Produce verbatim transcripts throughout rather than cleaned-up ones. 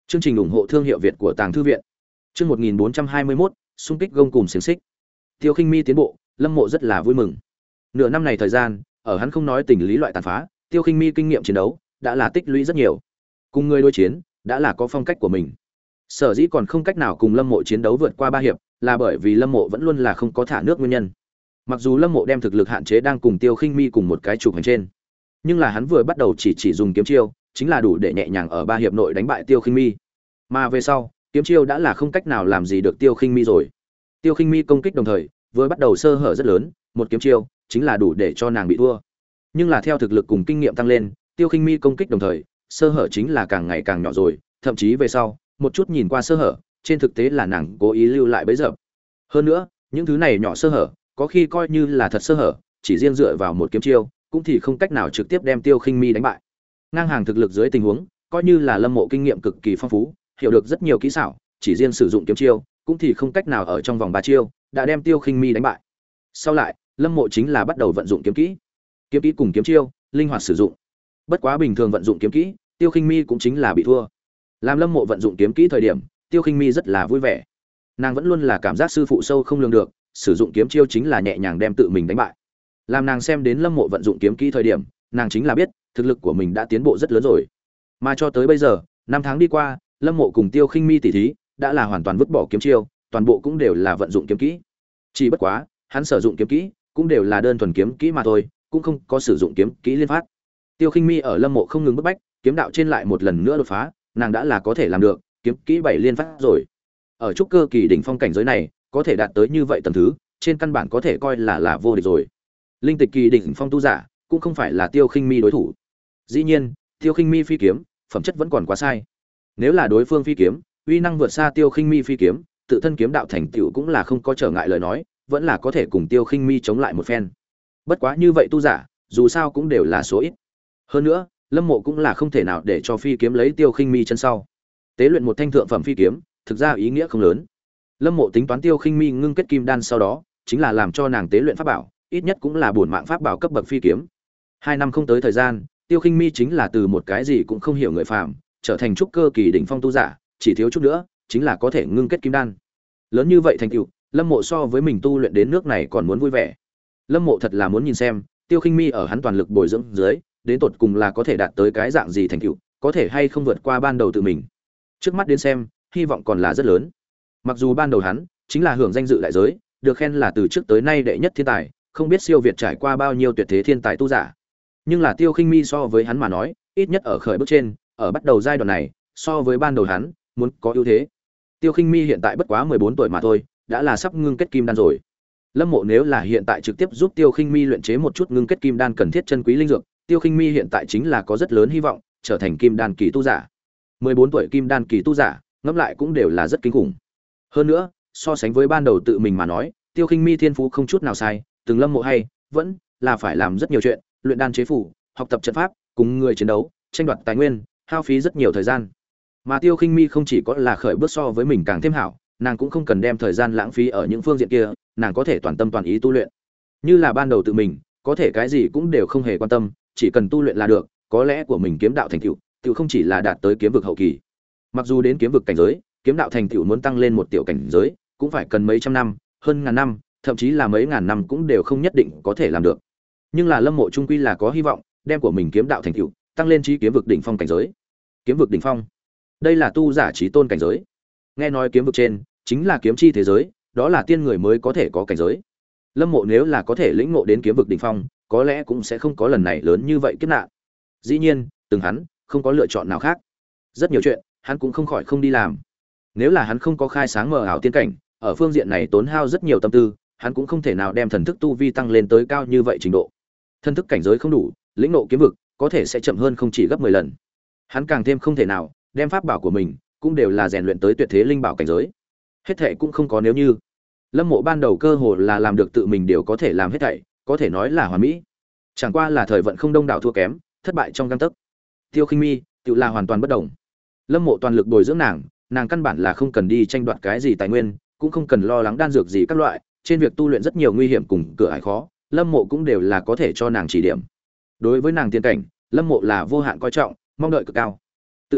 Chương trình ủng hộ thương hiệu Việt của Tàng Thư viện. Chương một nghìn bốn trăm hai mươi mốt, xung kích gông cùm xiềng xích. Tiêu Khinh Mi tiến bộ, Lâm Mộ rất là vui mừng. Nửa năm này thời gian, ở hắn không nói tình lý loại tàn phá, Tiêu Khinh Mi kinh nghiệm chiến đấu đã là tích lũy rất nhiều. Cùng người đối chiến, đã là có phong cách của mình. Sở dĩ còn không cách nào cùng Lâm Mộ chiến đấu vượt qua ba hiệp, là bởi vì Lâm Mộ vẫn luôn là không có thả nước nguyên nhân. Mặc dù Lâm Mộ đem thực lực hạn chế đang cùng Tiêu Khinh Mi cùng một cái trục hành trên, nhưng là hắn vừa bắt đầu chỉ chỉ dùng kiếm chiêu, chính là đủ để nhẹ nhàng ở ba hiệp nội đánh bại Tiêu Khinh Mi. Mà về sau, kiếm chiêu đã là không cách nào làm gì được Tiêu Khinh Mi rồi. Tiêu Khinh Mi công kích đồng thời, vừa bắt đầu sơ hở rất lớn, một kiếm chiêu chính là đủ để cho nàng bị thua. Nhưng là theo thực lực cùng kinh nghiệm tăng lên, Tiêu Khinh Mi công kích đồng thời, sơ hở chính là càng ngày càng nhỏ rồi, thậm chí về sau, một chút nhìn qua sơ hở, trên thực tế là nàng cố ý lưu lại bấy giờ. Hơn nữa, những thứ này nhỏ sơ hở, có khi coi như là thật sơ hở, chỉ riêng dựa vào một kiếm chiêu, cũng thì không cách nào trực tiếp đem Tiêu Khinh Mi đánh bại. Ngang hàng thực lực dưới tình huống, coi như là Lâm Mộ kinh nghiệm cực kỳ phong phú, hiểu được rất nhiều kỹ xảo, chỉ riêng sử dụng kiếm chiêu, cũng thì không cách nào ở trong vòng ba chiêu đã đem Tiêu Khinh Mi đánh bại. Sau lại, Lâm Mộ chính là bắt đầu vận dụng kiếm kỹ. Kiếm kỹ cùng kiếm chiêu, linh hoạt sử dụng. Bất quá bình thường vận dụng kiếm kỹ, Tiêu Khinh Mi cũng chính là bị thua. Làm Lâm Mộ vận dụng kiếm kỹ thời điểm, Tiêu Khinh Mi rất là vui vẻ. Nàng vẫn luôn là cảm giác sư phụ sâu không lường được, sử dụng kiếm chiêu chính là nhẹ nhàng đem tự mình đánh bại. Làm nàng xem đến Lâm Mộ vận dụng kiếm kỹ thời điểm, nàng chính là biết, thực lực của mình đã tiến bộ rất lớn rồi. Mà cho tới bây giờ, năm tháng đi qua, Lâm Mộ cùng Tiêu Khinh Mi tỉ thí, đã là hoàn toàn vứt bỏ kiếm chiêu, toàn bộ cũng đều là vận dụng kiếm kỹ. Chỉ bất quá, hắn sử dụng kiếm kỹ, cũng đều là đơn thuần kiếm kỹ mà thôi, cũng không có sử dụng kiếm kỹ liên phát. Tiêu Khinh Mi ở Lâm Mộ không ngừng bức bách, kiếm đạo trên lại một lần nữa đột phá, nàng đã là có thể làm được kiếm kỹ bảy liên phát rồi. Ở trúc cơ kỳ đỉnh phong cảnh giới này, có thể đạt tới như vậy tầng thứ, trên căn bản có thể coi là là vô địch rồi. Linh tịch kỳ đỉnh phong tu giả, cũng không phải là Tiêu Khinh Mi đối thủ. Dĩ nhiên, Tiêu Khinh Mi phi kiếm, phẩm chất vẫn còn quá sai. Nếu là đối phương phi kiếm, uy năng vượt xa Tiêu Khinh Mi phi kiếm, tự thân kiếm đạo thành tựu cũng là không có trở ngại lời nói, vẫn là có thể cùng Tiêu Khinh Mi chống lại một phen. Bất quá như vậy tu giả, dù sao cũng đều là số ít. Hơn nữa, Lâm Mộ cũng là không thể nào để cho phi kiếm lấy Tiêu Khinh Mi chân sau. Tế luyện một thanh thượng phẩm phi kiếm, thực ra ý nghĩa không lớn. Lâm Mộ tính toán Tiêu Khinh Mi ngưng kết kim đan sau đó, chính là làm cho nàng tế luyện pháp bảo, ít nhất cũng là bổn mạng pháp bảo cấp bậc phi kiếm. Hai năm không tới thời gian, Tiêu Khinh Mi chính là từ một cái gì cũng không hiểu người phàm, trở thành trúc cơ kỳ đỉnh phong tu giả, chỉ thiếu chút nữa, chính là có thể ngưng kết kim đan. Lớn như vậy thành tựu, Lâm Mộ so với mình tu luyện đến nước này còn muốn vui vẻ. Lâm Mộ thật là muốn nhìn xem, Tiêu Khinh Mi ở hắn toàn lực bồi dưỡng dưới, đến tột cùng là có thể đạt tới cái dạng gì thành tựu, có thể hay không vượt qua ban đầu tự mình. Trước mắt đến xem, hy vọng còn là rất lớn. Mặc dù ban đầu hắn chính là hưởng danh dự đại giới, được khen là từ trước tới nay đệ nhất thiên tài, không biết siêu việt trải qua bao nhiêu tuyệt thế thiên tài tu giả. Nhưng là Tiêu Khinh Mi so với hắn mà nói, ít nhất ở khởi bước trên, ở bắt đầu giai đoạn này, so với ban đầu hắn, muốn có ưu thế. Tiêu Khinh Mi hiện tại bất quá mười bốn tuổi mà thôi, đã là sắp ngưng kết kim đan rồi. Lâm Mộ nếu là hiện tại trực tiếp giúp Tiêu Khinh Mi luyện chế một chút ngưng kết kim đan cần thiết chân quý linh dược, Tiêu Khinh Mi hiện tại chính là có rất lớn hy vọng trở thành kim đan kỳ tu giả. mười bốn tuổi kim đan kỳ tu giả, ngẫm lại cũng đều là rất kinh khủng. Hơn nữa, so sánh với ban đầu tự mình mà nói, Tiêu Khinh Mi thiên phú không chút nào sai, từng Lâm Mộ hay, vẫn là phải làm rất nhiều chuyện, luyện đan chế phù, học tập trận pháp, cùng người chiến đấu, tranh đoạt tài nguyên, hao phí rất nhiều thời gian. Mà Tiêu Khinh Mi không chỉ có là khởi bước so với mình càng thêm hảo, nàng cũng không cần đem thời gian lãng phí ở những phương diện kia, nàng có thể toàn tâm toàn ý tu luyện. Như là ban đầu tự mình, có thể cái gì cũng đều không hề quan tâm, chỉ cần tu luyện là được, có lẽ của mình kiếm đạo thành tựu, tựu không chỉ là đạt tới kiếm vực hậu kỳ. Mặc dù đến kiếm vực cảnh giới, kiếm đạo thành tựu muốn tăng lên một tiểu cảnh giới, cũng phải cần mấy trăm năm, hơn ngàn năm, thậm chí là mấy ngàn năm cũng đều không nhất định có thể làm được. Nhưng là Lâm Mộ trung quy là có hy vọng, đem của mình kiếm đạo thành tựu tăng lên chí kiếm vực đỉnh phong cảnh giới. Kiếm vực đỉnh phong, đây là tu giả chí tôn cảnh giới. Nghe nói kiếm vực trên chính là kiếm chi thế giới, đó là tiên người mới có thể có cảnh giới. Lâm Mộ nếu là có thể lĩnh ngộ đến kiếm vực đỉnh phong, có lẽ cũng sẽ không có lần này lớn như vậy kiếp nạn. Dĩ nhiên, từng hắn không có lựa chọn nào khác. Rất nhiều chuyện, hắn cũng không khỏi không đi làm. Nếu là hắn không có khai sáng mờ ảo tiên cảnh, ở phương diện này tốn hao rất nhiều tâm tư, hắn cũng không thể nào đem thần thức tu vi tăng lên tới cao như vậy trình độ. Thần thức cảnh giới không đủ, lĩnh ngộ kiếm vực có thể sẽ chậm hơn không chỉ gấp mười lần. Hắn càng thêm không thể nào đem pháp bảo của mình cũng đều là rèn luyện tới tuyệt thế linh bảo cảnh giới. Hết thảy cũng không có nếu như. Lâm Mộ ban đầu cơ hồ là làm được tự mình đều có thể làm hết thảy, có thể nói là hoàn mỹ. Chẳng qua là thời vận không đông đảo thua kém, thất bại trong gang tấc. Tiêu Khinh Mi tự là hoàn toàn bất động. Lâm Mộ toàn lực bồi dưỡng nàng, nàng căn bản là không cần đi tranh đoạt cái gì tài nguyên, cũng không cần lo lắng đan dược gì các loại, trên việc tu luyện rất nhiều nguy hiểm cùng cửa ải khó, Lâm Mộ cũng đều là có thể cho nàng chỉ điểm. Đối với nàng tiên cảnh, Lâm Mộ là vô hạn coi trọng, mong đợi cực cao. Tự nhiên,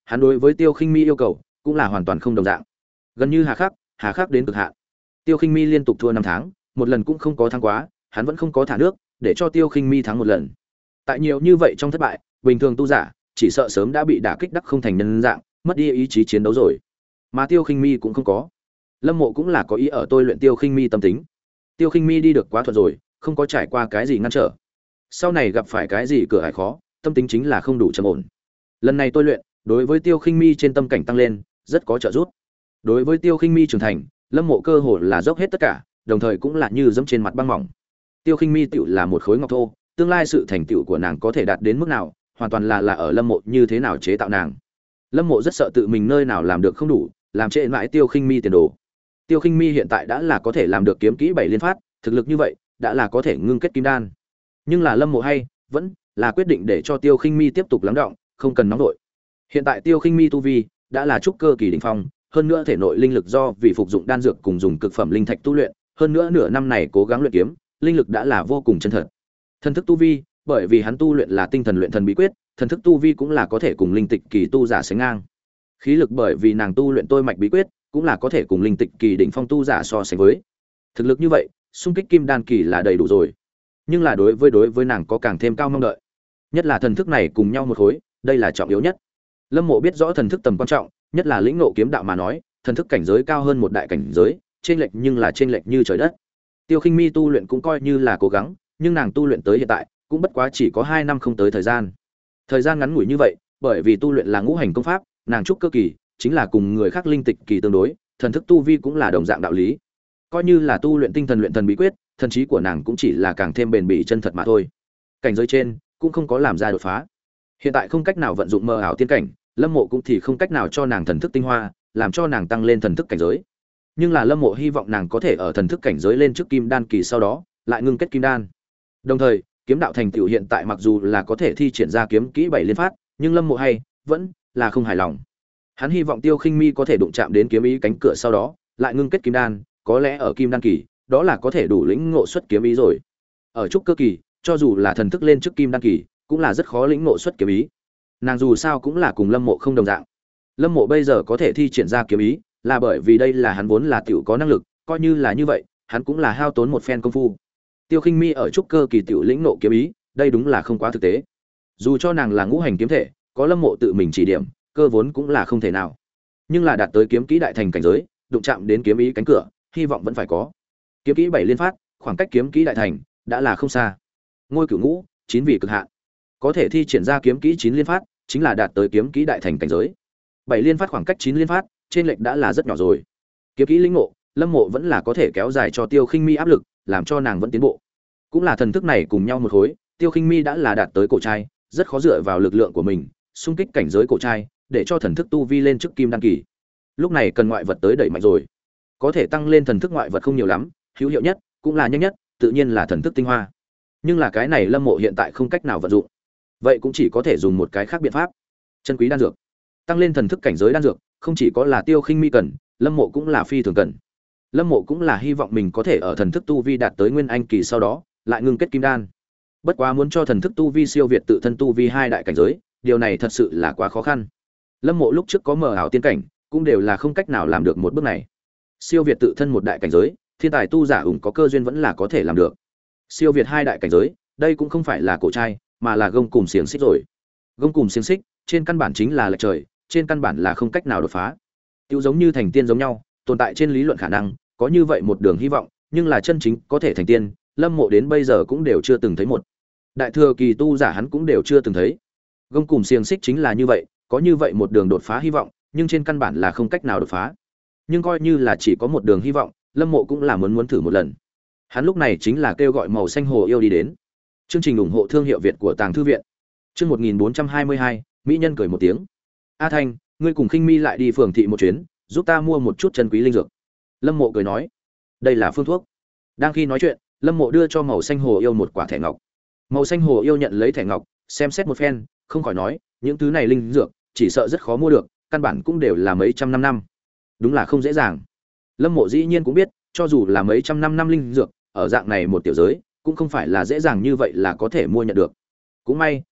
hắn đối với Tiêu Khinh Mi yêu cầu cũng là hoàn toàn không đồng dạng. Gần như hà khắc, hà khắc đến cực hạn. Tiêu Khinh Mi liên tục thua năm tháng, một lần cũng không có thắng quá, hắn vẫn không có thả nước, để cho Tiêu Khinh Mi thắng một lần. Tại nhiều như vậy trong thất bại, bình thường tu giả chỉ sợ sớm đã bị đả kích đắc không thành nhân dạng, mất đi ý chí chiến đấu rồi. Mà Tiêu Khinh Mi cũng không có. Lâm Mộ cũng là có ý ở tôi luyện Tiêu Khinh Mi tâm tính. Tiêu Khinh Mi đi được quá thuận rồi, không có trải qua cái gì ngăn trở. Sau này gặp phải cái gì cửa ải khó, tâm tính chính là không đủ trầm ổn. Lần này tôi luyện, đối với Tiêu Khinh Mi trên tâm cảnh tăng lên, rất có trợ giúp. Đối với Tiêu Khinh Mi trưởng thành, Lâm Mộ cơ hồ là dốc hết tất cả, đồng thời cũng là như dẫm trên mặt băng mỏng. Tiêu Khinh Mi tựu là một khối ngọc thô, tương lai sự thành tựu của nàng có thể đạt đến mức nào, hoàn toàn là là ở Lâm Mộ như thế nào chế tạo nàng. Lâm Mộ rất sợ tự mình nơi nào làm được không đủ, làm trễ mãi Tiêu Khinh Mi tiền đồ. Tiêu Khinh Mi hiện tại đã là có thể làm được kiếm kỹ bảy liên phát, thực lực như vậy, đã là có thể ngưng kết kim đan. Nhưng là Lâm Mộ hay vẫn là quyết định để cho Tiêu Khinh Mi tiếp tục lắng đọng, không cần nóng vội. Hiện tại Tiêu Khinh Mi tu vi đã là trúc cơ kỳ đỉnh phong, hơn nữa thể nội linh lực do vì phục dụng đan dược cùng dùng cực phẩm linh thạch tu luyện, hơn nữa nửa năm này cố gắng luyện kiếm, linh lực đã là vô cùng chân thật. Thần thức tu vi, bởi vì hắn tu luyện là tinh thần luyện thần bí quyết, thần thức tu vi cũng là có thể cùng linh tịch kỳ tu giả sánh ngang. Khí lực bởi vì nàng tu luyện tôi mạch bí quyết, cũng là có thể cùng linh tịch kỳ đỉnh phong tu giả so sánh với. Thực lực như vậy, xung kích kim đan kỳ là đầy đủ rồi. Nhưng là đối với đối với nàng có càng thêm cao mong đợi. Nhất là thần thức này cùng nhau một khối, đây là trọng yếu nhất. Lâm Mộ biết rõ thần thức tầm quan trọng, nhất là lĩnh ngộ kiếm đạo mà nói, thần thức cảnh giới cao hơn một đại cảnh giới, chênh lệch nhưng là chênh lệch như trời đất. Tiêu Khinh Mi tu luyện cũng coi như là cố gắng, nhưng nàng tu luyện tới hiện tại, cũng bất quá chỉ có hai năm không tới thời gian. Thời gian ngắn ngủi như vậy, bởi vì tu luyện là ngũ hành công pháp, nàng trúc cơ kỳ, chính là cùng người khác linh tịch kỳ tương đối, thần thức tu vi cũng là đồng dạng đạo lý. Coi như là tu luyện tinh thần luyện thần bí quyết, thần trí của nàng cũng chỉ là càng thêm bền bỉ chân thật mà thôi. Cảnh giới trên cũng không có làm ra đột phá. Hiện tại không cách nào vận dụng mơ ảo tiên cảnh, Lâm Mộ cũng thì không cách nào cho nàng thần thức tinh hoa, làm cho nàng tăng lên thần thức cảnh giới. Nhưng là Lâm Mộ hy vọng nàng có thể ở thần thức cảnh giới lên trước kim đan kỳ sau đó, lại ngưng kết kim đan. Đồng thời, kiếm đạo thành tựu hiện tại mặc dù là có thể thi triển ra kiếm kỹ bảy liên phát, nhưng Lâm Mộ hay vẫn là không hài lòng. Hắn hy vọng Tiêu Khinh Mi có thể đụng chạm đến kiếm ý cánh cửa sau đó, lại ngưng kết kim đan, có lẽ ở kim đan kỳ, đó là có thể đủ lĩnh ngộ xuất kiếm ý rồi. Ở trúc cơ kỳ, cho dù là thần thức lên trước kim đan kỳ, cũng là rất khó lĩnh ngộ xuất kiếm ý. Nàng dù sao cũng là cùng Lâm Mộ không đồng dạng. Lâm Mộ bây giờ có thể thi triển ra kiếm ý, là bởi vì đây là hắn vốn là tiểu có năng lực, coi như là như vậy, hắn cũng là hao tốn một phen công phu. Tiêu Khinh Mi ở trúc cơ kỳ tiểu lĩnh ngộ kiếm ý, đây đúng là không quá thực tế. Dù cho nàng là ngũ hành kiếm thể, có Lâm Mộ tự mình chỉ điểm, cơ vốn cũng là không thể nào. Nhưng là đạt tới kiếm kỹ đại thành cảnh giới, đụng chạm đến kiếm ý cánh cửa, hy vọng vẫn phải có. Kiếm kỹ bảy liên phát, khoảng cách kiếm kỹ đại thành đã là không xa. Ngôi cửu ngũ, chín vị cực hạn. Có thể thi triển ra kiếm kỹ chín liên phát, chính là đạt tới kiếm kỹ đại thành cảnh giới. Bảy liên phát khoảng cách chín liên phát, trên lệch đã là rất nhỏ rồi. Kiếm kỹ lĩnh ngộ, Lâm Mộ vẫn là có thể kéo dài cho Tiêu Khinh Mi áp lực, làm cho nàng vẫn tiến bộ. Cũng là thần thức này cùng nhau một khối, Tiêu Khinh Mi đã là đạt tới cổ trai, rất khó dựa vào lực lượng của mình, xung kích cảnh giới cổ trai, để cho thần thức tu vi lên trước kim đan kỳ. Lúc này cần ngoại vật tới đẩy mạnh rồi. Có thể tăng lên thần thức ngoại vật không nhiều lắm, hữu hiệu nhất, cũng là nhanh nhất, tự nhiên là thần thức tinh hoa. Nhưng là cái này Lâm Mộ hiện tại không cách nào vận dụng. Vậy cũng chỉ có thể dùng một cái khác biện pháp. Chân quý đan dược. Tăng lên thần thức cảnh giới đan dược, không chỉ có là Tiêu Khinh Mi cần, Lâm Mộ cũng là phi thường cần. Lâm Mộ cũng là hy vọng mình có thể ở thần thức tu vi đạt tới nguyên anh kỳ sau đó, lại ngưng kết kim đan. Bất quá muốn cho thần thức tu vi siêu việt tự thân tu vi hai đại cảnh giới, điều này thật sự là quá khó khăn. Lâm Mộ lúc trước có mở ảo tiên cảnh, cũng đều là không cách nào làm được một bước này. Siêu việt tự thân một đại cảnh giới, thiên tài tu giả ủng có cơ duyên vẫn là có thể làm được. Siêu việt hai đại cảnh giới, đây cũng không phải là cổ trai, mà là gông cùm xiềng xích rồi. Gông cùm xiềng xích, trên căn bản chính là lệch trời, trên căn bản là không cách nào đột phá. Tiêu giống như thành tiên giống nhau, tồn tại trên lý luận khả năng, có như vậy một đường hy vọng, nhưng là chân chính có thể thành tiên, Lâm Mộ đến bây giờ cũng đều chưa từng thấy một. Đại thừa kỳ tu giả hắn cũng đều chưa từng thấy. Gông cùm xiềng xích chính là như vậy, có như vậy một đường đột phá hy vọng, nhưng trên căn bản là không cách nào đột phá. Nhưng coi như là chỉ có một đường hy vọng, Lâm Mộ cũng là muốn muốn thử một lần. Hắn lúc này chính là kêu gọi màu xanh hồ yêu đi đến. Chương trình ủng hộ thương hiệu Việt của Tàng Thư viện. Chương một nghìn bốn trăm hai mươi hai, mỹ nhân cười một tiếng. A Thanh, ngươi cùng Khinh Mi lại đi phường thị một chuyến, giúp ta mua một chút chân quý linh dược. Lâm Mộ cười nói, đây là phương thuốc. Đang khi nói chuyện, Lâm Mộ đưa cho màu xanh hồ yêu một quả thẻ ngọc. Màu xanh hồ yêu nhận lấy thẻ ngọc, xem xét một phen, không khỏi nói, những thứ này linh dược, chỉ sợ rất khó mua được, căn bản cũng đều là mấy trăm năm năm. Đúng là không dễ dàng. Lâm Mộ dĩ nhiên cũng biết, cho dù là mấy trăm năm năm linh dược, ở dạng này một tiểu giới, cũng không phải là dễ dàng như vậy là có thể mua nhận được. Cũng may,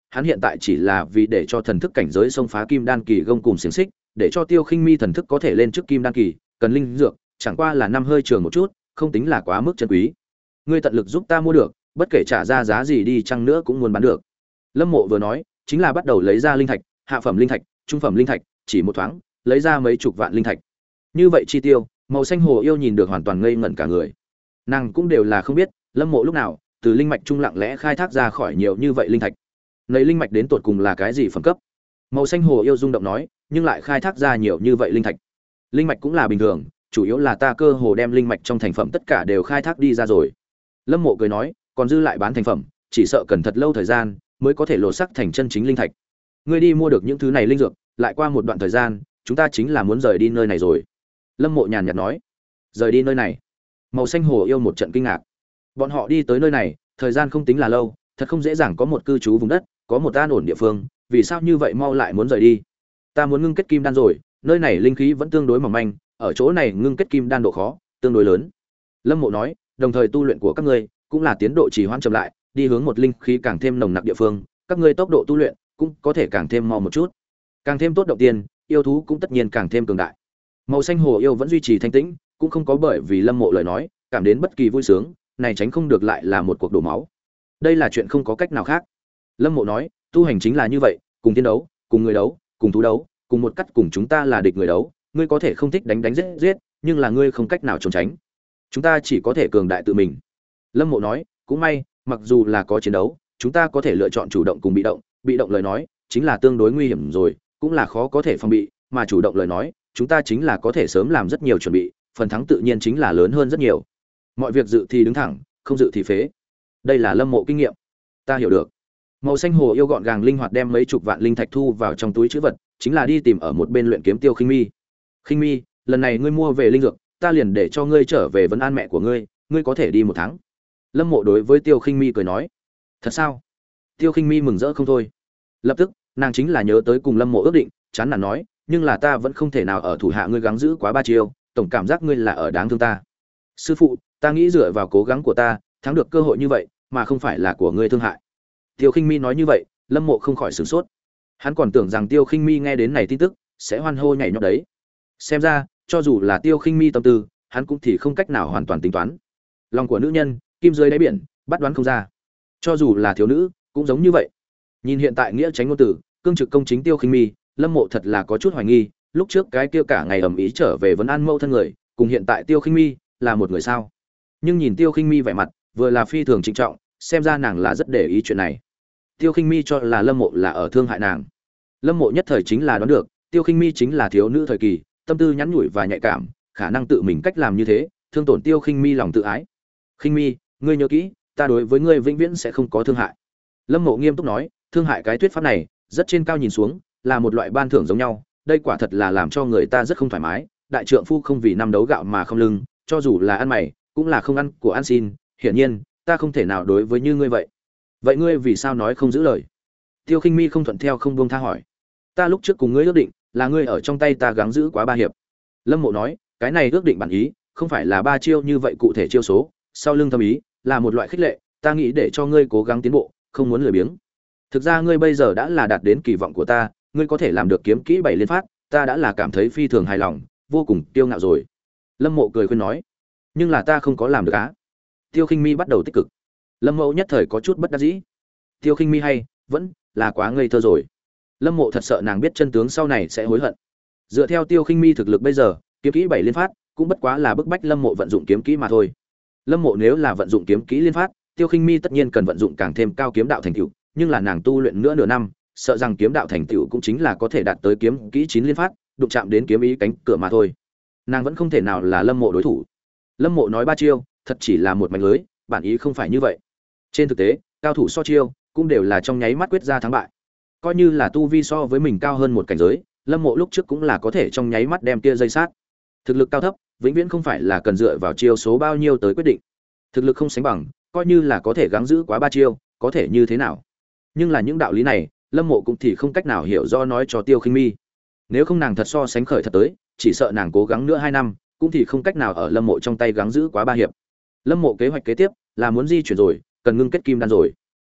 hắn hiện tại chỉ là vì để cho thần thức cảnh giới xông phá kim đan kỳ gông cùng xiềng xích, để cho Tiêu Khinh Mi thần thức có thể lên trước kim đan kỳ, cần linh dược, chẳng qua là năm hơi trường một chút, không tính là quá mức chân quý. Ngươi tận lực giúp ta mua được, bất kể trả ra giá gì đi chăng nữa cũng muốn bán được. Lâm Mộ vừa nói, chính là bắt đầu lấy ra linh thạch, hạ phẩm linh thạch, trung phẩm linh thạch, chỉ một thoáng, lấy ra mấy chục vạn linh thạch. Như vậy chi tiêu, màu xanh hồ yêu nhìn được hoàn toàn ngây ngẩn cả người. Nàng cũng đều là không biết, Lâm Mộ lúc nào từ linh mạch trung lặng lẽ khai thác ra khỏi nhiều như vậy linh thạch. Nấy linh mạch đến tột cùng là cái gì phẩm cấp? Màu xanh hồ yêu rung động nói, nhưng lại khai thác ra nhiều như vậy linh thạch. Linh mạch cũng là bình thường, chủ yếu là ta cơ hồ đem linh mạch trong thành phẩm tất cả đều khai thác đi ra rồi. Lâm Mộ cười nói, còn dư lại bán thành phẩm, chỉ sợ cần thật lâu thời gian mới có thể lột sắc thành chân chính linh thạch. Ngươi đi mua được những thứ này linh dược, lại qua một đoạn thời gian, chúng ta chính là muốn rời đi nơi này rồi. Lâm Mộ nhàn nhạt nói, rời đi nơi này. Màu xanh hồ yêu một trận kinh ngạc. Bọn họ đi tới nơi này, thời gian không tính là lâu, thật không dễ dàng có một cư trú vùng đất, có một an ổn địa phương, vì sao như vậy mau lại muốn rời đi? Ta muốn ngưng kết kim đan rồi, nơi này linh khí vẫn tương đối mỏng manh, ở chỗ này ngưng kết kim đan độ khó tương đối lớn. Lâm Mộ nói, đồng thời tu luyện của các ngươi cũng là tiến độ trì hoãn chậm lại, đi hướng một linh khí càng thêm nồng nặc địa phương, các ngươi tốc độ tu luyện cũng có thể càng thêm mau một chút. Càng thêm tốt động tiên, yêu thú cũng tất nhiên càng thêm cường đại. Màu xanh hồ yêu vẫn duy trì thanh tĩnh, cũng không có bởi vì Lâm Mộ lời nói cảm đến bất kỳ vui sướng, này tránh không được lại là một cuộc đổ máu. Đây là chuyện không có cách nào khác. Lâm Mộ nói, tu hành chính là như vậy, cùng tiến đấu, cùng người đấu, cùng thú đấu, cùng một cách cùng chúng ta là địch người đấu, ngươi có thể không thích đánh đánh giết giết, nhưng là ngươi không cách nào trốn tránh. Chúng ta chỉ có thể cường đại tự mình. Lâm Mộ nói, cũng may, mặc dù là có chiến đấu, chúng ta có thể lựa chọn chủ động cùng bị động, bị động lời nói, chính là tương đối nguy hiểm rồi, cũng là khó có thể phòng bị, mà chủ động lời nói, chúng ta chính là có thể sớm làm rất nhiều chuẩn bị, phần thắng tự nhiên chính là lớn hơn rất nhiều. Mọi việc dự thì đứng thẳng, không dự thì phế. Đây là Lâm Mộ kinh nghiệm. Ta hiểu được. Màu xanh hồ yêu gọn gàng linh hoạt đem mấy chục vạn linh thạch thu vào trong túi trữ vật, chính là đi tìm ở một bên luyện kiếm Tiêu Khinh Mi. Khinh Mi, lần này ngươi mua về linh dược, ta liền để cho ngươi trở về vấn an mẹ của ngươi, ngươi có thể đi một tháng. Lâm Mộ đối với Tiêu Khinh Mi cười nói. Thật sao? Tiêu Khinh Mi mừng rỡ không thôi. Lập tức, nàng chính là nhớ tới cùng Lâm Mộ ước định, chán nản nói, nhưng là ta vẫn không thể nào ở thủ hạ ngươi gắng giữ quá ba chiêu, tổng cảm giác ngươi là ở đáng thương ta. Sư phụ, ta nghĩ dựa vào cố gắng của ta, thắng được cơ hội như vậy, mà không phải là của ngươi thương hại. Tiêu Khinh Mi nói như vậy, Lâm Mộ không khỏi sửng sốt. Hắn còn tưởng rằng Tiêu Khinh Mi nghe đến này tin tức sẽ hoan hô nhảy nhót đấy. Xem ra, cho dù là Tiêu Khinh Mi tâm tư, hắn cũng thì không cách nào hoàn toàn tính toán. Lòng của nữ nhân, kim dưới đáy biển, bắt đoán không ra. Cho dù là thiếu nữ, cũng giống như vậy. Nhìn hiện tại nghĩa tránh ngôn tử, cương trực công chính Tiêu Khinh Mi, Lâm Mộ thật là có chút hoài nghi, lúc trước cái kia cả ngày ầm ĩ trở về vấn an mâu thân người, cùng hiện tại Tiêu Khinh Mi là một người sao? Nhưng nhìn Tiêu Khinh Mi vẻ mặt, vừa là phi thường trịnh trọng, xem ra nàng là rất để ý chuyện này. Tiêu Khinh Mi cho là Lâm Mộ là ở thương hại nàng. Lâm Mộ nhất thời chính là đoán được, Tiêu Khinh Mi chính là thiếu nữ thời kỳ, tâm tư nhắn nhủi và nhạy cảm, khả năng tự mình cách làm như thế, thương tổn Tiêu Khinh Mi lòng tự ái. Khinh Mi, ngươi nhớ kỹ, ta đối với ngươi vĩnh viễn sẽ không có thương hại. Lâm Mộ nghiêm túc nói, thương hại cái thuyết pháp này, rất trên cao nhìn xuống, là một loại ban thưởng giống nhau, đây quả thật là làm cho người ta rất không thoải mái, đại trượng phu không vì năm đấu gạo mà không lưng, cho dù là ăn mày, cũng là không ăn của ăn xin, hiển nhiên, ta không thể nào đối với như ngươi vậy. Vậy ngươi vì sao nói không giữ lời? Tiêu Khinh Mi không thuận theo không buông tha hỏi. Ta lúc trước cùng ngươi ước định, là ngươi ở trong tay ta gắng giữ quá ba hiệp. Lâm Mộ nói, cái này ước định bản ý, không phải là ba chiêu như vậy cụ thể chiêu số, sau lưng thâm ý, là một loại khích lệ, ta nghĩ để cho ngươi cố gắng tiến bộ, không muốn lười biếng. Thực ra ngươi bây giờ đã là đạt đến kỳ vọng của ta, ngươi có thể làm được kiếm kỹ bảy liên phát, ta đã là cảm thấy phi thường hài lòng, vô cùng kiêu ngạo rồi. Lâm Mộ cười khuyên nói, nhưng là ta không có làm được á. Tiêu Khinh Mi bắt đầu tích cực. Lâm Mộ nhất thời có chút bất đắc dĩ. Tiêu Khinh Mi hay, vẫn là quá ngây thơ rồi. Lâm Mộ thật sợ nàng biết chân tướng sau này sẽ hối hận. Dựa theo Tiêu Khinh Mi thực lực bây giờ, kiếm kỹ bảy liên phát cũng bất quá là bức bách Lâm Mộ vận dụng kiếm kỹ mà thôi. Lâm Mộ nếu là vận dụng kiếm kỹ liên phát, Tiêu Khinh Mi tất nhiên cần vận dụng càng thêm cao kiếm đạo thành tựu, nhưng là nàng tu luyện nữa nửa năm, sợ rằng kiếm đạo thành tựu cũng chính là có thể đạt tới kiếm kỹ chín liên phát, đụng chạm đến kiếm ý cánh cửa mà thôi. Nàng vẫn không thể nào là Lâm Mộ đối thủ. Lâm Mộ nói ba chiêu, thật chỉ là một mảnh lưới, bản ý không phải như vậy. Trên thực tế, cao thủ so chiêu cũng đều là trong nháy mắt quyết ra thắng bại. Coi như là tu vi so với mình cao hơn một cảnh giới, Lâm Mộ lúc trước cũng là có thể trong nháy mắt đem kia dây sát. Thực lực cao thấp, vĩnh viễn không phải là cần dựa vào chiêu số bao nhiêu tới quyết định. Thực lực không sánh bằng, coi như là có thể gắng giữ quá ba chiêu, có thể như thế nào? Nhưng là những đạo lý này, Lâm Mộ cũng thì không cách nào hiểu do nói cho Tiêu Khinh Mi. Nếu không nàng thật so sánh khởi thật tới, chỉ sợ nàng cố gắng nữa hai năm, cũng thì không cách nào ở Lâm Mộ trong tay gắng giữ quá ba hiệp. Lâm Mộ kế hoạch kế tiếp là muốn di chuyển rồi, cần ngưng kết kim đan rồi.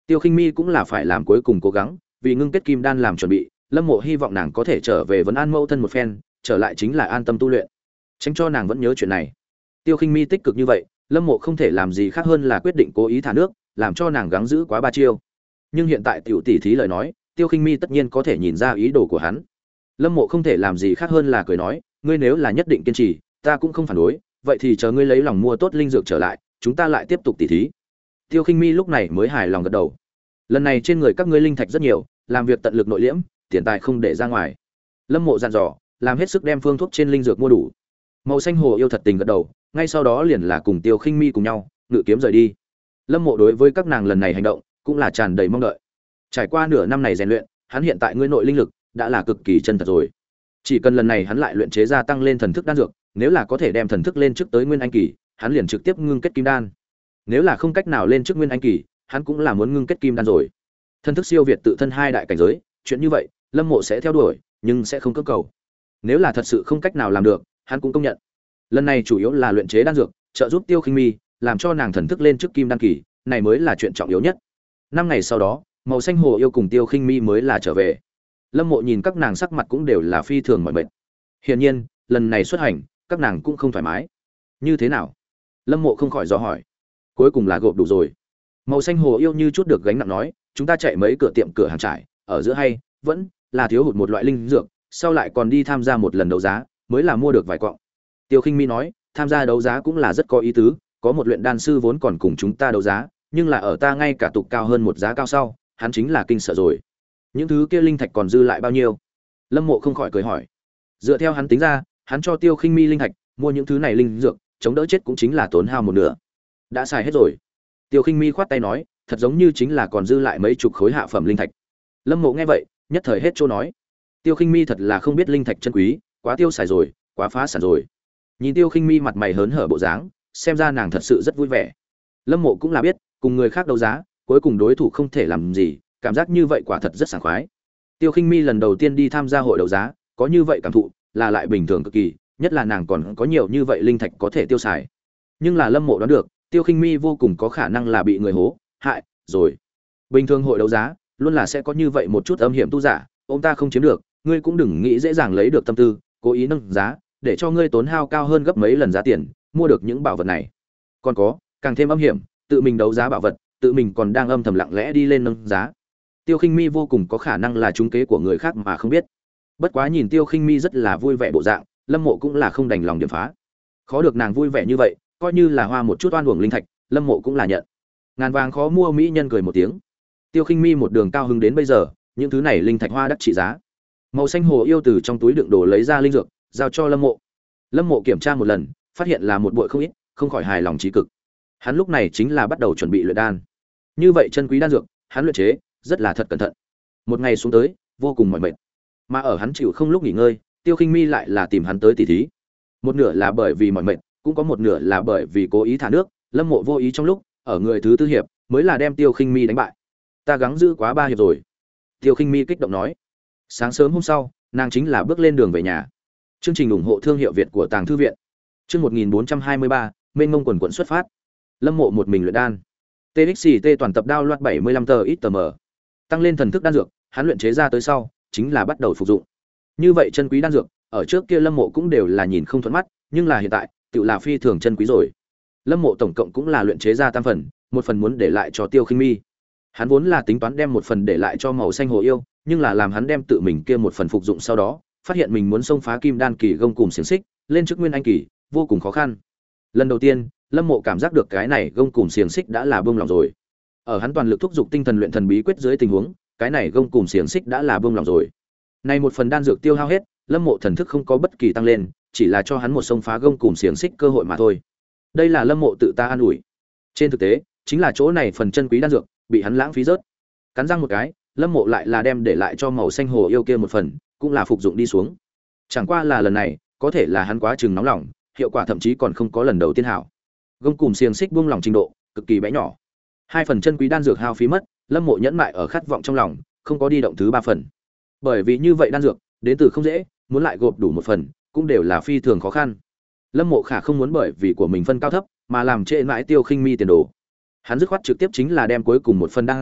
Tiêu Khinh Mi cũng là phải làm cuối cùng cố gắng, vì ngưng kết kim đan làm chuẩn bị, Lâm Mộ hy vọng nàng có thể trở về vấn an mẫu thân một phen, trở lại chính là an tâm tu luyện, tránh cho nàng vẫn nhớ chuyện này. Tiêu Khinh Mi tích cực như vậy, Lâm Mộ không thể làm gì khác hơn là quyết định cố ý thả nước, làm cho nàng gắng giữ quá ba chiêu. Nhưng hiện tại tiểu tỷ thí lời nói, Tiêu Khinh Mi tất nhiên có thể nhìn ra ý đồ của hắn. Lâm Mộ không thể làm gì khác hơn là cười nói, ngươi nếu là nhất định kiên trì, ta cũng không phản đối, vậy thì chờ ngươi lấy lòng mua tốt linh dược trở lại, chúng ta lại tiếp tục tỷ thí. Tiêu Khinh Mi lúc này mới hài lòng gật đầu. Lần này trên người các ngươi linh thạch rất nhiều, làm việc tận lực nội liễm, tiền tài không để ra ngoài. Lâm Mộ dặn dò, làm hết sức đem phương thuốc trên linh dược mua đủ. Màu xanh hồ yêu thật tình gật đầu, ngay sau đó liền là cùng Tiêu Khinh Mi cùng nhau ngự kiếm rời đi. Lâm Mộ đối với các nàng lần này hành động cũng là tràn đầy mong đợi. Trải qua nửa năm này rèn luyện, hắn hiện tại ngươi nội linh lực đã là cực kỳ chân thật rồi. Chỉ cần lần này hắn lại luyện chế ra tăng lên thần thức đan dược, nếu là có thể đem thần thức lên trước tới nguyên anh kỳ, hắn liền trực tiếp ngưng kết kim đan. Nếu là không cách nào lên trước nguyên anh kỳ, hắn cũng là muốn ngưng kết kim đan rồi. Thần thức siêu việt tự thân hai đại cảnh giới, chuyện như vậy, Lâm Mộ sẽ theo đuổi, nhưng sẽ không cưỡng cầu. Nếu là thật sự không cách nào làm được, hắn cũng công nhận. Lần này chủ yếu là luyện chế đan dược, trợ giúp Tiêu Khinh Mi, làm cho nàng thần thức lên trước kim đan kỳ, này mới là chuyện trọng yếu nhất. Năm ngày sau đó, màu xanh hồ yêu cùng Tiêu Khinh Mi mới là trở về. Lâm Mộ nhìn các nàng sắc mặt cũng đều là phi thường mỏi mệt. Hiển nhiên, lần này xuất hành, các nàng cũng không thoải mái. Như thế nào? Lâm Mộ không khỏi dò hỏi. Cuối cùng là gộp đủ rồi. Màu xanh hồ yêu như chút được gánh nặng nói, chúng ta chạy mấy cửa tiệm cửa hàng trải, ở giữa hay vẫn là thiếu hụt một loại linh dược, sau lại còn đi tham gia một lần đấu giá, mới là mua được vài quặng. Tiêu Khinh Mi nói, tham gia đấu giá cũng là rất có ý tứ, có một luyện đan sư vốn còn cùng chúng ta đấu giá, nhưng là ở ta ngay cả tục cao hơn một giá cao sau, hắn chính là kinh sợ rồi. Những thứ kia linh thạch còn dư lại bao nhiêu? Lâm Mộ không khỏi cười hỏi. Dựa theo hắn tính ra, hắn cho Tiêu Khinh Mi linh thạch, mua những thứ này linh dược, chống đỡ chết cũng chính là tốn hao một nửa. Đã xài hết rồi. Tiêu Khinh Mi khoát tay nói, thật giống như chính là còn dư lại mấy chục khối hạ phẩm linh thạch. Lâm Mộ nghe vậy, nhất thời hết trôi nói. Tiêu Khinh Mi thật là không biết linh thạch chân quý, quá tiêu xài rồi, quá phá sản rồi. Nhìn Tiêu Khinh Mi mặt mày hớn hở bộ dáng, xem ra nàng thật sự rất vui vẻ. Lâm Mộ cũng là biết, cùng người khác đấu giá, cuối cùng đối thủ không thể làm gì, cảm giác như vậy quả thật rất sảng khoái. Tiêu Khinh Mi lần đầu tiên đi tham gia hội đấu giá, có như vậy cảm thụ, là lại bình thường cực kỳ, nhất là nàng còn có nhiều như vậy linh thạch có thể tiêu xài. Nhưng là Lâm Mộ đoán được, Tiêu Khinh Mi vô cùng có khả năng là bị người hố, hại rồi. Bình thường hội đấu giá, luôn là sẽ có như vậy một chút âm hiểm tu giả, ông ta không chiếm được, ngươi cũng đừng nghĩ dễ dàng lấy được tâm tư, cố ý nâng giá, để cho ngươi tốn hao cao hơn gấp mấy lần giá tiền, mua được những bảo vật này. Còn có, càng thêm âm hiểm, tự mình đấu giá bảo vật, tự mình còn đang âm thầm lặng lẽ đi lên nâng giá. Tiêu Khinh Mi vô cùng có khả năng là trúng kế của người khác mà không biết. Bất quá nhìn Tiêu Khinh Mi rất là vui vẻ bộ dạng, Lâm Mộ cũng là không đành lòng điểm phá. Khó được nàng vui vẻ như vậy, coi như là hoa một chút oan uổng linh thạch, Lâm Mộ cũng là nhận. Ngàn vàng khó mua mỹ nhân cười một tiếng. Tiêu Khinh Mi một đường cao hứng đến bây giờ, những thứ này linh thạch hoa đắt trị giá. Màu xanh hồ yêu từ trong túi đựng đồ lấy ra linh dược, giao cho Lâm Mộ. Lâm Mộ kiểm tra một lần, phát hiện là một bội không ít, không khỏi hài lòng chí cực. Hắn lúc này chính là bắt đầu chuẩn bị luyện đan. Như vậy chân quý đan dược, hắn luyện chế rất là thật cẩn thận. Một ngày xuống tới, vô cùng mỏi mệt. Mà ở hắn chịu không lúc nghỉ ngơi, Tiêu Khinh Mi lại là tìm hắn tới tỉ thí. Một nửa là bởi vì mỏi mệt, cũng có một nửa là bởi vì cố ý thả nước, Lâm Mộ vô ý trong lúc, ở người thứ tư hiệp, mới là đem Tiêu Khinh Mi đánh bại. Ta gắng giữ quá ba hiệp rồi. Tiêu Khinh Mi kích động nói. Sáng sớm hôm sau, nàng chính là bước lên đường về nhà. Chương trình ủng hộ thương hiệu Việt của Tàng Thư viện. Chương một nghìn bốn trăm hai mươi ba, mênh mông quần quần xuất phát. Lâm Mộ một mình luyện đan. tê ích xê tê toàn tập download bảy mươi lăm tờ ít tờ mờ. Tăng lên thần thức đan dược, hắn luyện chế ra tới sau, chính là bắt đầu phục dụng. Như vậy chân quý đan dược, ở trước kia Lâm Mộ cũng đều là nhìn không thuận mắt, nhưng là hiện tại, tự là phi thường chân quý rồi. Lâm Mộ tổng cộng cũng là luyện chế ra tam phần, một phần muốn để lại cho Tiêu Khinh Mi. Hắn vốn là tính toán đem một phần để lại cho màu xanh hồ yêu, nhưng là làm hắn đem tự mình kia một phần phục dụng sau đó, phát hiện mình muốn xông phá kim đan kỳ gông cùm xiển xích, lên trước nguyên anh kỳ, vô cùng khó khăn. Lần đầu tiên, Lâm Mộ cảm giác được cái này gông cùm xiển xích đã là buông lòng rồi. Ở hắn toàn lực thúc giục tinh thần luyện thần bí quyết dưới tình huống, cái này gông cùm xiển xích đã là buông lòng rồi. Nay một phần đan dược tiêu hao hết, Lâm Mộ thần thức không có bất kỳ tăng lên, chỉ là cho hắn một xông phá gông cùm xiển xích cơ hội mà thôi. Đây là Lâm Mộ tự ta an ủi. Trên thực tế, chính là chỗ này phần chân quý đan dược bị hắn lãng phí rớt. Cắn răng một cái, Lâm Mộ lại là đem để lại cho màu xanh hồ yêu kia một phần, cũng là phục dụng đi xuống. Chẳng qua là lần này, có thể là hắn quá chừng nóng lòng, hiệu quả thậm chí còn không có lần đầu tiên hảo. Gông cùm xiềng xích buông lỏng trình độ cực kỳ bé nhỏ. Hai phần chân quý đan dược hao phí mất, Lâm Mộ nhẫn mại ở khát vọng trong lòng, không có đi động thứ ba phần. Bởi vì như vậy đan dược, đến từ không dễ, muốn lại gộp đủ một phần, cũng đều là phi thường khó khăn. Lâm Mộ khả không muốn bởi vì của mình phân cao thấp, mà làm trễ mãi Tiêu Khinh Mi tiền đồ. Hắn dứt khoát trực tiếp chính là đem cuối cùng một phần đan dược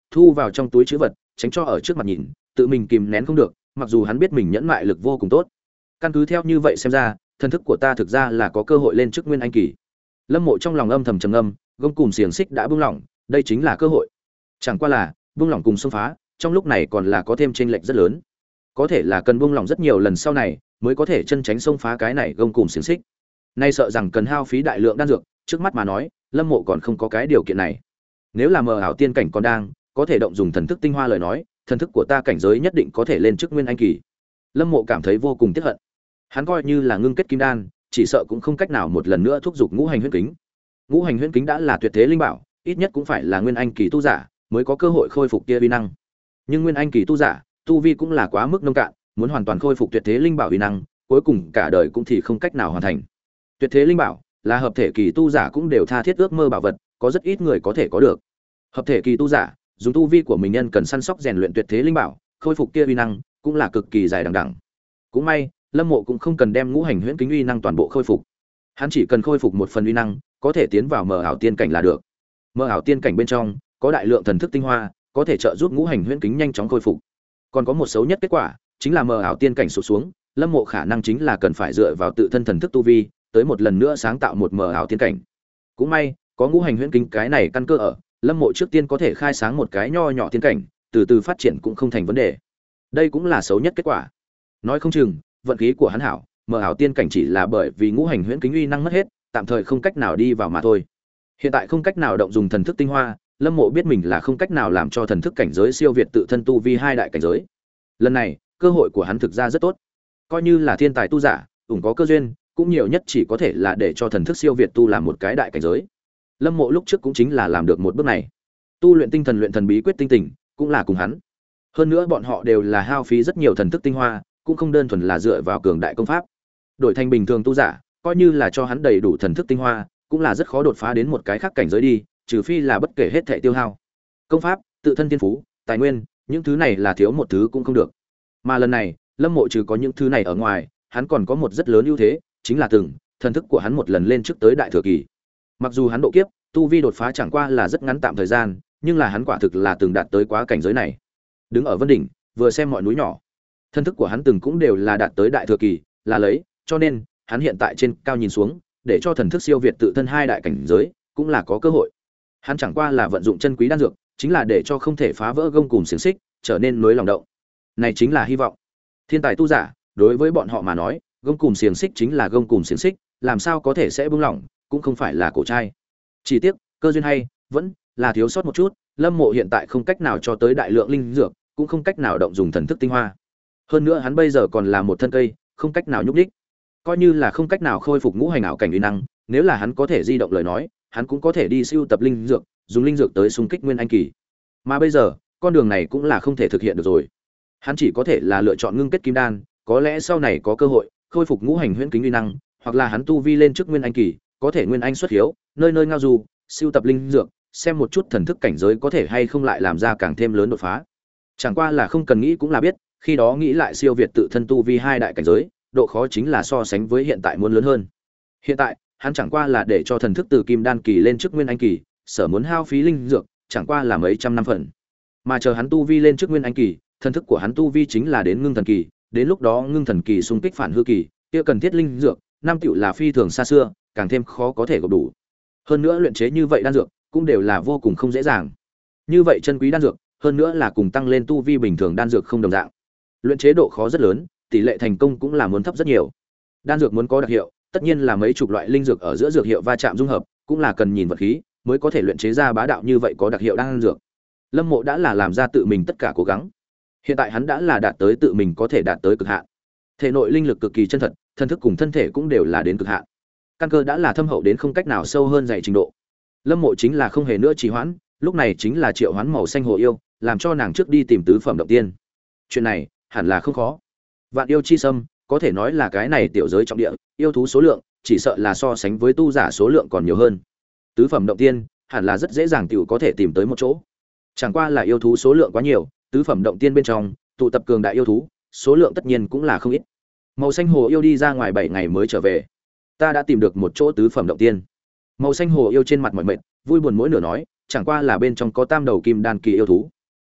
thu vào trong túi trữ vật, tránh cho ở trước mặt nhìn, tự mình kìm nén không được, mặc dù hắn biết mình nhẫn mại lực vô cùng tốt. Căn cứ theo như vậy xem ra, thần thức của ta thực ra là có cơ hội lên chức nguyên anh kỳ. Lâm Mộ trong lòng âm thầm trầm ngâm, gông cùm xiềng xích đã buông lỏng, đây chính là cơ hội. Chẳng qua là, buông lỏng cùng xông phá, trong lúc này còn là có thêm chênh lệch rất lớn. Có thể là cần buông lỏng rất nhiều lần sau này, mới có thể chân tránh xông phá cái này gông cùm xiềng xích. Nay sợ rằng cần hao phí đại lượng đan dược, trước mắt mà nói, Lâm Mộ còn không có cái điều kiện này. Nếu là mờ ảo tiên cảnh còn đang, có thể động dùng thần thức tinh hoa lời nói, thần thức của ta cảnh giới nhất định có thể lên chức nguyên anh kỳ. Lâm Mộ cảm thấy vô cùng tiếc hận. Hắn coi như là ngưng kết kim đan, chỉ sợ cũng không cách nào một lần nữa thúc giục ngũ hành huyễn kính. Ngũ hành huyễn kính đã là tuyệt thế linh bảo, ít nhất cũng phải là nguyên anh kỳ tu giả mới có cơ hội khôi phục kia uy năng. Nhưng nguyên anh kỳ tu giả, tu vi cũng là quá mức nông cạn, muốn hoàn toàn khôi phục tuyệt thế linh bảo uy năng, cuối cùng cả đời cũng thì không cách nào hoàn thành. Tuyệt thế linh bảo là hợp thể kỳ tu giả cũng đều tha thiết ước mơ bảo vật, có rất ít người có thể có được. Hợp thể kỳ tu giả, dùng tu vi của mình nhân cần săn sóc rèn luyện tuyệt thế linh bảo, khôi phục kia uy năng, cũng là cực kỳ dài đằng đẵng. Cũng may, Lâm Mộ cũng không cần đem ngũ hành huyễn kính uy năng toàn bộ khôi phục. Hắn chỉ cần khôi phục một phần uy năng, có thể tiến vào mờ ảo tiên cảnh là được. Mờ ảo tiên cảnh bên trong có đại lượng thần thức tinh hoa, có thể trợ giúp ngũ hành huyễn kính nhanh chóng khôi phục. Còn có một xấu nhất kết quả, chính là mờ ảo tiên cảnh sụt xuống, Lâm Mộ khả năng chính là cần phải dựa vào tự thân thần thức tu vi, tới một lần nữa sáng tạo một mờ ảo tiên cảnh. Cũng may, có ngũ hành huyễn kính cái này căn cơ ở, Lâm Mộ trước tiên có thể khai sáng một cái nho nhỏ tiên cảnh, từ từ phát triển cũng không thành vấn đề. Đây cũng là xấu nhất kết quả. Nói không chừng, vận khí của hắn hảo, mờ ảo tiên cảnh chỉ là bởi vì ngũ hành huyễn kính uy năng mất hết, tạm thời không cách nào đi vào mà thôi. Hiện tại không cách nào động dùng thần thức tinh hoa, Lâm Mộ biết mình là không cách nào làm cho thần thức cảnh giới siêu việt tự thân tu vi hai đại cảnh giới. Lần này, cơ hội của hắn thực ra rất tốt. Coi như là thiên tài tu giả, ủng có cơ duyên, cũng nhiều nhất chỉ có thể là để cho thần thức siêu việt tu làm một cái đại cảnh giới. Lâm Mộ lúc trước cũng chính là làm được một bước này. Tu luyện tinh thần luyện thần bí quyết tinh tỉnh, cũng là cùng hắn. Hơn nữa bọn họ đều là hao phí rất nhiều thần thức tinh hoa, cũng không đơn thuần là dựa vào cường đại công pháp. Đổi thành bình thường tu giả, coi như là cho hắn đầy đủ thần thức tinh hoa, cũng là rất khó đột phá đến một cái khác cảnh giới đi, trừ phi là bất kể hết thảy tiêu hao. Công pháp, tự thân thiên phú, tài nguyên, những thứ này là thiếu một thứ cũng không được. Mà lần này, Lâm Mộ trừ có những thứ này ở ngoài, hắn còn có một rất lớn ưu thế, chính là từng thần thức của hắn một lần lên trước tới đại thừa kỳ. Mặc dù hắn độ kiếp, tu vi đột phá chẳng qua là rất ngắn tạm thời gian, nhưng là hắn quả thực là từng đạt tới quá cảnh giới này. Đứng ở vân đỉnh, vừa xem mọi núi nhỏ, thần thức của hắn từng cũng đều là đạt tới đại thừa kỳ, là lấy, cho nên hắn hiện tại trên cao nhìn xuống, để cho thần thức siêu việt tự thân hai đại cảnh giới, cũng là có cơ hội. Hắn chẳng qua là vận dụng chân quý đan dược, chính là để cho không thể phá vỡ gông cùm xiềng xích, trở nên núi lòng động. Này chính là hy vọng. Thiên tài tu giả, đối với bọn họ mà nói, gông cùm xiềng xích chính là gông cùm xiềng xích, làm sao có thể sẽ buông lỏng, cũng không phải là cổ trai. Chỉ tiếc, cơ duyên hay, vẫn là thiếu sót một chút, Lâm Mộ hiện tại không cách nào cho tới đại lượng linh dược, cũng không cách nào động dùng thần thức tinh hoa. Hơn nữa hắn bây giờ còn là một thân cây, không cách nào nhúc nhích. Coi như là không cách nào khôi phục ngũ hành ảo cảnh uy năng, nếu là hắn có thể di động lời nói, hắn cũng có thể đi siêu tập linh dược, dùng linh dược tới xung kích nguyên anh kỳ. Mà bây giờ, con đường này cũng là không thể thực hiện được rồi. Hắn chỉ có thể là lựa chọn ngưng kết kim đan, có lẽ sau này có cơ hội khôi phục ngũ hành huyễn kính uy năng, hoặc là hắn tu vi lên trước nguyên anh kỳ, có thể nguyên anh xuất hiếu, nơi nơi ngao du, siêu tập linh dược, xem một chút thần thức cảnh giới có thể hay không lại làm ra càng thêm lớn đột phá. Chẳng qua là không cần nghĩ cũng là biết, khi đó nghĩ lại siêu việt tự thân tu vi hai đại cảnh giới, độ khó chính là so sánh với hiện tại muốn lớn hơn. Hiện tại, hắn chẳng qua là để cho thần thức từ kim đan kỳ lên trước nguyên anh kỳ, sở muốn hao phí linh dược, chẳng qua là mấy trăm năm phần. Mà chờ hắn tu vi lên trước nguyên anh kỳ, thần thức của hắn tu vi chính là đến ngưng thần kỳ, đến lúc đó ngưng thần kỳ xung kích phản hư kỳ, kia cần thiết linh dược, năm tiểu là phi thường xa xưa, càng thêm khó có thể gộp đủ. Hơn nữa luyện chế như vậy đan dược, cũng đều là vô cùng không dễ dàng. Như vậy chân quý đan dược, hơn nữa là cùng tăng lên tu vi bình thường đan dược không đồng dạng. Luyện chế độ khó rất lớn, tỷ lệ thành công cũng là muốn thấp rất nhiều. Đan dược muốn có đặc hiệu, tất nhiên là mấy chục loại linh dược ở giữa dược hiệu va chạm dung hợp, cũng là cần nhìn vật khí mới có thể luyện chế ra bá đạo như vậy có đặc hiệu đan dược. Lâm Mộ đã là làm ra tự mình tất cả cố gắng. Hiện tại hắn đã là đạt tới tự mình có thể đạt tới cực hạn. Thể nội linh lực cực kỳ chân thật, thân thức cùng thân thể cũng đều là đến cực hạn. Căn cơ đã là thâm hậu đến không cách nào sâu hơn dày trình độ. Lâm Mộ chính là không hề nữa trì hoãn, lúc này chính là triệu hoán màu xanh hồ yêu, làm cho nàng trước đi tìm tứ phẩm động tiên. Chuyện này hẳn là không khó. Vạn yêu chi sâm, có thể nói là cái này tiểu giới trọng địa, yêu thú số lượng chỉ sợ là so sánh với tu giả số lượng còn nhiều hơn. Tứ phẩm động tiên hẳn là rất dễ dàng tiểu có thể tìm tới một chỗ. Chẳng qua là yêu thú số lượng quá nhiều, tứ phẩm động tiên bên trong tụ tập cường đại yêu thú, số lượng tất nhiên cũng là không ít. Màu xanh hồ yêu đi ra ngoài bảy ngày mới trở về. Ta đã tìm được một chỗ tứ phẩm động tiên. Màu xanh hồ yêu trên mặt mỏi mệt, vui buồn mỗi nửa nói, chẳng qua là bên trong có tam đầu kim đan kỳ yêu thú,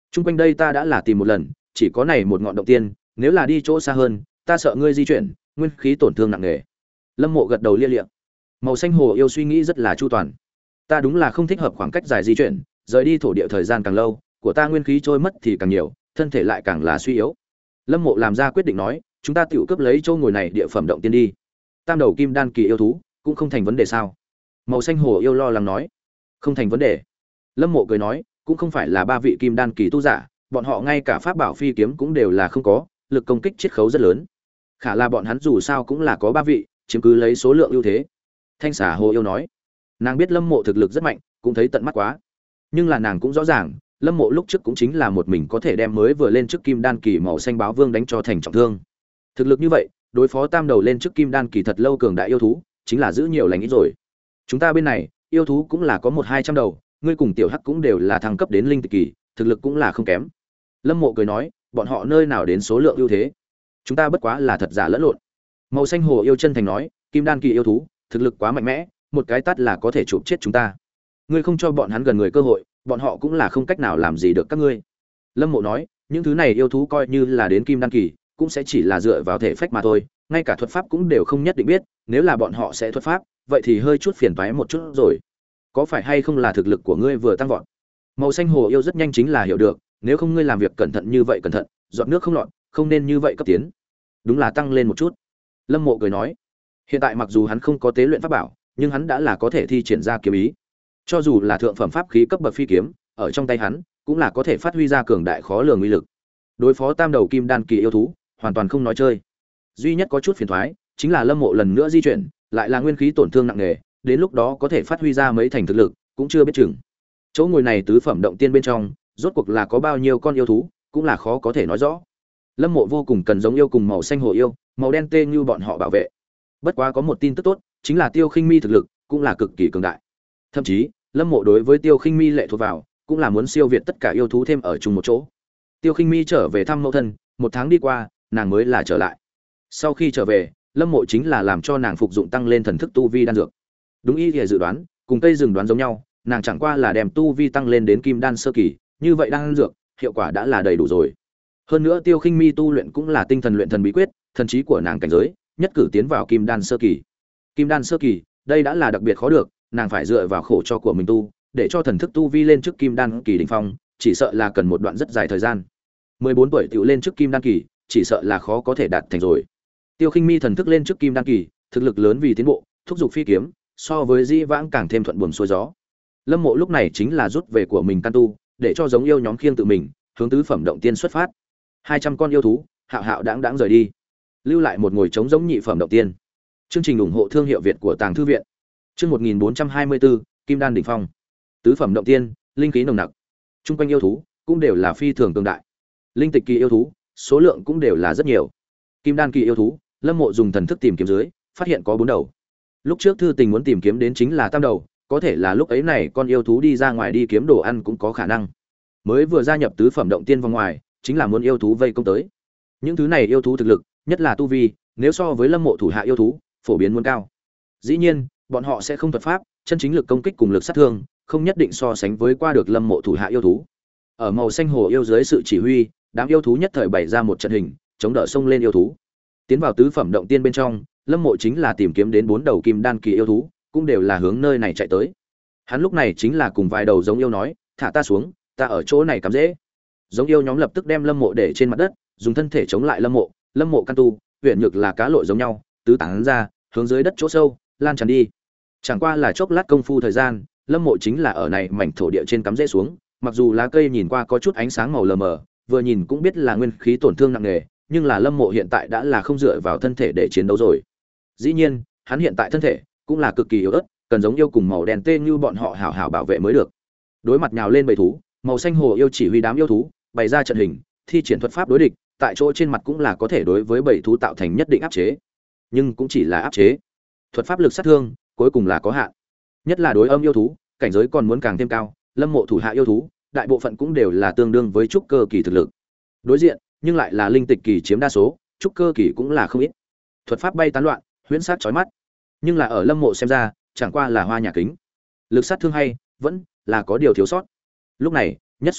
Trung quanh đây ta đã là tìm một lần, chỉ có này một ngọn động tiên, nếu là đi chỗ xa hơn, ta sợ ngươi di chuyển, nguyên khí tổn thương nặng nề. Lâm Mộ gật đầu lia lịa. Màu xanh hồ yêu suy nghĩ rất là chu toàn. Ta đúng là không thích hợp khoảng cách dài di chuyển, rời đi thổ địa thời gian càng lâu, của ta nguyên khí trôi mất thì càng nhiều, thân thể lại càng là suy yếu. Lâm Mộ làm ra quyết định nói, chúng ta tiểu cướp lấy chỗ ngồi này địa phẩm động tiên đi. Tam đầu kim đan kỳ yêu thú, cũng không thành vấn đề sao? Màu xanh hồ yêu lo lắng nói. Không thành vấn đề. Lâm Mộ cười nói, cũng không phải là ba vị kim đan kỳ tu giả, bọn họ ngay cả pháp bảo phi kiếm cũng đều là không có, lực công kích chiết khấu rất lớn. Khả là bọn hắn dù sao cũng là có ba vị, chiếm cứ lấy số lượng ưu thế. Thanh xà hồ yêu nói, nàng biết Lâm Mộ thực lực rất mạnh, cũng thấy tận mắt quá, nhưng là nàng cũng rõ ràng, Lâm Mộ lúc trước cũng chính là một mình có thể đem mới vừa lên trước kim đan kỳ màu xanh báo vương đánh cho thành trọng thương. Thực lực như vậy, đối phó tam đầu lên trước kim đan kỳ thật lâu cường đại yêu thú, chính là giữ nhiều lành ít rồi. Chúng ta bên này, yêu thú cũng là có một hai trăm đầu, ngươi cùng tiểu hắc cũng đều là thăng cấp đến linh tịch kỳ, thực lực cũng là không kém. Lâm Mộ cười nói, bọn họ nơi nào đến số lượng ưu thế, chúng ta bất quá là thật giả lẫn lộn. Màu xanh hồ yêu chân thành nói, kim đan kỳ yêu thú, thực lực quá mạnh mẽ, một cái tát là có thể chụp chết chúng ta. Ngươi không cho bọn hắn gần người cơ hội, bọn họ cũng là không cách nào làm gì được các ngươi. Lâm Mộ nói, những thứ này yêu thú coi như là đến kim đan kỳ, cũng sẽ chỉ là dựa vào thể phách mà thôi, ngay cả thuật pháp cũng đều không nhất định biết, nếu là bọn họ sẽ thuật pháp, vậy thì hơi chút phiền toái một chút rồi. Có phải hay không là thực lực của ngươi vừa tăng vọt? Màu xanh hồ yêu rất nhanh chính là hiểu được, nếu không ngươi làm việc cẩn thận như vậy cẩn thận, giọt nước không lọt, không nên như vậy cấp tiến. Đúng là tăng lên một chút. Lâm Mộ cười nói, hiện tại mặc dù hắn không có tế luyện pháp bảo, nhưng hắn đã là có thể thi triển ra kiếm ý. Cho dù là thượng phẩm pháp khí cấp bậc phi kiếm, ở trong tay hắn cũng là có thể phát huy ra cường đại khó lường uy lực. Đối phó tam đầu kim đan kỳ yêu thú, hoàn toàn không nói chơi. Duy nhất có chút phiền toái, chính là Lâm Mộ lần nữa di chuyển, lại là nguyên khí tổn thương nặng nề, đến lúc đó có thể phát huy ra mấy thành thực lực, cũng chưa biết chừng. Chỗ ngồi này tứ phẩm động tiên bên trong, rốt cuộc là có bao nhiêu con yêu thú, cũng là khó có thể nói rõ. Lâm Mộ vô cùng cần giống yêu cùng màu xanh hồ yêu, màu đen tê như bọn họ bảo vệ. Bất quá có một tin tức tốt, chính là Tiêu Khinh Mi thực lực cũng là cực kỳ cường đại. Thậm chí, Lâm Mộ đối với Tiêu Khinh Mi lệ thuộc vào, cũng là muốn siêu việt tất cả yêu thú thêm ở chung một chỗ. Tiêu Khinh Mi trở về thăm mẫu thân, một tháng đi qua, nàng mới là trở lại. Sau khi trở về, Lâm Mộ chính là làm cho nàng phục dụng tăng lên thần thức tu vi đan dược. Đúng y thì dự đoán, cùng cây rừng đoán giống nhau, nàng chẳng qua là đem tu vi tăng lên đến kim đan sơ kỳ, như vậy đan dược, hiệu quả đã là đầy đủ rồi. Hơn nữa Tiêu Khinh Mi tu luyện cũng là tinh thần luyện thần bí quyết, thần trí của nàng cảnh giới, nhất cử tiến vào kim đan sơ kỳ. Kim đan sơ kỳ, đây đã là đặc biệt khó được, nàng phải dựa vào khổ cho của mình tu, để cho thần thức tu vi lên trước kim đan kỳ đỉnh phong, chỉ sợ là cần một đoạn rất dài thời gian. mười bốn tuổi tiểu lên trước kim đan kỳ, chỉ sợ là khó có thể đạt thành rồi. Tiêu Khinh Mi thần thức lên trước kim đan kỳ, thực lực lớn vì tiến bộ, thúc giục phi kiếm, so với Di Vãng càng thêm thuận buồm xuôi gió. Lâm Mộ lúc này chính là rút về của mình căn tu, để cho giống yêu nhóm khiêng tự mình, hướng tứ phẩm động tiên xuất phát. hai trăm con yêu thú, hạo hạo đãng đãng rời đi, lưu lại một ngồi trống giống nhị phẩm động tiên. Chương trình ủng hộ thương hiệu Việt của Tàng Thư viện. Chương một nghìn bốn trăm hai mươi bốn, Kim Đan đỉnh phong. Tứ phẩm động tiên, linh khí nồng nặc. Trung quanh yêu thú cũng đều là phi thường cường đại. Linh tịch kỳ yêu thú, số lượng cũng đều là rất nhiều. Kim Đan kỳ yêu thú, Lâm Mộ dùng thần thức tìm kiếm dưới, phát hiện có bốn đầu. Lúc trước Thư Tình muốn tìm kiếm đến chính là tam đầu, có thể là lúc ấy này con yêu thú đi ra ngoài đi kiếm đồ ăn cũng có khả năng. Mới vừa gia nhập tứ phẩm động tiên vòng ngoài, chính là muốn yêu thú vây công tới. Những thứ này yêu thú thực lực, nhất là tu vi, nếu so với Lâm Mộ thủ hạ yêu thú, phổ biến muốn cao. Dĩ nhiên, bọn họ sẽ không thuật pháp, chân chính lực công kích cùng lực sát thương, không nhất định so sánh với qua được Lâm Mộ thủ hạ yêu thú. Ở màu xanh hồ yêu dưới sự chỉ huy, đám yêu thú nhất thời bày ra một trận hình, chống đỡ xông lên yêu thú. Tiến vào tứ phẩm động tiên bên trong, Lâm Mộ chính là tìm kiếm đến bốn đầu kim đan kỳ yêu thú, cũng đều là hướng nơi này chạy tới. Hắn lúc này chính là cùng vài đầu giống yêu nói, thả ta xuống, ta ở chỗ này cắm dễ. Giống yêu nhóm lập tức đem Lâm Mộ để trên mặt đất, dùng thân thể chống lại Lâm Mộ, Lâm Mộ căn tu, huyền nhược là cá lội giống nhau, tứ tán ra, hướng dưới đất chỗ sâu, lan tràn đi. Chẳng qua là chốc lát công phu thời gian, Lâm Mộ chính là ở này mảnh thổ địa trên cắm dễ xuống, mặc dù lá cây nhìn qua có chút ánh sáng màu lờ mờ, vừa nhìn cũng biết là nguyên khí tổn thương nặng nề, nhưng là Lâm Mộ hiện tại đã là không dựa vào thân thể để chiến đấu rồi. Dĩ nhiên, hắn hiện tại thân thể cũng là cực kỳ yếu ớt, cần giống yêu cùng màu đen tê như bọn họ hảo hảo bảo vệ mới được. Đối mặt nhào lên bầy thú, màu xanh hồ yêu chỉ huy đám yêu thú, bày ra trận hình, thi triển thuật pháp đối địch, tại chỗ trên mặt cũng là có thể đối với bầy thú tạo thành nhất định áp chế. Nhưng cũng chỉ là áp chế. Thuật pháp lực sát thương, cuối cùng là có hạn. Nhất là đối âm yêu thú, cảnh giới còn muốn càng thêm cao, Lâm Mộ thủ hạ yêu thú, đại bộ phận cũng đều là tương đương với trúc cơ kỳ thực lực. Đối diện, nhưng lại là linh tịch kỳ chiếm đa số, trúc cơ kỳ cũng là không ít. Thuật pháp bay tán loạn, huyễn sát chói mắt. Nhưng là ở Lâm Mộ xem ra, chẳng qua là hoa nhà kính. Lực sát thương hay, vẫn là có điều thiếu sót. Lúc này, nhất xuất sắc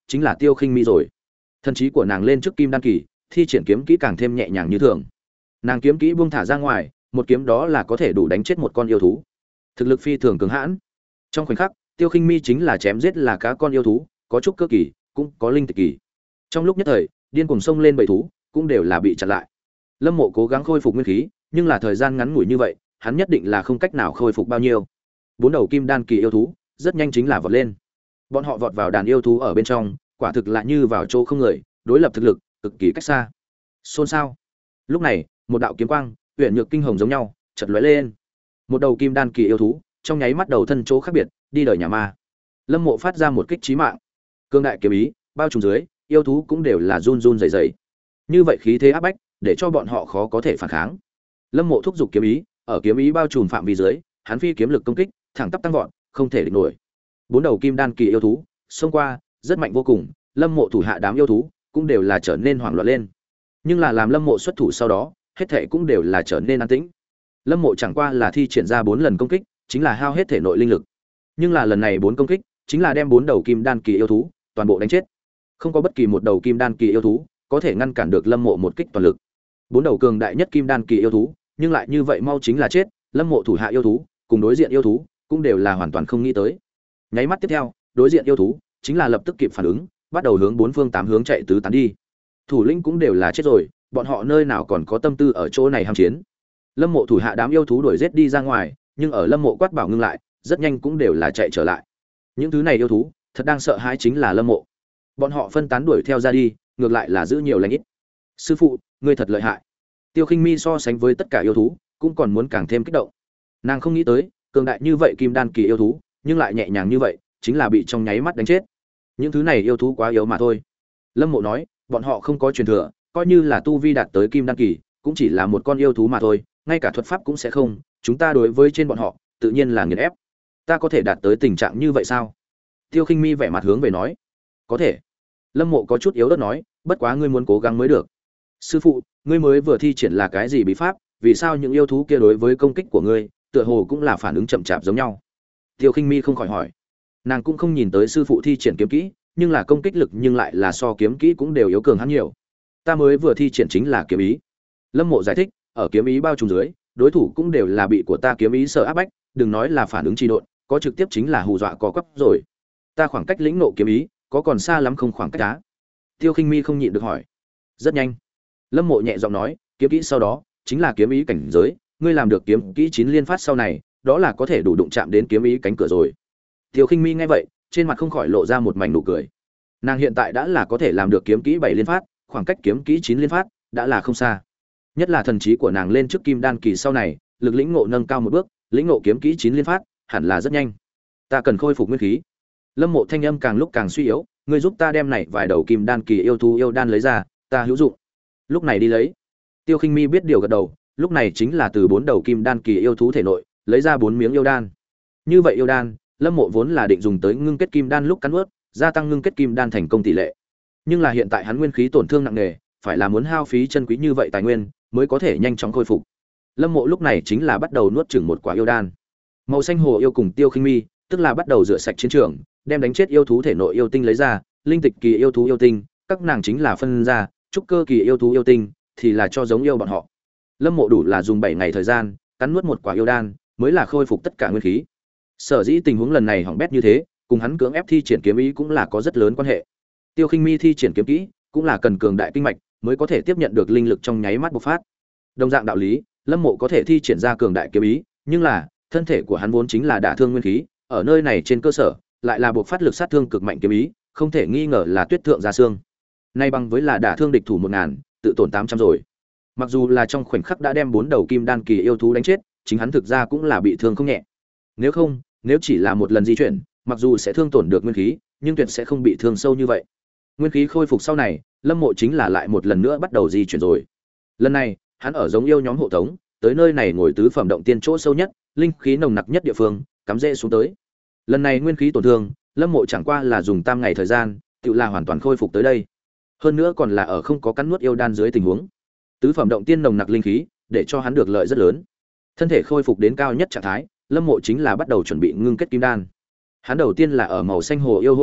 chính là Tiêu Khinh Mi rồi. Thần trí của nàng lên trước kim đan kỳ, thi triển kiếm kỹ càng thêm nhẹ nhàng như thường. Nàng kiếm kỹ buông thả ra ngoài, một kiếm đó là có thể đủ đánh chết một con yêu thú. Thực lực phi thường cường hãn. Trong khoảnh khắc, Tiêu Khinh Mi chính là chém giết là cá con yêu thú, có trúc cơ kỳ, cũng có linh tịch kỳ. Trong lúc nhất thời, điên cuồng xông lên bầy thú, cũng đều là bị chặn lại. Lâm Mộ cố gắng khôi phục nguyên khí, nhưng là thời gian ngắn ngủi như vậy, hắn nhất định là không cách nào khôi phục bao nhiêu. Bốn đầu kim đan kỳ yêu thú, rất nhanh chính là vọt lên. Bọn họ vọt vào đàn yêu thú ở bên trong, quả thực là như vào chỗ không người, đối lập thực lực cực kỳ cách xa. Xôn xao. Lúc này, một đạo kiếm quang, huyền nhược kinh hồng giống nhau, chợt lóe lên. Một đầu kim đan kỳ yêu thú, trong nháy mắt đầu thân chỗ khác biệt, đi đời nhà ma. Lâm Mộ phát ra một kích chí mạng. Cương đại kiếm ý, bao trùm dưới, yêu thú cũng đều là run run rẩy rẩy. Như vậy khí thế áp bách, để cho bọn họ khó có thể phản kháng. Lâm Mộ thúc giục kiếm ý, ở kiếm ý bao trùm phạm vi dưới, hắn phi kiếm lực công kích, thẳng tắp tăng vọt, không thể địch nổi. Bốn đầu kim đan kỳ yêu thú, xông qua, rất mạnh vô cùng, Lâm Mộ thủ hạ đám yêu thú cũng đều là trở nên hoảng loạn lên. Nhưng là làm Lâm Mộ xuất thủ sau đó, hết thảy cũng đều là trở nên an tĩnh. Lâm Mộ chẳng qua là thi triển ra bốn lần công kích, chính là hao hết thể nội linh lực. Nhưng là lần này bốn công kích, chính là đem bốn đầu kim đan kỳ yêu thú toàn bộ đánh chết. Không có bất kỳ một đầu kim đan kỳ yêu thú có thể ngăn cản được Lâm Mộ một kích toàn lực. Bốn đầu cường đại nhất kim đan kỳ yêu thú, nhưng lại như vậy mau chính là chết, Lâm Mộ thủ hạ yêu thú, cùng đối diện yêu thú, cũng đều là hoàn toàn không nghĩ tới. Nháy mắt tiếp theo, đối diện yêu thú chính là lập tức kịp phản ứng, bắt đầu hướng bốn phương tám hướng chạy tứ tán đi. Thủ lĩnh cũng đều là chết rồi, bọn họ nơi nào còn có tâm tư ở chỗ này ham chiến. Lâm Mộ thủ hạ đám yêu thú đuổi giết đi ra ngoài, nhưng ở Lâm Mộ quát bảo ngưng lại, rất nhanh cũng đều là chạy trở lại. Những thứ này yêu thú, thật đang sợ hãi chính là Lâm Mộ. Bọn họ phân tán đuổi theo ra đi, ngược lại là giữ nhiều lành ít. Sư phụ, ngươi thật lợi hại. Tiêu Khinh Mi so sánh với tất cả yêu thú, cũng còn muốn càng thêm kích động. Nàng không nghĩ tới, cường đại như vậy kim đan kỳ yêu thú, nhưng lại nhẹ nhàng như vậy, chính là bị trong nháy mắt đánh chết. Những thứ này yêu thú quá yếu mà thôi. Lâm Mộ nói, bọn họ không có truyền thừa, coi như là tu vi đạt tới kim đan kỳ, cũng chỉ là một con yêu thú mà thôi, ngay cả thuật pháp cũng sẽ không, chúng ta đối với trên bọn họ, tự nhiên là nghiền ép. Ta có thể đạt tới tình trạng như vậy sao? Tiêu Khinh Mi vẻ mặt hướng về nói, có thể. Lâm Mộ có chút yếu ớt nói, bất quá ngươi muốn cố gắng mới được. Sư phụ, ngươi mới vừa thi triển là cái gì bí pháp, vì sao những yêu thú kia đối với công kích của ngươi, tựa hồ cũng là phản ứng chậm chạp giống nhau? Tiêu Khinh Mi không khỏi hỏi. Nàng cũng không nhìn tới sư phụ thi triển kiếm kỹ, nhưng là công kích lực nhưng lại là so kiếm kỹ cũng đều yếu cường hắn nhiều. Ta mới vừa thi triển chính là kiếm ý. Lâm Mộ giải thích, ở kiếm ý bao trùm dưới, đối thủ cũng đều là bị của ta kiếm ý sợ áp bách, đừng nói là phản ứng trì độn, có trực tiếp chính là hù dọa có quắp rồi. Ta khoảng cách lĩnh nộ kiếm ý, có còn xa lắm không khoảng cách đá? Tiêu Khinh Mi không nhịn được hỏi. Rất nhanh. Lâm Mộ nhẹ giọng nói, kiếm kỹ sau đó chính là kiếm ý cảnh giới, ngươi làm được kiếm kỹ chín liên phát sau này, đó là có thể đủ đụng chạm đến kiếm ý cánh cửa rồi. Tiêu Khinh Mi nghe vậy, trên mặt không khỏi lộ ra một mảnh nụ cười. Nàng hiện tại đã là có thể làm được kiếm kỹ bảy liên phát, khoảng cách kiếm kỹ chín liên phát đã là không xa. Nhất là thần trí của nàng lên trước kim đan kỳ sau này, lực lĩnh ngộ nâng cao một bước, lĩnh ngộ kiếm kỹ chín liên phát, hẳn là rất nhanh. Ta cần khôi phục nguyên khí. Lâm Mộ thanh âm càng lúc càng suy yếu, ngươi giúp ta đem này vài đầu kim đan kỳ yêu thú yêu đan lấy ra, ta hữu dụng. Lúc này đi lấy. Tiêu Khinh Mi biết điều gật đầu, lúc này chính là từ bốn đầu kim đan kỳ yêu thú thể nội, lấy ra bốn miếng yêu đan. Như vậy yêu đan, Lâm Mộ vốn là định dùng tới ngưng kết kim đan lúc cắn nuốt, gia tăng ngưng kết kim đan thành công tỷ lệ. Nhưng là hiện tại hắn nguyên khí tổn thương nặng nề, phải là muốn hao phí chân quý như vậy tài nguyên mới có thể nhanh chóng khôi phục. Lâm Mộ lúc này chính là bắt đầu nuốt chửng một quả yêu đan. Màu xanh hồ yêu cùng Tiêu Khinh Mi, tức là bắt đầu rửa sạch chiến trường, đem đánh chết yêu thú thể nội yêu tinh lấy ra, linh tịch kỳ yêu thú yêu tinh, các nàng chính là phân ra, trúc cơ kỳ yêu thú yêu tinh thì là cho giống yêu bọn họ. Lâm Mộ đủ là dùng bảy ngày thời gian, cắn nuốt một quả yêu đan, mới là khôi phục tất cả nguyên khí. Sở dĩ tình huống lần này hỏng bét như thế, cùng hắn cưỡng ép thi triển kiếm ý cũng là có rất lớn quan hệ. Tiêu Khinh Mi thi triển kiếm kỹ, cũng là cần cường đại kinh mạch mới có thể tiếp nhận được linh lực trong nháy mắt bộc phát. Đồng dạng đạo lý, Lâm Mộ có thể thi triển ra cường đại kiếm ý, nhưng là thân thể của hắn vốn chính là đả thương nguyên khí, ở nơi này trên cơ sở, lại là bộc phát lực sát thương cực mạnh kiếm ý, không thể nghi ngờ là tuyết thượng ra xương. Nay bằng với là đả thương địch thủ một ngàn, tự tổn tám trăm rồi. Mặc dù là trong khoảnh khắc đã đem bốn đầu kim đan kỳ yêu thú đánh chết, chính hắn thực ra cũng là bị thương không nhẹ. Nếu không, nếu chỉ là một lần di chuyển, mặc dù sẽ thương tổn được nguyên khí, nhưng tuyệt sẽ không bị thương sâu như vậy. Nguyên khí khôi phục sau này, Lâm Mộ chính là lại một lần nữa bắt đầu di chuyển rồi. Lần này, hắn ở giống yêu nhóm hộ tống, tới nơi này ngồi tứ phẩm động tiên chỗ sâu nhất, linh khí nồng nặc nhất địa phương, cắm rễ xuống tới. Lần này nguyên khí tổn thương, Lâm Mộ chẳng qua là dùng tam ngày thời gian, tự là hoàn toàn khôi phục tới đây. Hơn nữa còn là ở không có cắn nuốt yêu đan dưới tình huống. Tứ phẩm động tiên nồng nặc linh khí, để cho hắn được lợi rất lớn. Thân thể khôi phục đến cao nhất trạng thái, Lâm Mộ chính là bắt đầu chuẩn bị ngưng kết kim đan. Hắn đầu tiên là ở màu xanh hồ yêu hỗ trợ,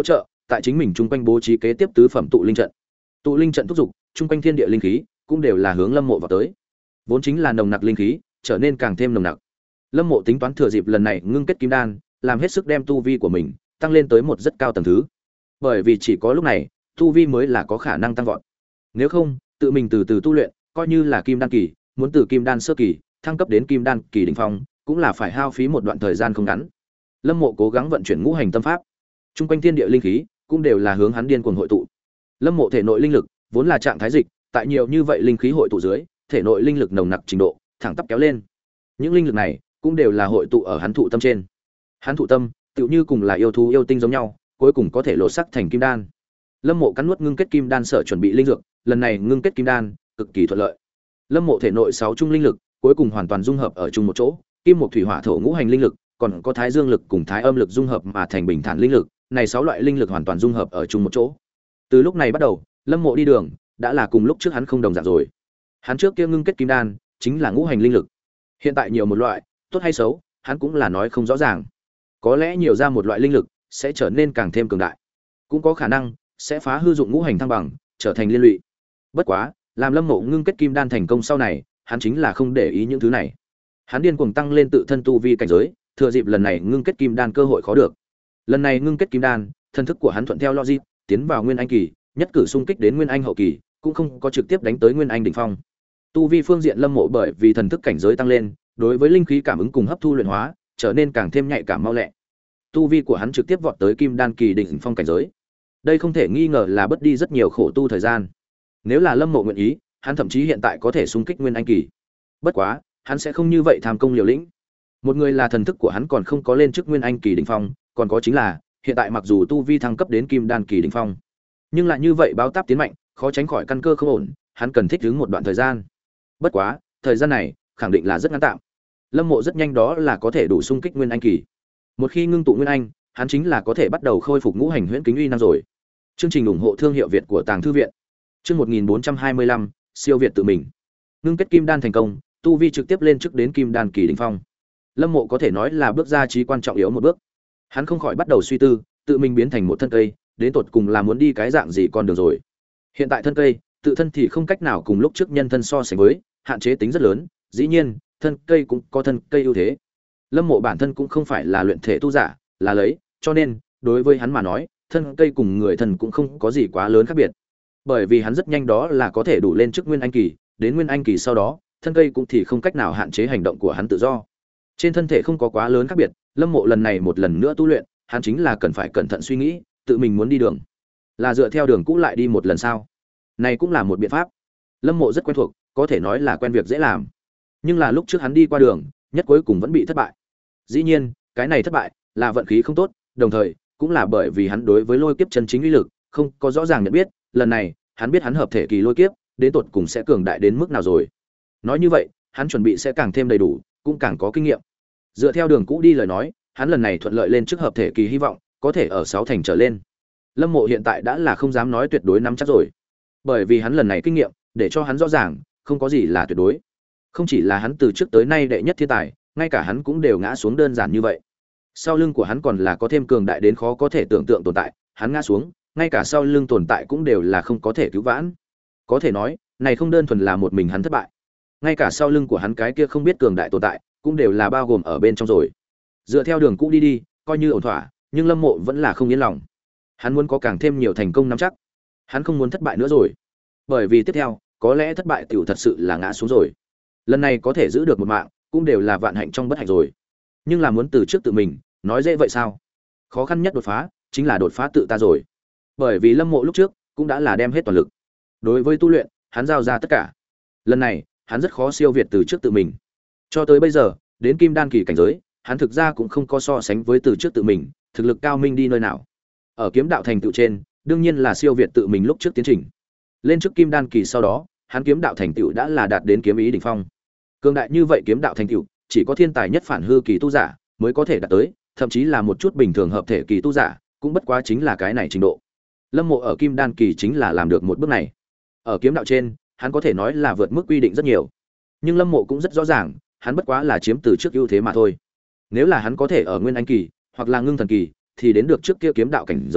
tại chính mình chung quanh bố trí kế tiếp tứ phẩm tụ linh trận. Tụ linh trận thúc giục, chung quanh thiên địa linh khí cũng đều là hướng Lâm Mộ vào tới. Vốn chính là nồng nặc linh khí, trở nên càng thêm nồng nặc. Lâm Mộ tính toán thừa dịp lần này ngưng kết kim đan, làm hết sức đem tu vi của mình tăng lên tới một rất cao tầng thứ. Bởi vì chỉ có lúc này, tu vi mới là có khả năng tăng vọt. Nếu không, tự mình từ từ tu luyện, coi như là kim đan kỳ, muốn từ kim đan sơ kỳ thăng cấp đến kim đan kỳ đỉnh phong, cũng là phải hao phí một đoạn thời gian không ngắn. Lâm Mộ cố gắng vận chuyển ngũ hành tâm pháp, trung quanh thiên địa linh khí cũng đều là hướng hắn điên cuồng hội tụ. Lâm Mộ thể nội linh lực vốn là trạng thái dịch, tại nhiều như vậy linh khí hội tụ dưới, thể nội linh lực nồng nặc trình độ thẳng tắp kéo lên. Những linh lực này cũng đều là hội tụ ở hắn thụ tâm trên. Hắn thụ tâm, tựu như cùng là yêu thú yêu tinh giống nhau, cuối cùng có thể lột sắc thành kim đan. Lâm Mộ cắn nuốt ngưng kết kim đan sở chuẩn bị linh dược, lần này ngưng kết kim đan cực kỳ thuận lợi. Lâm Mộ thể nội sáu trung linh lực cuối cùng hoàn toàn dung hợp ở chung một chỗ, kim một thủy hỏa thổ ngũ hành linh lực, còn có thái dương lực cùng thái âm lực dung hợp mà thành bình thản linh lực, này sáu loại linh lực hoàn toàn dung hợp ở chung một chỗ. Từ lúc này bắt đầu, Lâm Mộ đi đường đã là cùng lúc trước hắn không đồng dạng rồi. Hắn trước kia ngưng kết kim đan chính là ngũ hành linh lực, hiện tại nhiều một loại, tốt hay xấu, hắn cũng là nói không rõ ràng. Có lẽ nhiều ra một loại linh lực sẽ trở nên càng thêm cường đại, cũng có khả năng sẽ phá hư dụng ngũ hành thăng bằng, trở thành liên lụy. Bất quá, làm Lâm Mộ ngưng kết kim đan thành công sau này, hắn chính là không để ý những thứ này. Hắn điên cuồng tăng lên tự thân tu vi cảnh giới, thừa dịp lần này ngưng kết kim đan cơ hội khó được. Lần này ngưng kết kim đan, thân thức của hắn thuận theo logic, tiến vào nguyên anh kỳ, nhất cử xung kích đến nguyên anh hậu kỳ, cũng không có trực tiếp đánh tới nguyên anh đỉnh phong. Tu vi phương diện Lâm Mộ bởi vì thần thức cảnh giới tăng lên, đối với linh khí cảm ứng cùng hấp thu luyện hóa, trở nên càng thêm nhạy cảm mau lẹ. Tu vi của hắn trực tiếp vọt tới kim đan kỳ đỉnh phong cảnh giới. Đây không thể nghi ngờ là bất đi rất nhiều khổ tu thời gian. Nếu là Lâm Mộ nguyện ý, hắn thậm chí hiện tại có thể xung kích nguyên anh kỳ. Bất quá, hắn sẽ không như vậy tham công liều lĩnh. Một người là thần thức của hắn còn không có lên trước nguyên anh kỳ đỉnh phong, còn có chính là, hiện tại mặc dù tu vi thăng cấp đến kim đan kỳ đỉnh phong, nhưng lại như vậy báo táp tiến mạnh, khó tránh khỏi căn cơ không ổn, hắn cần thích ứng một đoạn thời gian. Bất quá, thời gian này khẳng định là rất ngắn tạm. Lâm Mộ rất nhanh đó là có thể đủ xung kích nguyên anh kỳ. Một khi ngưng tụ nguyên anh, hắn chính là có thể bắt đầu khôi phục ngũ hành huyễn kính uy năng rồi. Chương trình ủng hộ thương hiệu Việt của Tàng thư viện. Chương một nghìn bốn trăm hai mươi lăm, siêu việt tự mình. Ngưng kết kim đan thành công, tu vi trực tiếp lên trước đến kim đan kỳ đỉnh phong. Lâm Mộ có thể nói là bước ra chí quan trọng yếu một bước. Hắn không khỏi bắt đầu suy tư, tự mình biến thành một thân cây, đến tột cùng là muốn đi cái dạng gì con đường rồi. Hiện tại thân cây, tự thân thì không cách nào cùng lúc trước nhân thân so sánh với, hạn chế tính rất lớn, dĩ nhiên, thân cây cũng có thân cây ưu thế. Lâm Mộ bản thân cũng không phải là luyện thể tu giả, là lấy, cho nên, đối với hắn mà nói, thân cây cùng người thân cũng không có gì quá lớn khác biệt. Bởi vì hắn rất nhanh đó là có thể đủ lên trước nguyên anh kỳ, đến nguyên anh kỳ sau đó, thân cây cũng thì không cách nào hạn chế hành động của hắn tự do. Trên thân thể không có quá lớn khác biệt, Lâm Mộ lần này một lần nữa tu luyện, hắn chính là cần phải cẩn thận suy nghĩ, tự mình muốn đi đường, là dựa theo đường cũ lại đi một lần sao? Này cũng là một biện pháp. Lâm Mộ rất quen thuộc, có thể nói là quen việc dễ làm. Nhưng là lúc trước hắn đi qua đường, nhất cuối cùng vẫn bị thất bại. Dĩ nhiên, cái này thất bại là vận khí không tốt, đồng thời cũng là bởi vì hắn đối với lôi kiếp chân chính uy lực không có rõ ràng nhận biết, lần này, hắn biết hắn hợp thể kỳ lôi kiếp, đến tột cùng sẽ cường đại đến mức nào rồi. Nói như vậy, hắn chuẩn bị sẽ càng thêm đầy đủ, cũng càng có kinh nghiệm. Dựa theo đường cũ đi lời nói, hắn lần này thuận lợi lên trước hợp thể kỳ hy vọng có thể ở sáu thành trở lên. Lâm Mộ hiện tại đã là không dám nói tuyệt đối nắm chắc rồi. Bởi vì hắn lần này kinh nghiệm, để cho hắn rõ ràng, không có gì là tuyệt đối. Không chỉ là hắn từ trước tới nay đệ nhất thiên tài, ngay cả hắn cũng đều ngã xuống đơn giản như vậy. Sau lưng của hắn còn là có thêm cường đại đến khó có thể tưởng tượng tồn tại, hắn ngã xuống, ngay cả sau lưng tồn tại cũng đều là không có thể cứu vãn. Có thể nói, này không đơn thuần là một mình hắn thất bại. Ngay cả sau lưng của hắn cái kia không biết cường đại tồn tại, cũng đều là bao gồm ở bên trong rồi. Dựa theo đường cũ đi đi, coi như ổn thỏa, nhưng Lâm Mộ vẫn là không yên lòng. Hắn muốn có càng thêm nhiều thành công nắm chắc. Hắn không muốn thất bại nữa rồi. Bởi vì tiếp theo, có lẽ thất bại tiểu thật sự là ngã xuống rồi. Lần này có thể giữ được một mạng, cũng đều là vạn hạnh trong bất hạnh rồi. Nhưng là muốn từ trước tự mình, nói dễ vậy sao? Khó khăn nhất đột phá, chính là đột phá tự ta rồi. Bởi vì Lâm Mộ lúc trước cũng đã là đem hết toàn lực. Đối với tu luyện, hắn giao ra tất cả. Lần này, hắn rất khó siêu việt từ trước tự mình. Cho tới bây giờ, đến kim đan kỳ cảnh giới, hắn thực ra cũng không có so sánh với từ trước tự mình, thực lực cao minh đi nơi nào. Ở kiếm đạo thành tựu trên, đương nhiên là siêu việt tự mình lúc trước tiến trình. Lên trước kim đan kỳ sau đó, hắn kiếm đạo thành tựu đã là đạt đến kiếm ý đỉnh phong. Cường đại như vậy kiếm đạo thành tựu, chỉ có thiên tài nhất phản hư kỳ tu giả mới có thể đạt tới, thậm chí là một chút bình thường hợp thể kỳ tu giả, cũng bất quá chính là cái này trình độ. Lâm Mộ ở kim đan kỳ chính là làm được một bước này. Ở kiếm đạo trên, hắn có thể nói là vượt mức quy định rất nhiều. Nhưng Lâm Mộ cũng rất rõ ràng, hắn bất quá là chiếm từ trước ưu thế mà thôi. Nếu là hắn có thể ở nguyên anh kỳ hoặc là ngưng thần kỳ, thì đến được trước kia kiếm đạo cảnh giới,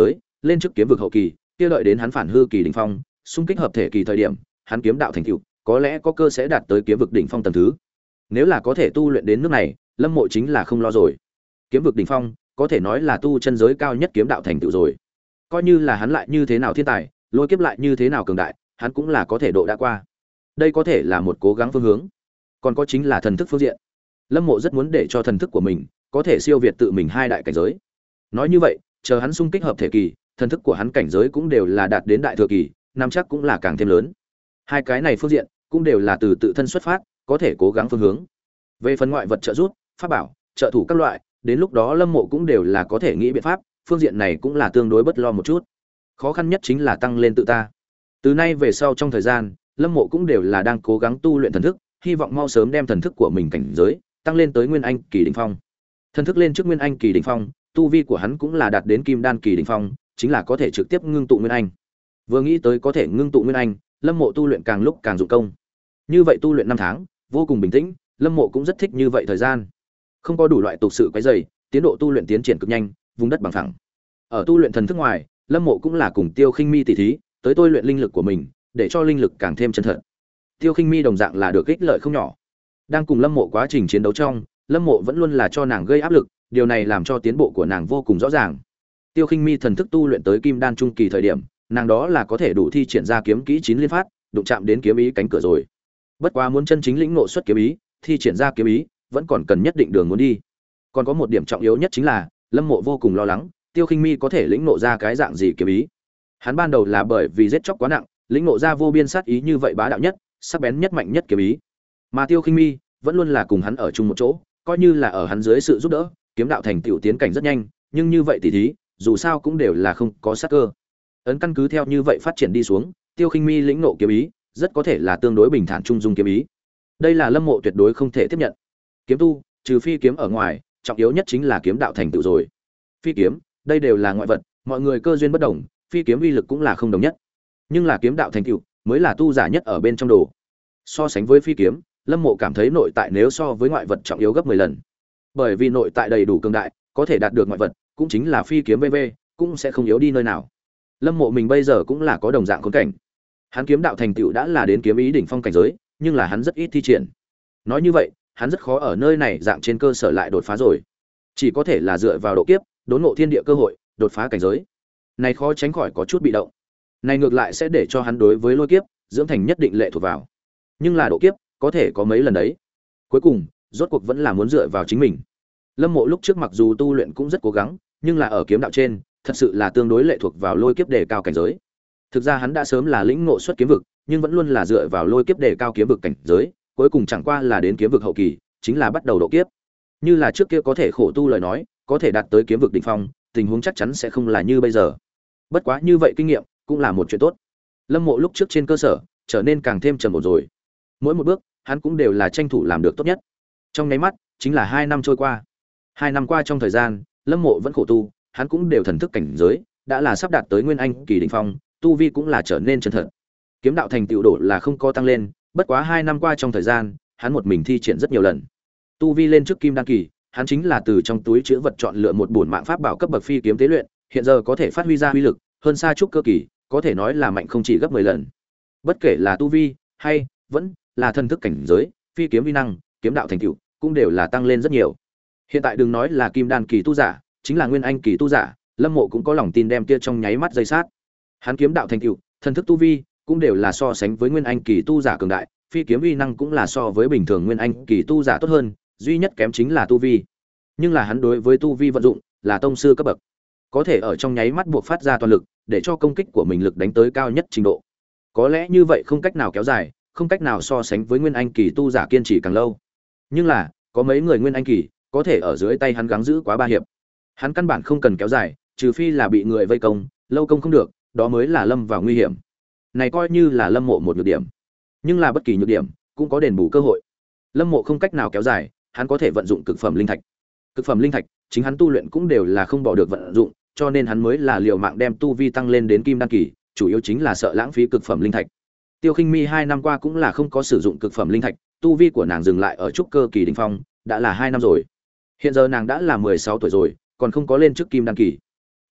lên trước kiếm vực hậu kỳ, kia đợi đến hắn phản hư kỳ đỉnh phong, xung kích hợp thể kỳ thời điểm, hắn kiếm đạo thành tựu, có lẽ có cơ sẽ đạt tới kiếm vực đỉnh phong tầng thứ. Nếu là có thể tu luyện đến nước này, Lâm Mộ chính là không lo rồi. Kiếm vực đỉnh phong, có thể nói là tu chân giới cao nhất kiếm đạo thành tựu rồi. Coi như là hắn lại như thế nào thiên tài, lôi kiếp lại như thế nào cường đại, hắn cũng là có thể độ đã qua. Đây có thể là một cố gắng phương hướng. Còn có chính là thần thức phương diện. Lâm Mộ rất muốn để cho thần thức của mình có thể siêu việt tự mình hai đại cảnh giới. Nói như vậy, chờ hắn xung kích hợp thể kỳ, thần thức của hắn cảnh giới cũng đều là đạt đến đại thừa kỳ, năm chắc cũng là càng thêm lớn. Hai cái này phương diện cũng đều là từ tự thân xuất phát, có thể cố gắng phương hướng. Về phần ngoại vật trợ giúp, pháp bảo, trợ thủ các loại, đến lúc đó Lâm Mộ cũng đều là có thể nghĩ biện pháp, phương diện này cũng là tương đối bất lo một chút. Khó khăn nhất chính là tăng lên tự ta. Từ nay về sau trong thời gian, Lâm Mộ cũng đều là đang cố gắng tu luyện thần thức, hy vọng mau sớm đem thần thức của mình cảnh giới tăng lên tới Nguyên Anh kỳ đỉnh phong. Thần thức lên trước Nguyên Anh kỳ đỉnh phong, tu vi của hắn cũng là đạt đến Kim Đan kỳ đỉnh phong, chính là có thể trực tiếp ngưng tụ Nguyên Anh. Vừa nghĩ tới có thể ngưng tụ Nguyên Anh, Lâm Mộ tu luyện càng lúc càng dụng công. Như vậy tu luyện năm tháng, vô cùng bình tĩnh, Lâm Mộ cũng rất thích như vậy thời gian. Không có đủ loại tục sự quấy rầy, tiến độ tu luyện tiến triển cực nhanh, vùng đất bằng phẳng. Ở tu luyện thần thức ngoài, Lâm Mộ cũng là cùng Tiêu Khinh Mi tỉ thí, tới tôi luyện linh lực của mình, để cho linh lực càng thêm chân thật. Tiêu Khinh Mi đồng dạng là được ích lợi không nhỏ. Đang cùng Lâm Mộ quá trình chiến đấu trong, Lâm Mộ vẫn luôn là cho nàng gây áp lực, điều này làm cho tiến bộ của nàng vô cùng rõ ràng. Tiêu Khinh Mi thần thức tu luyện tới Kim Đan trung kỳ thời điểm, nàng đó là có thể đủ thi triển ra kiếm kỹ chín liên phát, đụng chạm đến kiếm ý cánh cửa rồi. Bất quá muốn chân chính lĩnh ngộ xuất kiếm ý, thi triển ra kiếm ý, vẫn còn cần nhất định đường muốn đi. Còn có một điểm trọng yếu nhất chính là, Lâm Mộ vô cùng lo lắng, Tiêu Khinh Mi có thể lĩnh ngộ ra cái dạng gì kiếm ý. Hắn ban đầu là bởi vì giết chóc quá nặng, lĩnh ngộ ra vô biên sát ý như vậy bá đạo nhất, sắc bén nhất mạnh nhất kiếm ý. Mà Tiêu Khinh Mi vẫn luôn là cùng hắn ở chung một chỗ, coi như là ở hắn dưới sự giúp đỡ, kiếm đạo thành tựu tiến cảnh rất nhanh, nhưng như vậy tỉ thí, dù sao cũng đều là không có sát cơ. Ấn căn cứ theo như vậy phát triển đi xuống, Tiêu Khinh Mi lĩnh ngộ kiếm ý, rất có thể là tương đối bình thản trung dung kiếm ý. Đây là Lâm Mộ tuyệt đối không thể tiếp nhận. Kiếm tu, trừ phi kiếm ở ngoài, trọng yếu nhất chính là kiếm đạo thành tựu rồi. Phi kiếm, đây đều là ngoại vật, mọi người cơ duyên bất đồng, phi kiếm uy lực cũng là không đồng nhất. Nhưng là kiếm đạo thành tựu mới là tu giả nhất ở bên trong đồ. So sánh với phi kiếm, Lâm Mộ cảm thấy nội tại nếu so với ngoại vật trọng yếu gấp mười lần. Bởi vì nội tại đầy đủ cường đại, có thể đạt được ngoại vật, cũng chính là phi kiếm vê vê, cũng sẽ không yếu đi nơi nào. Lâm Mộ mình bây giờ cũng là có đồng dạng khốn cảnh. Hắn kiếm đạo thành tựu đã là đến kiếm ý đỉnh phong cảnh giới, nhưng là hắn rất ít thi triển. Nói như vậy, hắn rất khó ở nơi này dạng trên cơ sở lại đột phá rồi. Chỉ có thể là dựa vào độ kiếp, đốn ngộ thiên địa cơ hội, đột phá cảnh giới. Này khó tránh khỏi có chút bị động. Này ngược lại sẽ để cho hắn đối với lôi kiếp dưỡng thành nhất định lệ thuộc vào. Nhưng là độ kiếp, có thể có mấy lần đấy. Cuối cùng, rốt cuộc vẫn là muốn dựa vào chính mình. Lâm Mộ lúc trước mặc dù tu luyện cũng rất cố gắng, nhưng là ở kiếm đạo trên, thật sự là tương đối lệ thuộc vào lôi kiếp đề cao cảnh giới. Thực ra hắn đã sớm là lĩnh ngộ xuất kiếm vực, nhưng vẫn luôn là dựa vào lôi kiếp đề cao kiếm vực cảnh giới, cuối cùng chẳng qua là đến kiếm vực hậu kỳ, chính là bắt đầu độ kiếp. Như là trước kia có thể khổ tu lời nói, có thể đạt tới kiếm vực đỉnh phong, tình huống chắc chắn sẽ không là như bây giờ. Bất quá như vậy kinh nghiệm cũng là một chuyện tốt. Lâm Mộ lúc trước trên cơ sở trở nên càng thêm trầm ổn rồi. Mỗi một bước, hắn cũng đều là tranh thủ làm được tốt nhất. Trong nháy mắt, chính là hai năm trôi qua. Hai năm qua trong thời gian, Lâm Mộ vẫn khổ tu, hắn cũng đều thần thức cảnh giới, đã là sắp đạt tới Nguyên Anh kỳ đỉnh phong, tu vi cũng là trở nên chân thật. Kiếm đạo thành tựu độ là không có tăng lên, bất quá hai năm qua trong thời gian, hắn một mình thi triển rất nhiều lần. Tu vi lên trước Kim Đan kỳ, hắn chính là từ trong túi trữ vật chọn lựa một bổn mạng pháp bảo cấp bậc phi kiếm tế luyện, hiện giờ có thể phát huy ra uy lực, hơn xa trúc cơ kỳ, có thể nói là mạnh không chỉ gấp mười lần. Bất kể là tu vi hay vẫn là thần thức cảnh giới, phi kiếm uy năng, kiếm đạo thành tựu cũng đều là tăng lên rất nhiều. Hiện tại đừng nói là Kim Đan kỳ tu giả, chính là Nguyên Anh kỳ tu giả, Lâm Mộ cũng có lòng tin đem kia trong nháy mắt dây sát. Hắn kiếm đạo thành tựu, thần thức tu vi cũng đều là so sánh với Nguyên Anh kỳ tu giả cường đại, phi kiếm uy năng cũng là so với bình thường Nguyên Anh kỳ tu giả tốt hơn, duy nhất kém chính là tu vi. Nhưng là hắn đối với tu vi vận dụng là tông sư cấp bậc, có thể ở trong nháy mắt buộc phát ra toàn lực, để cho công kích của mình lực đánh tới cao nhất trình độ. Có lẽ như vậy không cách nào kéo dài, không cách nào so sánh với Nguyên Anh kỳ tu giả kiên trì càng lâu. Nhưng là, có mấy người Nguyên Anh kỳ có thể ở dưới tay hắn gắng giữ quá ba hiệp. Hắn căn bản không cần kéo dài, trừ phi là bị người vây công, lâu công không được, đó mới là lâm vào nguy hiểm. Này coi như là Lâm Mộ một nhược điểm. Nhưng là bất kỳ nhược điểm cũng có đền bù cơ hội. Lâm Mộ không cách nào kéo dài, hắn có thể vận dụng cực phẩm linh thạch. Cực phẩm linh thạch, chính hắn tu luyện cũng đều là không bỏ được vận dụng, cho nên hắn mới là liều mạng đem tu vi tăng lên đến Kim Đan kỳ, chủ yếu chính là sợ lãng phí cực phẩm linh thạch. Tiêu Khinh Mi hai năm qua cũng là không có sử dụng cực phẩm linh thạch, tu vi của nàng dừng lại ở trúc cơ kỳ đỉnh phong, đã là hai năm rồi. Hiện giờ nàng đã là mười sáu tuổi rồi, còn không có lên trước Kim Đan kỳ.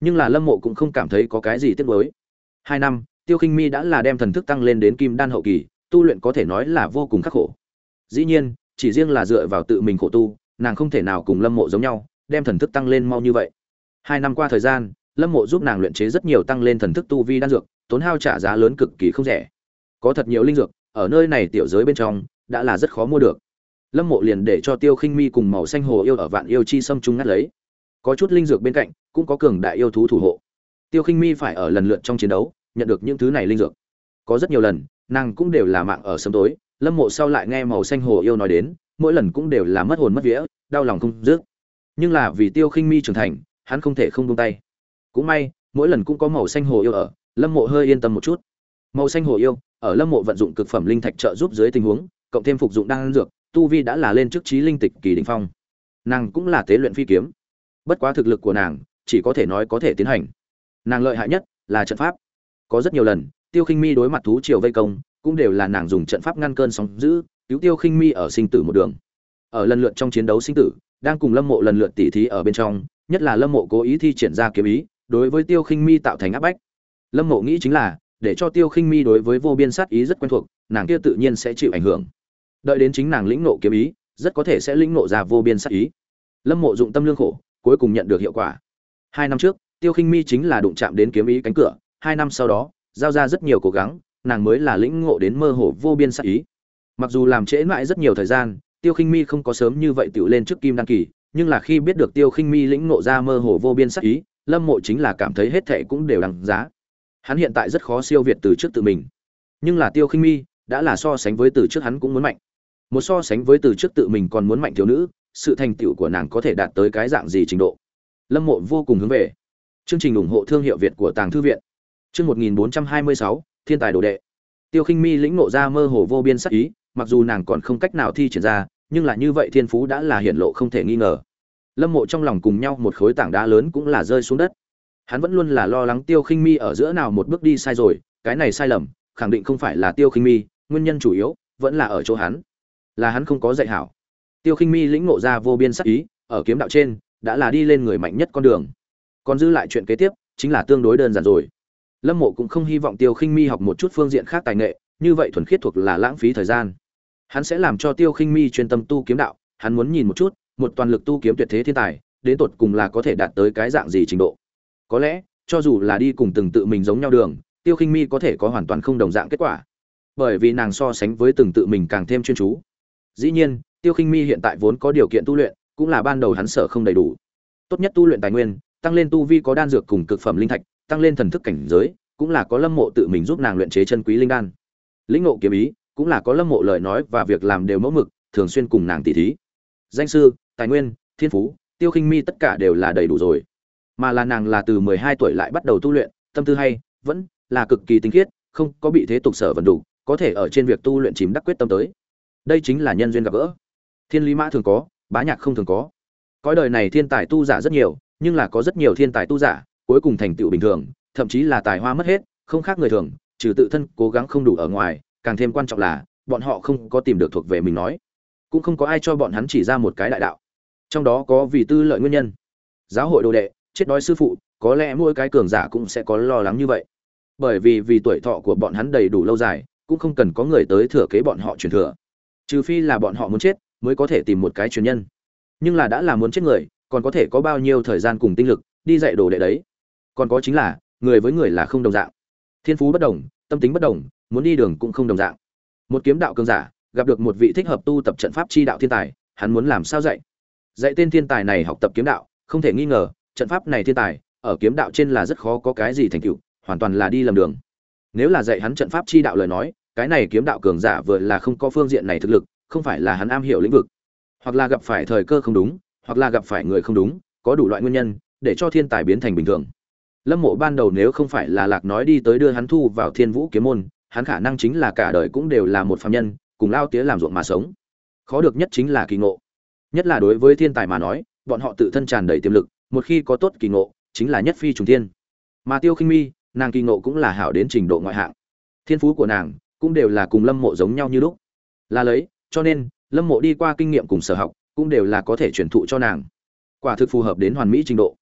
Nhưng là Lâm Mộ cũng không cảm thấy có cái gì tiếc nuối. Hai năm, Tiêu Khinh Mi đã là đem thần thức tăng lên đến kim đan hậu kỳ, tu luyện có thể nói là vô cùng khắc khổ. Dĩ nhiên, chỉ riêng là dựa vào tự mình khổ tu, nàng không thể nào cùng Lâm Mộ giống nhau, đem thần thức tăng lên mau như vậy. Hai năm qua thời gian, Lâm Mộ giúp nàng luyện chế rất nhiều tăng lên thần thức tu vi đan dược, tốn hao trả giá lớn cực kỳ không rẻ. Có thật nhiều linh dược, ở nơi này tiểu giới bên trong, đã là rất khó mua được. Lâm Mộ liền để cho Tiêu Khinh Mi cùng Màu Xanh Hồ Yêu ở Vạn Yêu Chi Sâm chung ngắt lấy. Có chút linh dược bên cạnh, cũng có cường đại yêu thú thủ hộ. Tiêu Khinh Mi phải ở lần lượt trong chiến đấu, nhận được những thứ này linh dược. Có rất nhiều lần, nàng cũng đều là mạng ở sớm tối, Lâm Mộ sau lại nghe Màu Xanh Hồ Yêu nói đến, mỗi lần cũng đều là mất hồn mất vía, đau lòng không dứt. Nhưng là vì Tiêu Khinh Mi trưởng thành, hắn không thể không buông tay. Cũng may, mỗi lần cũng có Màu Xanh Hồ Yêu ở, Lâm Mộ hơi yên tâm một chút. Màu Xanh Hồ Yêu, ở Lâm Mộ vận dụng cực phẩm linh thạch trợ giúp dưới tình huống, cộng thêm phục dụng đan dược, tu vi đã là lên trước chí linh tịch kỳ đỉnh phong. Nàng cũng là tế luyện phi kiếm. Bất quá thực lực của nàng, chỉ có thể nói có thể tiến hành. Nàng lợi hại nhất là trận pháp. Có rất nhiều lần, Tiêu Khinh Mi đối mặt thú triều vây công, cũng đều là nàng dùng trận pháp ngăn cơn sóng dữ, cứu Tiêu Khinh Mi ở sinh tử một đường. Ở lần lượt trong chiến đấu sinh tử, đang cùng Lâm Mộ lần lượt tỉ thí ở bên trong, nhất là Lâm Mộ cố ý thi triển ra kiếm ý, đối với Tiêu Khinh Mi tạo thành áp bách. Lâm Mộ nghĩ chính là, để cho Tiêu Khinh Mi đối với vô biên sát ý rất quen thuộc, nàng kia tự nhiên sẽ chịu ảnh hưởng. Đợi đến chính nàng lĩnh ngộ kiếm ý, rất có thể sẽ lĩnh ngộ ra vô biên sát ý. Lâm Mộ dụng tâm lương khổ, cuối cùng nhận được hiệu quả. Hai năm trước, Tiêu Khinh Mi chính là đụng chạm đến kiếm ý cánh cửa, hai năm sau đó, giao ra rất nhiều cố gắng, nàng mới là lĩnh ngộ đến mơ hồ vô biên sát ý. Mặc dù làm trễ mãi rất nhiều thời gian, Tiêu Khinh Mi không có sớm như vậy tiểu lên trước kim đăng kỳ, nhưng là khi biết được Tiêu Khinh Mi lĩnh ngộ ra mơ hồ vô biên sát ý, Lâm Mộ chính là cảm thấy hết thảy cũng đều đáng giá. Hắn hiện tại rất khó siêu việt từ trước tự mình, nhưng là Tiêu Khinh Mi đã là so sánh với từ trước hắn cũng muốn mạnh. Một so sánh với từ trước tự mình còn muốn mạnh thiếu nữ, sự thành tựu của nàng có thể đạt tới cái dạng gì trình độ. Lâm Mộ vô cùng hướng về. Chương trình ủng hộ thương hiệu Việt của Tàng Thư viện. Chương một nghìn bốn trăm hai mươi sáu, Thiên tài đồ đệ. Tiêu Khinh Mi lĩnh ngộ ra mơ hồ vô biên sát ý, mặc dù nàng còn không cách nào thi triển ra, nhưng là như vậy thiên phú đã là hiển lộ không thể nghi ngờ. Lâm Mộ trong lòng cùng nhau một khối tảng đá lớn cũng là rơi xuống đất. Hắn vẫn luôn là lo lắng Tiêu Khinh Mi ở giữa nào một bước đi sai rồi, cái này sai lầm, khẳng định không phải là Tiêu Khinh Mi, nguyên nhân chủ yếu vẫn là ở chỗ hắn. Là hắn không có dạy hảo. Tiêu Khinh Mi lĩnh ngộ ra vô biên sát ý, ở kiếm đạo trên đã là đi lên người mạnh nhất con đường. Còn giữ lại chuyện kế tiếp, chính là tương đối đơn giản rồi. Lâm Mộ cũng không hy vọng Tiêu Khinh Mi học một chút phương diện khác tài nghệ, như vậy thuần khiết thuộc là lãng phí thời gian. Hắn sẽ làm cho Tiêu Khinh Mi chuyên tâm tu kiếm đạo, hắn muốn nhìn một chút, một toàn lực tu kiếm tuyệt thế thiên tài, đến tột cùng là có thể đạt tới cái dạng gì trình độ. Có lẽ, cho dù là đi cùng từng tự mình giống nhau đường, Tiêu Khinh Mi có thể có hoàn toàn không đồng dạng kết quả. Bởi vì nàng so sánh với từng tự mình càng thêm chuyên chú. Dĩ nhiên, Tiêu Khinh Mi hiện tại vốn có điều kiện tu luyện, cũng là ban đầu hắn sở không đầy đủ. Tốt nhất tu luyện tài nguyên, tăng lên tu vi có đan dược cùng cực phẩm linh thạch, tăng lên thần thức cảnh giới, cũng là có Lâm Mộ tự mình giúp nàng luyện chế chân quý linh đan. Lĩnh ngộ kiếm ý, cũng là có Lâm Mộ lời nói và việc làm đều mẫu mực, thường xuyên cùng nàng tỉ thí. Danh sư, tài nguyên, thiên phú, Tiêu Khinh Mi tất cả đều là đầy đủ rồi. Mà là nàng là từ mười hai tuổi lại bắt đầu tu luyện, tâm tư hay, vẫn là cực kỳ tinh khiết, không có bị thế tục sở vận đủ, có thể ở trên việc tu luyện chìm đắc quyết tâm tới. Đây chính là nhân duyên gặp gỡ. Thiên lý mã thường có, bá nhạc không thường có. Cõi đời này thiên tài tu giả rất nhiều, nhưng là có rất nhiều thiên tài tu giả, cuối cùng thành tựu bình thường, thậm chí là tài hoa mất hết, không khác người thường, trừ tự thân cố gắng không đủ ở ngoài, càng thêm quan trọng là bọn họ không có tìm được thuộc về mình nói, cũng không có ai cho bọn hắn chỉ ra một cái đại đạo. Trong đó có vì tư lợi nguyên nhân. Giáo hội đồ đệ, chết đói sư phụ, có lẽ mỗi cái cường giả cũng sẽ có lo lắng như vậy. Bởi vì vì tuổi thọ của bọn hắn đầy đủ lâu dài, cũng không cần có người tới thừa kế bọn họ truyền thừa. Trừ phi là bọn họ muốn chết, mới có thể tìm một cái truyền nhân. Nhưng là đã là muốn chết người, còn có thể có bao nhiêu thời gian cùng tinh lực đi dạy đồ đệ đấy. Còn có chính là, người với người là không đồng dạng. Thiên phú bất đồng, tâm tính bất đồng, muốn đi đường cũng không đồng dạng. Một kiếm đạo cường giả, gặp được một vị thích hợp tu tập trận pháp chi đạo thiên tài, hắn muốn làm sao dạy? Dạy tên thiên tài này học tập kiếm đạo, không thể nghi ngờ, trận pháp này thiên tài, ở kiếm đạo trên là rất khó có cái gì thành tựu, hoàn toàn là đi lầm đường. Nếu là dạy hắn trận pháp chi đạo lời nói, cái này kiếm đạo cường giả vừa là không có phương diện này thực lực, không phải là hắn am hiểu lĩnh vực, hoặc là gặp phải thời cơ không đúng, hoặc là gặp phải người không đúng, có đủ loại nguyên nhân để cho thiên tài biến thành bình thường. Lâm Mộ ban đầu nếu không phải là Lạc nói đi tới đưa hắn thu vào Thiên Vũ kiếm môn, hắn khả năng chính là cả đời cũng đều là một phàm nhân, cùng lao tía làm ruộng mà sống. Khó được nhất chính là kỳ ngộ. Nhất là đối với thiên tài mà nói, bọn họ tự thân tràn đầy tiềm lực, một khi có tốt kỳ ngộ, chính là nhất phi trùng thiên. Mà Tiêu Khinh Mi, nàng kỳ ngộ cũng là hảo đến trình độ ngoại hạng. Thiên phú của nàng cũng đều là cùng Lâm Mộ giống nhau như lúc. Là lấy, cho nên Lâm Mộ đi qua kinh nghiệm cùng sở học, cũng đều là có thể truyền thụ cho nàng. Quả thực phù hợp đến hoàn mỹ trình độ.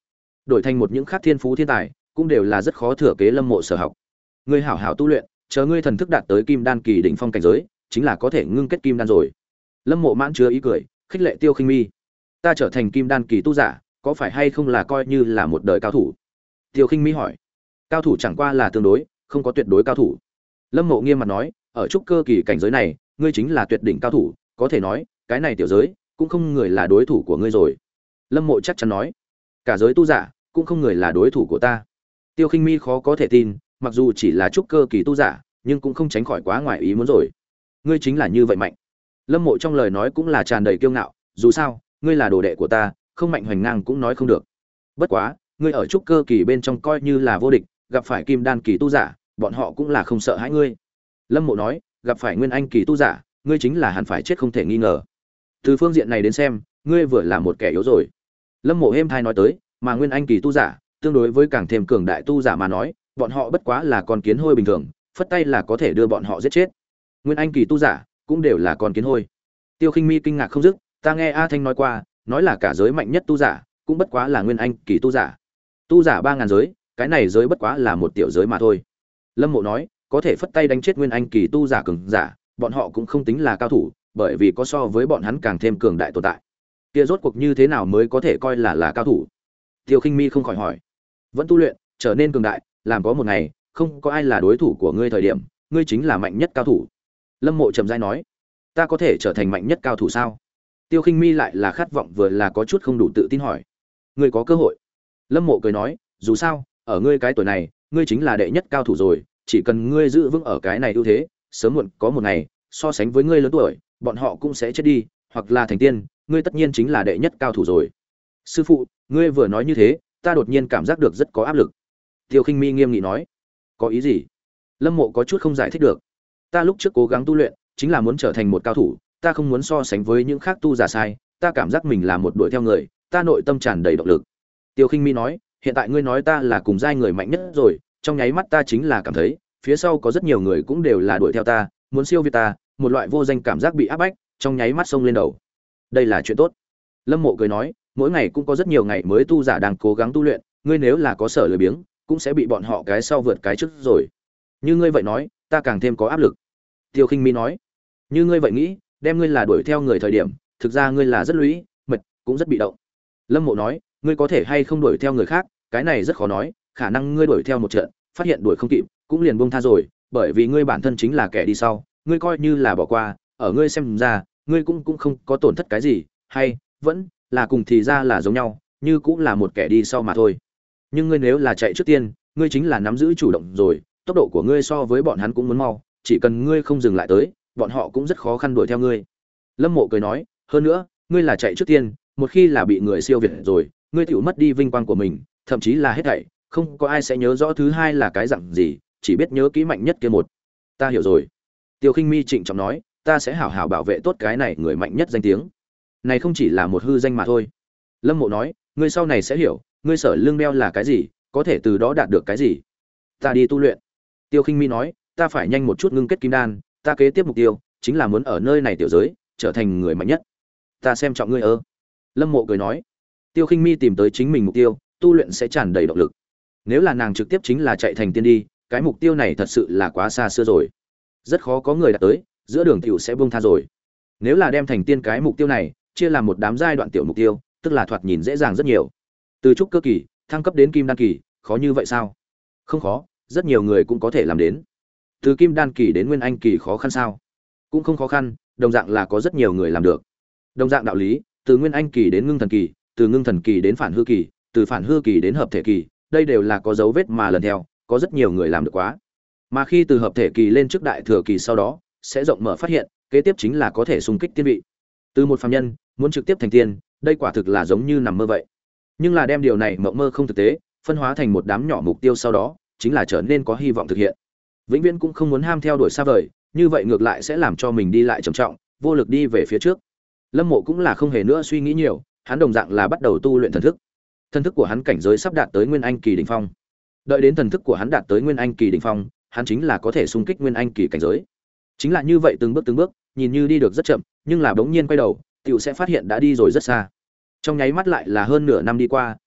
đổi thành một những khác thiên phú thiên tài cũng đều là rất khó thừa kế Lâm Mộ sở học. Ngươi hảo hảo tu luyện, chờ ngươi thần thức đạt tới kim đan kỳ đỉnh phong cảnh giới, chính là có thể ngưng kết kim đan rồi. Lâm Mộ mãn chứa ý cười, khích lệ Tiêu Khinh Mi. Ta trở thành kim đan kỳ tu giả, có phải hay không là coi như là một đời cao thủ? Tiêu Khinh Mi hỏi. Cao thủ chẳng qua là tương đối, không có tuyệt đối cao thủ. Lâm Mộ nghiêm mặt nói, ở trúc cơ kỳ cảnh giới này, ngươi chính là tuyệt đỉnh cao thủ, có thể nói, cái này tiểu giới cũng không người là đối thủ của ngươi rồi. Lâm Mộ chắc chắn nói, cả giới tu giả cũng không người là đối thủ của ta. Tiêu Khinh Mi khó có thể tin, mặc dù chỉ là trúc cơ kỳ tu giả, nhưng cũng không tránh khỏi quá ngoài ý muốn rồi. Ngươi chính là như vậy mạnh. Lâm Mộ trong lời nói cũng là tràn đầy kiêu ngạo, dù sao, ngươi là đồ đệ của ta, không mạnh hoành ngang cũng nói không được. Bất quá, ngươi ở trúc cơ kỳ bên trong coi như là vô địch, gặp phải kim đan kỳ tu giả, bọn họ cũng là không sợ hãi ngươi. Lâm Mộ nói, gặp phải nguyên anh kỳ tu giả, ngươi chính là hẳn phải chết không thể nghi ngờ. Từ phương diện này đến xem, ngươi vừa là một kẻ yếu rồi. Lâm Mộ êm thai nói tới, mà nguyên anh kỳ tu giả, tương đối với càng thêm cường đại tu giả mà nói, bọn họ bất quá là con kiến hôi bình thường, phất tay là có thể đưa bọn họ giết chết. Nguyên anh kỳ tu giả cũng đều là con kiến hôi. Tiêu Khinh Mi kinh ngạc không dứt, ta nghe A Thanh nói qua, nói là cả giới mạnh nhất tu giả, cũng bất quá là nguyên anh kỳ tu giả. Tu giả ba ngàn giới, cái này giới bất quá là một tiểu giới mà thôi. Lâm Mộ nói, có thể phất tay đánh chết nguyên anh kỳ tu giả cường giả, bọn họ cũng không tính là cao thủ, bởi vì có so với bọn hắn càng thêm cường đại tồn tại. Kia rốt cuộc như thế nào mới có thể coi là là cao thủ? Tiêu Khinh Mi không khỏi hỏi. Vẫn tu luyện, trở nên cường đại, làm có một ngày, không có ai là đối thủ của ngươi thời điểm, ngươi chính là mạnh nhất cao thủ. Lâm Mộ trầm rãi nói, ta có thể trở thành mạnh nhất cao thủ sao? Tiêu Khinh Mi lại là khát vọng vừa là có chút không đủ tự tin hỏi. Ngươi có cơ hội. Lâm Mộ cười nói, dù sao, ở ngươi cái tuổi này, ngươi chính là đệ nhất cao thủ rồi, chỉ cần ngươi giữ vững ở cái này ưu thế, sớm muộn có một ngày, so sánh với ngươi lớn tuổi, bọn họ cũng sẽ chết đi, hoặc là thành tiên, ngươi tất nhiên chính là đệ nhất cao thủ rồi. Sư phụ, ngươi vừa nói như thế, ta đột nhiên cảm giác được rất có áp lực. Tiêu Khinh Mi nghiêm nghị nói, có ý gì? Lâm Mộ có chút không giải thích được. Ta lúc trước cố gắng tu luyện, chính là muốn trở thành một cao thủ, ta không muốn so sánh với những khác tu giả sai, ta cảm giác mình là một đuổi theo người, ta nội tâm tràn đầy động lực. Tiêu Khinh Mi nói, hiện tại ngươi nói ta là cùng giai người mạnh nhất rồi, trong nháy mắt ta chính là cảm thấy, phía sau có rất nhiều người cũng đều là đuổi theo ta, muốn siêu việt ta, một loại vô danh cảm giác bị áp bách, trong nháy mắt xông lên đầu. Đây là chuyện tốt. Lâm Mộ cười nói, mỗi ngày cũng có rất nhiều ngày mới tu giả đang cố gắng tu luyện, ngươi nếu là có sở lười biếng, cũng sẽ bị bọn họ cái sau vượt cái trước rồi. Như ngươi vậy nói, ta càng thêm có áp lực. Tiêu Khinh Mi nói, như ngươi vậy nghĩ, đem ngươi là đuổi theo người thời điểm, thực ra ngươi là rất lũy, mệt, cũng rất bị động. Lâm Mộ nói, ngươi có thể hay không đuổi theo người khác, cái này rất khó nói, khả năng ngươi đuổi theo một trận, phát hiện đuổi không kịp, cũng liền buông tha rồi, bởi vì ngươi bản thân chính là kẻ đi sau, ngươi coi như là bỏ qua, ở ngươi xem ra, ngươi cũng cũng không có tổn thất cái gì, hay vẫn là cùng thì ra là giống nhau, như cũng là một kẻ đi sau mà thôi. Nhưng ngươi nếu là chạy trước tiên, ngươi chính là nắm giữ chủ động rồi, tốc độ của ngươi so với bọn hắn cũng muốn mau, chỉ cần ngươi không dừng lại tới, bọn họ cũng rất khó khăn đuổi theo ngươi. Lâm Mộ cười nói, hơn nữa, ngươi là chạy trước tiên, một khi là bị người siêu việt rồi, ngươi tiểu mất đi vinh quang của mình, thậm chí là hết thảy, không có ai sẽ nhớ rõ thứ hai là cái dạng gì, chỉ biết nhớ kỹ mạnh nhất kia một. Ta hiểu rồi. Tiêu Khinh Mi trịnh trọng nói, ta sẽ hảo hảo bảo vệ tốt cái này người mạnh nhất danh tiếng. Này không chỉ là một hư danh mà thôi. Lâm Mộ nói, ngươi sau này sẽ hiểu, ngươi sở lương đeo là cái gì, có thể từ đó đạt được cái gì. Ta đi tu luyện. Tiêu Khinh Mi nói, ta phải nhanh một chút ngưng kết kim đan, ta kế tiếp mục tiêu chính là muốn ở nơi này tiểu giới trở thành người mạnh nhất. Ta xem trọng ngươi ơ. Lâm Mộ cười nói. Tiêu Khinh Mi tìm tới chính mình mục tiêu, tu luyện sẽ tràn đầy động lực. Nếu là nàng trực tiếp chính là chạy thành tiên đi, cái mục tiêu này thật sự là quá xa xưa rồi, rất khó có người đạt tới, giữa đường tiểu sẽ buông tha rồi. Nếu là đem thành tiên cái mục tiêu này chia làm một đám giai đoạn tiểu mục tiêu, tức là thoạt nhìn dễ dàng rất nhiều. Từ trúc cơ kỳ thăng cấp đến kim đan kỳ, khó như vậy sao? Không khó, rất nhiều người cũng có thể làm đến. Từ kim đan kỳ đến nguyên anh kỳ khó khăn sao? Cũng không khó khăn, đồng dạng là có rất nhiều người làm được. Đồng dạng đạo lý, từ nguyên anh kỳ đến ngưng thần kỳ, từ ngưng thần kỳ đến phản hư kỳ, từ phản hư kỳ đến hợp thể kỳ, đây đều là có dấu vết mà lần theo, có rất nhiều người làm được quá. Mà khi từ hợp thể kỳ lên trước đại thừa kỳ sau đó, sẽ rộng mở phát hiện, kế tiếp chính là có thể xung kích tiên vị. Từ một phàm nhân muốn trực tiếp thành tiên, đây quả thực là giống như nằm mơ vậy. Nhưng là đem điều này mộng mơ không thực tế, phân hóa thành một đám nhỏ mục tiêu sau đó, chính là trở nên có hy vọng thực hiện. Vĩnh viễn cũng không muốn ham theo đuổi xa vời, như vậy ngược lại sẽ làm cho mình đi lại trầm trọng, vô lực đi về phía trước. Lâm Mộ cũng là không hề nữa suy nghĩ nhiều, hắn đồng dạng là bắt đầu tu luyện thần thức. Thần thức của hắn cảnh giới sắp đạt tới nguyên anh kỳ đỉnh phong. Đợi đến thần thức của hắn đạt tới nguyên anh kỳ đỉnh phong, hắn chính là có thể xung kích nguyên anh kỳ cảnh giới. Chính là như vậy từng bước từng bước, nhìn như đi được rất chậm, nhưng là bỗng nhiên quay đầu, tiểu sẽ phát hiện đã đi rồi rất xa. Trong nháy mắt lại là hơn nửa năm đi qua,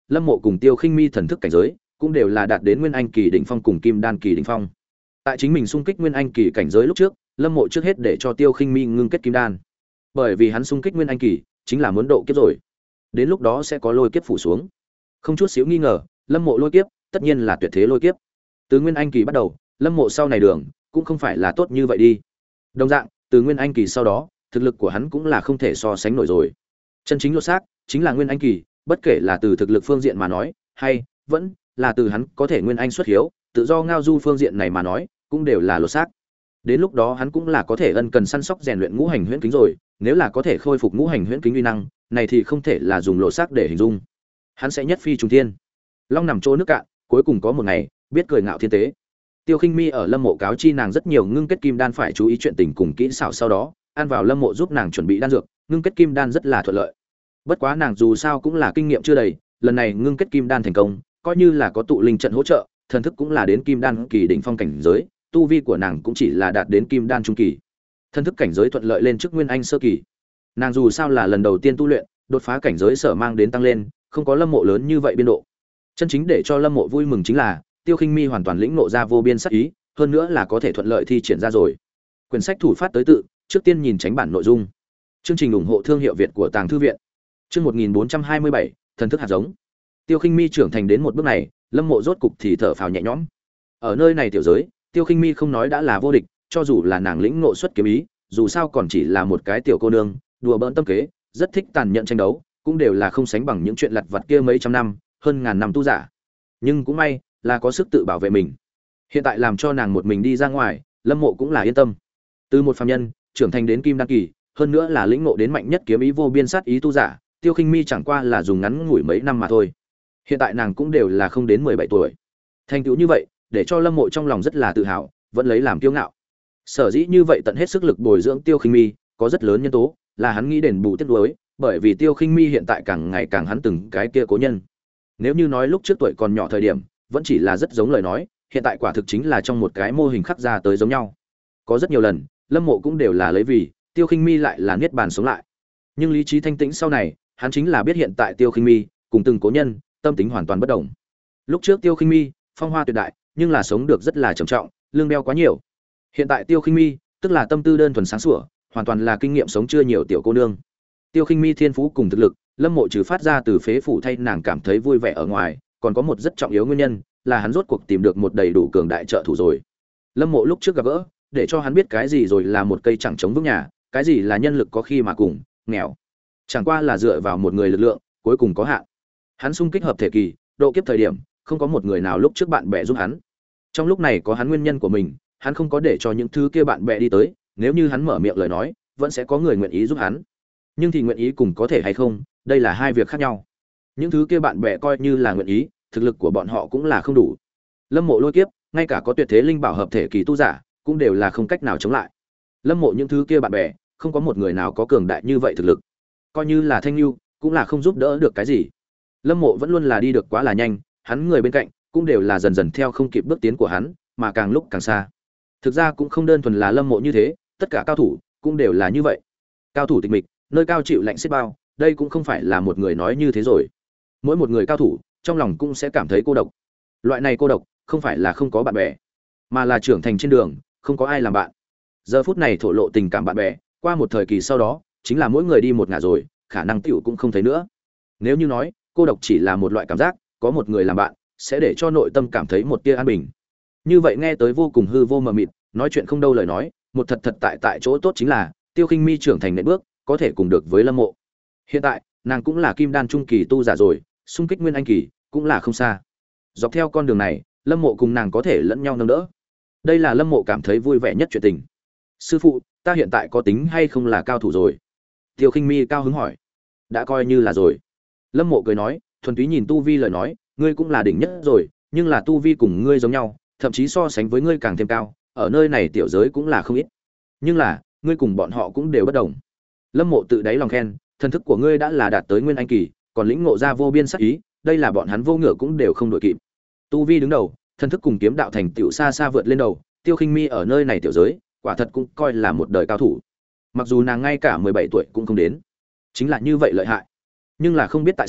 Lâm Mộ cùng Tiêu Khinh Mi thần thức cảnh giới cũng đều là đạt đến nguyên anh kỳ đỉnh phong cùng kim đan kỳ đỉnh phong. Tại chính mình xung kích nguyên anh kỳ cảnh giới lúc trước, Lâm Mộ trước hết để cho Tiêu Khinh Mi ngưng kết kim đan. Bởi vì hắn xung kích nguyên anh kỳ chính là muốn độ kiếp rồi. Đến lúc đó sẽ có lôi kiếp phủ xuống. Không chút xíu nghi ngờ, Lâm Mộ lôi kiếp, tất nhiên là tuyệt thế lôi kiếp. Từ nguyên anh kỳ bắt đầu, Lâm Mộ sau này đường cũng không phải là tốt như vậy đi. Đồng dạng, từ nguyên anh kỳ sau đó, thực lực của hắn cũng là không thể so sánh nổi rồi. Chân chính lột xác chính là nguyên anh kỳ, bất kể là từ thực lực phương diện mà nói, hay vẫn là từ hắn có thể nguyên anh xuất hiếu, tự do ngao du phương diện này mà nói, cũng đều là lột xác. Đến lúc đó hắn cũng là có thể ân cần săn sóc rèn luyện ngũ hành huyễn kính rồi, nếu là có thể khôi phục ngũ hành huyễn kính uy năng, này thì không thể là dùng lột xác để hình dung. Hắn sẽ nhất phi trùng thiên. Long nằm chỗ nước cạn, cuối cùng có một ngày, biết cười ngạo thiên tế. Tiêu Khinh Mi ở Lâm Mộ cáo chi nàng rất nhiều ngưng kết kim đan phải chú ý chuyện tình cùng kỹ xảo, sau đó ăn vào Lâm Mộ giúp nàng chuẩn bị đan dược, ngưng kết kim đan rất là thuận lợi. Bất quá nàng dù sao cũng là kinh nghiệm chưa đầy, lần này ngưng kết kim đan thành công, coi như là có tụ linh trận hỗ trợ, thần thức cũng là đến kim đan kỳ đỉnh phong cảnh giới, tu vi của nàng cũng chỉ là đạt đến kim đan trung kỳ. Thần thức cảnh giới thuận lợi lên trước nguyên anh sơ kỳ. Nàng dù sao là lần đầu tiên tu luyện, đột phá cảnh giới sở mang đến tăng lên, không có Lâm Mộ lớn như vậy biên độ. Chân chính để cho Lâm Mộ vui mừng chính là Tiêu Khinh Mi hoàn toàn lĩnh ngộ ra vô biên sát ý, hơn nữa là có thể thuận lợi thi triển ra rồi. Quyển sách thủ phát tới tự, trước tiên nhìn tránh bản nội dung. Chương trình ủng hộ thương hiệu Việt của Tàng Thư viện. Chương một nghìn bốn trăm hai mươi bảy, thần thức hạt giống. Tiêu Khinh Mi trưởng thành đến một bước này, Lâm Mộ rốt cục thì thở phào nhẹ nhõm. Ở nơi này tiểu giới, Tiêu Khinh Mi không nói đã là vô địch, cho dù là nàng lĩnh ngộ xuất kiếm ý, dù sao còn chỉ là một cái tiểu cô nương, đùa bỡn tâm kế, rất thích tàn nhẫn tranh đấu, cũng đều là không sánh bằng những chuyện lặt vặt kia mấy trăm năm, hơn ngàn năm tu giả. Nhưng cũng may là có sức tự bảo vệ mình. Hiện tại làm cho nàng một mình đi ra ngoài, Lâm Mộ cũng là yên tâm. Từ một phàm nhân trưởng thành đến kim đan kỳ, hơn nữa là lĩnh ngộ đến mạnh nhất kiếm ý vô biên sát ý tu giả, Tiêu Khinh Mi chẳng qua là dùng ngắn ngủi mấy năm mà thôi. Hiện tại nàng cũng đều là không đến mười bảy tuổi. Thành tựu như vậy, để cho Lâm Mộ trong lòng rất là tự hào, vẫn lấy làm kiêu ngạo. Sở dĩ như vậy tận hết sức lực bồi dưỡng Tiêu Khinh Mi, có rất lớn nhân tố là hắn nghĩ đền bù tiếc nuối, bởi vì Tiêu Khinh Mi hiện tại càng ngày càng hắn từng cái kia cố nhân. Nếu như nói lúc trước tuổi còn nhỏ thời điểm, vẫn chỉ là rất giống lời nói, hiện tại quả thực chính là trong một cái mô hình khắc ra tới giống nhau. Có rất nhiều lần, Lâm Mộ cũng đều là lấy vì Tiêu Khinh Mi lại là niết bàn sống lại. Nhưng lý trí thanh tĩnh sau này, hắn chính là biết hiện tại Tiêu Khinh Mi cùng từng cố nhân, tâm tính hoàn toàn bất đồng. Lúc trước Tiêu Khinh Mi phong hoa tuyệt đại, nhưng là sống được rất là trầm trọng, lương đeo quá nhiều. Hiện tại Tiêu Khinh Mi, tức là tâm tư đơn thuần sáng sủa, hoàn toàn là kinh nghiệm sống chưa nhiều tiểu cô nương. Tiêu Khinh Mi thiên phú cùng thực lực, Lâm Mộ trừ phát ra từ phế phủ thay nàng cảm thấy vui vẻ ở ngoài, còn có một rất trọng yếu nguyên nhân, là hắn rốt cuộc tìm được một đầy đủ cường đại trợ thủ rồi. Lâm Mộ lúc trước gặp gỡ, để cho hắn biết cái gì rồi là một cây chẳng chống vững nhà, cái gì là nhân lực có khi mà cùng nghèo. Chẳng qua là dựa vào một người lực lượng, cuối cùng có hạn. Hắn xung kích hợp thể kỳ, độ kiếp thời điểm, không có một người nào lúc trước bạn bè giúp hắn. Trong lúc này có hắn nguyên nhân của mình, hắn không có để cho những thứ kia bạn bè đi tới, nếu như hắn mở miệng lời nói, vẫn sẽ có người nguyện ý giúp hắn. Nhưng thì nguyện ý cùng có thể hay không, đây là hai việc khác nhau. Những thứ kia bạn bè coi như là nguyện ý, thực lực của bọn họ cũng là không đủ. Lâm Mộ lôi kiếp, ngay cả có tuyệt thế linh bảo hợp thể kỳ tu giả, cũng đều là không cách nào chống lại. Lâm Mộ những thứ kia bạn bè, không có một người nào có cường đại như vậy thực lực. Coi như là Thanh Nhu, cũng là không giúp đỡ được cái gì. Lâm Mộ vẫn luôn là đi được quá là nhanh, hắn người bên cạnh cũng đều là dần dần theo không kịp bước tiến của hắn, mà càng lúc càng xa. Thực ra cũng không đơn thuần là Lâm Mộ như thế, tất cả cao thủ cũng đều là như vậy. Cao thủ tịch mịch, nơi cao chịu lạnh xiết bao, đây cũng không phải là một người nói như thế rồi. Mỗi một người cao thủ, trong lòng cũng sẽ cảm thấy cô độc. Loại này cô độc, không phải là không có bạn bè, mà là trưởng thành trên đường, không có ai làm bạn. Giờ phút này thổ lộ tình cảm bạn bè, qua một thời kỳ sau đó, chính là mỗi người đi một ngả rồi, khả năng tiểu cũng không thấy nữa. Nếu như nói, cô độc chỉ là một loại cảm giác, có một người làm bạn, sẽ để cho nội tâm cảm thấy một tia an bình. Như vậy nghe tới vô cùng hư vô mờ mịt, nói chuyện không đâu lời nói, một thật thật tại tại chỗ tốt chính là, Tiêu Khinh Mi trưởng thành nện bước, có thể cùng được với Lâm Mộ. Hiện tại, nàng cũng là kim đan trung kỳ tu giả rồi, xung kích nguyên anh kỳ cũng là không xa. Dọc theo con đường này, Lâm Mộ cùng nàng có thể lẫn nhau nâng đỡ. Đây là Lâm Mộ cảm thấy vui vẻ nhất chuyện tình. Sư phụ, ta hiện tại có tính hay không là cao thủ rồi? Tiêu Khinh Mi cao hứng hỏi. Đã coi như là rồi. Lâm Mộ cười nói, thuần túy nhìn tu vi lời nói, ngươi cũng là đỉnh nhất rồi, nhưng là tu vi cùng ngươi giống nhau, thậm chí so sánh với ngươi càng thêm cao, ở nơi này tiểu giới cũng là không ít. Nhưng là, ngươi cùng bọn họ cũng đều bất đồng. Lâm Mộ tự đáy lòng khen, thần thức của ngươi đã là đạt tới nguyên anh kỳ, còn lĩnh ngộ ra vô biên sát ý, đây là bọn hắn vô ngựa cũng đều không đội kịp. Tu vi đứng đầu, thần thức cùng kiếm đạo thành tựu xa xa vượt lên đầu, Tiêu Khinh Mi ở nơi này tiểu giới, quả thật cũng coi là một đời cao thủ. Mặc dù nàng ngay cả mười bảy tuổi cũng không đến, chính là như vậy lợi hại. Nhưng là không biết tại sao,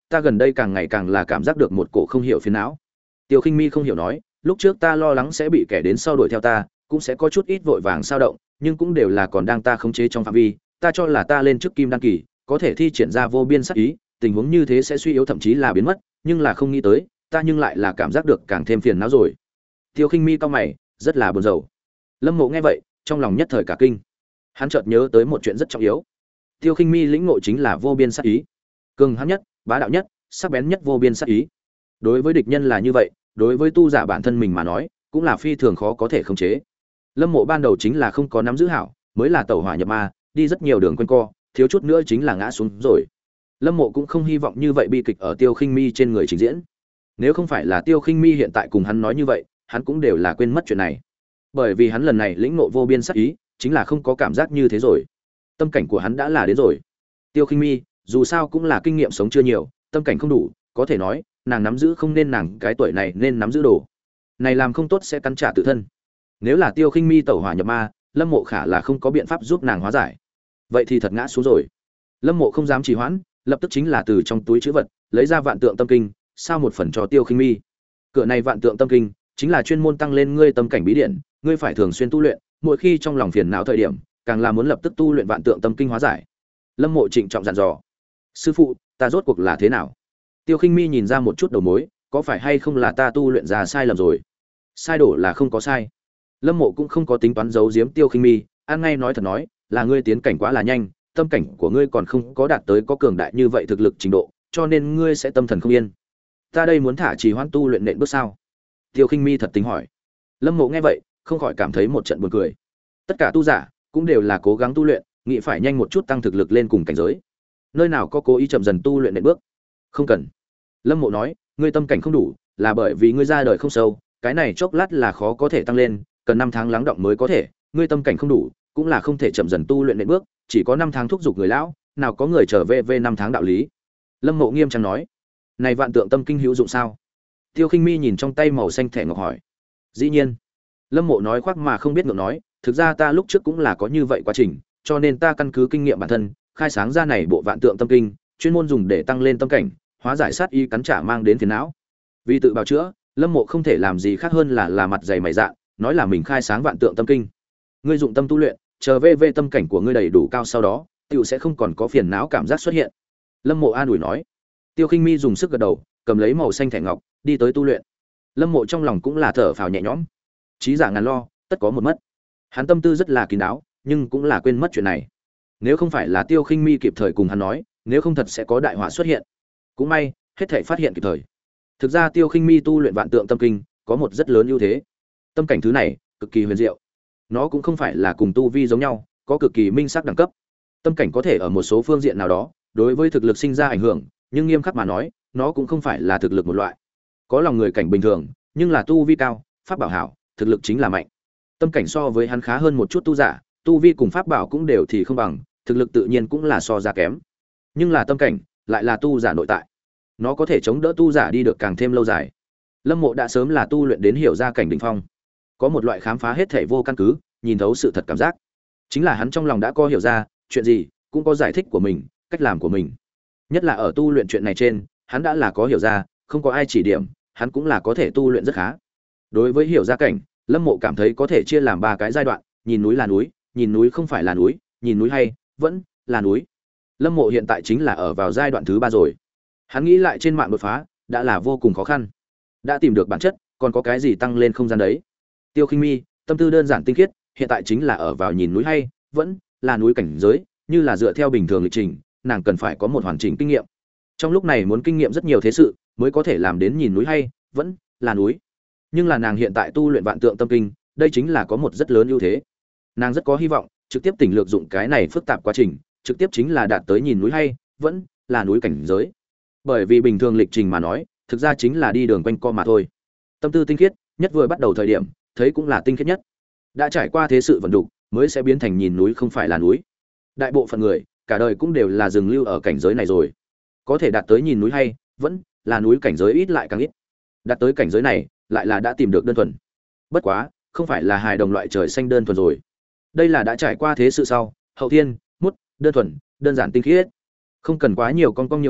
ta gần đây càng ngày càng là cảm giác được một cổ không hiểu phiền não. Tiêu Khinh Mi không hiểu nói, lúc trước ta lo lắng sẽ bị kẻ đến sau đuổi theo ta, cũng sẽ có chút ít vội vàng sao động, nhưng cũng đều là còn đang ta khống chế trong phạm vi, ta cho là ta lên trước kim đăng kỳ, có thể thi triển ra vô biên sát ý, tình huống như thế sẽ suy yếu thậm chí là biến mất, nhưng là không nghĩ tới, ta nhưng lại là cảm giác được càng thêm phiền não rồi. Tiêu Khinh Mi cau mày, rất là buồn rầu. Lâm Mộ nghe vậy, trong lòng nhất thời cả kinh. Hắn chợt nhớ tới một chuyện rất trọng yếu. Tiêu Khinh Mi lĩnh ngộ chính là vô biên sát ý, cường hãn nhất, bá đạo nhất, sắc bén nhất vô biên sát ý. Đối với địch nhân là như vậy, đối với tu giả bản thân mình mà nói, cũng là phi thường khó có thể khống chế. Lâm Mộ ban đầu chính là không có nắm giữ hảo, mới là tẩu hỏa nhập ma, đi rất nhiều đường quanh co, thiếu chút nữa chính là ngã xuống rồi. Lâm Mộ cũng không hy vọng như vậy bi kịch ở Tiêu Khinh Mi trên người trình diễn. Nếu không phải là Tiêu Khinh Mi hiện tại cùng hắn nói như vậy, hắn cũng đều là quên mất chuyện này. Bởi vì hắn lần này lĩnh ngộ vô biên sát ý, chính là không có cảm giác như thế rồi. Tâm cảnh của hắn đã là đến rồi. Tiêu Khinh Mi, dù sao cũng là kinh nghiệm sống chưa nhiều, tâm cảnh không đủ, có thể nói, nàng nắm giữ không nên nàng cái tuổi này nên nắm giữ đồ. Này làm không tốt sẽ cắn trả tự thân. Nếu là Tiêu Khinh Mi tẩu hỏa nhập ma, Lâm Mộ khả là không có biện pháp giúp nàng hóa giải. Vậy thì thật ngã xuống rồi. Lâm Mộ không dám trì hoãn, lập tức chính là từ trong túi trữ vật, lấy ra vạn tượng tâm kinh, sao một phần cho Tiêu Khinh Mi. Cửa này vạn tượng tâm kinh chính là chuyên môn tăng lên ngươi tâm cảnh bí điển, ngươi phải thường xuyên tu luyện, mỗi khi trong lòng phiền não thời điểm, càng là muốn lập tức tu luyện vạn tượng tâm kinh hóa giải. Lâm Mộ trịnh trọng dặn dò. Sư phụ, ta rốt cuộc là thế nào? Tiêu Khinh Mi nhìn ra một chút đầu mối, có phải hay không là ta tu luyện ra sai lầm rồi? Sai đổ là không có sai. Lâm Mộ cũng không có tính toán giấu giếm Tiêu Khinh Mi, an ngay nói thật nói, là ngươi tiến cảnh quá là nhanh, tâm cảnh của ngươi còn không có đạt tới có cường đại như vậy thực lực trình độ, cho nên ngươi sẽ tâm thần không yên. Ta đây muốn thả trì hoãn tu luyện nện bước sao? Tiêu Khinh Mi thật tính hỏi. Lâm Mộ nghe vậy, không khỏi cảm thấy một trận buồn cười. Tất cả tu giả cũng đều là cố gắng tu luyện, nghĩ phải nhanh một chút tăng thực lực lên cùng cảnh giới. Nơi nào có cố ý chậm dần tu luyện nện bước? Không cần. Lâm Mộ nói, ngươi tâm cảnh không đủ, là bởi vì ngươi ra đời không sâu, cái này chốc lát là khó có thể tăng lên, cần năm tháng lắng động mới có thể, ngươi tâm cảnh không đủ, cũng là không thể chậm dần tu luyện nện bước, chỉ có năm tháng thúc giục người lão, nào có người trở về về năm tháng đạo lý. Lâm Mộ nghiêm trang nói, này vạn tượng tâm kinh hữu dụng sao? Tiêu Khinh Mi nhìn trong tay màu xanh thẻ ngọc hỏi. Dĩ nhiên. Lâm Mộ nói khoác mà không biết ngượng nói, thực ra ta lúc trước cũng là có như vậy quá trình, cho nên ta căn cứ kinh nghiệm bản thân, khai sáng ra này bộ vạn tượng tâm kinh, chuyên môn dùng để tăng lên tâm cảnh, hóa giải sát y cắn trả mang đến phiền não. Vì tự bào chữa, Lâm Mộ không thể làm gì khác hơn là là mặt dày mày dạn, nói là mình khai sáng vạn tượng tâm kinh. Ngươi dụng tâm tu luyện, chờ về về tâm cảnh của ngươi đầy đủ cao sau đó, tiểu sẽ không còn có phiền não cảm giác xuất hiện. Lâm Mộ an ủi nói. Tiêu Khinh Mi dùng sức gật đầu, cầm lấy màu xanh thẻ ngọc, đi tới tu luyện. Lâm Mộ trong lòng cũng là thở phào nhẹ nhõm. Chí giả ngàn lo, tất có một mất. Hắn tâm tư rất là kín đáo, nhưng cũng là quên mất chuyện này. Nếu không phải là Tiêu Khinh Mi kịp thời cùng hắn nói, nếu không thật sẽ có đại họa xuất hiện. Cũng may, hết thảy phát hiện kịp thời. Thực ra Tiêu Khinh Mi tu luyện vạn tượng tâm kinh, có một rất lớn ưu thế. Tâm cảnh thứ này, cực kỳ huyền diệu. Nó cũng không phải là cùng tu vi giống nhau, có cực kỳ minh sắc đẳng cấp. Tâm cảnh có thể ở một số phương diện nào đó, đối với thực lực sinh ra ảnh hưởng, nhưng nghiêm khắc mà nói, nó cũng không phải là thực lực một loại. Có lòng người cảnh bình thường, nhưng là tu vi cao, pháp bảo hảo, thực lực chính là mạnh. Tâm cảnh so với hắn khá hơn một chút tu giả, tu vi cùng pháp bảo cũng đều thì không bằng, thực lực tự nhiên cũng là so ra kém. Nhưng là tâm cảnh, lại là tu giả nội tại. Nó có thể chống đỡ tu giả đi được càng thêm lâu dài. Lâm Mộ đã sớm là tu luyện đến hiểu ra cảnh đỉnh phong. Có một loại khám phá hết thảy vô căn cứ, nhìn thấu sự thật cảm giác. Chính là hắn trong lòng đã có hiểu ra, chuyện gì cũng có giải thích của mình, cách làm của mình. Nhất là ở tu luyện chuyện này trên, hắn đã là có hiểu ra, không có ai chỉ điểm, hắn cũng là có thể tu luyện rất khá. Đối với hiểu ra cảnh, Lâm Mộ cảm thấy có thể chia làm ba cái giai đoạn, nhìn núi là núi, nhìn núi không phải là núi, nhìn núi hay vẫn là núi. Lâm Mộ hiện tại chính là ở vào giai đoạn thứ ba rồi. Hắn nghĩ lại trên mạng đột phá, đã là vô cùng khó khăn. Đã tìm được bản chất, còn có cái gì tăng lên không gian đấy. Tiêu Khinh Mi, tâm tư đơn giản tinh khiết, hiện tại chính là ở vào nhìn núi hay vẫn là núi cảnh giới, như là dựa theo bình thường lịch trình, nàng cần phải có một hoàn chỉnh kinh nghiệm. Trong lúc này muốn kinh nghiệm rất nhiều thế sự, mới có thể làm đến nhìn núi hay vẫn là núi. Nhưng là nàng hiện tại tu luyện vạn tượng tâm kinh, đây chính là có một rất lớn ưu thế. Nàng rất có hy vọng trực tiếp tỉnh lược dụng cái này phức tạp quá trình, trực tiếp chính là đạt tới nhìn núi hay vẫn là núi cảnh giới. Bởi vì bình thường lịch trình mà nói, thực ra chính là đi đường quanh co mà thôi. Tâm tư tinh khiết, nhất vừa bắt đầu thời điểm, thấy cũng là tinh khiết nhất. Đã trải qua thế sự vận đục, mới sẽ biến thành nhìn núi không phải là núi. Đại bộ phận người, cả đời cũng đều là dừng lưu ở cảnh giới này rồi. Có thể đạt tới nhìn núi hay vẫn là núi cảnh giới ít lại càng ít. Đạt tới cảnh giới này, lại là đã tìm được đơn thuần. Bất quá, không phải là hài đồng loại trời xanh đơn thuần rồi. Đây là đã trải qua thế sự sau, hậu thiên, mút, đơn thuần, đơn giản tinh khiết. Không cần quá nhiều con cong nhiễu nhiễu,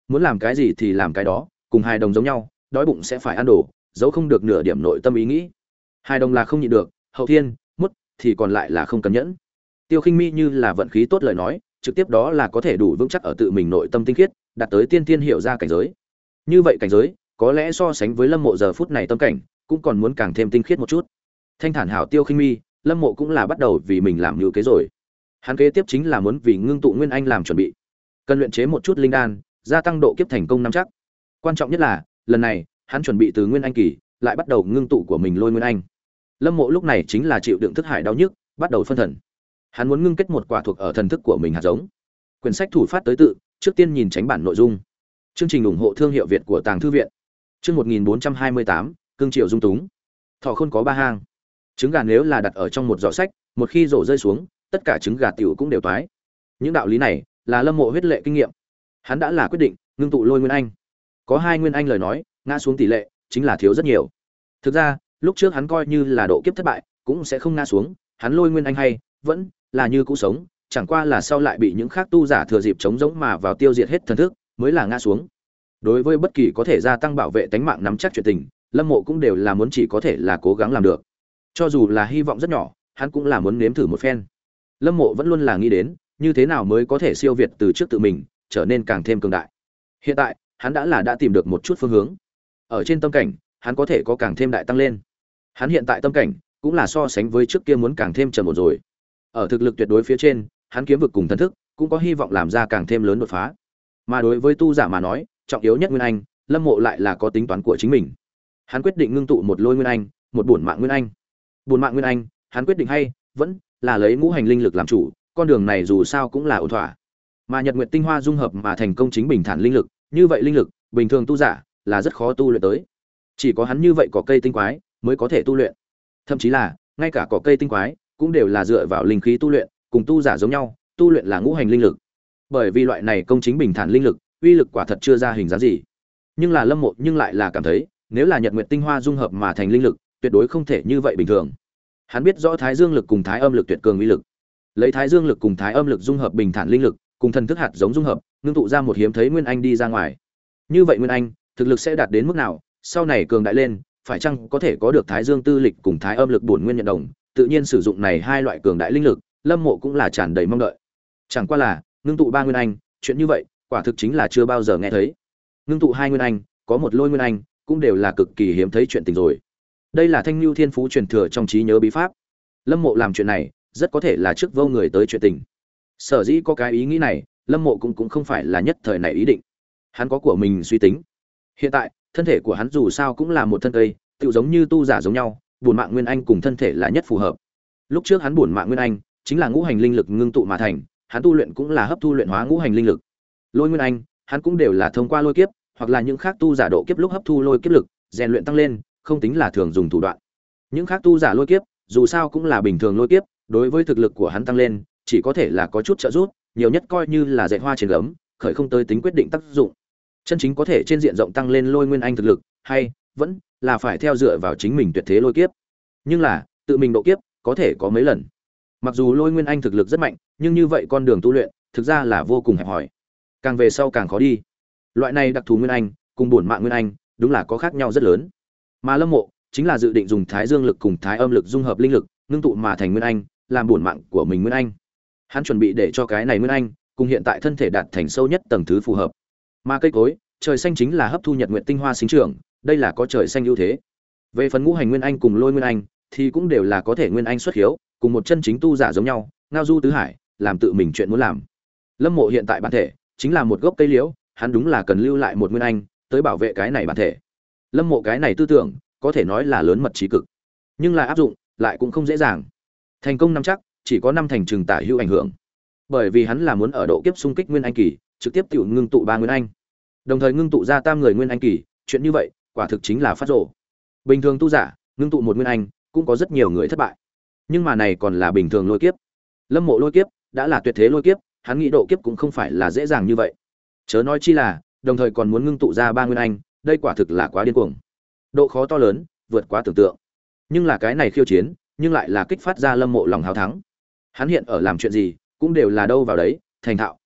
muốn làm cái gì thì làm cái đó, cùng hài đồng giống nhau, đói bụng sẽ phải ăn đồ, giấu không được nửa điểm nội tâm ý nghĩ. Hài đồng là không nhịn được, hậu thiên, mút thì còn lại là không cần nhẫn. Tiêu Khinh Mi như là vận khí tốt lời nói, trực tiếp đó là có thể đủ vững chắc ở tự mình nội tâm tinh khiết, đạt tới tiên tiên hiểu ra cảnh giới. Như vậy cảnh giới, có lẽ so sánh với Lâm Mộ giờ phút này tâm cảnh, cũng còn muốn càng thêm tinh khiết một chút. Thanh thản hảo Tiêu Khinh Mi, Lâm Mộ cũng là bắt đầu vì mình làm nhiều kế rồi. Hắn kế tiếp chính là muốn vì ngưng tụ nguyên anh làm chuẩn bị, cần luyện chế một chút linh đan, gia tăng độ kiếp thành công năm chắc. Quan trọng nhất là, lần này, hắn chuẩn bị từ nguyên anh kỳ, lại bắt đầu ngưng tụ của mình lôi nguyên anh. Lâm Mộ lúc này chính là chịu đựng thức hải đau nhức, bắt đầu phân thần. Hắn muốn ngưng kết một quả thuộc ở thần thức của mình hạt giống. Quyển sách thủ phát tới tự, trước tiên nhìn tránh bản nội dung. Chương trình ủng hộ thương hiệu Việt của Tàng thư viện. Chương một nghìn bốn trăm hai mươi tám, cương triều dung túng. Thỏ khôn có ba hang. Trứng gà nếu là đặt ở trong một giỏ sách, một khi rổ rơi xuống, tất cả trứng gà tiểu cũng đều toái. Những đạo lý này là Lâm Mộ huyết lệ kinh nghiệm. Hắn đã là quyết định ngưng tụ lôi nguyên anh. Có hai nguyên anh lời nói, ngã xuống tỷ lệ chính là thiếu rất nhiều. Thực ra, lúc trước hắn coi như là độ kiếp thất bại, cũng sẽ không ngã xuống, hắn lôi nguyên anh hay vẫn là như cũ sống, chẳng qua là sau lại bị những khác tu giả thừa dịp chống giống mà vào tiêu diệt hết thần thức, mới là ngã xuống. Đối với bất kỳ có thể gia tăng bảo vệ tánh mạng nắm chắc chuyện tình, Lâm Mộ cũng đều là muốn chỉ có thể là cố gắng làm được. Cho dù là hy vọng rất nhỏ, hắn cũng là muốn nếm thử một phen. Lâm Mộ vẫn luôn là nghĩ đến, như thế nào mới có thể siêu việt từ trước tự mình, trở nên càng thêm cường đại. Hiện tại, hắn đã là đã tìm được một chút phương hướng. Ở trên tâm cảnh, hắn có thể có càng thêm đại tăng lên. Hắn hiện tại tâm cảnh cũng là so sánh với trước kia muốn càng thêm trầm ổn rồi. Ở thực lực tuyệt đối phía trên, hắn kiếm vực cùng thần thức cũng có hy vọng làm ra càng thêm lớn đột phá. Mà đối với tu giả mà nói, trọng yếu nhất nguyên anh, Lâm Mộ lại là có tính toán của chính mình. Hắn quyết định ngưng tụ một lôi nguyên anh, một bổn mạng nguyên anh. Bổn mạng nguyên anh, hắn quyết định hay vẫn là lấy ngũ hành linh lực làm chủ, con đường này dù sao cũng là ổn thỏa. Mà Nhật Nguyệt tinh hoa dung hợp mà thành công chính bình thản linh lực, như vậy linh lực, bình thường tu giả là rất khó tu luyện tới. Chỉ có hắn như vậy có cây tinh quái mới có thể tu luyện. Thậm chí là, ngay cả cỏ cây tinh quái cũng đều là dựa vào linh khí tu luyện, cùng tu giả giống nhau, tu luyện là ngũ hành linh lực. Bởi vì loại này công chính bình thản linh lực, uy lực quả thật chưa ra hình dáng gì. Nhưng là Lâm Mộ nhưng lại là cảm thấy, nếu là Nhật Nguyệt tinh hoa dung hợp mà thành linh lực, tuyệt đối không thể như vậy bình thường. Hắn biết rõ Thái Dương lực cùng Thái Âm lực tuyệt cường uy lực. Lấy Thái Dương lực cùng Thái Âm lực dung hợp bình thản linh lực, cùng thần thức hạt giống dung hợp, ngưng tụ ra một hiếm thấy nguyên anh đi ra ngoài. Như vậy nguyên anh, thực lực sẽ đạt đến mức nào, sau này cường đại lên, phải chăng có thể có được Thái Dương tư lịch cùng Thái Âm lực bổn nguyên nhận đồng, tự nhiên sử dụng này hai loại cường đại linh lực, Lâm Mộ cũng là tràn đầy mong đợi. Chẳng qua là, ngưng tụ ba nguyên anh, chuyện như vậy, quả thực chính là chưa bao giờ nghe thấy. Ngưng tụ hai nguyên anh, có một lôi nguyên anh, cũng đều là cực kỳ hiếm thấy chuyện tình rồi. Đây là Thanh Nưu Thiên Phú truyền thừa trong trí nhớ bí pháp. Lâm Mộ làm chuyện này, rất có thể là trước vô người tới chuyện tình. Sở dĩ có cái ý nghĩ này, Lâm Mộ cũng cũng không phải là nhất thời này ý định. Hắn có của mình suy tính. Hiện tại, thân thể của hắn dù sao cũng là một thân cây, tựu giống như tu giả giống nhau, bổn mạng nguyên anh cùng thân thể là nhất phù hợp. Lúc trước hắn bổn mạng nguyên anh chính là ngũ hành linh lực ngưng tụ mà thành, hắn tu luyện cũng là hấp thu luyện hóa ngũ hành linh lực. Lôi nguyên anh, hắn cũng đều là thông qua lôi kiếp, hoặc là những khác tu giả độ kiếp lúc hấp thu lôi kiếp lực, rèn luyện tăng lên, không tính là thường dùng thủ đoạn. Những khác tu giả lôi kiếp, dù sao cũng là bình thường lôi kiếp, đối với thực lực của hắn tăng lên, chỉ có thể là có chút trợ giúp, nhiều nhất coi như là dệt hoa trên gấm, khởi không tới tính quyết định tác dụng. Chân chính có thể trên diện rộng tăng lên lôi nguyên anh thực lực, hay vẫn là phải theo dựa vào chính mình tuyệt thế lôi kiếp. Nhưng là, tự mình độ kiếp, có thể có mấy lần. Mặc dù lôi nguyên anh thực lực rất mạnh, nhưng như vậy con đường tu luyện, thực ra là vô cùng hẹp hòi. Càng về sau càng khó đi. Loại này đặc thù nguyên anh, cùng bổn mạng nguyên anh, đúng là có khác nhau rất lớn. Mà Lâm Mộ chính là dự định dùng Thái Dương lực cùng Thái Âm lực dung hợp linh lực, ngưng tụ mà thành nguyên anh, làm bổn mạng của mình nguyên anh. Hắn chuẩn bị để cho cái này nguyên anh cùng hiện tại thân thể đạt thành sâu nhất tầng thứ phù hợp. Mà cây cối, trời xanh chính là hấp thu nhật nguyện tinh hoa sinh trưởng, đây là có trời xanh ưu thế. Về phần ngũ hành nguyên anh cùng lôi nguyên anh thì cũng đều là có thể nguyên anh xuất hiếu, cùng một chân chính tu giả giống nhau, ngao du tứ hải, làm tự mình chuyện muốn làm. Lâm Mộ hiện tại bản thể chính là một gốc cây liễu, hắn đúng là cần lưu lại một nguyên anh tới bảo vệ cái này bản thể. Lâm Mộ cái này tư tưởng có thể nói là lớn mật trí cực, nhưng là áp dụng lại cũng không dễ dàng. Thành công năm chắc chỉ có năm thành trừng tả hữu ảnh hưởng, bởi vì hắn là muốn ở độ kiếp xung kích nguyên anh kỳ, trực tiếp tiểu ngưng tụ ba nguyên anh, đồng thời ngưng tụ ra tam người nguyên anh kỳ, chuyện như vậy quả thực chính là phát rồ. Bình thường tu giả ngưng tụ một nguyên anh cũng có rất nhiều người thất bại, nhưng mà này còn là bình thường lôi kiếp. Lâm Mộ lôi kiếp đã là tuyệt thế lôi kiếp, hắn nghĩ độ kiếp cũng không phải là dễ dàng như vậy, chớ nói chi là đồng thời còn muốn ngưng tụ ra ba nguyên anh, đây quả thực là quá điên cuồng, độ khó to lớn, vượt quá tưởng tượng. Nhưng là cái này khiêu chiến, nhưng lại là kích phát ra Lâm Mộ lòng háo thắng. Hắn hiện ở làm chuyện gì, cũng đều là đâu vào đấy, thành thạo,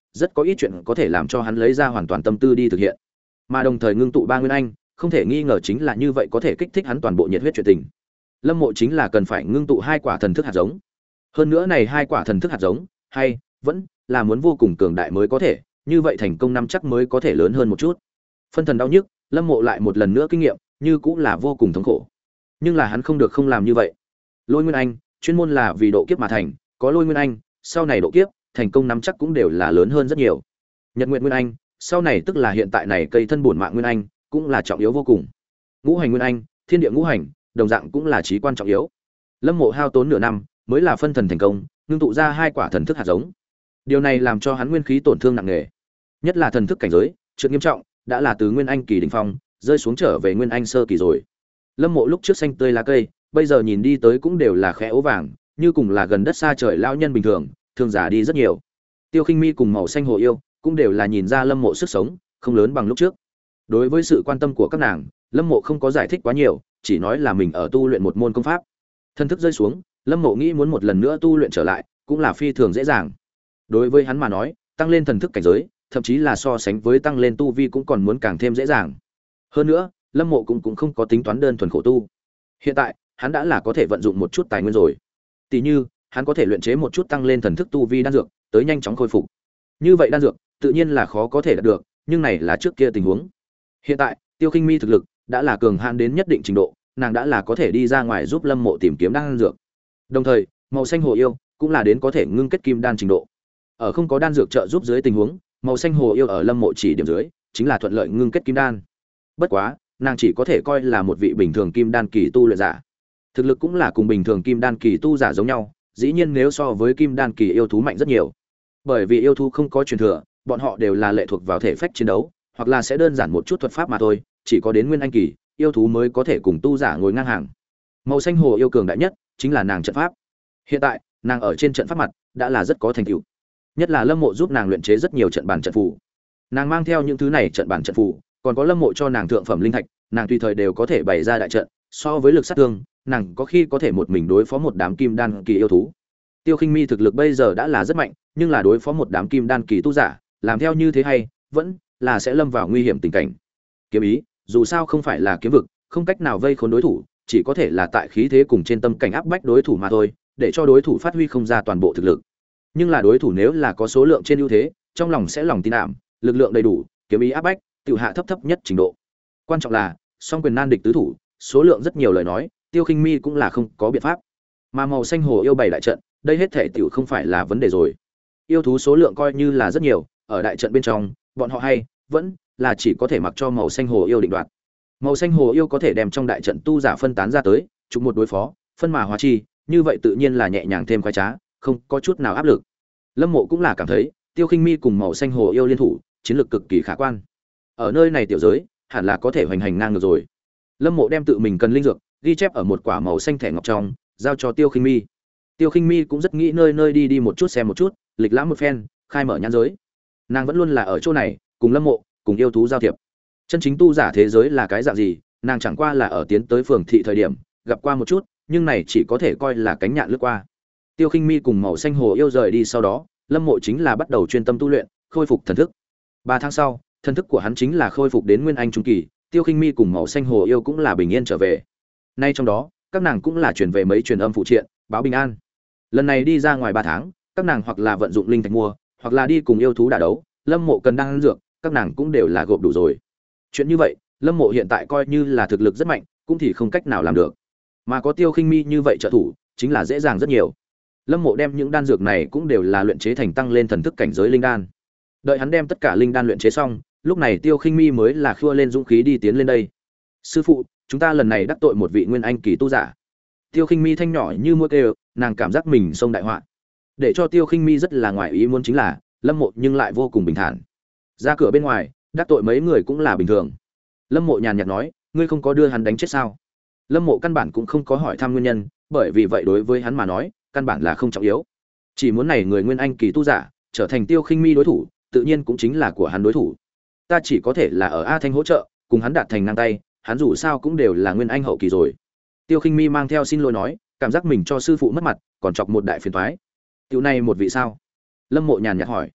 rất có ít chuyện có thể làm cho hắn lấy ra hoàn toàn tâm tư đi thực hiện. Mà đồng thời ngưng tụ ba nguyên anh, không thể nghi ngờ chính là như vậy có thể kích thích hắn toàn bộ nhiệt huyết chuyện tình. Lâm Mộ chính là cần phải ngưng tụ hai quả thần thức hạt giống. Hơn nữa này hai quả thần thức hạt giống, hay vẫn là muốn vô cùng cường đại mới có thể, như vậy thành công năm chắc mới có thể lớn hơn một chút. Phân thần đau nhức, Lâm Mộ lại một lần nữa kinh nghiệm, như cũng là vô cùng thống khổ. Nhưng là hắn không được không làm như vậy. Lôi Nguyên Anh, chuyên môn là vì độ kiếp mà thành, có Lôi Nguyên Anh, sau này độ kiếp, thành công nắm chắc cũng đều là lớn hơn rất nhiều. Nhật Nguyệt Nguyên Anh, sau này tức là hiện tại này cây thân bổn mạng Nguyên Anh, cũng là trọng yếu vô cùng. Ngũ Hành Nguyên Anh, Thiên Địa Ngũ Hành, đồng dạng cũng là chí quan trọng yếu. Lâm Mộ hao tốn nửa năm, mới là phân thần thành công, ngưng tụ ra hai quả thần thức hạt giống. Điều này làm cho hắn nguyên khí tổn thương nặng nề. Nhất là thần thức cảnh giới, trượt nghiêm trọng, đã là từ Nguyên Anh kỳ đỉnh phong, rơi xuống trở về Nguyên Anh sơ kỳ rồi. Lâm Mộ lúc trước xanh tươi lá cây, bây giờ nhìn đi tới cũng đều là khẽ ố vàng, như cùng là gần đất xa trời lão nhân bình thường, thương giả đi rất nhiều. Tiêu Khinh Mi cùng màu xanh hồ yêu, cũng đều là nhìn ra Lâm Mộ sức sống không lớn bằng lúc trước. Đối với sự quan tâm của các nàng, Lâm Mộ không có giải thích quá nhiều, chỉ nói là mình ở tu luyện một môn công pháp. Thân thức rơi xuống, Lâm Mộ nghĩ muốn một lần nữa tu luyện trở lại, cũng là phi thường dễ dàng. Đối với hắn mà nói, tăng lên thần thức cảnh giới, thậm chí là so sánh với tăng lên tu vi cũng còn muốn càng thêm dễ dàng. Hơn nữa, Lâm Mộ cũng cũng không có tính toán đơn thuần khổ tu. Hiện tại, hắn đã là có thể vận dụng một chút tài nguyên rồi. Tỷ như, hắn có thể luyện chế một chút tăng lên thần thức tu vi đan dược, tới nhanh chóng khôi phục. Như vậy đan dược, tự nhiên là khó có thể đạt được, nhưng này là trước kia tình huống. Hiện tại, Tiêu Khinh Mi thực lực đã là cường hãn đến nhất định trình độ, nàng đã là có thể đi ra ngoài giúp Lâm Mộ tìm kiếm đan dược. Đồng thời, màu xanh hồ yêu cũng là đến có thể ngưng kết kim đan trình độ. Ở không có đan dược trợ giúp dưới tình huống, màu xanh hồ yêu ở Lâm Mộ chỉ điểm dưới, chính là thuận lợi ngưng kết kim đan. Bất quá, nàng chỉ có thể coi là một vị bình thường kim đan kỳ tu luyện giả. Thực lực cũng là cùng bình thường kim đan kỳ tu giả giống nhau, dĩ nhiên nếu so với kim đan kỳ yêu thú mạnh rất nhiều. Bởi vì yêu thú không có truyền thừa, bọn họ đều là lệ thuộc vào thể phách chiến đấu, hoặc là sẽ đơn giản một chút thuật pháp mà thôi, chỉ có đến nguyên anh kỳ, yêu thú mới có thể cùng tu giả ngồi ngang hàng. Màu xanh hồ yêu cường đại nhất chính là nàng trận pháp. Hiện tại, nàng ở trên trận pháp mặt đã là rất có thành tựu. Nhất là Lâm Mộ giúp nàng luyện chế rất nhiều trận bản trận phù. Nàng mang theo những thứ này trận bản trận phù, còn có Lâm Mộ cho nàng thượng phẩm linh thạch, nàng tùy thời đều có thể bày ra đại trận, so với lực sát thương, nàng có khi có thể một mình đối phó một đám kim đan kỳ yêu thú. Tiêu Khinh Mi thực lực bây giờ đã là rất mạnh, nhưng là đối phó một đám kim đan kỳ tu giả, làm theo như thế hay vẫn là sẽ lâm vào nguy hiểm tình cảnh. Kiếm ý, dù sao không phải là kiếm vực, không cách nào vây khốn đối thủ, chỉ có thể là tại khí thế cùng trên tâm cảnh áp bách đối thủ mà thôi, để cho đối thủ phát huy không ra toàn bộ thực lực. Nhưng là đối thủ nếu là có số lượng trên ưu thế, trong lòng sẽ lòng tin ảm, lực lượng đầy đủ, kiếm ý áp bách, tiểu hạ thấp thấp nhất trình độ. Quan trọng là, song quyền nan địch tứ thủ, số lượng rất nhiều lời nói, Tiêu Khinh Mi cũng là không có biện pháp. Mà màu xanh hồ yêu bảy đại trận, đây hết thể tiểu không phải là vấn đề rồi. Yêu thú số lượng coi như là rất nhiều, ở đại trận bên trong, bọn họ hay vẫn là chỉ có thể mặc cho màu xanh hồ yêu định đoạt. Màu xanh hồ yêu có thể đem trong đại trận tu giả phân tán ra tới, chụp một đối phó, phân mà hóa chi, như vậy tự nhiên là nhẹ nhàng thêm khoái trá, không có chút nào áp lực. Lâm Mộ cũng là cảm thấy, Tiêu Khinh Mi cùng màu xanh hồ yêu liên thủ, chiến lược cực kỳ khả quan. Ở nơi này tiểu giới, hẳn là có thể hoành hành ngang ngược rồi. Lâm Mộ đem tự mình cần linh dược ghi chép ở một quả màu xanh thẻ ngọc trong, giao cho Tiêu Khinh Mi. Tiêu Khinh Mi cũng rất nghĩ nơi nơi đi đi một chút xem một chút, lịch lãm một phen, khai mở nhãn giới. Nàng vẫn luôn là ở chỗ này, cùng Lâm Mộ, cùng yêu thú giao thiệp. Chân chính tu giả thế giới là cái dạng gì, nàng chẳng qua là ở tiến tới phường thị thời điểm, gặp qua một chút, nhưng này chỉ có thể coi là cánh nhạn lướt qua. Tiêu Khinh Mi cùng màu xanh hồ yêu rời đi sau đó, Lâm Mộ chính là bắt đầu chuyên tâm tu luyện, khôi phục thần thức. Ba tháng sau, thần thức của hắn chính là khôi phục đến nguyên anh trung kỳ, Tiêu Khinh Mi cùng màu xanh hồ yêu cũng là bình yên trở về. Nay trong đó, các nàng cũng là truyền về mấy truyền âm phụ triện, báo bình an. Lần này đi ra ngoài ba tháng, các nàng hoặc là vận dụng linh thạch mua, hoặc là đi cùng yêu thú đả đấu, Lâm Mộ cần đan dược, các nàng cũng đều là gộp đủ rồi. Chuyện như vậy, Lâm Mộ hiện tại coi như là thực lực rất mạnh, cũng thì không cách nào làm được. Mà có Tiêu Khinh Mi như vậy trợ thủ, chính là dễ dàng rất nhiều. Lâm Mộ đem những đan dược này cũng đều là luyện chế thành tăng lên thần thức cảnh giới linh đan. Đợi hắn đem tất cả linh đan luyện chế xong, lúc này Tiêu Khinh Mi mới là khua lên dũng khí đi tiến lên đây. Sư phụ, chúng ta lần này đắc tội một vị nguyên anh kỳ tu giả. Tiêu Khinh Mi thanh nhỏ như mũi kêu, nàng cảm giác mình xông đại họa. Để cho Tiêu Khinh Mi rất là ngoài ý muốn chính là, Lâm Mộ nhưng lại vô cùng bình thản. Ra cửa bên ngoài, đắc tội mấy người cũng là bình thường. Lâm Mộ nhàn nhạt nói, ngươi không có đưa hắn đánh chết sao? Lâm Mộ căn bản cũng không có hỏi thăm nguyên nhân, bởi vì vậy đối với hắn mà nói, căn bản là không trọng yếu. Chỉ muốn này người nguyên anh kỳ tu giả trở thành Tiêu Khinh Mi đối thủ, tự nhiên cũng chính là của hắn đối thủ. Ta chỉ có thể là ở A Thanh hỗ trợ, cùng hắn đạt thành ngang tay, hắn dù sao cũng đều là nguyên anh hậu kỳ rồi. Tiêu Khinh Mi mang theo xin lỗi nói, cảm giác mình cho sư phụ mất mặt, còn chọc một đại phiền toái. Tiểu này một vị sao? Lâm Mộ nhàn nhạt hỏi.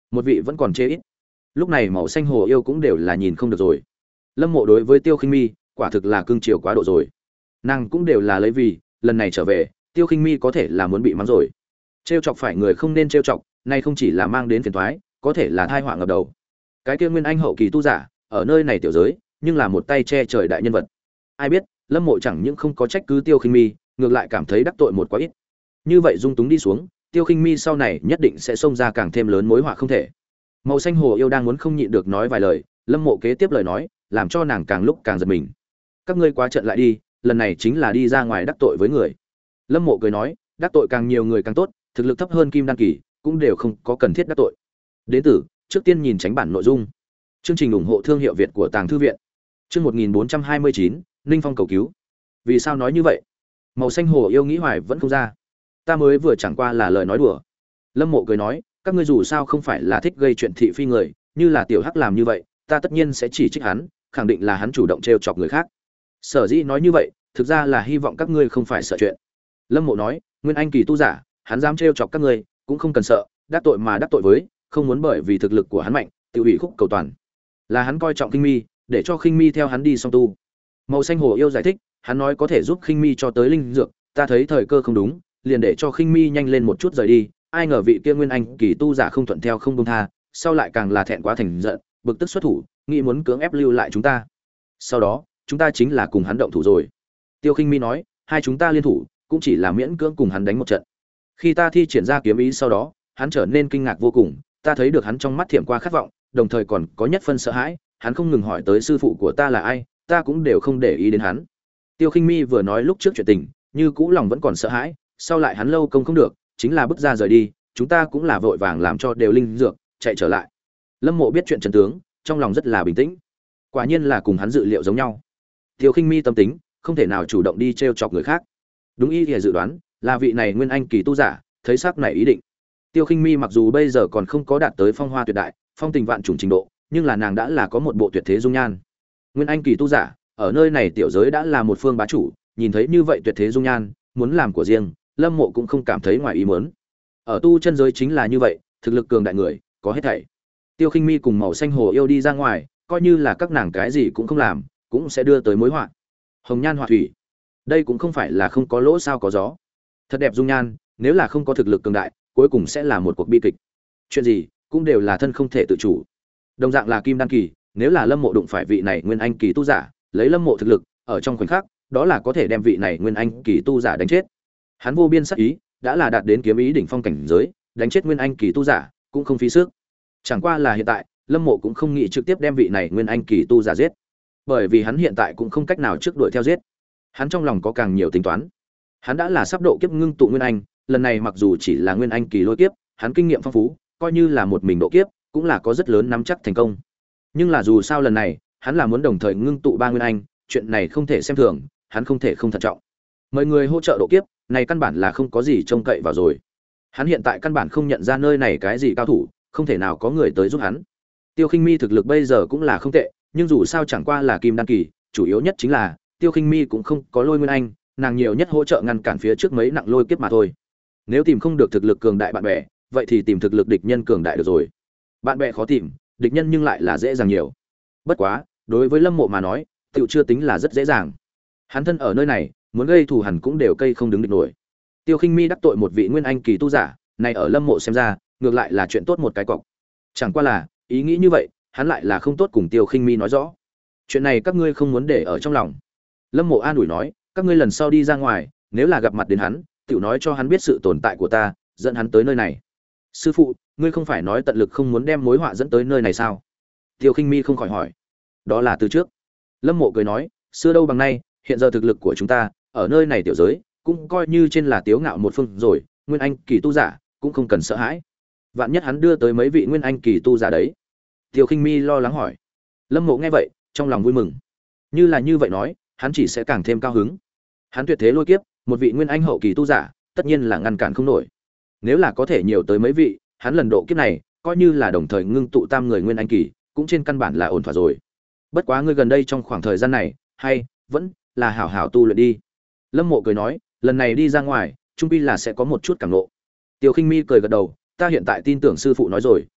một vị vẫn còn chê ít. Lúc này màu xanh hồ yêu cũng đều là nhìn không được rồi. Lâm Mộ đối với Tiêu Khinh Mi quả thực là cương chiều quá độ rồi. Nàng cũng đều là lấy vì lần này trở về Tiêu Khinh Mi có thể là muốn bị mắng rồi. Trêu chọc phải người không nên trêu chọc, nay không chỉ là mang đến phiền toái, có thể là tai họa ngập đầu. Cái kia nguyên anh hậu kỳ tu giả ở nơi này tiểu giới nhưng là một tay che trời đại nhân vật. Ai biết Lâm Mộ chẳng những không có trách cứ Tiêu Khinh Mi, ngược lại cảm thấy đắc tội một quá ít. Như vậy dung túng đi xuống, Tiêu Khinh Mi sau này nhất định sẽ xông ra càng thêm lớn mối họa không thể. Màu xanh hồ yêu đang muốn không nhịn được nói vài lời, Lâm Mộ kế tiếp lời nói, làm cho nàng càng lúc càng giật mình. Các ngươi quá trận lại đi, lần này chính là đi ra ngoài đắc tội với người. Lâm Mộ cười nói, đắc tội càng nhiều người càng tốt, thực lực thấp hơn kim đan kỳ cũng đều không có cần thiết đắc tội. Đến từ, trước tiên nhìn tránh bản nội dung. Chương trình ủng hộ thương hiệu Việt của Tàng Thư viện. Chương một nghìn bốn trăm hai mươi chín, Ninh Phong cầu cứu. Vì sao nói như vậy? Màu xanh hồ yêu nghĩ hoài vẫn không ra. Ta mới vừa chẳng qua là lời nói đùa. Lâm Mộ cười nói, các ngươi dù sao không phải là thích gây chuyện thị phi người, như là tiểu hắc làm như vậy, ta tất nhiên sẽ chỉ trích hắn, khẳng định là hắn chủ động trêu chọc người khác. Sở dĩ nói như vậy, thực ra là hy vọng các ngươi không phải sợ chuyện. Lâm Mộ nói, nguyên anh kỳ tu giả, hắn dám trêu chọc các ngươi, cũng không cần sợ, đắc tội mà đắc tội với, không muốn bởi vì thực lực của hắn mạnh, tự hủy khúc cầu toàn. Là hắn coi trọng Khinh Mi, để cho Khinh Mi theo hắn đi song tu. Màu xanh hồ yêu giải thích, hắn nói có thể giúp Khinh Mi cho tới linh dược, ta thấy thời cơ không đúng, liền để cho Khinh Mi nhanh lên một chút rời đi, ai ngờ vị kia nguyên anh kỳ tu giả không thuận theo không buông tha, sau lại càng là thẹn quá thành giận, bực tức xuất thủ, nghĩ muốn cưỡng ép lưu lại chúng ta. Sau đó, chúng ta chính là cùng hắn động thủ rồi. Tiêu Khinh Mi nói, hai chúng ta liên thủ, cũng chỉ là miễn cưỡng cùng hắn đánh một trận. Khi ta thi triển ra kiếm ý sau đó, hắn trở nên kinh ngạc vô cùng, ta thấy được hắn trong mắt thiểm qua khát vọng, đồng thời còn có nhất phân sợ hãi, hắn không ngừng hỏi tới sư phụ của ta là ai, ta cũng đều không để ý đến hắn. Tiêu Khinh Mi vừa nói lúc trước chuyện tình, như cũ lòng vẫn còn sợ hãi, sau lại hắn lâu công không được, chính là bước ra rời đi, chúng ta cũng là vội vàng làm cho đều linh dược, chạy trở lại. Lâm Mộ biết chuyện chân tướng, trong lòng rất là bình tĩnh. Quả nhiên là cùng hắn dự liệu giống nhau. Tiêu Khinh Mi tâm tính, không thể nào chủ động đi trêu chọc người khác. Đúng ý thì dự đoán, là vị này nguyên anh kỳ tu giả, thấy sắc này ý định. Tiêu Khinh Mi mặc dù bây giờ còn không có đạt tới phong hoa tuyệt đại, phong tình vạn trùng trình độ, nhưng là nàng đã là có một bộ tuyệt thế dung nhan. Nguyên anh kỳ tu giả, ở nơi này tiểu giới đã là một phương bá chủ, nhìn thấy như vậy tuyệt thế dung nhan, muốn làm của riêng, Lâm Mộ cũng không cảm thấy ngoài ý muốn. Ở tu chân giới chính là như vậy, thực lực cường đại người, có hết thảy. Tiêu Khinh Mi cùng màu xanh hồ yêu đi ra ngoài, coi như là các nàng cái gì cũng không làm, cũng sẽ đưa tới mối họa. Hồng nhan họa thủy, đây cũng không phải là không có lỗ sao có gió. Thật đẹp dung nhan, nếu là không có thực lực cường đại, cuối cùng sẽ là một cuộc bi kịch. Chuyện gì cũng đều là thân không thể tự chủ. Đồng dạng là kim đan kỳ, nếu là Lâm Mộ đụng phải vị này nguyên anh kỳ tu giả, lấy Lâm Mộ thực lực, ở trong khoảnh khắc, đó là có thể đem vị này nguyên anh kỳ tu giả đánh chết. Hắn vô biên sát ý, đã là đạt đến kiếm ý đỉnh phong cảnh giới, đánh chết nguyên anh kỳ tu giả, cũng không phí sức. Chẳng qua là hiện tại, Lâm Mộ cũng không nghĩ trực tiếp đem vị này nguyên anh kỳ tu giả giết, bởi vì hắn hiện tại cũng không cách nào trước đuổi theo giết. Hắn trong lòng có càng nhiều tính toán. Hắn đã là sắp độ kiếp ngưng tụ nguyên anh, lần này mặc dù chỉ là nguyên anh kỳ lôi kiếp, hắn kinh nghiệm phong phú, coi như là một mình độ kiếp, cũng là có rất lớn nắm chắc thành công. Nhưng là dù sao lần này, hắn là muốn đồng thời ngưng tụ ba nguyên anh, chuyện này không thể xem thường, hắn không thể không thận trọng. Mời người hỗ trợ độ kiếp, này căn bản là không có gì trông cậy vào rồi. Hắn hiện tại căn bản không nhận ra nơi này cái gì cao thủ, không thể nào có người tới giúp hắn. Tiêu Khinh Mi thực lực bây giờ cũng là không tệ, nhưng dù sao chẳng qua là kim đan kỳ, chủ yếu nhất chính là Tiêu Khinh Mi cũng không có lôi nguyên anh, nàng nhiều nhất hỗ trợ ngăn cản phía trước mấy nặng lôi kiếp mà thôi. Nếu tìm không được thực lực cường đại bạn bè, vậy thì tìm thực lực địch nhân cường đại được rồi. Bạn bè khó tìm, địch nhân nhưng lại là dễ dàng nhiều. Bất quá, đối với Lâm Mộ mà nói, tựu chưa tính là rất dễ dàng. Hắn thân ở nơi này, muốn gây thù hằn cũng đều cây không đứng địch nổi. Tiêu Khinh Mi đắc tội một vị nguyên anh kỳ tu giả, này ở Lâm Mộ xem ra, ngược lại là chuyện tốt một cái cọc. Chẳng qua là, ý nghĩ như vậy, hắn lại là không tốt cùng Tiêu Khinh Mi nói rõ. Chuyện này các ngươi không muốn để ở trong lòng. Lâm Mộ an ủi nói, các ngươi lần sau đi ra ngoài, nếu là gặp mặt đến hắn, tiểu nói cho hắn biết sự tồn tại của ta, dẫn hắn tới nơi này. Sư phụ, ngươi không phải nói tận lực không muốn đem mối họa dẫn tới nơi này sao? Tiêu Khinh Mi không khỏi hỏi. Đó là từ trước. Lâm Mộ cười nói, xưa đâu bằng nay, hiện giờ thực lực của chúng ta ở nơi này tiểu giới, cũng coi như trên là tiếu ngạo một phương rồi, nguyên anh kỳ tu giả cũng không cần sợ hãi. Vạn nhất hắn đưa tới mấy vị nguyên anh kỳ tu giả đấy. Tiêu Khinh Mi lo lắng hỏi. Lâm Mộ nghe vậy, trong lòng vui mừng. Như là như vậy nói, hắn chỉ sẽ càng thêm cao hứng. Hắn tuyệt thế lôi kiếp, một vị nguyên anh hậu kỳ tu giả, tất nhiên là ngăn cản không nổi. Nếu là có thể nhiều tới mấy vị, hắn lần độ kiếp này, coi như là đồng thời ngưng tụ tam người nguyên anh kỳ, cũng trên căn bản là ổn thỏa rồi. Bất quá ngươi gần đây trong khoảng thời gian này, hay vẫn là hảo hảo tu luyện đi. Lâm Mộ cười nói, lần này đi ra ngoài, trung quy là sẽ có một chút cảm ngộ. Tiêu Khinh Mi cười gật đầu, ta hiện tại tin tưởng sư phụ nói rồi,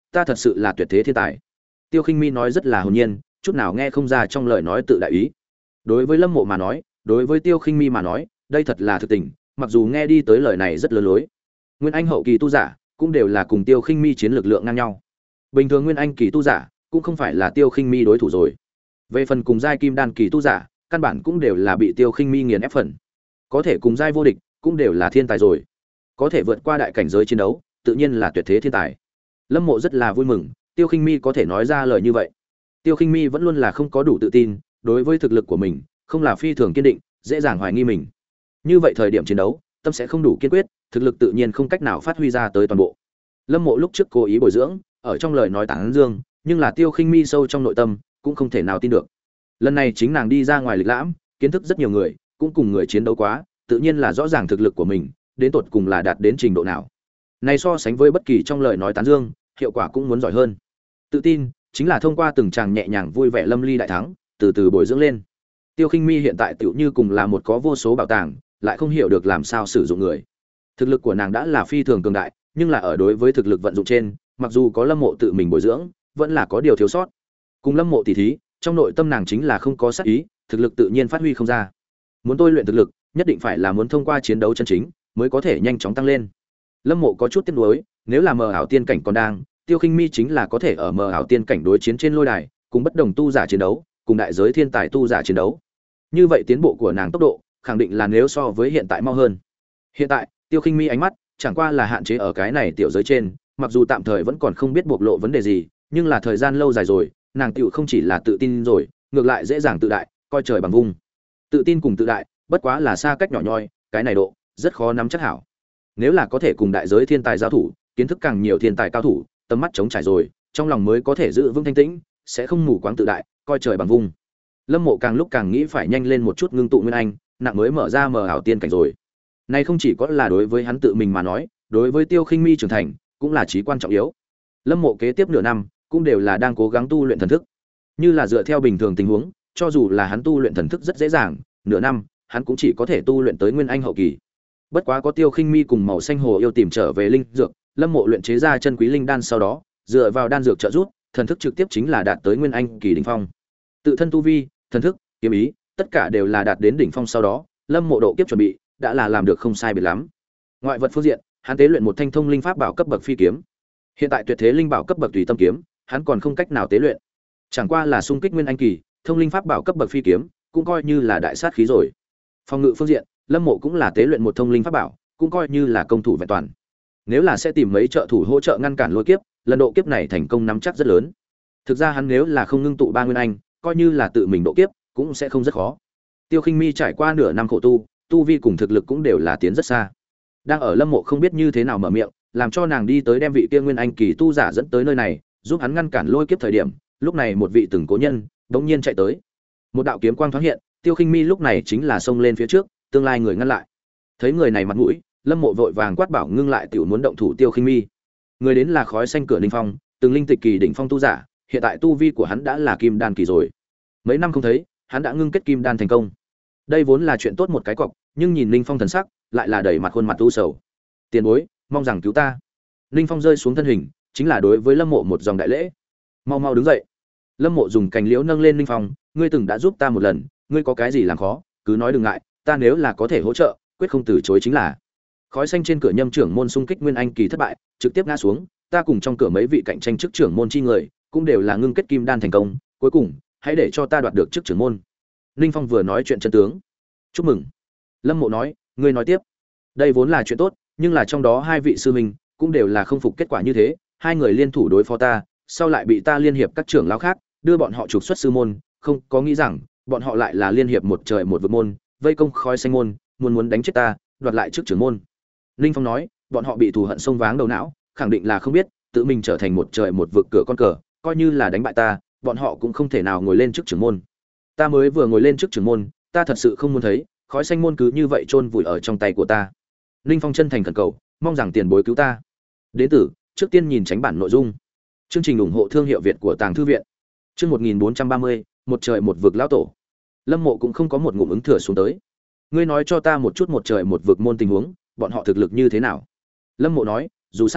ta thật sự là tuyệt thế thiên tài. Tiêu Khinh Mi nói rất là hồn nhiên, chút nào nghe không ra trong lời nói tự đại ý. Đối với Lâm Mộ mà nói, đối với Tiêu Khinh Mi mà nói, đây thật là thực tình, mặc dù nghe đi tới lời này rất lừa lối. Nguyên Anh hậu kỳ tu giả cũng đều là cùng Tiêu Khinh Mi chiến lực lượng ngang nhau. Bình thường Nguyên Anh kỳ tu giả cũng không phải là Tiêu Khinh Mi đối thủ rồi. Về phần cùng giai Kim Đan kỳ tu giả, căn bản cũng đều là bị Tiêu Khinh Mi nghiền ép phần. Có thể cùng giai vô địch, cũng đều là thiên tài rồi. Có thể vượt qua đại cảnh giới chiến đấu, tự nhiên là tuyệt thế thiên tài. Lâm Mộ rất là vui mừng, Tiêu Khinh Mi có thể nói ra lời như vậy. Tiêu Khinh Mi vẫn luôn là không có đủ tự tin, đối với thực lực của mình, không là phi thường kiên định, dễ dàng hoài nghi mình. Như vậy thời điểm chiến đấu, tâm sẽ không đủ kiên quyết, thực lực tự nhiên không cách nào phát huy ra tới toàn bộ. Lâm Mộ lúc trước cố ý bồi dưỡng, ở trong lời nói tán dương, nhưng là Tiêu Khinh Mi sâu trong nội tâm, cũng không thể nào tin được. Lần này chính nàng đi ra ngoài lịch lãm, kiến thức rất nhiều người, cũng cùng người chiến đấu quá, tự nhiên là rõ ràng thực lực của mình, đến tột cùng là đạt đến trình độ nào. Này so sánh với bất kỳ trong lời nói tán dương, hiệu quả cũng muốn giỏi hơn. Tự tin chính là thông qua từng tràng nhẹ nhàng vui vẻ lâm ly đại thắng, từ từ bồi dưỡng lên. Tiêu Khinh Mi hiện tại tựu như cùng là một có vô số bảo tàng, lại không hiểu được làm sao sử dụng người. Thực lực của nàng đã là phi thường cường đại, nhưng là ở đối với thực lực vận dụng trên, mặc dù có Lâm Mộ tự mình bồi dưỡng, vẫn là có điều thiếu sót. Cùng Lâm Mộ tỉ thí, trong nội tâm nàng chính là không có sát ý, thực lực tự nhiên phát huy không ra. Muốn tôi luyện thực lực, nhất định phải là muốn thông qua chiến đấu chân chính, mới có thể nhanh chóng tăng lên. Lâm Mộ có chút tiếc nuối, nếu là mờ ảo tiên cảnh còn đang, Tiêu Khinh Mi chính là có thể ở mờ ảo tiên cảnh đối chiến trên lôi đài, cùng bất đồng tu giả chiến đấu, cùng đại giới thiên tài tu giả chiến đấu. Như vậy tiến bộ của nàng tốc độ, khẳng định là nếu so với hiện tại mau hơn. Hiện tại, Tiêu Khinh Mi ánh mắt chẳng qua là hạn chế ở cái này tiểu giới trên, mặc dù tạm thời vẫn còn không biết bộc lộ vấn đề gì, nhưng là thời gian lâu dài rồi, nàng tiểu không chỉ là tự tin rồi, ngược lại dễ dàng tự đại, coi trời bằng vung. Tự tin cùng tự đại, bất quá là xa cách nhỏ nhoi, cái này độ rất khó nắm chắc hảo. Nếu là có thể cùng đại giới thiên tài giao thủ, kiến thức càng nhiều thiên tài cao thủ, tầm mắt chống trải rồi, trong lòng mới có thể giữ vững thanh tĩnh, sẽ không mù quáng tự đại, coi trời bằng vung. Lâm Mộ càng lúc càng nghĩ phải nhanh lên một chút ngưng tụ nguyên anh, nặng mới mở ra mờ ảo tiên cảnh rồi. Này không chỉ có là đối với hắn tự mình mà nói, đối với Tiêu Khinh Mi trưởng thành, cũng là chí quan trọng yếu. Lâm Mộ kế tiếp nửa năm, cũng đều là đang cố gắng tu luyện thần thức. Như là dựa theo bình thường tình huống, cho dù là hắn tu luyện thần thức rất dễ dàng, nửa năm, hắn cũng chỉ có thể tu luyện tới nguyên anh hậu kỳ. Bất quá có Tiêu Khinh Mi cùng màu xanh hồ yêu tìm trở về linh dược, Lâm Mộ luyện chế ra chân quý linh đan sau đó, dựa vào đan dược trợ giúp, thần thức trực tiếp chính là đạt tới nguyên anh kỳ đỉnh phong. Tự thân tu vi, thần thức, kiếm ý, tất cả đều là đạt đến đỉnh phong sau đó, Lâm Mộ độ kiếp chuẩn bị, đã là làm được không sai biệt lắm. Ngoại vật phương diện, hắn tế luyện một thanh thông linh pháp bảo cấp bậc phi kiếm. Hiện tại tuyệt thế linh bảo cấp bậc tùy tâm kiếm, hắn còn không cách nào tế luyện. Chẳng qua là xung kích nguyên anh kỳ, thông linh pháp bảo cấp bậc phi kiếm, cũng coi như là đại sát khí rồi. Phòng ngự phương diện, Lâm Mộ cũng là tế luyện một thông linh pháp bảo, cũng coi như là công thủ vẹn toàn. Nếu là sẽ tìm mấy trợ thủ hỗ trợ ngăn cản lôi kiếp, lần độ kiếp này thành công nắm chắc rất lớn. Thực ra hắn nếu là không ngưng tụ ba nguyên anh, coi như là tự mình độ kiếp, cũng sẽ không rất khó. Tiêu Khinh Mi trải qua nửa năm khổ tu, tu vi cùng thực lực cũng đều là tiến rất xa. Đang ở Lâm Mộ không biết như thế nào mở miệng, làm cho nàng đi tới đem vị kia nguyên anh kỳ tu giả dẫn tới nơi này, giúp hắn ngăn cản lôi kiếp thời điểm, lúc này một vị từng cố nhân đột nhiên chạy tới. Một đạo kiếm quang thoáng hiện, Tiêu Khinh Mi lúc này chính là xông lên phía trước, tương lai người ngăn lại. Thấy người này mặt mũi, Lâm Mộ vội vàng quát bảo ngưng lại tiểu muốn động thủ Tiêu Khinh Mi. Người đến là khói xanh cửa Ninh Phong, từng linh tịch kỳ đỉnh phong tu giả, hiện tại tu vi của hắn đã là kim đan kỳ rồi. Mấy năm không thấy, hắn đã ngưng kết kim đan thành công. Đây vốn là chuyện tốt một cái cọc, nhưng nhìn Ninh Phong thần sắc, lại là đẩy mặt khuôn mặt u sầu. Tiền bối, mong rằng cứu ta. Ninh Phong rơi xuống thân hình, chính là đối với Lâm Mộ một dòng đại lễ. Mau mau đứng dậy. Lâm Mộ dùng cành liễu nâng lên Ninh Phong, ngươi từng đã giúp ta một lần, ngươi có cái gì làm khó, cứ nói đừng ngại, ta nếu là có thể hỗ trợ, quyết không từ chối chính là. Khói xanh trên cửa nhâm trưởng môn xung kích nguyên anh kỳ thất bại, trực tiếp ngã xuống, ta cùng trong cửa mấy vị cạnh tranh chức trưởng môn chi người, cũng đều là ngưng kết kim đan thành công, cuối cùng, hãy để cho ta đoạt được chức trưởng môn. Ninh Phong vừa nói chuyện chân tướng. Chúc mừng. Lâm Mộ nói, ngươi nói tiếp. Đây vốn là chuyện tốt, nhưng là trong đó hai vị sư huynh cũng đều là không phục kết quả như thế, hai người liên thủ đối phó ta, sau lại bị ta liên hiệp các trưởng lão khác, đưa bọn họ trục xuất sư môn, không có nghĩ rằng bọn họ lại là liên hiệp một trời một vực môn, vây công khói xanh môn, muốn muốn đánh chết ta, đoạt lại chức trưởng môn. Ninh Phong nói, bọn họ bị thù hận xông váng đầu não, khẳng định là không biết, tự mình trở thành một trời một vực cửa con cờ, coi như là đánh bại ta, bọn họ cũng không thể nào ngồi lên chức trưởng môn. Ta mới vừa ngồi lên chức trưởng môn, ta thật sự không muốn thấy, khói xanh môn cứ như vậy chôn vùi ở trong tay của ta. Ninh Phong chân thành khẩn cầu, mong rằng tiền bối cứu ta. Đến tử, trước tiên nhìn tránh bản nội dung. Chương trình ủng hộ thương hiệu Việt của Tàng thư viện. Chương một nghìn bốn trăm ba mươi, một trời một vực lão tổ. Lâm Mộ cũng không có một ngụm ứng thừa xuống tới. Ngươi nói cho ta một chút một trời một vực môn tình huống, bọn họ thực lực như thế nào? Lâm Mộ nói, dù sao,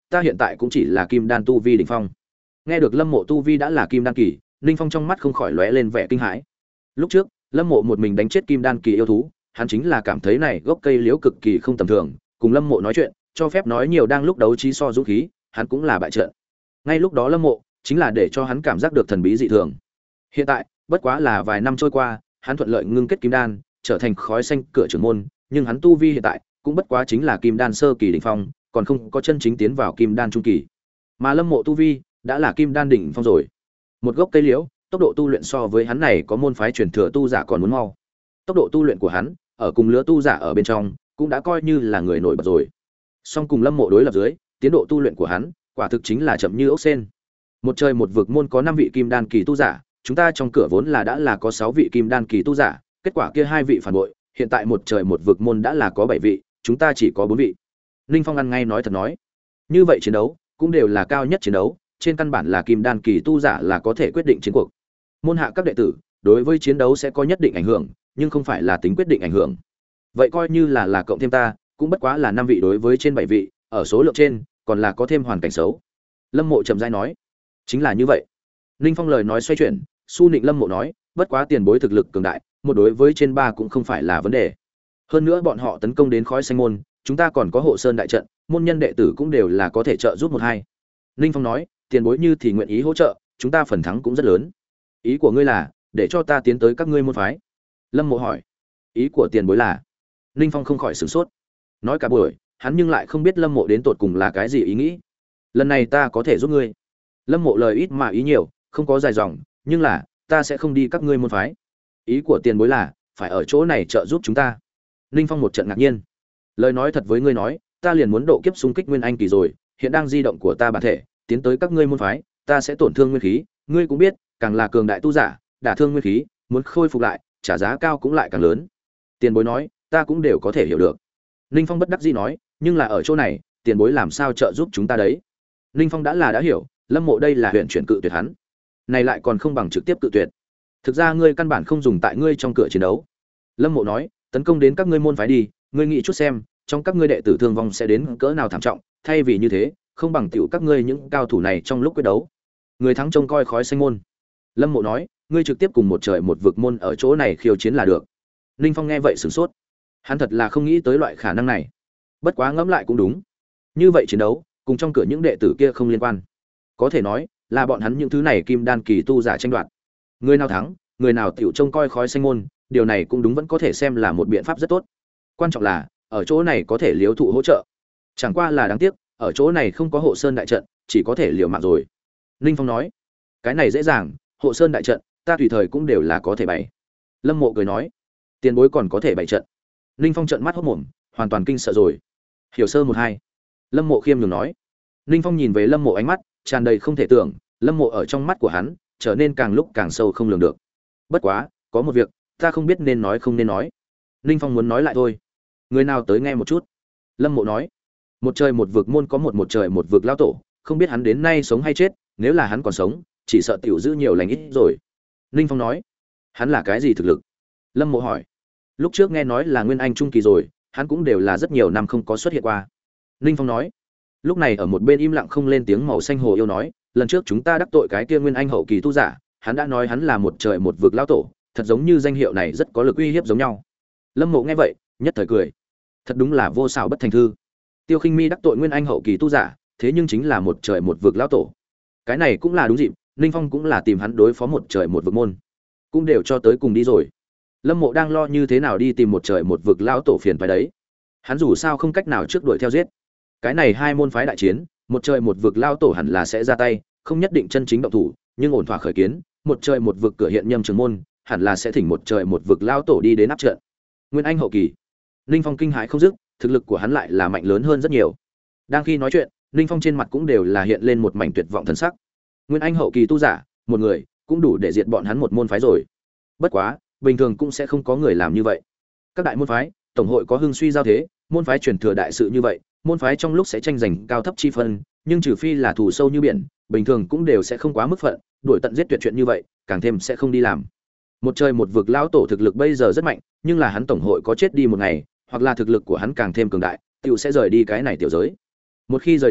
ta hiện tại cũng chỉ là kim đan tu vi đỉnh phong. Nghe được Lâm Mộ tu vi đã là kim đan kỳ, Ninh Phong trong mắt không khỏi lóe lên vẻ kinh hãi. Lúc trước, Lâm Mộ một mình đánh chết kim đan kỳ yêu thú, hắn chính là cảm thấy này gốc cây liễu cực kỳ không tầm thường, cùng Lâm Mộ nói chuyện, cho phép nói nhiều đang lúc đấu trí so dũng khí, hắn cũng là bại trận. Ngay lúc đó Lâm Mộ chính là để cho hắn cảm giác được thần bí dị thường. Hiện tại, bất quá là vài năm trôi qua, hắn thuận lợi ngưng kết kim đan, trở thành khói xanh cửa trưởng môn, nhưng hắn tu vi hiện tại cũng bất quá chính là kim đan sơ kỳ đỉnh phong, còn không có chân chính tiến vào kim đan trung kỳ. Mà Lâm Mộ tu vi đã là kim đan đỉnh phong rồi. Một gốc cây liễu, tốc độ tu luyện so với hắn này có môn phái truyền thừa tu giả còn muốn mau. Tốc độ tu luyện của hắn, ở cùng lứa tu giả ở bên trong, cũng đã coi như là người nổi bật rồi. Song cùng Lâm Mộ đối lập dưới, tiến độ tu luyện của hắn, quả thực chính là chậm như ốc sên. Một trời một vực môn có năm vị kim đan kỳ tu giả, chúng ta trong cửa vốn là đã là có sáu vị kim đan kỳ tu giả, kết quả kia hai vị phản bội, hiện tại một trời một vực môn đã là có bảy vị, chúng ta chỉ có bốn vị. Ninh Phong ăn ngay nói thật nói. Như vậy chiến đấu, cũng đều là cao nhất chiến đấu, trên căn bản là kim đan kỳ tu giả là có thể quyết định chiến cuộc. Môn hạ các đệ tử, đối với chiến đấu sẽ có nhất định ảnh hưởng, nhưng không phải là tính quyết định ảnh hưởng. Vậy coi như là là cộng thêm ta, cũng bất quá là năm vị đối với trên bảy vị, ở số lượng trên, còn là có thêm hoàn cảnh xấu. Lâm Mộ trầm rãi nói. Chính là như vậy. Ninh Phong lời nói xoay chuyển, su nịnh Lâm Mộ nói, bất quá tiền bối thực lực cường đại, một đối với trên ba cũng không phải là vấn đề. Hơn nữa bọn họ tấn công đến khói xanh môn, chúng ta còn có hộ sơn đại trận, môn nhân đệ tử cũng đều là có thể trợ giúp một hai. Ninh Phong nói, tiền bối như thì nguyện ý hỗ trợ, chúng ta phần thắng cũng rất lớn. Ý của ngươi là để cho ta tiến tới các ngươi môn phái? Lâm Mộ hỏi. Ý của tiền bối là? Ninh Phong không khỏi sửng sốt. Nói cả buổi, hắn nhưng lại không biết Lâm Mộ đến tột cùng là cái gì ý nghĩ. Lần này ta có thể giúp ngươi. Lâm Mộ lời ít mà ý nhiều, không có dài dòng, nhưng là ta sẽ không đi các ngươi môn phái. Ý của tiền bối là phải ở chỗ này trợ giúp chúng ta. Ninh Phong một trận ngạc nhiên. Lời nói thật với ngươi nói, ta liền muốn độ kiếp xung kích nguyên anh kỳ rồi, hiện đang di động của ta bản thể, tiến tới các ngươi môn phái, ta sẽ tổn thương nguyên khí, ngươi cũng biết, càng là cường đại tu giả, đả thương nguyên khí, muốn khôi phục lại, trả giá cao cũng lại càng lớn. Tiền bối nói, ta cũng đều có thể hiểu được. Ninh Phong bất đắc dĩ nói, nhưng là ở chỗ này, tiền bối làm sao trợ giúp chúng ta đấy? Ninh Phong đã là đã hiểu, Lâm Mộ đây là huyện chuyển cự tuyệt hắn. Này lại còn không bằng trực tiếp cự tuyệt. Thực ra ngươi căn bản không dùng tại ngươi trong cửa chiến đấu. Lâm Mộ nói, tấn công đến các ngươi môn phái đi, ngươi nghĩ chút xem, trong các ngươi đệ tử thương vong sẽ đến cỡ nào thảm trọng, thay vì như thế, không bằng tiểu các ngươi những cao thủ này trong lúc quyết đấu. Người thắng trông coi khói xanh môn. Lâm Mộ nói, ngươi trực tiếp cùng một trời một vực môn ở chỗ này khiêu chiến là được. Ninh Phong nghe vậy sửng sốt. Hắn thật là không nghĩ tới loại khả năng này. Bất quá ngẫm lại cũng đúng. Như vậy chiến đấu, cùng trong cửa những đệ tử kia không liên quan. Có thể nói, là bọn hắn những thứ này kim đan kỳ tu giả tranh đoạt. Người nào thắng, người nào tiểu trông coi khói xanh môn, điều này cũng đúng vẫn có thể xem là một biện pháp rất tốt. Quan trọng là, ở chỗ này có thể liếu thụ hỗ trợ. Chẳng qua là đáng tiếc, ở chỗ này không có hộ sơn đại trận, chỉ có thể liều mạng rồi. Ninh Phong nói, cái này dễ dàng, hộ sơn đại trận, ta tùy thời cũng đều là có thể bày. Lâm Mộ cười nói, tiền bối còn có thể bày trận. Ninh Phong trợn mắt hốt mồm, hoàn toàn kinh sợ rồi. Hiểu sơ một hai. Lâm Mộ khiêm nhường nói. Ninh Phong nhìn về Lâm Mộ ánh mắt tràn đầy không thể tưởng, Lâm Mộ ở trong mắt của hắn trở nên càng lúc càng sâu không lường được. Bất quá, có một việc, ta không biết nên nói không nên nói. Ninh Phong muốn nói lại thôi. Người nào tới nghe một chút. Lâm Mộ nói, một trời một vực môn có một một trời một vực lao tổ, không biết hắn đến nay sống hay chết, nếu là hắn còn sống, chỉ sợ tiểu giữ nhiều lành ít rồi. Ninh Phong nói, hắn là cái gì thực lực? Lâm Mộ hỏi. Lúc trước nghe nói là nguyên anh trung kỳ rồi, hắn cũng đều là rất nhiều năm không có xuất hiện qua. Ninh Phong nói. Lúc này ở một bên im lặng không lên tiếng màu xanh hồ yêu nói, lần trước chúng ta đắc tội cái kia nguyên anh hậu kỳ tu giả, hắn đã nói hắn là một trời một vực lao tổ, thật giống như danh hiệu này rất có lực uy hiếp giống nhau. Lâm Mộ nghe vậy, nhất thời cười. Thật đúng là vô xảo bất thành thư. Tiêu Khinh Mi đắc tội nguyên anh hậu kỳ tu giả, thế nhưng chính là một trời một vực lao tổ. Cái này cũng là đúng dịp, Ninh Phong cũng là tìm hắn đối phó một trời một vực môn, cũng đều cho tới cùng đi rồi. Lâm Mộ đang lo như thế nào đi tìm một trời một vực lao tổ phiền phải đấy. Hắn dù sao không cách nào trước đuổi theo giết. Cái này hai môn phái đại chiến, một trời một vực lao tổ hẳn là sẽ ra tay, không nhất định chân chính động thủ, nhưng ổn thỏa khởi kiến, một trời một vực cửa hiện nhâm trường môn, hẳn là sẽ thỉnh một trời một vực lao tổ đi đến áp trận. Nguyên anh hậu kỳ. Ninh Phong kinh hãi không dứt, thực lực của hắn lại là mạnh lớn hơn rất nhiều. Đang khi nói chuyện, Ninh Phong trên mặt cũng đều là hiện lên một mảnh tuyệt vọng thần sắc. Nguyên anh hậu kỳ tu giả, một người cũng đủ để diệt bọn hắn một môn phái rồi. Bất quá, bình thường cũng sẽ không có người làm như vậy. Các đại môn phái, tổng hội có hưng suy giao thế, môn phái truyền thừa đại sự như vậy, môn phái trong lúc sẽ tranh giành cao thấp chi phân, nhưng trừ phi là thù sâu như biển, bình thường cũng đều sẽ không quá mức phận, đuổi tận giết tuyệt chuyện như vậy, càng thêm sẽ không đi làm. Một trời một vực lão tổ thực lực bây giờ rất mạnh, nhưng là hắn tổng hội có chết đi một ngày, hoặc là thực lực của hắn càng thêm cường đại, tiểu sẽ rời đi cái này tiểu giới. Một khi rời đi,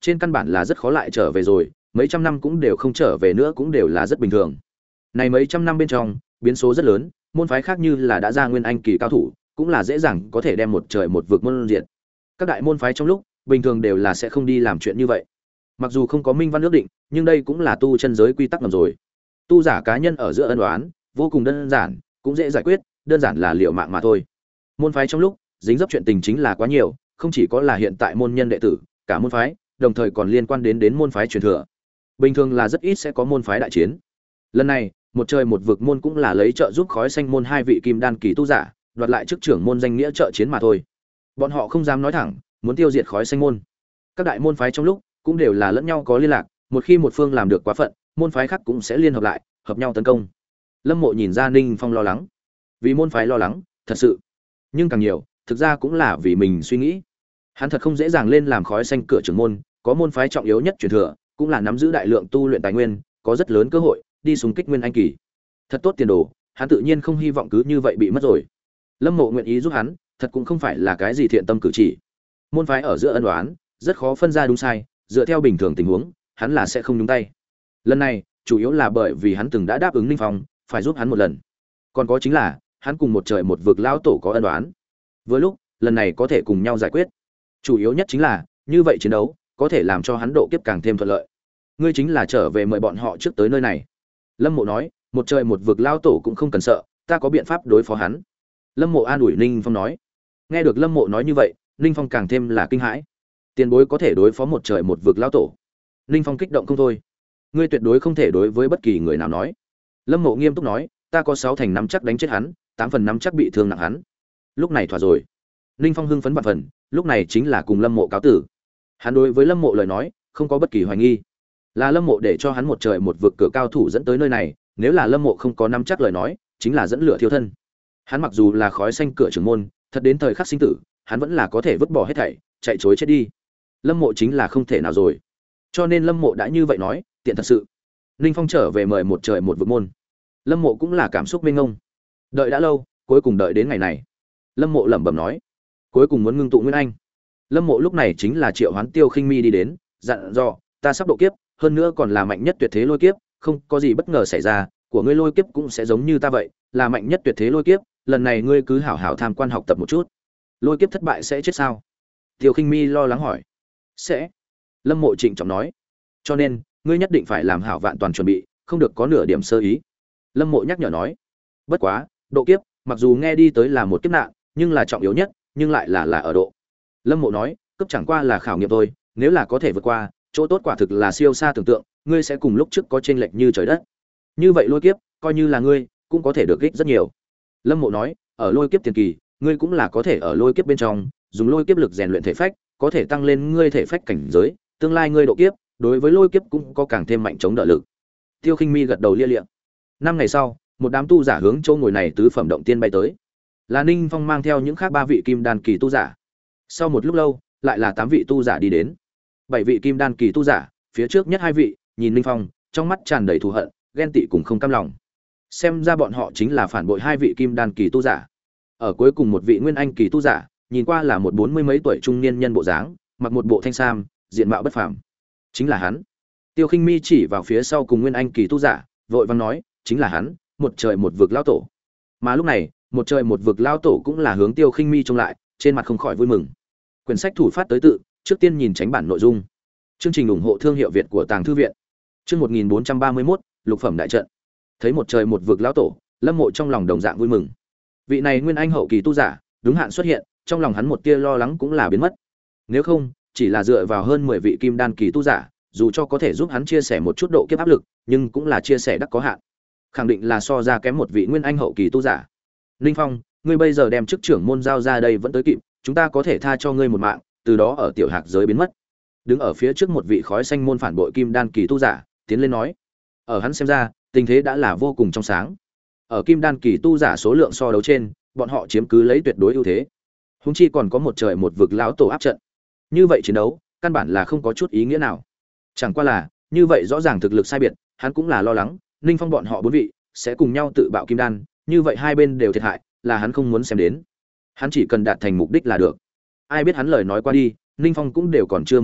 trên căn bản là rất khó lại trở về rồi, mấy trăm năm cũng đều không trở về nữa cũng đều là rất bình thường. Này mấy trăm năm bên trong, biến số rất lớn, môn phái khác như là đã ra nguyên anh kỳ cao thủ, cũng là dễ dàng có thể đem một trời một vực môn diệt. Các đại môn phái trong lúc, bình thường đều là sẽ không đi làm chuyện như vậy. Mặc dù không có minh văn ước định, nhưng đây cũng là tu chân giới quy tắc ngầm rồi. Tu giả cá nhân ở giữa ân oán, vô cùng đơn giản, cũng dễ giải quyết, đơn giản là liệu mạng mà thôi. Môn phái trong lúc, dính dấp chuyện tình chính là quá nhiều, không chỉ có là hiện tại môn nhân đệ tử, cả môn phái, đồng thời còn liên quan đến đến môn phái truyền thừa. Bình thường là rất ít sẽ có môn phái đại chiến. Lần này, một trời một vực môn cũng là lấy trợ giúp khói xanh môn hai vị kim đan kỳ tu giả, đoạt lại chức trưởng môn danh nghĩa trợ chiến mà thôi. Bọn họ không dám nói thẳng, muốn tiêu diệt khói xanh môn. Các đại môn phái trong lúc cũng đều là lẫn nhau có liên lạc, một khi một phương làm được quá phận, môn phái khác cũng sẽ liên hợp lại, hợp nhau tấn công. Lâm Mộ nhìn ra Ninh Phong lo lắng. Vì môn phái lo lắng, thật sự. Nhưng càng nhiều, thực ra cũng là vì mình suy nghĩ. Hắn thật không dễ dàng lên làm khói xanh cửa trưởng môn, có môn phái trọng yếu nhất truyền thừa, cũng là nắm giữ đại lượng tu luyện tài nguyên, có rất lớn cơ hội đi xung kích nguyên anh kỳ. Thật tốt tiền đồ, hắn tự nhiên không hy vọng cứ như vậy bị mất rồi. Lâm Mộ nguyện ý giúp hắn, thật cũng không phải là cái gì thiện tâm cử chỉ. Môn phái ở giữa ân oán, rất khó phân ra đúng sai, dựa theo bình thường tình huống, hắn là sẽ không nhúng tay. Lần này, chủ yếu là bởi vì hắn từng đã đáp ứng Ninh Phong, phải giúp hắn một lần. Còn có chính là, hắn cùng một trời một vực lão tổ có ân oán. Với lúc, lần này có thể cùng nhau giải quyết. Chủ yếu nhất chính là, như vậy chiến đấu có thể làm cho hắn độ kiếp càng thêm thuận lợi. Ngươi chính là trở về mời bọn họ trước tới nơi này. Lâm Mộ nói, một trời một vực lão tổ cũng không cần sợ, ta có biện pháp đối phó hắn. Lâm Mộ an ủi Ninh Phong nói. Nghe được Lâm Mộ nói như vậy, Ninh Phong càng thêm là kinh hãi. Tiền bối có thể đối phó một trời một vực lão tổ. Ninh Phong kích động không thôi. Ngươi tuyệt đối không thể đối với bất kỳ người nào nói. Lâm Mộ nghiêm túc nói, ta có sáu thành năm chắc đánh chết hắn, tám phần năm chắc bị thương nặng hắn. Lúc này thỏa rồi. Ninh Phong hưng phấn vạn phần, lúc này chính là cùng Lâm Mộ cáo tử. Hắn đối với Lâm Mộ lời nói, không có bất kỳ hoài nghi. Là Lâm Mộ để cho hắn một trời một vực cửa cao thủ dẫn tới nơi này, nếu là Lâm Mộ không có nắm chắc lời nói, chính là dẫn lửa thiêu thân. Hắn mặc dù là khói xanh cửa trưởng môn, thật đến thời khắc sinh tử, hắn vẫn là có thể vứt bỏ hết thảy, chạy trối chết đi. Lâm Mộ chính là không thể nào rồi. Cho nên Lâm Mộ đã như vậy nói, tiện thật sự. Ninh Phong trở về mời một trời một vực môn. Lâm Mộ cũng là cảm xúc mênh mông. Đợi đã lâu, cuối cùng đợi đến ngày này. Lâm Mộ lẩm bẩm nói, cuối cùng muốn ngưng tụ nguyên anh. Lâm Mộ lúc này chính là triệu hoán Tiêu Khinh Mi đi đến, dặn dò, ta sắp độ kiếp, hơn nữa còn là mạnh nhất tuyệt thế lôi kiếp, không có gì bất ngờ xảy ra, của ngươi lôi kiếp cũng sẽ giống như ta vậy, là mạnh nhất tuyệt thế lôi kiếp, lần này ngươi cứ hảo hảo tham quan học tập một chút. Lôi kiếp thất bại sẽ chết sao? Tiêu Khinh Mi lo lắng hỏi. Sẽ. Lâm Mộ trịnh trọng nói. Cho nên, ngươi nhất định phải làm hảo vạn toàn chuẩn bị, không được có nửa điểm sơ ý. Lâm Mộ nhắc nhở nói. Bất quá, độ kiếp, mặc dù nghe đi tới là một kiếp nạn, nhưng là trọng yếu nhất, nhưng lại là là ở độ. Lâm Mộ nói, cấp chẳng qua là khảo nghiệm thôi, nếu là có thể vượt qua, chỗ tốt quả thực là siêu xa tưởng tượng, ngươi sẽ cùng lúc trước có chênh lệch như trời đất. Như vậy lôi kiếp, coi như là ngươi, cũng có thể được ích rất nhiều. Lâm Mộ nói, ở lôi kiếp tiền kỳ, ngươi cũng là có thể ở lôi kiếp bên trong, dùng lôi kiếp lực rèn luyện thể phách, có thể tăng lên ngươi thể phách cảnh giới, tương lai ngươi độ kiếp, đối với lôi kiếp cũng có càng thêm mạnh chống đỡ lực. Tiêu Khinh Mi gật đầu lia lịa. Năm ngày sau, một đám tu giả hướng chỗ ngồi này tứ phẩm động tiên bay tới. Là Ninh Phong mang theo những khác ba vị kim đan kỳ tu giả. Sau một lúc lâu, lại là tám vị tu giả đi đến. Bảy vị kim đan kỳ tu giả, phía trước nhất hai vị, nhìn Ninh Phong, trong mắt tràn đầy thù hận, ghen tị cùng không cam lòng. Xem ra bọn họ chính là phản bội hai vị kim đan kỳ tu giả. Ở cuối cùng một vị nguyên anh kỳ tu giả, nhìn qua là một bốn mươi mấy tuổi trung niên nhân bộ dáng, mặc một bộ thanh sam, diện mạo bất phàm. Chính là hắn. Tiêu Khinh Mi chỉ vào phía sau cùng nguyên anh kỳ tu giả, vội vàng nói, chính là hắn, một trời một vực lão tổ. Mà lúc này, một trời một vực lão tổ cũng là hướng Tiêu Khinh Mi trông lại, trên mặt không khỏi vui mừng. Quyển sách thủ phát tới tự, trước tiên nhìn tránh bản nội dung. Chương trình ủng hộ thương hiệu Việt của Tàng Thư viện. Chương một nghìn bốn trăm ba mươi mốt, lục phẩm đại trận. Thấy một trời một vực lão tổ, Lâm Mộ trong lòng đồng dạng vui mừng. Vị này nguyên anh hậu kỳ tu giả, đúng hạn xuất hiện, trong lòng hắn một tia lo lắng cũng là biến mất. Nếu không, chỉ là dựa vào hơn mười vị kim đan kỳ tu giả, dù cho có thể giúp hắn chia sẻ một chút độ kiếp áp lực, nhưng cũng là chia sẻ đắc có hạn. Khẳng định là so ra kém một vị nguyên anh hậu kỳ tu giả. Ninh Phong, ngươi bây giờ đem chức trưởng môn giao ra đây vẫn tới kịp, chúng ta có thể tha cho ngươi một mạng, từ đó ở tiểu hạc giới biến mất. Đứng ở phía trước một vị khói xanh môn phản bội kim đan kỳ tu giả, tiến lên nói. Ở hắn xem ra, tình thế đã là vô cùng trong sáng. Ở kim đan kỳ tu giả số lượng so đấu trên, bọn họ chiếm cứ lấy tuyệt đối ưu thế. Huống chi còn có một trời một vực lão tổ áp trận. Như vậy chiến đấu, căn bản là không có chút ý nghĩa nào. Chẳng qua là, như vậy rõ ràng thực lực sai biệt, hắn cũng là lo lắng, Ninh Phong bọn họ bốn vị sẽ cùng nhau tự bạo kim đan, như vậy hai bên đều thiệt hại, là hắn không muốn xem đến. Hắn chỉ cần đạt thành mục đích là được. Ai biết hắn lời nói qua đi, Ninh Phong cũng đều còn chưa mở miệng,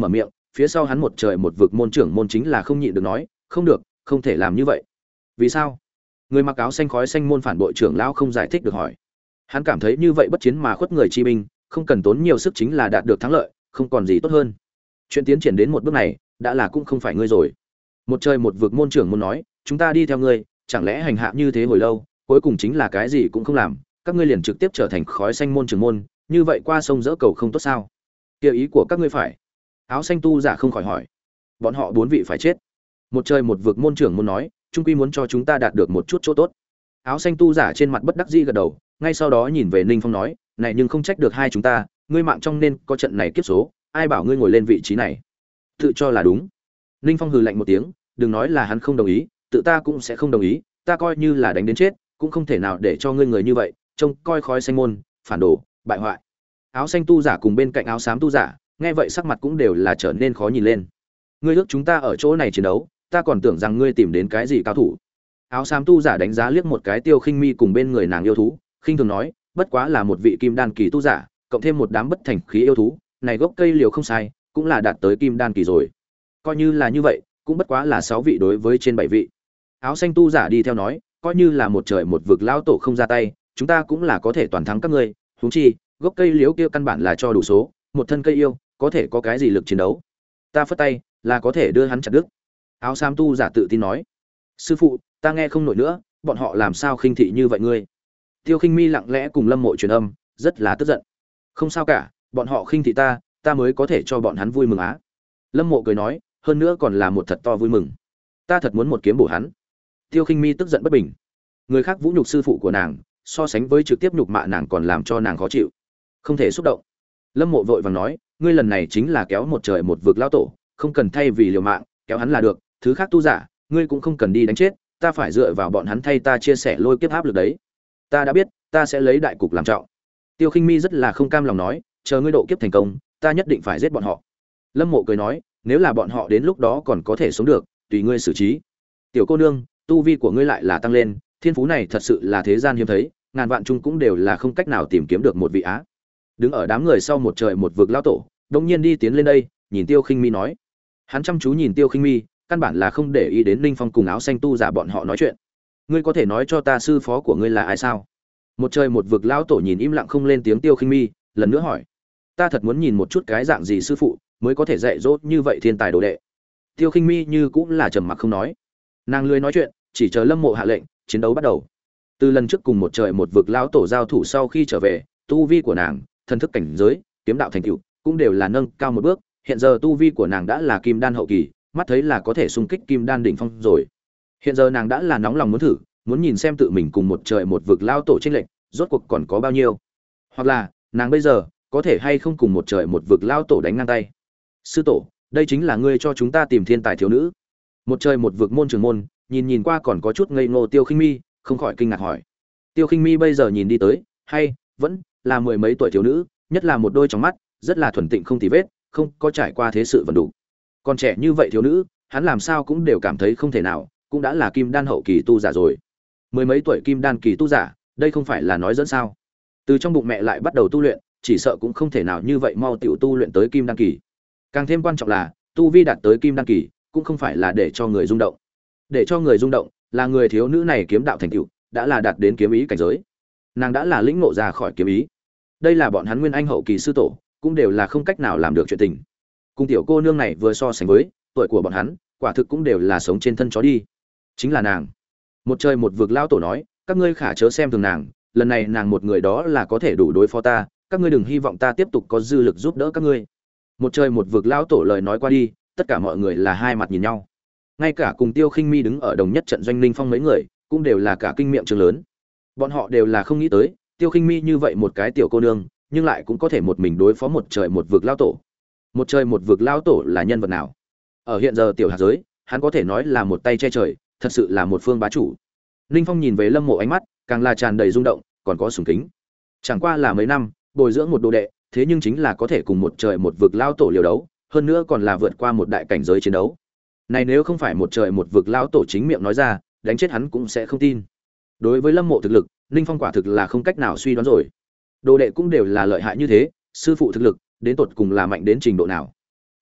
phía sau hắn một trời một vực môn trưởng môn chính là không nhịn được nói, không được, không thể làm như vậy. Vì sao? Người mặc áo xanh khói xanh môn phản bội trưởng lão không giải thích được hỏi. Hắn cảm thấy như vậy bất chiến mà khuất người chi binh, không cần tốn nhiều sức chính là đạt được thắng lợi, không còn gì tốt hơn. Chuyện tiến triển đến một bước này, đã là cũng không phải ngươi rồi. Một trời một vực môn trưởng môn nói, chúng ta đi theo ngươi, chẳng lẽ hành hạ như thế hồi lâu, cuối cùng chính là cái gì cũng không làm, các ngươi liền trực tiếp trở thành khói xanh môn trưởng môn, như vậy qua sông dỡ cầu không tốt sao? Kia ý của các ngươi phải? Áo xanh tu giả không khỏi hỏi. Bọn họ bốn vị phải chết. Một trời một vực môn trưởng môn nói, trung quy muốn cho chúng ta đạt được một chút chỗ tốt. Áo xanh tu giả trên mặt bất đắc dĩ gật đầu, ngay sau đó nhìn về Ninh Phong nói, này nhưng không trách được hai chúng ta, ngươi mạng trong nên có trận này kiếp số, ai bảo ngươi ngồi lên vị trí này? Tự cho là đúng. Ninh Phong hừ lạnh một tiếng, đừng nói là hắn không đồng ý, tự ta cũng sẽ không đồng ý, ta coi như là đánh đến chết, cũng không thể nào để cho ngươi người như vậy, trông coi khói xanh môn, phản đồ, bại hoại. Áo xanh tu giả cùng bên cạnh áo xám tu giả, nghe vậy sắc mặt cũng đều là trở nên khó nhìn lên. Ngươi ước chúng ta ở chỗ này chiến đấu, ta còn tưởng rằng ngươi tìm đến cái gì cao thủ. Áo xám tu giả đánh giá liếc một cái Tiêu Khinh Mi cùng bên người nàng yêu thú, khinh thường nói, bất quá là một vị kim đan kỳ tu giả, cộng thêm một đám bất thành khí yêu thú, này gốc cây liều không sai, cũng là đạt tới kim đan kỳ rồi. Coi như là như vậy, cũng bất quá là sáu vị đối với trên bảy vị. Áo xanh tu giả đi theo nói, coi như là một trời một vực lão tổ không ra tay, chúng ta cũng là có thể toàn thắng các ngươi, huống chi, gốc cây liễu kia căn bản là cho đủ số, một thân cây yêu, có thể có cái gì lực chiến đấu. Ta phất tay, là có thể đưa hắn chặt đứt. Áo xám tu giả tự tin nói. Sư phụ, ta nghe không nổi nữa, bọn họ làm sao khinh thị như vậy ngươi? Tiêu Khinh Mi lặng lẽ cùng Lâm Mộ truyền âm, rất là tức giận. Không sao cả, bọn họ khinh thị ta, ta mới có thể cho bọn hắn vui mừng á. Lâm Mộ cười nói, hơn nữa còn là một thật to vui mừng. Ta thật muốn một kiếm bổ hắn. Tiêu Khinh Mi tức giận bất bình. Người khác vũ nhục sư phụ của nàng, so sánh với trực tiếp nhục mạ nàng còn làm cho nàng khó chịu, không thể xúc động. Lâm Mộ vội vàng nói, ngươi lần này chính là kéo một trời một vực lão tổ, không cần thay vì liều mạng, kéo hắn là được, thứ khác tu giả, ngươi cũng không cần đi đánh chết, ta phải dựa vào bọn hắn thay ta chia sẻ lôi kiếp áp lực đấy. Ta đã biết, ta sẽ lấy đại cục làm trọng. Tiêu Khinh Mi rất là không cam lòng nói, chờ ngươi độ kiếp thành công, ta nhất định phải giết bọn họ. Lâm Mộ cười nói, nếu là bọn họ đến lúc đó còn có thể sống được, tùy ngươi xử trí. Tiểu cô nương, tu vi của ngươi lại là tăng lên, thiên phú này thật sự là thế gian hiếm thấy, ngàn vạn chung cũng đều là không cách nào tìm kiếm được một vị á. Đứng ở đám người sau một trời một vực lão tổ, đột nhiên đi tiến lên đây, nhìn Tiêu Khinh Mi nói. Hắn chăm chú nhìn Tiêu Khinh Mi, căn bản là không để ý đến Ninh Phong cùng áo xanh tu giả bọn họ nói chuyện. Ngươi có thể nói cho ta sư phó của ngươi là ai sao? Một trời một vực lão tổ nhìn im lặng không lên tiếng Tiêu Khinh Mi, lần nữa hỏi. Ta thật muốn nhìn một chút cái dạng gì sư phụ mới có thể dạy dỗ như vậy thiên tài đồ đệ. Tiêu Khinh Mi như cũng là trầm mặc không nói. Nàng lười nói chuyện, chỉ chờ Lâm Mộ hạ lệnh, chiến đấu bắt đầu. Từ lần trước cùng một trời một vực lão tổ giao thủ sau khi trở về, tu vi của nàng, thần thức cảnh giới, kiếm đạo thành tựu cũng đều là nâng cao một bước, hiện giờ tu vi của nàng đã là kim đan hậu kỳ, mắt thấy là có thể xung kích kim đan đỉnh phong rồi. Hiện giờ nàng đã là nóng lòng muốn thử, muốn nhìn xem tự mình cùng một trời một vực lão tổ chênh lệch, rốt cuộc còn có bao nhiêu. Hoặc là, nàng bây giờ có thể hay không cùng một trời một vực lão tổ đánh ngang tay. Sư tổ, đây chính là ngươi cho chúng ta tìm thiên tài thiếu nữ. Một trời một vực môn trưởng môn, nhìn nhìn qua còn có chút ngây ngô Tiêu Khinh Mi, không khỏi kinh ngạc hỏi. Tiêu Khinh Mi bây giờ nhìn đi tới, hay vẫn là mười mấy tuổi thiếu nữ, nhất là một đôi tròng mắt, rất là thuần tịnh không tì vết, không có trải qua thế sự vận đủ. Còn trẻ như vậy thiếu nữ, hắn làm sao cũng đều cảm thấy không thể nào, cũng đã là kim đan hậu kỳ tu giả rồi. Mười mấy tuổi kim đan kỳ tu giả, đây không phải là nói dẫn sao? Từ trong bụng mẹ lại bắt đầu tu luyện, chỉ sợ cũng không thể nào như vậy mau tiểu tu luyện tới kim đan kỳ. Càng thêm quan trọng là, tu vi đạt tới kim đan kỳ, cũng không phải là để cho người rung động. Để cho người rung động, là người thiếu nữ này kiếm đạo thành tựu, đã là đạt đến kiếm ý cảnh giới. Nàng đã là lĩnh ngộ ra khỏi kiếm ý. Đây là bọn hắn nguyên anh hậu kỳ sư tổ, cũng đều là không cách nào làm được chuyện tình. Cùng tiểu cô nương này vừa so sánh với, tuổi của bọn hắn, quả thực cũng đều là sống trên thân chó đi. Chính là nàng. Một trời một vực lão tổ nói, các ngươi khả chớ xem thường nàng, lần này nàng một người đó là có thể đủ đối phó ta, các ngươi đừng hy vọng ta tiếp tục có dư lực giúp đỡ các ngươi. Một trời một vực lão tổ lời nói qua đi, tất cả mọi người là hai mặt nhìn nhau. Ngay cả cùng Tiêu Khinh Mi đứng ở đồng nhất trận doanh Ninh Phong mấy người, cũng đều là cả kinh miệng trừng lớn. Bọn họ đều là không nghĩ tới, Tiêu Khinh Mi như vậy một cái tiểu cô nương, nhưng lại cũng có thể một mình đối phó một trời một vực lão tổ. Một trời một vực lão tổ là nhân vật nào? Ở hiện giờ tiểu hạt giới, hắn có thể nói là một tay che trời, thật sự là một phương bá chủ. Ninh Phong nhìn về Lâm Mộ ánh mắt, càng là tràn đầy rung động, còn có sùng kính. Chẳng qua là mấy năm, bồi dưỡng một đồ đệ, thế nhưng chính là có thể cùng một trời một vực lão tổ liều đấu, hơn nữa còn là vượt qua một đại cảnh giới chiến đấu. Này nếu không phải một trời một vực lão tổ chính miệng nói ra, đánh chết hắn cũng sẽ không tin. Đối với Lâm Mộ thực lực, Ninh Phong quả thực là không cách nào suy đoán rồi. Đồ đệ cũng đều là lợi hại như thế, sư phụ thực lực đến tột cùng là mạnh đến trình độ nào?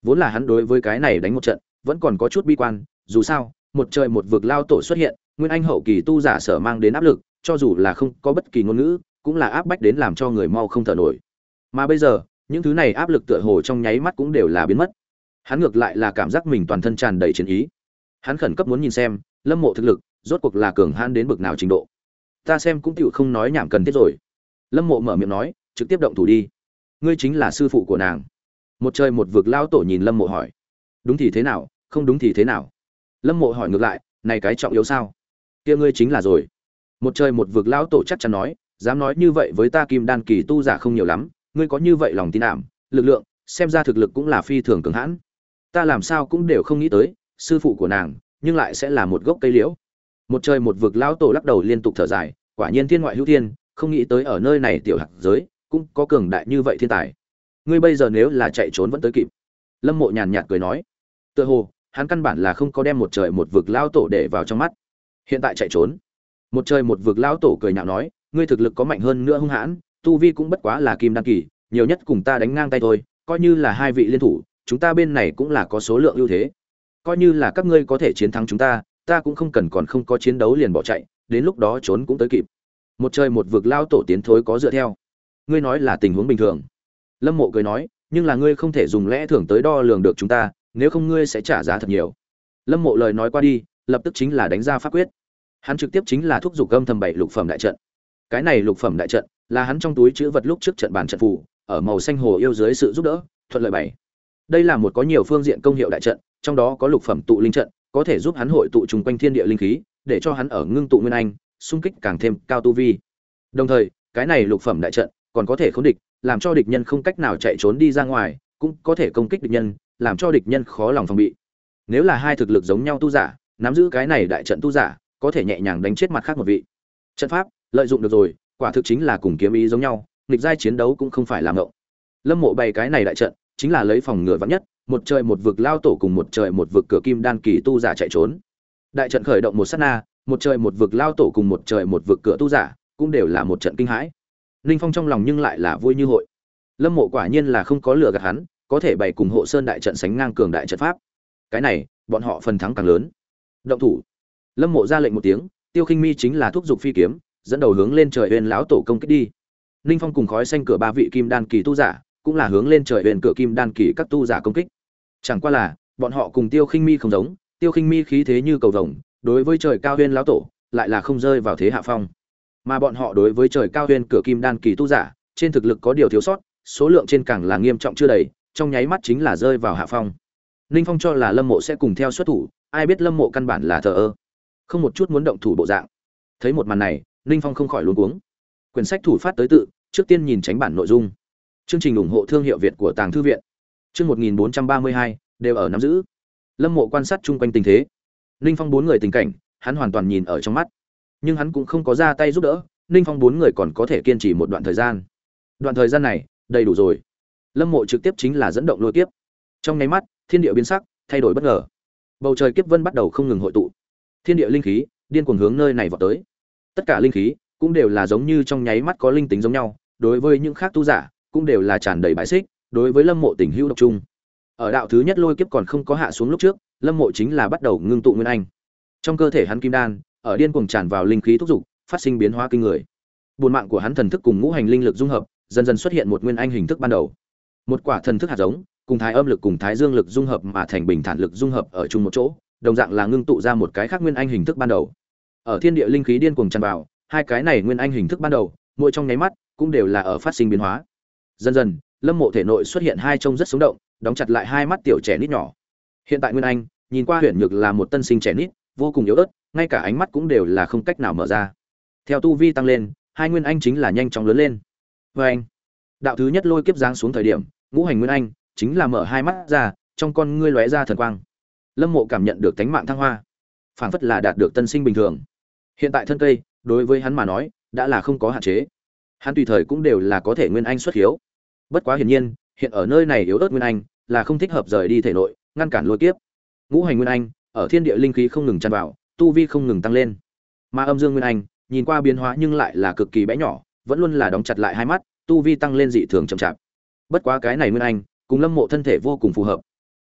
Vốn là hắn đối với cái này đánh một trận vẫn còn có chút bi quan, dù sao một trời một vực lao tổ xuất hiện, nguyên anh hậu kỳ tu giả sở mang đến áp lực, cho dù là không có bất kỳ ngôn ngữ cũng là áp bách đến làm cho người mau không thở nổi. Mà bây giờ những thứ này áp lực tựa hồ trong nháy mắt cũng đều là biến mất. Hắn ngược lại là cảm giác mình toàn thân tràn đầy chiến ý. Hắn khẩn cấp muốn nhìn xem Lâm Mộ thực lực rốt cuộc là cường hãn đến bực nào trình độ. Ta xem cũng tựu không nói nhảm cần thiết rồi. Lâm Mộ mở miệng nói, trực tiếp động thủ đi. Ngươi chính là sư phụ của nàng. Một trời một vực lao tổ nhìn Lâm Mộ hỏi. Đúng thì thế nào, không đúng thì thế nào? Lâm Mộ hỏi ngược lại, này cái trọng yếu sao? Kia ngươi chính là rồi. Một trời một vực lao tổ chắc chắn nói, dám nói như vậy với ta kim đan kỳ tu giả không nhiều lắm, ngươi có như vậy lòng tin ảm, lực lượng, xem ra thực lực cũng là phi thường cường hãn. Ta làm sao cũng đều không nghĩ tới, sư phụ của nàng, nhưng lại sẽ là một gốc cây liễu. Một trời một vực lão tổ lắc đầu liên tục thở dài, quả nhiên thiên ngoại hữu thiên, không nghĩ tới ở nơi này tiểu hạt giới cũng có cường đại như vậy thiên tài. Ngươi bây giờ nếu là chạy trốn vẫn tới kịp. Lâm Mộ nhàn nhạt cười nói, tựa hồ hắn căn bản là không có đem một trời một vực lão tổ để vào trong mắt. Hiện tại chạy trốn. Một trời một vực lão tổ cười nhạo nói, ngươi thực lực có mạnh hơn nữa hung hãn, tu vi cũng bất quá là kim đan kỳ, nhiều nhất cùng ta đánh ngang tay thôi, coi như là hai vị liên thủ, chúng ta bên này cũng là có số lượng ưu thế. Coi như là các ngươi có thể chiến thắng chúng ta, ta cũng không cần còn không có chiến đấu liền bỏ chạy, đến lúc đó trốn cũng tới kịp. Một trời một vực lao tổ tiến thối có dựa theo. Ngươi nói là tình huống bình thường. Lâm Mộ cười nói, nhưng là ngươi không thể dùng lẽ thường tới đo lường được chúng ta, nếu không ngươi sẽ trả giá thật nhiều. Lâm Mộ lời nói qua đi, lập tức chính là đánh ra pháp quyết. Hắn trực tiếp chính là thúc giục âm thầm bảy lục phẩm đại trận. Cái này lục phẩm đại trận là hắn trong túi chứa vật lúc trước trận bàn trận phù, ở màu xanh hồ yêu dưới sự giúp đỡ, thuận lợi bảy. Đây là một có nhiều phương diện công hiệu đại trận, trong đó có lục phẩm tụ linh trận, có thể giúp hắn hội tụ trùng quanh thiên địa linh khí, để cho hắn ở ngưng tụ nguyên anh, xung kích càng thêm cao tu vi. Đồng thời, cái này lục phẩm đại trận còn có thể khống địch, làm cho địch nhân không cách nào chạy trốn đi ra ngoài, cũng có thể công kích địch nhân, làm cho địch nhân khó lòng phòng bị. Nếu là hai thực lực giống nhau tu giả, nắm giữ cái này đại trận tu giả, có thể nhẹ nhàng đánh chết mặt khác một vị. Trận pháp, lợi dụng được rồi, quả thực chính là cùng kiếm ý giống nhau, nghịch giai chiến đấu cũng không phải làm ngộng. Lâm Mộ bày cái này đại trận, chính là lấy phòng ngừa vạn nhất, một trời một vực lao tổ cùng một trời một vực cửa kim đan kỳ tu giả chạy trốn. Đại trận khởi động một sát na, một trời một vực lao tổ cùng một trời một vực cửa tu giả, cũng đều là một trận kinh hãi. Linh Phong trong lòng nhưng lại là vui như hội. Lâm Mộ quả nhiên là không có lừa gạt hắn, có thể bày cùng hộ sơn đại trận sánh ngang cường đại trận pháp. Cái này, bọn họ phần thắng càng lớn. Động thủ. Lâm Mộ ra lệnh một tiếng, Tiêu Khinh Mi chính là thúc dục phi kiếm, dẫn đầu hướng lên trời huyền lão tổ công kích đi. Linh Phong cùng khói xanh cửa ba vị kim đan kỳ tu giả, cũng là hướng lên trời huyền cửa kim đan kỳ các tu giả công kích. Chẳng qua là, bọn họ cùng Tiêu Khinh Mi không giống, Tiêu Khinh Mi khí thế như cầu vồng, đối với trời cao huyền lão tổ, lại là không rơi vào thế hạ phong. Mà bọn họ đối với trời cao huyền cửa kim đan kỳ tu giả, trên thực lực có điều thiếu sót, số lượng trên càng là nghiêm trọng chưa đầy, trong nháy mắt chính là rơi vào hạ phong. Linh Phong cho là Lâm Mộ sẽ cùng theo xuất thủ, ai biết Lâm Mộ căn bản là thờ ơ, không một chút muốn động thủ bộ dạng. Thấy một màn này, Linh Phong không khỏi luống cuống. Quyển sách thủ phát tới tự, trước tiên nhìn tránh bản nội dung. Chương trình ủng hộ thương hiệu Việt của Tàng thư viện. Chương một nghìn bốn trăm ba mươi hai đều ở nắm giữ. Lâm Mộ quan sát chung quanh tình thế. Linh Phong bốn người tình cảnh, hắn hoàn toàn nhìn ở trong mắt. Nhưng hắn cũng không có ra tay giúp đỡ, Linh Phong bốn người còn có thể kiên trì một đoạn thời gian. Đoạn thời gian này, đầy đủ rồi. Lâm Mộ trực tiếp chính là dẫn động lôi kiếp. Trong nháy mắt, thiên địa biến sắc, thay đổi bất ngờ. Bầu trời kiếp vân bắt đầu không ngừng hội tụ. Thiên địa linh khí điên cuồng hướng nơi này vọt tới. Tất cả linh khí cũng đều là giống như trong nháy mắt có linh tính giống nhau, đối với những khác tu giả cũng đều là tràn đầy bãi xích, đối với Lâm Mộ tình hữu độc trung. Ở đạo thứ nhất lôi kiếp còn không có hạ xuống lúc trước, Lâm Mộ chính là bắt đầu ngưng tụ nguyên anh. Trong cơ thể hắn kim đan, ở điên cuồng tràn vào linh khí thúc dục, phát sinh biến hóa kinh người. Buồn mạng của hắn thần thức cùng ngũ hành linh lực dung hợp, dần dần xuất hiện một nguyên anh hình thức ban đầu. Một quả thần thức hạt giống, cùng thái âm lực cùng thái dương lực dung hợp mà thành bình thản lực dung hợp ở chung một chỗ, đồng dạng là ngưng tụ ra một cái khác nguyên anh hình thức ban đầu. Ở thiên địa linh khí điên cuồng tràn vào, hai cái này nguyên anh hình thức ban đầu, mỗi trong nháy mắt cũng đều là ở phát sinh biến hóa. Dần dần, Lâm Mộ thể nội xuất hiện hai trông rất sống động, đóng chặt lại hai mắt tiểu trẻ nít nhỏ. Hiện tại nguyên anh, nhìn qua huyền nhược là một tân sinh trẻ nít, vô cùng yếu ớt, ngay cả ánh mắt cũng đều là không cách nào mở ra. Theo tu vi tăng lên, hai nguyên anh chính là nhanh chóng lớn lên. Và anh, đạo thứ nhất lôi kiếp giáng xuống thời điểm, ngũ hành nguyên anh chính là mở hai mắt ra, trong con ngươi lóe ra thần quang. Lâm Mộ cảm nhận được tánh mạng thăng hoa, phảng phất là đạt được tân sinh bình thường. Hiện tại thân cây, đối với hắn mà nói, đã là không có hạn chế. Hắn tùy thời cũng đều là có thể nguyên anh xuất hiếu. Bất quá hiển nhiên, hiện ở nơi này yếu ớt nguyên anh là không thích hợp rời đi thể nội, ngăn cản lôi kiếp. Ngũ hành nguyên anh, ở thiên địa linh khí không ngừng tràn vào, tu vi không ngừng tăng lên. Mà âm dương nguyên anh, nhìn qua biến hóa nhưng lại là cực kỳ bé nhỏ, vẫn luôn là đóng chặt lại hai mắt, tu vi tăng lên dị thường chậm chạp. Bất quá cái này nguyên anh, cùng Lâm Mộ thân thể vô cùng phù hợp.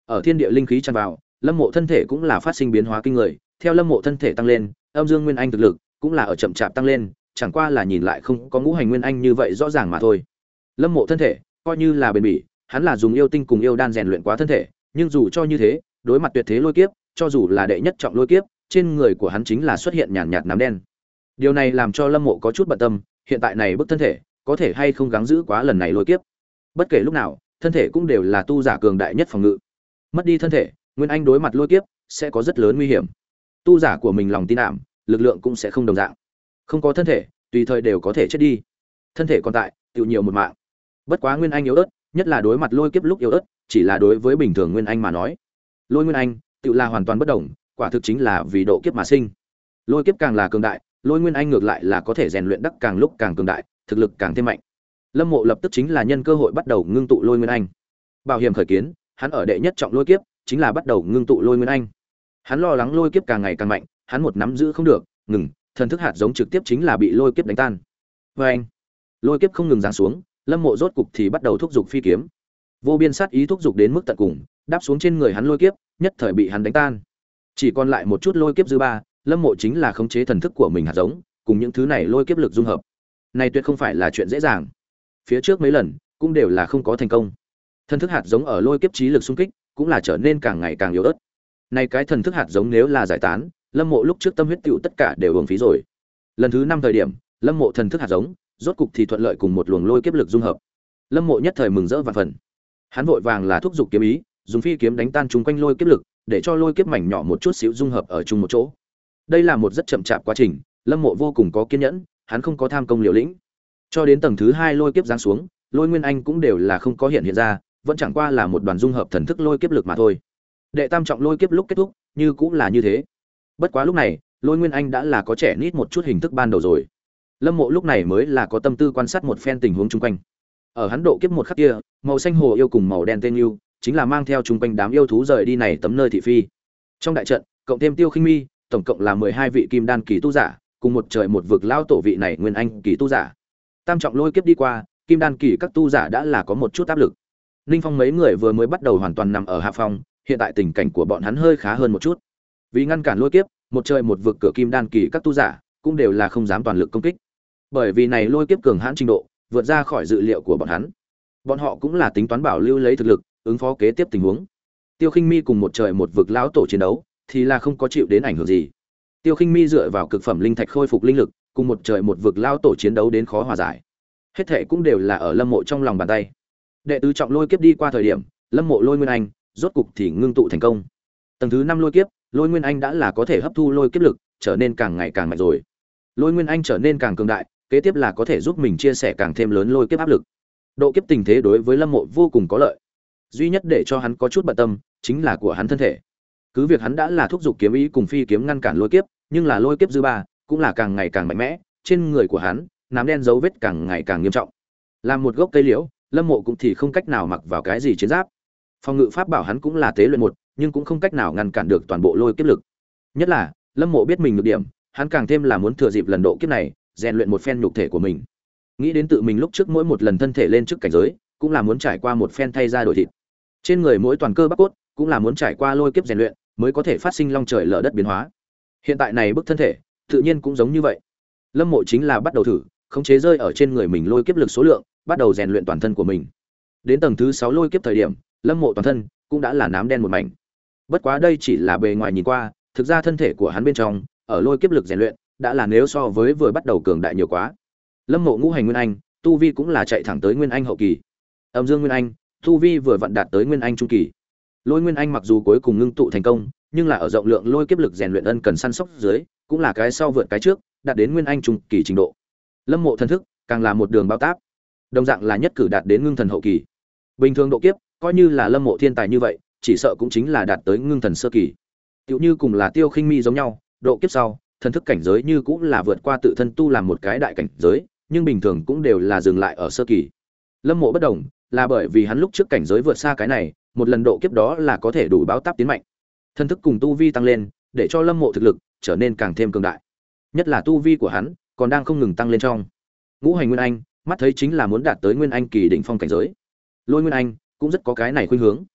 Ở thiên địa linh khí tràn vào, Lâm Mộ thân thể cũng là phát sinh biến hóa kinh người, theo Lâm Mộ thân thể tăng lên, âm dương nguyên anh thực lực cũng là ở chậm chạp tăng lên, chẳng qua là nhìn lại không có ngũ hành nguyên anh như vậy rõ ràng mà thôi. Lâm Mộ thân thể coi như là bền bỉ, hắn là dùng yêu tinh cùng yêu đan rèn luyện quá thân thể, nhưng dù cho như thế, đối mặt tuyệt thế lôi kiếp, cho dù là đệ nhất trọng lôi kiếp, trên người của hắn chính là xuất hiện nhàn nhạt nám đen. Điều này làm cho Lâm Mộ có chút bận tâm, hiện tại này bức thân thể, có thể hay không gắng giữ quá lần này lôi kiếp. Bất kể lúc nào, thân thể cũng đều là tu giả cường đại nhất phòng ngự. Mất đi thân thể, nguyên anh đối mặt lôi kiếp sẽ có rất lớn nguy hiểm. Tu giả của mình lòng tin ảm, lực lượng cũng sẽ không đồng dạng. Không có thân thể, tùy thời đều có thể chết đi. Thân thể còn tại, tiêu nhiều một mạng. Bất quá nguyên anh yếu ớt, nhất là đối mặt lôi kiếp lúc yếu ớt, chỉ là đối với bình thường nguyên anh mà nói. Lôi nguyên anh, tự là hoàn toàn bất đồng, quả thực chính là vì độ kiếp mà sinh. Lôi kiếp càng là cường đại, lôi nguyên anh ngược lại là có thể rèn luyện đắc càng lúc càng cường đại, thực lực càng thêm mạnh. Lâm Mộ lập tức chính là nhân cơ hội bắt đầu ngưng tụ lôi nguyên anh. Bảo hiểm khởi kiến, hắn ở đệ nhất trọng lôi kiếp, chính là bắt đầu ngưng tụ lôi nguyên anh. Hắn lo lắng lôi kiếp càng ngày càng mạnh, hắn một nắm giữ không được, ngừng, thần thức hạt giống trực tiếp chính là bị lôi kiếp đánh tan. Và anh, lôi kiếp không ngừng giáng xuống, Lâm Mộ rốt cục thì bắt đầu thúc giục phi kiếm. Vô biên sát ý thúc giục đến mức tận cùng, đáp xuống trên người hắn lôi kiếp, nhất thời bị hắn đánh tan. Chỉ còn lại một chút lôi kiếp dư ba, Lâm Mộ chính là khống chế thần thức của mình hạt giống, cùng những thứ này lôi kiếp lực dung hợp. Này tuyệt không phải là chuyện dễ dàng. Phía trước mấy lần cũng đều là không có thành công. Thần thức hạt giống ở lôi kiếp trí lực xung kích, cũng là trở nên càng ngày càng yếu ớt. Này cái thần thức hạt giống nếu là giải tán, Lâm Mộ lúc trước tâm huyết tựu tất cả đều uổng phí rồi. Lần thứ năm thời điểm, Lâm Mộ thần thức hạt giống, rốt cục thì thuận lợi cùng một luồng lôi kiếp lực dung hợp. Lâm Mộ nhất thời mừng rỡ vạn phần. Hắn vội vàng là thúc giục kiếm ý, dùng phi kiếm đánh tan chung quanh lôi kiếp lực, để cho lôi kiếp mảnh nhỏ một chút xíu dung hợp ở chung một chỗ. Đây là một rất chậm chạp quá trình, Lâm Mộ vô cùng có kiên nhẫn, hắn không có tham công liều lĩnh. Cho đến tầng thứ hai lôi kiếp giáng xuống, lôi nguyên anh cũng đều là không có hiện hiện ra, vẫn chẳng qua là một đoàn dung hợp thần thức lôi kiếp lực mà thôi. Đệ tam trọng lôi kiếp lúc kết thúc, như cũng là như thế. Bất quá lúc này, lôi nguyên anh đã là có trẻ nít một chút hình thức ban đầu rồi. Lâm Mộ lúc này mới là có tâm tư quan sát một phen tình huống chung quanh. Ở hắn độ kiếp một khắc kia, màu xanh hồ yêu cùng màu đen tên yêu, chính là mang theo chung quanh đám yêu thú rời đi này tấm nơi thị phi. Trong đại trận, cộng thêm Tiêu Khinh Mi, tổng cộng là mười hai vị kim đan kỳ tu giả, cùng một trời một vực lao tổ vị này nguyên anh kỳ tu giả. Tam trọng lôi kiếp đi qua, kim đan kỳ các tu giả đã là có một chút áp lực. Ninh Phong mấy người vừa mới bắt đầu hoàn toàn nằm ở hạ phong, hiện tại tình cảnh của bọn hắn hơi khá hơn một chút. Vì ngăn cản lôi kiếp, một trời một vực cửa kim đan kỳ các tu giả cũng đều là không dám toàn lực công kích. Bởi vì này lôi kiếp cường hãn trình độ, vượt ra khỏi dự liệu của bọn hắn. Bọn họ cũng là tính toán bảo lưu lấy thực lực, ứng phó kế tiếp tình huống. Tiêu Khinh Mi cùng một trời một vực lão tổ chiến đấu, thì là không có chịu đến ảnh hưởng gì. Tiêu Khinh Mi dựa vào cực phẩm linh thạch khôi phục linh lực, cùng một trời một vực lão tổ chiến đấu đến khó hòa giải. Hết thảy cũng đều là ở Lâm Mộ trong lòng bàn tay. Đệ tứ trọng lôi kiếp đi qua thời điểm, Lâm Mộ lôi nguyên anh rốt cục thì ngưng tụ thành công. Tầng thứ năm lôi kiếp, lôi nguyên anh đã là có thể hấp thu lôi kiếp lực, trở nên càng ngày càng mạnh rồi. Lôi nguyên anh trở nên càng cường đại, kế tiếp là có thể giúp mình chia sẻ càng thêm lớn lôi kiếp áp lực. Độ kiếp tình thế đối với Lâm Mộ vô cùng có lợi. Duy nhất để cho hắn có chút bận tâm, chính là của hắn thân thể. Cứ việc hắn đã là thúc giục kiếm ý cùng phi kiếm ngăn cản lôi kiếp, nhưng là lôi kiếp dư ba cũng là càng ngày càng mạnh mẽ, trên người của hắn, nám đen dấu vết càng ngày càng nghiêm trọng. Làm một gốc cây liễu, Lâm Mộ cũng thì không cách nào mặc vào cái gì chiến giáp. Phòng ngự pháp bảo hắn cũng là tế luyện một, nhưng cũng không cách nào ngăn cản được toàn bộ lôi kiếp lực. Nhất là, Lâm Mộ biết mình nhược điểm, hắn càng thêm là muốn thừa dịp lần độ kiếp này, rèn luyện một phen nhục thể của mình. Nghĩ đến tự mình lúc trước mỗi một lần thân thể lên trước cảnh giới, cũng là muốn trải qua một phen thay da đổi thịt. Trên người mỗi toàn cơ bắp cốt, cũng là muốn trải qua lôi kiếp rèn luyện, mới có thể phát sinh long trời lở đất biến hóa. Hiện tại này bức thân thể, tự nhiên cũng giống như vậy. Lâm Mộ chính là bắt đầu thử, khống chế rơi ở trên người mình lôi kiếp lực số lượng, bắt đầu rèn luyện toàn thân của mình. Đến tầng thứ sáu lôi kiếp thời điểm, Lâm Mộ toàn thân cũng đã là nám đen một mảnh. Bất quá đây chỉ là bề ngoài nhìn qua, thực ra thân thể của hắn bên trong, ở lôi kiếp lực rèn luyện, đã là nếu so với vừa bắt đầu cường đại nhiều quá. Lâm Mộ ngũ hành nguyên anh, tu vi cũng là chạy thẳng tới nguyên anh hậu kỳ. Âm dương nguyên anh, tu vi vừa vặn đạt tới nguyên anh trung kỳ. Lôi nguyên anh mặc dù cuối cùng ngưng tụ thành công, nhưng là ở rộng lượng lôi kiếp lực rèn luyện ân cần săn sóc dưới, cũng là cái sau vượt cái trước, đạt đến nguyên anh trung kỳ trình độ. Lâm Mộ thần thức càng là một đường bao táp, đồng dạng là nhất cử đạt đến ngưng thần hậu kỳ. Bình thường độ kiếp, coi như là Lâm Mộ thiên tài như vậy, chỉ sợ cũng chính là đạt tới ngưng thần sơ kỳ. Tựu như cùng là Tiêu Khinh Mi giống nhau, độ kiếp sau, thần thức cảnh giới như cũng là vượt qua tự thân tu làm một cái đại cảnh giới, nhưng bình thường cũng đều là dừng lại ở sơ kỳ. Lâm Mộ bất đồng, là bởi vì hắn lúc trước cảnh giới vượt xa cái này, một lần độ kiếp đó là có thể đủ báo táp tiến mạnh. Thần thức cùng tu vi tăng lên, để cho Lâm Mộ thực lực trở nên càng thêm cường đại. Nhất là tu vi của hắn còn đang không ngừng tăng lên trong. Ngũ hành nguyên anh, mắt thấy chính là muốn đạt tới nguyên anh kỳ đỉnh phong cảnh giới. Lôi nguyên anh cũng rất có cái này khuynh hướng.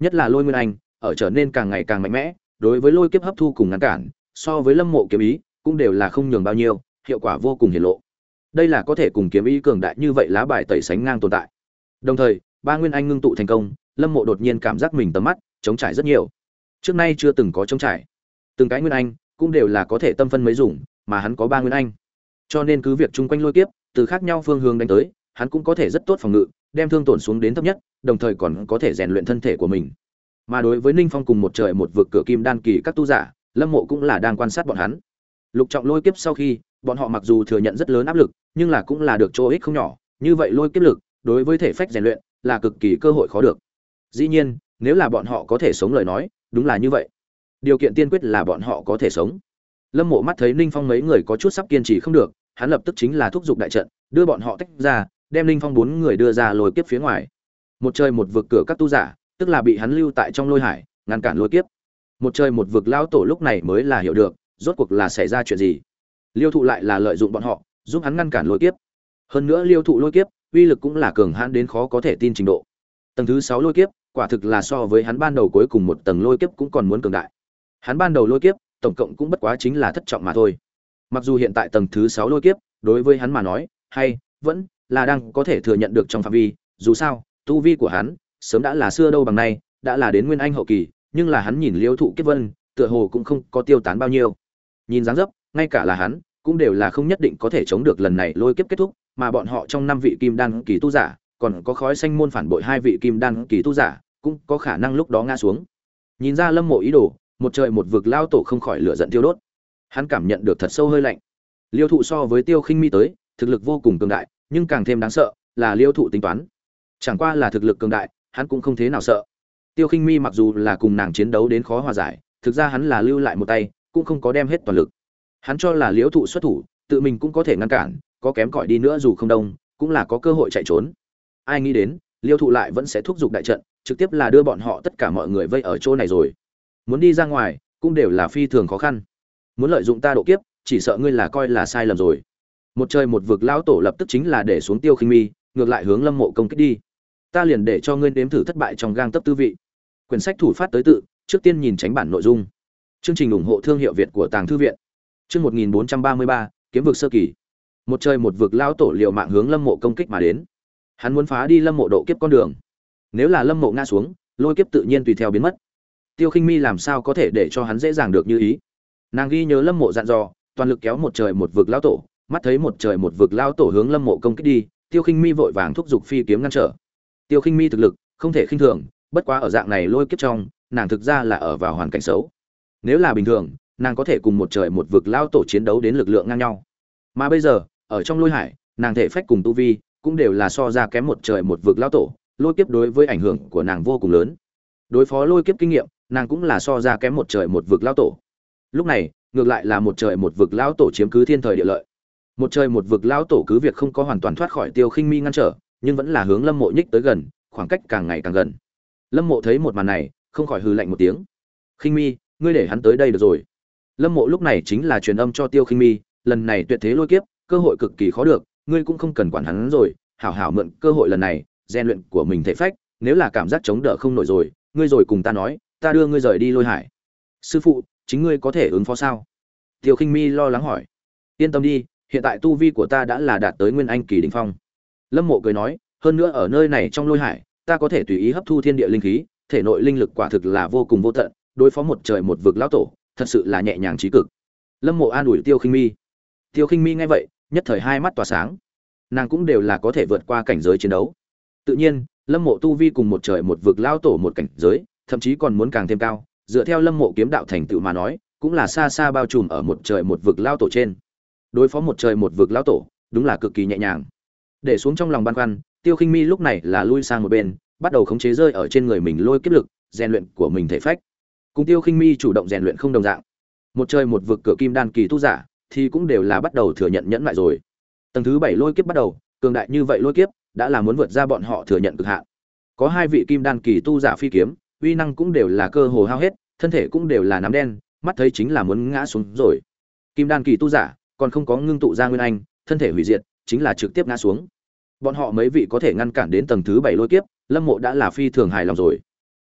nhất là Lôi Nguyên Anh ở trở nên càng ngày càng mạnh mẽ, đối với lôi kiếp hấp thu cùng ngăn cản, so với Lâm Mộ kiếm ý cũng đều là không nhường bao nhiêu, hiệu quả vô cùng hiển lộ. Đây là có thể cùng kiếm ý cường đại như vậy lá bài tẩy sánh ngang tồn tại. Đồng thời, ba nguyên anh ngưng tụ thành công, Lâm Mộ đột nhiên cảm giác mình tầm mắt chống trải rất nhiều. Trước nay chưa từng có chống trải. Từng cái nguyên anh cũng đều là có thể tâm phân mấy dùng, mà hắn có ba nguyên anh. Cho nên cứ việc chung quanh lôi kiếp từ khác nhau phương hướng đánh tới, hắn cũng có thể rất tốt phòng ngự, đem thương tổn xuống đến thấp nhất, đồng thời còn có thể rèn luyện thân thể của mình. Mà đối với Ninh Phong cùng một trời một vực cửa kim đan kỳ các tu giả, Lâm Mộ cũng là đang quan sát bọn hắn. Lục trọng lôi kiếp sau khi, bọn họ mặc dù thừa nhận rất lớn áp lực, nhưng là cũng là được chỗ ích không nhỏ, như vậy lôi kiếp lực đối với thể phách rèn luyện là cực kỳ cơ hội khó được. Dĩ nhiên, nếu là bọn họ có thể sống lời nói, đúng là như vậy. Điều kiện tiên quyết là bọn họ có thể sống. Lâm Mộ mắt thấy Ninh Phong mấy người có chút sắp kiên trì không được, hắn lập tức chính là thúc giục đại trận, đưa bọn họ tách ra, đem Ninh Phong bốn người đưa ra lôi kiếp phía ngoài. Một trời một vực cửa các tu giả, tức là bị hắn lưu tại trong lôi hải, ngăn cản lôi kiếp. Một trời một vực lão tổ lúc này mới là hiểu được, rốt cuộc là xảy ra chuyện gì. Liêu Thụ lại là lợi dụng bọn họ, giúp hắn ngăn cản lôi kiếp. Hơn nữa Liêu Thụ lôi kiếp, uy lực cũng là cường hãn đến khó có thể tin trình độ. Tầng thứ sáu lôi kiếp, quả thực là so với hắn ban đầu cuối cùng một tầng lôi kiếp cũng còn muốn cường đại. Hắn ban đầu lôi kiếp, tổng cộng cũng bất quá chính là thất trọng mà thôi. Mặc dù hiện tại tầng thứ sáu lôi kiếp, đối với hắn mà nói, hay vẫn là đang có thể thừa nhận được trong phạm vi, dù sao, tu vi của hắn sớm đã là xưa đâu bằng nay, đã là đến nguyên anh hậu kỳ, nhưng là hắn nhìn Liêu Thụ kiếp vân, tựa hồ cũng không có tiêu tán bao nhiêu. Nhìn dáng dấp, ngay cả là hắn cũng đều là không nhất định có thể chống được lần này lôi kiếp kết thúc, mà bọn họ trong năm vị kim đan kỳ tu giả, còn có khói xanh môn phản bội hai vị kim đan kỳ tu giả, cũng có khả năng lúc đó ngã xuống. Nhìn ra Lâm Mộ ý đồ, một trời một vực lao tổ không khỏi lửa giận tiêu đốt. Hắn cảm nhận được thật sâu hơi lạnh. Liêu Thụ so với Tiêu Khinh Mi tới, thực lực vô cùng cường đại, nhưng càng thêm đáng sợ là Liêu Thụ tính toán. Chẳng qua là thực lực cường đại, hắn cũng không thế nào sợ. Tiêu Khinh Mi mặc dù là cùng nàng chiến đấu đến khó hòa giải, thực ra hắn là lưu lại một tay, cũng không có đem hết toàn lực. Hắn cho là Liêu Thụ xuất thủ, tự mình cũng có thể ngăn cản, có kém cỏi đi nữa dù không đông, cũng là có cơ hội chạy trốn. Ai nghĩ đến, Liêu Thụ lại vẫn sẽ thúc giục đại trận, trực tiếp là đưa bọn họ tất cả mọi người vây ở chỗ này rồi. Muốn đi ra ngoài, cũng đều là phi thường khó khăn. Muốn lợi dụng ta độ kiếp, chỉ sợ ngươi là coi là sai lầm rồi. Một trời một vực lão tổ lập tức chính là để xuống Tiêu Khinh Mi, ngược lại hướng Lâm Mộ công kích đi. Ta liền để cho ngươi nếm thử thất bại trong gang tấc tư vị. Quyển sách thủ phát tới tự, trước tiên nhìn tránh bản nội dung. Chương trình ủng hộ thương hiệu Việt của Tàng Thư viện. Chương một nghìn bốn trăm ba mươi ba, kiếm vực sơ kỳ. Một trời một vực lão tổ liều mạng hướng Lâm Mộ công kích mà đến. Hắn muốn phá đi Lâm Mộ độ kiếp con đường. Nếu là Lâm Mộ ngã xuống, lôi kiếp tự nhiên tùy theo biến mất. Tiêu Khinh Mi làm sao có thể để cho hắn dễ dàng được như ý. Nàng ghi nhớ Lâm Mộ dặn dò, toàn lực kéo một trời một vực lão tổ, mắt thấy một trời một vực lão tổ hướng Lâm Mộ công kích đi, Tiêu Khinh Mi vội vàng thúc giục phi kiếm ngăn trở. Tiêu Khinh Mi thực lực không thể khinh thường, bất quá ở dạng này lôi kiếp trong, nàng thực ra là ở vào hoàn cảnh xấu. Nếu là bình thường, nàng có thể cùng một trời một vực lão tổ chiến đấu đến lực lượng ngang nhau. Mà bây giờ, ở trong lôi hải, nàng thể phách cùng tu vi cũng đều là so ra kém một trời một vực lão tổ, lôi kiếp đối với ảnh hưởng của nàng vô cùng lớn. Đối phó lôi kiếp kinh nghiệm, nàng cũng là so ra kém một trời một vực lão tổ. Lúc này, ngược lại là một trời một vực lão tổ chiếm cứ thiên thời địa lợi. Một trời một vực lão tổ cứ việc không có hoàn toàn thoát khỏi Tiêu Khinh Mi ngăn trở, nhưng vẫn là hướng Lâm Mộ nhích tới gần, khoảng cách càng ngày càng gần. Lâm Mộ thấy một màn này, không khỏi hừ lạnh một tiếng. "Khinh Mi, ngươi để hắn tới đây được rồi." Lâm Mộ lúc này chính là truyền âm cho Tiêu Khinh Mi, lần này tuyệt thế lôi kiếp, cơ hội cực kỳ khó được, ngươi cũng không cần quản hắn rồi, hảo hảo mượn cơ hội lần này, rèn luyện của mình thể phách, nếu là cảm giác chống đỡ không nổi rồi, ngươi rồi cùng ta nói, ta đưa ngươi rời đi lôi hải. Sư phụ, chính ngươi có thể ứng phó sao? Tiêu Khinh Mi lo lắng hỏi. Yên tâm đi, hiện tại tu vi của ta đã là đạt tới nguyên anh kỳ đỉnh phong. Lâm Mộ cười nói, hơn nữa ở nơi này trong lôi hải, ta có thể tùy ý hấp thu thiên địa linh khí, thể nội linh lực quả thực là vô cùng vô tận, đối phó một trời một vực lão tổ, thật sự là nhẹ nhàng trí cực. Lâm Mộ an ủi Tiêu Khinh Mi. Tiêu Khinh Mi nghe vậy, nhất thời hai mắt tỏa sáng. Nàng cũng đều là có thể vượt qua cảnh giới chiến đấu. Tự nhiên, Lâm Mộ tu vi cùng một trời một vực lão tổ một cảnh giới, thậm chí còn muốn càng thêm cao, dựa theo Lâm Mộ kiếm đạo thành tựu mà nói, cũng là xa xa bao trùm ở một trời một vực lão tổ trên. Đối phó một trời một vực lão tổ, đúng là cực kỳ nhẹ nhàng. Để xuống trong lòng băn khoăn, Tiêu Khinh Mi lúc này là lui sang một bên, bắt đầu khống chế rơi ở trên người mình lôi kiếp lực, rèn luyện của mình thể phách. Cùng Tiêu Khinh Mi chủ động rèn luyện không đồng dạng. Một trời một vực cửa kim đan kỳ tu giả, thì cũng đều là bắt đầu thừa nhận nhẫn lại rồi. Tầng thứ bảy lôi kiếp bắt đầu, cường đại như vậy lôi kiếp, đã là muốn vượt ra bọn họ thừa nhận cực hạn. Có hai vị kim đan kỳ tu giả phi kiếm, uy năng cũng đều là cơ hồ hao hết, thân thể cũng đều là nắm đen, mắt thấy chính là muốn ngã xuống rồi. Kim đan kỳ tu giả, còn không có ngưng tụ ra nguyên anh, thân thể hủy diệt, chính là trực tiếp ngã xuống. Bọn họ mấy vị có thể ngăn cản đến tầng thứ bảy lôi kiếp, Lâm Mộ đã là phi thường hài lòng rồi.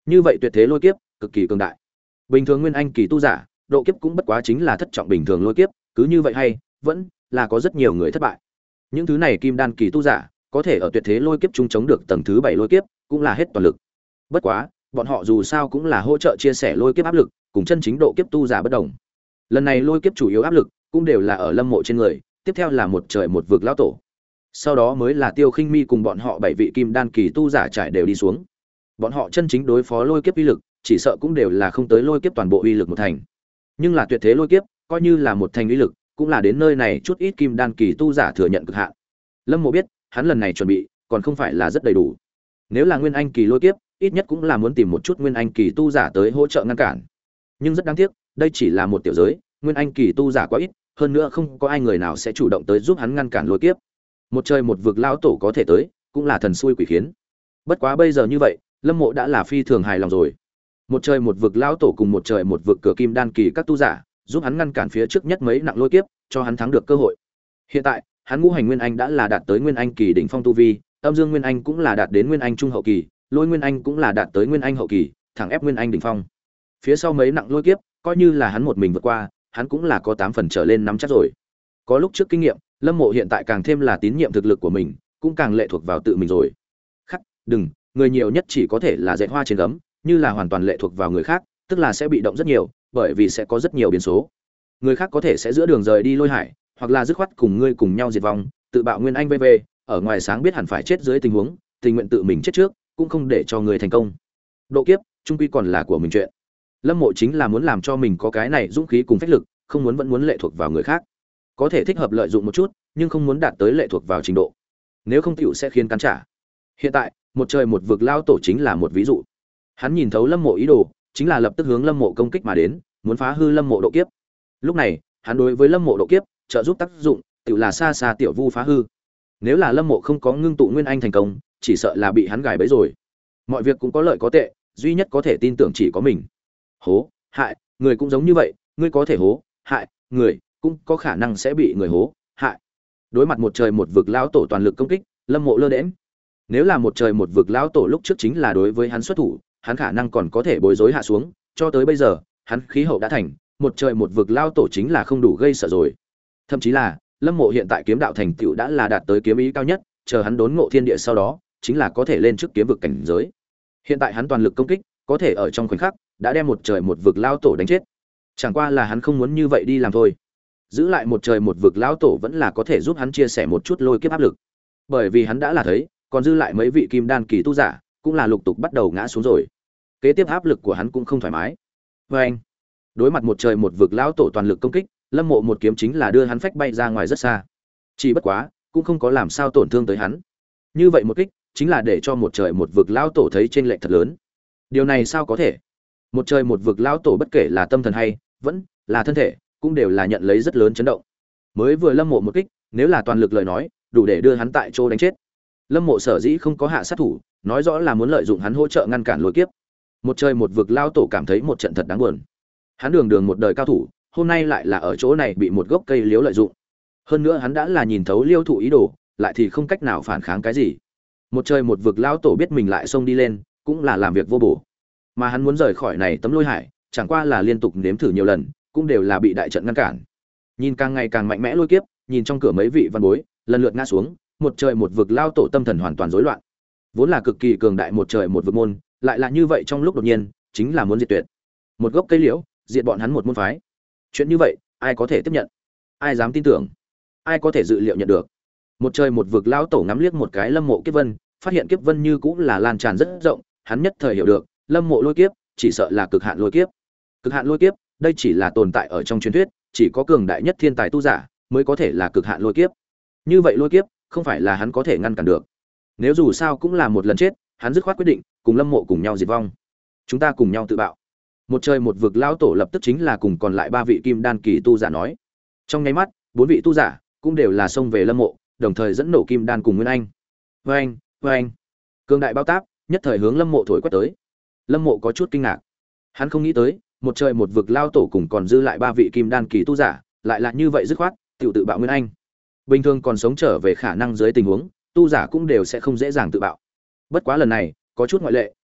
Như vậy tuyệt thế lôi kiếp cực kỳ cường đại. Bình thường nguyên anh kỳ tu giả, độ kiếp cũng bất quá chính là thất trọng bình thường lôi kiếp, cứ như vậy hay, vẫn là có rất nhiều người thất bại. Những thứ này kim đan kỳ tu giả, có thể ở tuyệt thế lôi kiếp trung chống được tầng thứ bảy lôi kiếp, cũng là hết toàn lực. Bất quá, bọn họ dù sao cũng là hỗ trợ chia sẻ lôi kiếp áp lực, cùng chân chính độ kiếp tu giả bất đồng. Lần này lôi kiếp chủ yếu áp lực cũng đều là ở Lâm Mộ trên người, tiếp theo là một trời một vực lão tổ. Sau đó mới là Tiêu Khinh Mi cùng bọn họ bảy vị kim đan kỳ tu giả trải đều đi xuống. Bọn họ chân chính đối phó lôi kiếp uy lực, chỉ sợ cũng đều là không tới lôi kiếp toàn bộ uy lực một thành. Nhưng là tuyệt thế lôi kiếp, coi như là một thành uy lực, cũng là đến nơi này chút ít kim đan kỳ tu giả thừa nhận cực hạn. Lâm Mộ biết, hắn lần này chuẩn bị còn không phải là rất đầy đủ. Nếu là nguyên anh kỳ lôi kiếp, ít nhất cũng là muốn tìm một chút nguyên anh kỳ tu giả tới hỗ trợ ngăn cản. Nhưng rất đáng tiếc, đây chỉ là một tiểu giới, nguyên anh kỳ tu giả quá ít, hơn nữa không có ai người nào sẽ chủ động tới giúp hắn ngăn cản lôi kiếp. Một trời một vực lão tổ có thể tới, cũng là thần xui quỷ khiến. Bất quá bây giờ như vậy, Lâm Mộ đã là phi thường hài lòng rồi. Một trời một vực lão tổ cùng một trời một vực cửa kim đan kỳ các tu giả, giúp hắn ngăn cản phía trước nhất mấy nặng lôi kiếp, cho hắn thắng được cơ hội. Hiện tại, hắn ngũ hành nguyên anh đã là đạt tới nguyên anh kỳ đỉnh phong tu vi, âm dương nguyên anh cũng là đạt đến nguyên anh trung hậu kỳ, lôi nguyên anh cũng là đạt tới nguyên anh hậu kỳ, thẳng ép nguyên anh đỉnh phong. Phía sau mấy nặng lôi kiếp, coi như là hắn một mình vượt qua, hắn cũng là có tám phần trở lên nắm chắc rồi. Có lúc trước kinh nghiệm, Lâm Mộ hiện tại càng thêm là tín nhiệm thực lực của mình, cũng càng lệ thuộc vào tự mình rồi. Khắc, đừng, người nhiều nhất chỉ có thể là dệt hoa trên gấm, như là hoàn toàn lệ thuộc vào người khác, tức là sẽ bị động rất nhiều, bởi vì sẽ có rất nhiều biến số. Người khác có thể sẽ giữa đường rời đi lôi hải, hoặc là dứt khoát cùng ngươi cùng nhau diệt vong, tự bạo nguyên anh vê vê, ở ngoài sáng biết hẳn phải chết dưới tình huống, tình nguyện tự mình chết trước, cũng không để cho người thành công. Độ kiếp, chung quy còn là của mình chuyện. Lâm Mộ chính là muốn làm cho mình có cái này dũng khí cùng phách lực, không muốn vẫn muốn lệ thuộc vào người khác. Có thể thích hợp lợi dụng một chút, nhưng không muốn đạt tới lệ thuộc vào trình độ. Nếu không tiểu sẽ khiến cắn trả. Hiện tại, một trời một vực lao tổ chính là một ví dụ. Hắn nhìn thấu Lâm Mộ ý đồ, chính là lập tức hướng Lâm Mộ công kích mà đến, muốn phá hư Lâm Mộ độ kiếp. Lúc này, hắn đối với Lâm Mộ độ kiếp, trợ giúp tác dụng, tiểu là xa xa tiểu vu phá hư. Nếu là Lâm Mộ không có ngưng tụ nguyên anh thành công, chỉ sợ là bị hắn gài bẫy rồi. Mọi việc cũng có lợi có tệ, duy nhất có thể tin tưởng chỉ có mình. Hố, hại, người cũng giống như vậy, ngươi có thể hố, hại, người cũng có khả năng sẽ bị người hố, hại. Đối mặt một trời một vực lão tổ toàn lực công kích, Lâm Mộ lơ đễnh. Nếu là một trời một vực lão tổ lúc trước chính là đối với hắn xuất thủ, hắn khả năng còn có thể bối rối hạ xuống, cho tới bây giờ, hắn khí hậu đã thành, một trời một vực lão tổ chính là không đủ gây sợ rồi. Thậm chí là, Lâm Mộ hiện tại kiếm đạo thành tựu đã là đạt tới kiếm ý cao nhất, chờ hắn đốn ngộ thiên địa sau đó, chính là có thể lên trước kiếm vực cảnh giới. Hiện tại hắn toàn lực công kích, có thể ở trong khoảnh khắc đã đem một trời một vực lão tổ đánh chết. Chẳng qua là hắn không muốn như vậy đi làm thôi. Giữ lại một trời một vực lão tổ vẫn là có thể giúp hắn chia sẻ một chút lôi kiếp áp lực. Bởi vì hắn đã là thấy, còn dư lại mấy vị kim đan kỳ tu giả, cũng là lục tục bắt đầu ngã xuống rồi. Kế tiếp áp lực của hắn cũng không thoải mái. Và anh, đối mặt một trời một vực lão tổ toàn lực công kích, Lâm Mộ một kiếm chính là đưa hắn phách bay ra ngoài rất xa. Chỉ bất quá, cũng không có làm sao tổn thương tới hắn. Như vậy một kích, chính là để cho một trời một vực lão tổ thấy chênh lệch thật lớn. Điều này sao có thể? Một trời một vực lão tổ bất kể là tâm thần hay vẫn là thân thể, cũng đều là nhận lấy rất lớn chấn động. Mới vừa Lâm Mộ một kích, nếu là toàn lực lời nói, đủ để đưa hắn tại chỗ đánh chết. Lâm Mộ sở dĩ không có hạ sát thủ, nói rõ là muốn lợi dụng hắn hỗ trợ ngăn cản lôi kiếp. Một trời một vực lão tổ cảm thấy một trận thật đáng buồn. Hắn đường đường một đời cao thủ, hôm nay lại là ở chỗ này bị một gốc cây liễu lợi dụng. Hơn nữa hắn đã là nhìn thấu Liêu thụ ý đồ, lại thì không cách nào phản kháng cái gì. Một trời một vực lão tổ biết mình lại xông đi lên, cũng là làm việc vô bổ. Mà hắn muốn rời khỏi này tấm lôi hải, chẳng qua là liên tục nếm thử nhiều lần, cũng đều là bị đại trận ngăn cản. Nhìn càng ngày càng mạnh mẽ lôi kiếp, nhìn trong cửa mấy vị văn bối, lần lượt ngã xuống, một trời một vực lao tổ tâm thần hoàn toàn rối loạn. Vốn là cực kỳ cường đại một trời một vực môn, lại là như vậy trong lúc đột nhiên, chính là muốn diệt tuyệt. Một gốc cây liễu, diệt bọn hắn một môn phái. Chuyện như vậy, ai có thể tiếp nhận? Ai dám tin tưởng? Ai có thể dự liệu nhận được? Một trời một vực lao tổ ngắm liếc một cái Lâm Mộ kiếp vân, phát hiện kiếp vân như cũng là lan tràn rất rộng, hắn nhất thời hiểu được, Lâm Mộ lôi kiếp, chỉ sợ là cực hạn lôi kiếp. Cực hạn lôi kiếp, đây chỉ là tồn tại ở trong truyền thuyết, chỉ có cường đại nhất thiên tài tu giả mới có thể là cực hạn lôi kiếp. Như vậy lôi kiếp, không phải là hắn có thể ngăn cản được. Nếu dù sao cũng là một lần chết, hắn dứt khoát quyết định cùng Lâm Mộ cùng nhau diệt vong. Chúng ta cùng nhau tự bạo. Một trời một vực lão tổ lập tức chính là cùng còn lại ba vị kim đan kỳ tu giả nói. Trong nháy mắt, bốn vị tu giả cũng đều là xông về Lâm Mộ, đồng thời dẫn nổ kim đan cùng Nguyên Anh. Oeng, oeng. Cường đại bao táp, nhất thời hướng Lâm Mộ thổi quét tới. Lâm Mộ có chút kinh ngạc. Hắn không nghĩ tới, một trời một vực lao tổ cùng còn dư lại ba vị kim đan kỳ tu giả, lại là như vậy dứt khoát, tự tự bạo Nguyên Anh. Bình thường còn sống trở về khả năng dưới tình huống, tu giả cũng đều sẽ không dễ dàng tự bạo. Bất quá lần này, có chút ngoại lệ,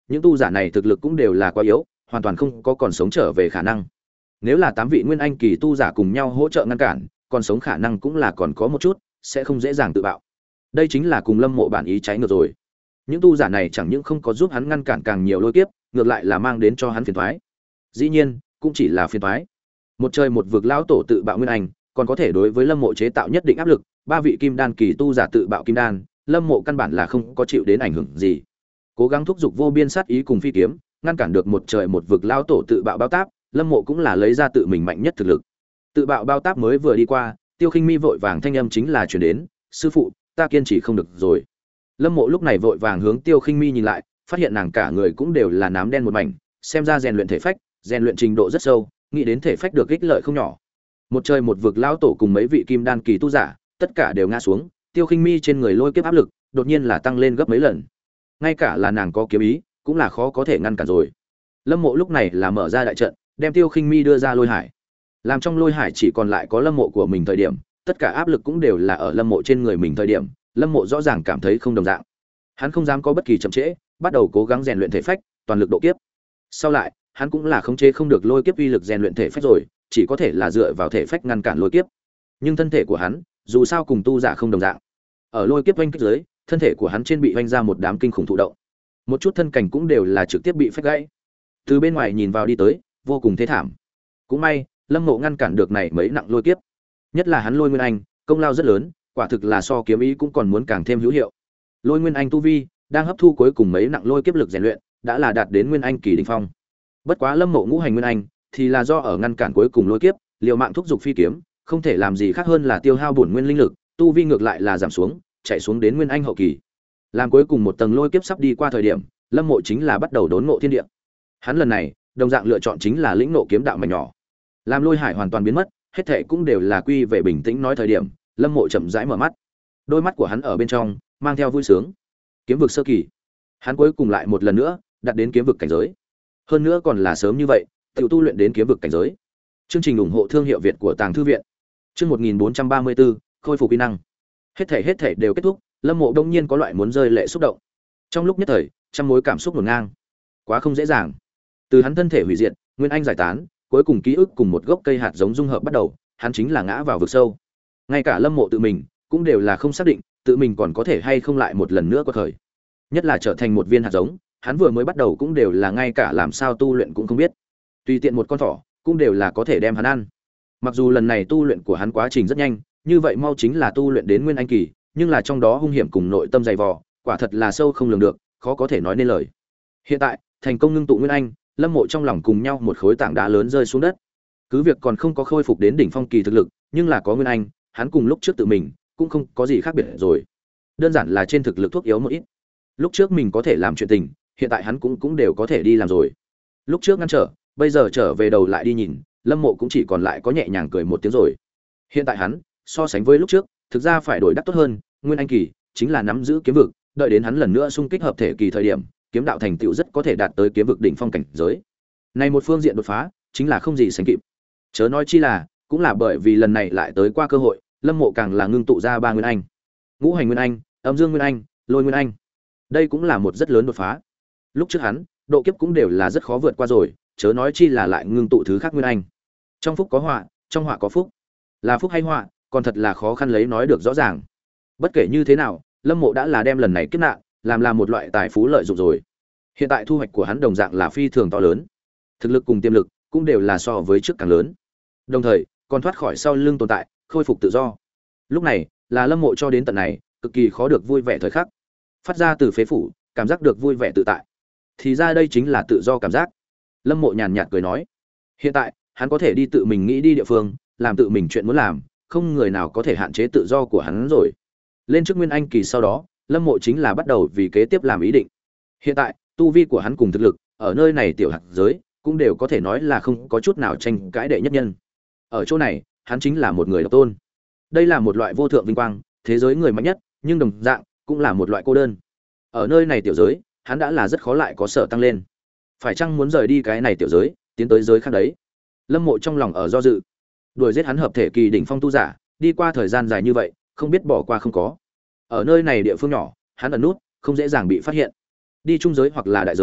những tu giả này thực lực cũng đều là quá yếu, hoàn toàn không có còn sống trở về khả năng. Nếu là tám vị nguyên anh kỳ tu giả cùng nhau hỗ trợ ngăn cản, còn sống khả năng cũng là còn có một chút, sẽ không dễ dàng tự bạo. Đây chính là cùng Lâm Mộ bản ý trái ngược rồi. Những tu giả này chẳng những không có giúp hắn ngăn cản càng nhiều lôi kiếp, ngược lại là mang đến cho hắn phiền toái. Dĩ nhiên, cũng chỉ là phiền toái. Một trời một vực lão tổ tự bạo nguyên anh, còn có thể đối với Lâm Mộ chế tạo nhất định áp lực, ba vị kim đan kỳ tu giả tự bạo kim đan, Lâm Mộ căn bản là không có chịu đến ảnh hưởng gì. Cố gắng thúc giục vô biên sát ý cùng phi kiếm, ngăn cản được một trời một vực lão tổ tự bạo bao táp, Lâm Mộ cũng là lấy ra tự mình mạnh nhất thực lực. Tự bạo bao táp mới vừa đi qua, Tiêu Khinh Mi vội vàng thanh âm chính là truyền đến, "Sư phụ, ta kiên trì không được rồi." Lâm Mộ lúc này vội vàng hướng Tiêu Khinh Mi nhìn lại, phát hiện nàng cả người cũng đều là nám đen một mảnh, xem ra rèn luyện thể phách, rèn luyện trình độ rất sâu, nghĩ đến thể phách được ích lợi không nhỏ. Một trời một vực lão tổ cùng mấy vị kim đan kỳ tu giả, tất cả đều ngã xuống, Tiêu Khinh Mi trên người lôi kiếp áp lực, đột nhiên là tăng lên gấp mấy lần. Ngay cả là nàng có kiếm ý, cũng là khó có thể ngăn cản rồi. Lâm Mộ lúc này là mở ra đại trận, đem Tiêu Khinh Mi đưa ra lôi hải. Làm trong lôi hải chỉ còn lại có Lâm Mộ của mình thời điểm, tất cả áp lực cũng đều là ở Lâm Mộ trên người mình thời điểm, Lâm Mộ rõ ràng cảm thấy không đồng dạng. Hắn không dám có bất kỳ chậm trễ, bắt đầu cố gắng rèn luyện thể phách, toàn lực độ kiếp. Sau lại, hắn cũng là khống chế không được lôi kiếp uy lực rèn luyện thể phách rồi, chỉ có thể là dựa vào thể phách ngăn cản lôi kiếp. Nhưng thân thể của hắn, dù sao cùng tu giả không đồng dạng. Ở lôi kiếp vành kích dưới, thân thể của hắn trên bị vành ra một đám kinh khủng thụ động. Một chút thân cảnh cũng đều là trực tiếp bị phách gãy. Từ bên ngoài nhìn vào đi tới, vô cùng thế thảm. Cũng may, Lâm Mộ ngăn cản được này mấy nặng lôi kiếp. Nhất là hắn Lôi Nguyên Anh, công lao rất lớn, quả thực là so kiếm ý cũng còn muốn càng thêm hữu hiệu. Lôi Nguyên Anh tu vi đang hấp thu cuối cùng mấy nặng lôi kiếp lực rèn luyện, đã là đạt đến Nguyên Anh kỳ đỉnh phong. Bất quá Lâm Mộ ngũ hành Nguyên Anh thì là do ở ngăn cản cuối cùng lôi kiếp, liều mạng thúc dục phi kiếm, không thể làm gì khác hơn là tiêu hao bổn nguyên linh lực, tu vi ngược lại là giảm xuống, chạy xuống đến Nguyên Anh hậu kỳ. Làm cuối cùng một tầng lôi kiếp sắp đi qua thời điểm, Lâm Mộ chính là bắt đầu đốn ngộ thiên địa. Hắn lần này, đồng dạng lựa chọn chính là lĩnh ngộ kiếm đạo mảnh nhỏ. Làm lôi hải hoàn toàn biến mất, hết thảy cũng đều là quy về bình tĩnh nói thời điểm, Lâm Mộ chậm rãi mở mắt. Đôi mắt của hắn ở bên trong mang theo vui sướng. Kiếm vực sơ kỳ, hắn cuối cùng lại một lần nữa đạt đến kiếm vực cảnh giới. Hơn nữa còn là sớm như vậy, tự tu luyện đến kiếm vực cảnh giới. Chương trình ủng hộ thương hiệu Việt của Tàng Thư viện. Chương một nghìn bốn trăm ba mươi tư, khôi phục kỹ năng. Hết thảy hết thảy đều kết thúc, Lâm Mộ đông nhiên có loại muốn rơi lệ xúc động. Trong lúc nhất thời, trăm mối cảm xúc hỗn ngang. Quá không dễ dàng. Từ hắn thân thể hủy diệt, nguyên anh giải tán, cuối cùng ký ức cùng một gốc cây hạt giống dung hợp bắt đầu, hắn chính là ngã vào vực sâu. Ngay cả Lâm Mộ tự mình cũng đều là không xác định, tự mình còn có thể hay không lại một lần nữa quật khởi. Nhất là trở thành một viên hạt giống, hắn vừa mới bắt đầu cũng đều là ngay cả làm sao tu luyện cũng không biết. Tùy tiện một con thỏ, cũng đều là có thể đem hắn ăn. Mặc dù lần này tu luyện của hắn quá trình rất nhanh, như vậy mau chính là tu luyện đến nguyên anh kỳ, nhưng là trong đó hung hiểm cùng nội tâm dày vò, quả thật là sâu không lường được, khó có thể nói nên lời. Hiện tại, thành công ngưng tụ nguyên anh, Lâm Mộ trong lòng cùng nhau một khối tảng đá lớn rơi xuống đất. Cứ việc còn không có khôi phục đến đỉnh phong kỳ thực lực, nhưng là có nguyên anh, hắn cùng lúc trước tự mình cũng không có gì khác biệt rồi. Đơn giản là trên thực lực thuốc yếu một ít. Lúc trước mình có thể làm chuyện tình, hiện tại hắn cũng cũng đều có thể đi làm rồi. Lúc trước ngăn trở, bây giờ trở về đầu lại đi nhìn, Lâm Mộ cũng chỉ còn lại có nhẹ nhàng cười một tiếng rồi. Hiện tại hắn, so sánh với lúc trước, thực ra phải đổi đắc tốt hơn, nguyên anh kỳ chính là nắm giữ kiếm vực, đợi đến hắn lần nữa xung kích hợp thể kỳ thời điểm, kiếm đạo thành tựu rất có thể đạt tới kiếm vực đỉnh phong cảnh giới. Này một phương diện đột phá, chính là không gì sánh kịp. Chớ nói chi là, cũng là bởi vì lần này lại tới qua cơ hội, Lâm Mộ càng là ngưng tụ ra ba nguyên anh. Ngũ hành nguyên anh, âm dương nguyên anh, lôi nguyên anh. Đây cũng là một rất lớn đột phá. Lúc trước hắn, độ kiếp cũng đều là rất khó vượt qua rồi, chớ nói chi là lại ngưng tụ thứ khác nguyên anh. Trong phúc có họa, trong họa có phúc. Là phúc hay họa, còn thật là khó khăn lấy nói được rõ ràng. Bất kể như thế nào, Lâm Mộ đã là đem lần này kiếp nạn làm là một loại tài phú lợi dụng rồi. Hiện tại thu hoạch của hắn đồng dạng là phi thường to lớn. Thực lực cùng tiềm lực cũng đều là so với trước càng lớn. Đồng thời, còn thoát khỏi sau lưng tồn tại, khôi phục tự do. Lúc này, là Lâm Mộ cho đến tận này, cực kỳ khó được vui vẻ thời khắc. Phát ra từ phế phủ, cảm giác được vui vẻ tự tại. Thì ra đây chính là tự do cảm giác. Lâm Mộ nhàn nhạt cười nói, hiện tại, hắn có thể đi tự mình nghĩ đi địa phương, làm tự mình chuyện muốn làm, không người nào có thể hạn chế tự do của hắn rồi. Lên trước nguyên anh kỳ sau đó, Lâm Mộ chính là bắt đầu vì kế tiếp làm ý định. Hiện tại, tu vi của hắn cùng thực lực, ở nơi này tiểu hạt giới, cũng đều có thể nói là không có chút nào tranh cãi đệ nhất nhân. Ở chỗ này, hắn chính là một người độc tôn. Đây là một loại vô thượng vinh quang, thế giới người mạnh nhất, nhưng đồng dạng cũng là một loại cô đơn. Ở nơi này tiểu giới, hắn đã là rất khó lại có sở tăng lên. Phải chăng muốn rời đi cái này tiểu giới, tiến tới giới khác đấy? Lâm Mộ trong lòng ở do dự. Đuổi giết hắn hợp thể kỳ đỉnh phong tu giả, đi qua thời gian dài như vậy, không biết bỏ qua không có. Ở nơi này địa phương nhỏ, hắn ẩn nút, không dễ dàng bị phát hiện. Đi trung giới hoặc là đại giới,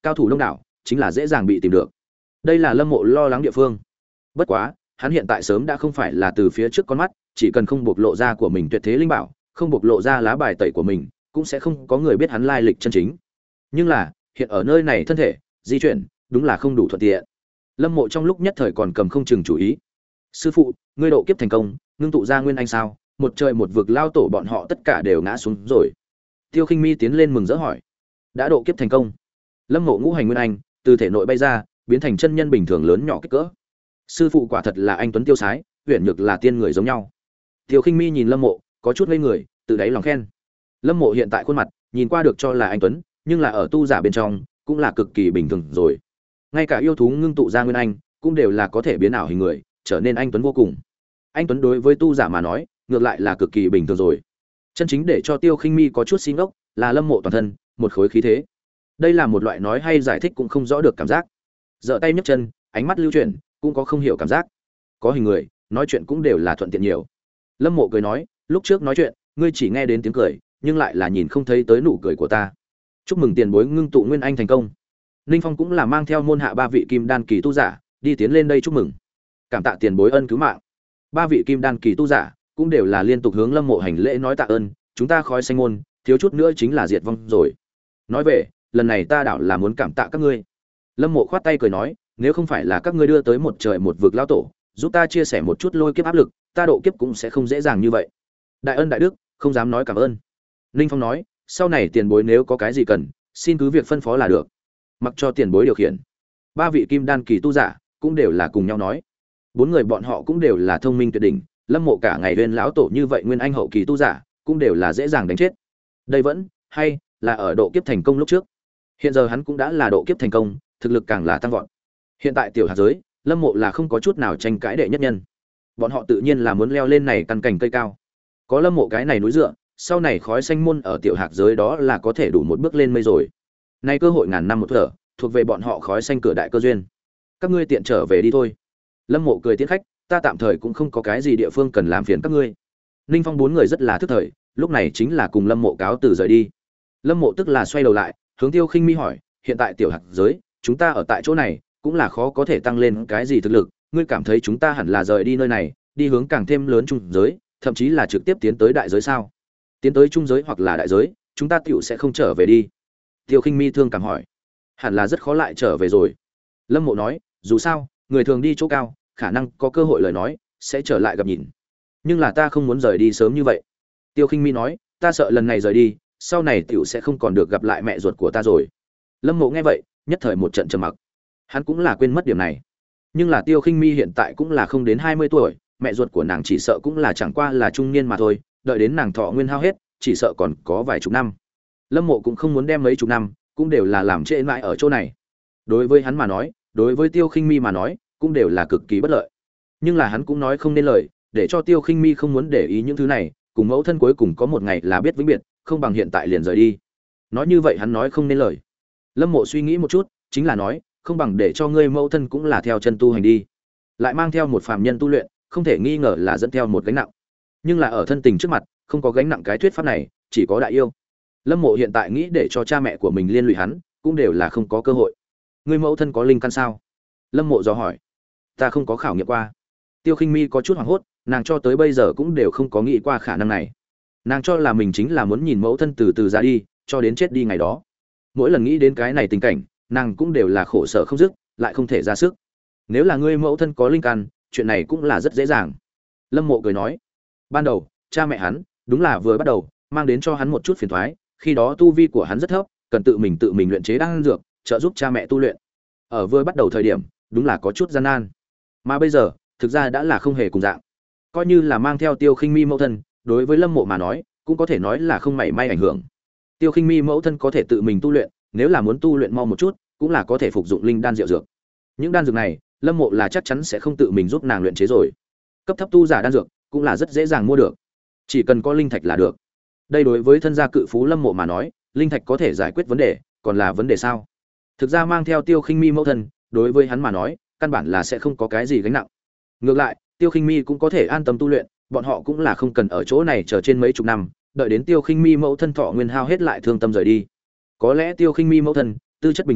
cao thủ đông đảo chính là dễ dàng bị tìm được. Đây là Lâm Mộ lo lắng địa phương. Bất quá hắn hiện tại sớm đã không phải là từ phía trước con mắt, chỉ cần không bộc lộ ra của mình tuyệt thế linh bảo, không bộc lộ ra lá bài tẩy của mình, cũng sẽ không có người biết hắn lai lịch chân chính. Nhưng là hiện ở nơi này thân thể di chuyển đúng là không đủ thuận tiện. Lâm Mộ trong lúc nhất thời còn cầm không chừng chủ ý. Sư phụ, ngươi độ kiếp thành công, ngưng tụ ra nguyên anh sao? Một trời một vực lao tổ bọn họ tất cả đều ngã xuống rồi. Tiêu Khinh Mi tiến lên mừng rỡ hỏi. Đã độ kiếp thành công. Lâm Mộ ngũ hành nguyên anh từ thể nội bay ra, biến thành chân nhân bình thường lớn nhỏ kích cỡ. Sư phụ quả thật là anh tuấn tiêu sái, huyền nhược là tiên người giống nhau. Tiêu Khinh Mi nhìn Lâm Mộ, có chút ngây người, tự đáy lòng khen. Lâm Mộ hiện tại khuôn mặt, nhìn qua được cho là anh tuấn, nhưng là ở tu giả bên trong, cũng là cực kỳ bình thường rồi. Ngay cả yêu thú ngưng tụ ra nguyên anh, cũng đều là có thể biến ảo hình người, trở nên anh tuấn vô cùng. Anh tuấn đối với tu giả mà nói, ngược lại là cực kỳ bình thường rồi. Chân chính để cho Tiêu Khinh Mi có chút xin ngốc, là Lâm Mộ toàn thân, một khối khí thế. Đây là một loại nói hay giải thích cũng không rõ được cảm giác. Giở tay nhấc chân, ánh mắt lưu chuyển, cũng có không hiểu cảm giác. Có hình người, nói chuyện cũng đều là thuận tiện nhiều. Lâm Mộ cười nói, lúc trước nói chuyện, ngươi chỉ nghe đến tiếng cười, nhưng lại là nhìn không thấy tới nụ cười của ta. Chúc mừng tiền bối ngưng tụ nguyên anh thành công. Ninh Phong cũng là mang theo môn hạ ba vị kim đan kỳ tu giả, đi tiến lên đây chúc mừng. Cảm tạ tiền bối ân cứu mạng. Ba vị kim đan kỳ tu giả cũng đều là liên tục hướng Lâm Mộ hành lễ nói tạ ơn, chúng ta khói xanh môn, thiếu chút nữa chính là diệt vong rồi. Nói về, lần này ta đảo là muốn cảm tạ các ngươi. Lâm Mộ khoát tay cười nói, nếu không phải là các ngươi đưa tới một trời một vực lão tổ, giúp ta chia sẻ một chút lôi kiếp áp lực, ta độ kiếp cũng sẽ không dễ dàng như vậy. Đại ân đại đức, không dám nói cảm ơn. Ninh Phong nói, sau này tiền bối nếu có cái gì cần, xin cứ việc phân phó là được. Mặc cho tiền bối điều khiển. Ba vị kim đan kỳ tu giả cũng đều là cùng nhau nói. Bốn người bọn họ cũng đều là thông minh tuyệt đỉnh, Lâm Mộ cả ngày huyên lão tổ như vậy nguyên anh hậu kỳ tu giả, cũng đều là dễ dàng đánh chết. Đây vẫn hay là ở độ kiếp thành công lúc trước. Hiện giờ hắn cũng đã là độ kiếp thành công, thực lực càng là tăng vọt. Hiện tại tiểu hạt giới, Lâm Mộ là không có chút nào tranh cãi đệ nhất nhân. Bọn họ tự nhiên là muốn leo lên này căn cành cây cao. Có Lâm Mộ cái này núi dựa, sau này khói xanh môn ở tiểu hạt giới đó là có thể đủ một bước lên mây rồi. Nay cơ hội ngàn năm một thở, thuộc về bọn họ khói xanh cửa đại cơ duyên. Các ngươi tiện trở về đi thôi. Lâm Mộ cười tiễn khách, ta tạm thời cũng không có cái gì địa phương cần làm phiền các ngươi. Ninh Phong bốn người rất là thức thời, lúc này chính là cùng Lâm Mộ cáo từ rời đi. Lâm Mộ tức là xoay đầu lại, hướng Tiêu Khinh Mi hỏi, hiện tại tiểu hạt giới, chúng ta ở tại chỗ này, cũng là khó có thể tăng lên cái gì thực lực, ngươi cảm thấy chúng ta hẳn là rời đi nơi này, đi hướng càng thêm lớn trung giới, thậm chí là trực tiếp tiến tới đại giới sao? Tiến tới trung giới hoặc là đại giới, chúng ta tiểu sẽ không trở về đi. Tiêu Khinh Mi thương cảm hỏi, hẳn là rất khó lại trở về rồi. Lâm Mộ nói, dù sao, người thường đi chỗ cao, khả năng có cơ hội lời nói, sẽ trở lại gặp nhìn. Nhưng là ta không muốn rời đi sớm như vậy. Tiêu Khinh Mi nói, ta sợ lần này rời đi, sau này tiểu sẽ không còn được gặp lại mẹ ruột của ta rồi. Lâm Mộ nghe vậy, nhất thời một trận trầm mặc. Hắn cũng là quên mất điểm này. Nhưng là Tiêu Khinh Mi hiện tại cũng là không đến hai mươi tuổi, mẹ ruột của nàng chỉ sợ cũng là chẳng qua là trung niên mà thôi, đợi đến nàng thọ nguyên hao hết, chỉ sợ còn có vài chục năm. Lâm Mộ cũng không muốn đem mấy chục năm, cũng đều là làm trễ mãi ở chỗ này. Đối với hắn mà nói, đối với Tiêu Khinh Mi mà nói, cũng đều là cực kỳ bất lợi. Nhưng là hắn cũng nói không nên lời, để cho Tiêu Khinh Mi không muốn để ý những thứ này, cùng mẫu thân cuối cùng có một ngày là biết vĩnh biệt, không bằng hiện tại liền rời đi. Nói như vậy hắn nói không nên lời. Lâm Mộ suy nghĩ một chút, chính là nói, không bằng để cho ngươi mẫu thân cũng là theo chân tu hành đi. Lại mang theo một phàm nhân tu luyện, không thể nghi ngờ là dẫn theo một gánh nặng. Nhưng là ở thân tình trước mặt, không có gánh nặng cái thuyết pháp này, chỉ có đại yêu. Lâm Mộ hiện tại nghĩ để cho cha mẹ của mình liên lụy hắn, cũng đều là không có cơ hội. Ngươi mẫu thân có linh căn sao? Lâm Mộ dò hỏi. Ta không có khảo nghiệm qua. Tiêu Khinh Mi có chút hoảng hốt, nàng cho tới bây giờ cũng đều không có nghĩ qua khả năng này. Nàng cho là mình chính là muốn nhìn mẫu thân từ từ ra đi, cho đến chết đi ngày đó. Mỗi lần nghĩ đến cái này tình cảnh, nàng cũng đều là khổ sở không dứt, lại không thể ra sức. Nếu là ngươi mẫu thân có linh căn, chuyện này cũng là rất dễ dàng. Lâm Mộ cười nói. Ban đầu, cha mẹ hắn đúng là vừa bắt đầu mang đến cho hắn một chút phiền toái, khi đó tu vi của hắn rất thấp, cần tự mình tự mình luyện chế đan dược, trợ giúp cha mẹ tu luyện. Ở vừa bắt đầu thời điểm, đúng là có chút gian nan. Mà bây giờ, thực ra đã là không hề cùng dạng. Coi như là mang theo Tiêu Khinh Mi mẫu thân, đối với Lâm Mộ mà nói, cũng có thể nói là không mảy may ảnh hưởng. Tiêu Khinh Mi mẫu thân có thể tự mình tu luyện, nếu là muốn tu luyện mau một chút, cũng là có thể phục dụng linh đan diệu dược. Những đan dược này, Lâm Mộ là chắc chắn sẽ không tự mình giúp nàng luyện chế rồi. Cấp thấp tu giả đan dược, cũng là rất dễ dàng mua được. Chỉ cần có linh thạch là được. Đây đối với thân gia cự phú Lâm Mộ mà nói, linh thạch có thể giải quyết vấn đề, còn là vấn đề sao? Thực ra mang theo Tiêu Khinh Mi mẫu thân, đối với hắn mà nói, căn bản là sẽ không có cái gì gánh nặng. Ngược lại, Tiêu Khinh Mi cũng có thể an tâm tu luyện, bọn họ cũng là không cần ở chỗ này chờ trên mấy chục năm, đợi đến Tiêu Khinh Mi mẫu thân thọ nguyên hao hết lại thương tâm rời đi. Có lẽ Tiêu Khinh Mi mẫu thân tư chất bình thường,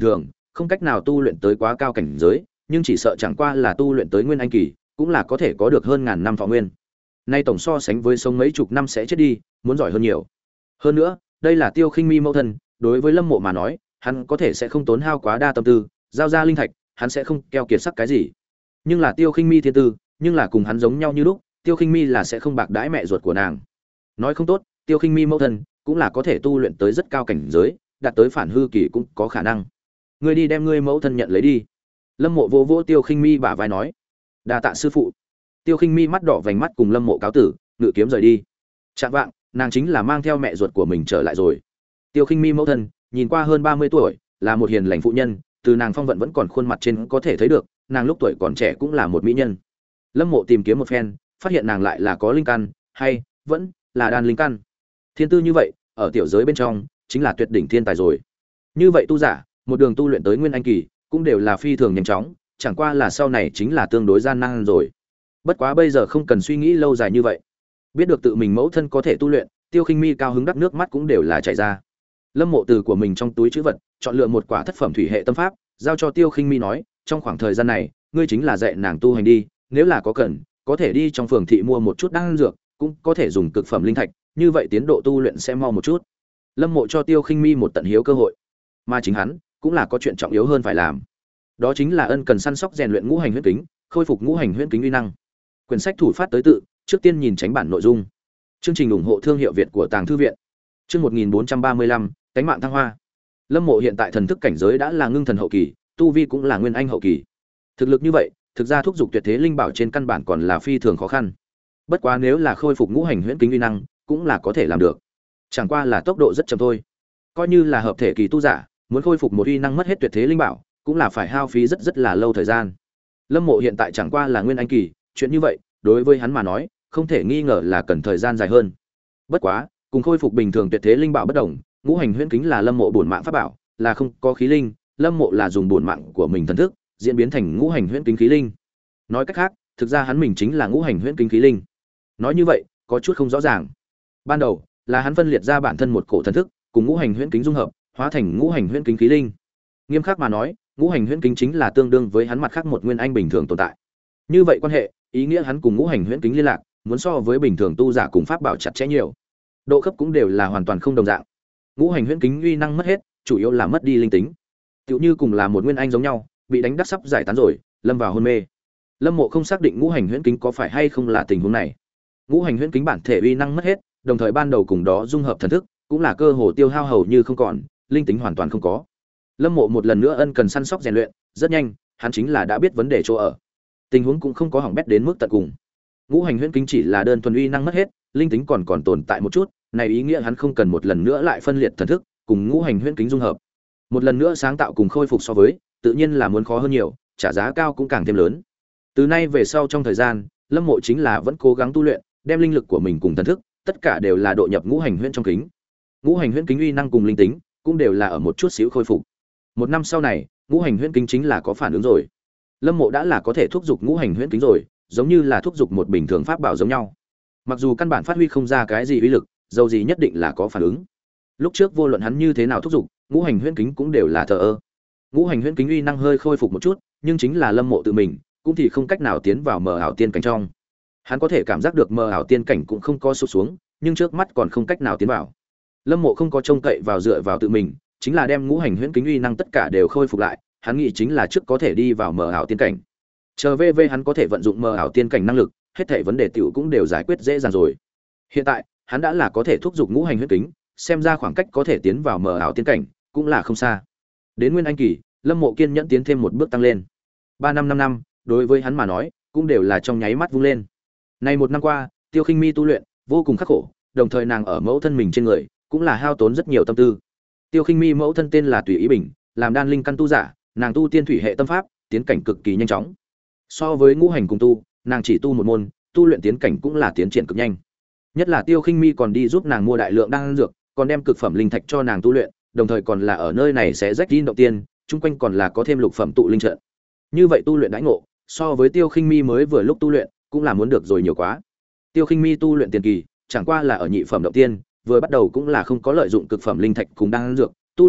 không cách nào tu luyện tới quá cao cảnh giới, nhưng chỉ sợ chẳng qua là tu luyện tới nguyên anh kỳ, cũng là có thể có được hơn ngàn năm thọ nguyên. Nay tổng so sánh với sống mấy chục năm sẽ chết đi, muốn giỏi hơn nhiều. Hơn nữa, đây là Tiêu Khinh Mi mẫu thân, đối với Lâm Mộ mà nói, hắn có thể sẽ không tốn hao quá đa tâm tư, giao ra linh thạch, hắn sẽ không keo kiệt sắc cái gì. Nhưng là Tiêu Khinh Mi thiên tư, nhưng là cùng hắn giống nhau như lúc, Tiêu Khinh Mi là sẽ không bạc đãi mẹ ruột của nàng. Nói không tốt, Tiêu Khinh Mi mẫu thân cũng là có thể tu luyện tới rất cao cảnh giới, đạt tới phản hư kỳ cũng có khả năng. Ngươi đi đem ngươi mẫu thân nhận lấy đi. Lâm Mộ vô vô Tiêu Khinh Mi bả vai nói. Đa tạ sư phụ. Tiêu Khinh Mi mắt đỏ vành mắt cùng Lâm Mộ cáo tử, ngự kiếm rời đi. Trạng vạng, nàng chính là mang theo mẹ ruột của mình trở lại rồi. Tiêu Khinh Mi mẫu thân, nhìn qua hơn ba mươi tuổi, là một hiền lành phụ nhân, từ nàng phong vận vẫn còn khuôn mặt trên có thể thấy được, nàng lúc tuổi còn trẻ cũng là một mỹ nhân. Lâm Mộ tìm kiếm một phen, phát hiện nàng lại là có linh căn, hay vẫn là đan linh căn. Thiên tư như vậy, ở tiểu giới bên trong, chính là tuyệt đỉnh thiên tài rồi. Như vậy tu giả, một đường tu luyện tới nguyên anh kỳ, cũng đều là phi thường nhanh chóng, chẳng qua là sau này chính là tương đối gian nan rồi. Bất quá bây giờ không cần suy nghĩ lâu dài như vậy. Biết được tự mình mẫu thân có thể tu luyện, Tiêu Khinh Mi cao hứng đắc nước mắt cũng đều là chảy ra. Lâm Mộ từ của mình trong túi trữ vật, chọn lựa một quả thất phẩm thủy hệ tâm pháp, giao cho Tiêu Khinh Mi nói, trong khoảng thời gian này, ngươi chính là dạy nàng tu hành đi, nếu là có cần, có thể đi trong phường thị mua một chút đan dược, cũng có thể dùng cực phẩm linh thạch, như vậy tiến độ tu luyện sẽ mau một chút. Lâm Mộ cho Tiêu Khinh Mi một tận hiếu cơ hội, mà chính hắn cũng là có chuyện trọng yếu hơn phải làm. Đó chính là ân cần săn sóc rèn luyện ngũ hành huyễn kính, khôi phục ngũ hành huyễn kính uy năng. Quyển sách thủ phát tới tự, trước tiên nhìn tránh bản nội dung. Chương trình ủng hộ thương hiệu Việt của Tàng thư viện. Chương một nghìn bốn trăm ba mươi lăm, cánh mạng thăng hoa. Lâm Mộ hiện tại thần thức cảnh giới đã là ngưng thần hậu kỳ, tu vi cũng là nguyên anh hậu kỳ. Thực lực như vậy, thực ra thúc dục tuyệt thế linh bảo trên căn bản còn là phi thường khó khăn. Bất quá nếu là khôi phục ngũ hành huyễn kính uy năng, cũng là có thể làm được. Chẳng qua là tốc độ rất chậm thôi. Coi như là hợp thể kỳ tu giả, muốn khôi phục một uy năng mất hết tuyệt thế linh bảo, cũng là phải hao phí rất rất là lâu thời gian. Lâm Mộ hiện tại chẳng qua là nguyên anh kỳ, chuyện như vậy, đối với hắn mà nói, không thể nghi ngờ là cần thời gian dài hơn. Bất quá, cùng khôi phục bình thường tuyệt thế linh bảo bất đồng, ngũ hành huyễn kính là Lâm Mộ bổn mạng pháp bảo, là không có khí linh, Lâm Mộ là dùng bổn mạng của mình thần thức, diễn biến thành ngũ hành huyễn kính khí linh. Nói cách khác, thực ra hắn mình chính là ngũ hành huyễn kính khí linh. Nói như vậy, có chút không rõ ràng. Ban đầu, là hắn phân liệt ra bản thân một cổ thần thức, cùng ngũ hành huyễn kính dung hợp, hóa thành ngũ hành huyễn kính khí linh. Nghiêm khắc mà nói, ngũ hành huyễn kính chính là tương đương với hắn mặt khác một nguyên anh bình thường tồn tại. Như vậy quan hệ, ý nghĩa hắn cùng ngũ hành huyễn kính liên lạc, muốn so với bình thường tu giả cùng pháp bảo chặt chẽ nhiều. Độ cấp cũng đều là hoàn toàn không đồng dạng. Ngũ hành huyễn kính uy năng mất hết, chủ yếu là mất đi linh tính. Tựu như cùng là một nguyên anh giống nhau, bị đánh đắc sắp giải tán rồi, lâm vào hôn mê. Lâm Mộ không xác định ngũ hành huyễn kính có phải hay không là tình huống này. Ngũ hành huyễn kính bản thể uy năng mất hết, đồng thời ban đầu cùng đó dung hợp thần thức, cũng là cơ hồ tiêu hao hầu như không còn, linh tính hoàn toàn không có. Lâm Mộ một lần nữa ân cần săn sóc rèn luyện, rất nhanh, hắn chính là đã biết vấn đề chỗ ở. Tình huống cũng không có hỏng bét đến mức tận cùng. Ngũ hành huyễn kính chỉ là đơn thuần uy năng mất hết, linh tính còn còn tồn tại một chút, này ý nghĩa hắn không cần một lần nữa lại phân liệt thần thức, cùng ngũ hành huyễn kính dung hợp. Một lần nữa sáng tạo cùng khôi phục so với, tự nhiên là muốn khó hơn nhiều, trả giá cao cũng càng thêm lớn. Từ nay về sau trong thời gian, Lâm Mộ chính là vẫn cố gắng tu luyện, đem linh lực của mình cùng thần thức, tất cả đều là độ nhập ngũ hành huyễn trong kính. Ngũ hành huyễn kính uy năng cùng linh tính, cũng đều là ở một chút xíu khôi phục. Một năm sau này, ngũ hành huyễn kính chính là có phản ứng rồi. Lâm Mộ đã là có thể thúc giục ngũ hành huyễn kính rồi, giống như là thúc giục một bình thường pháp bảo giống nhau. Mặc dù căn bản phát huy không ra cái gì uy lực, dầu gì nhất định là có phản ứng. Lúc trước vô luận hắn như thế nào thúc giục, ngũ hành huyễn kính cũng đều là thờ ơ. Ngũ hành huyễn kính uy năng hơi khôi phục một chút, nhưng chính là Lâm Mộ tự mình, cũng thì không cách nào tiến vào mờ ảo tiên cảnh trong. Hắn có thể cảm giác được mờ ảo tiên cảnh cũng không có sụt xuống, nhưng trước mắt còn không cách nào tiến vào. Lâm Mộ không có trông cậy vào dựa vào tự mình, chính là đem ngũ hành huyễn kính uy năng tất cả đều khôi phục lại, hắn nghĩ chính là trước có thể đi vào mờ ảo tiên cảnh. Chờ vê vê hắn có thể vận dụng mờ ảo tiên cảnh năng lực, hết thảy vấn đề tiểu cũng đều giải quyết dễ dàng rồi. Hiện tại, hắn đã là có thể thúc giục ngũ hành huyễn kính, xem ra khoảng cách có thể tiến vào mờ ảo tiên cảnh cũng là không xa. Đến nguyên anh kỳ, Lâm Mộ kiên nhẫn tiến thêm một bước tăng lên. ba năm năm năm, đối với hắn mà nói, cũng đều là trong nháy mắt vung lên. Này một năm qua, Tiêu Khinh Mi tu luyện vô cùng khắc khổ, đồng thời nàng ở mẫu thân mình trên người, cũng là hao tốn rất nhiều tâm tư. Tiêu Khinh Mi mẫu thân tên là Tùy Ý Bình, làm đan linh căn tu giả, nàng tu tiên thủy hệ tâm pháp, tiến cảnh cực kỳ nhanh chóng. So với ngũ hành cùng tu, nàng chỉ tu một môn, tu luyện tiến cảnh cũng là tiến triển cực nhanh. Nhất là Tiêu Khinh Mi còn đi giúp nàng mua đại lượng đan dược, còn đem cực phẩm linh thạch cho nàng tu luyện, đồng thời còn là ở nơi này sẽ rách tin động tiên, chung quanh còn là có thêm lục phẩm tụ linh trận. Như vậy tu luyện đãi ngộ, so với Tiêu Khinh Mi mới vừa lúc tu luyện, cũng là muốn được rồi nhiều quá. Tiêu Khinh Mi tu luyện tiền kỳ, chẳng qua là ở nhị phẩm động tiên, vừa bắt đầu cũng là không có lợi dụng cực phẩm linh thạch cùng đan dược, tu luyện hay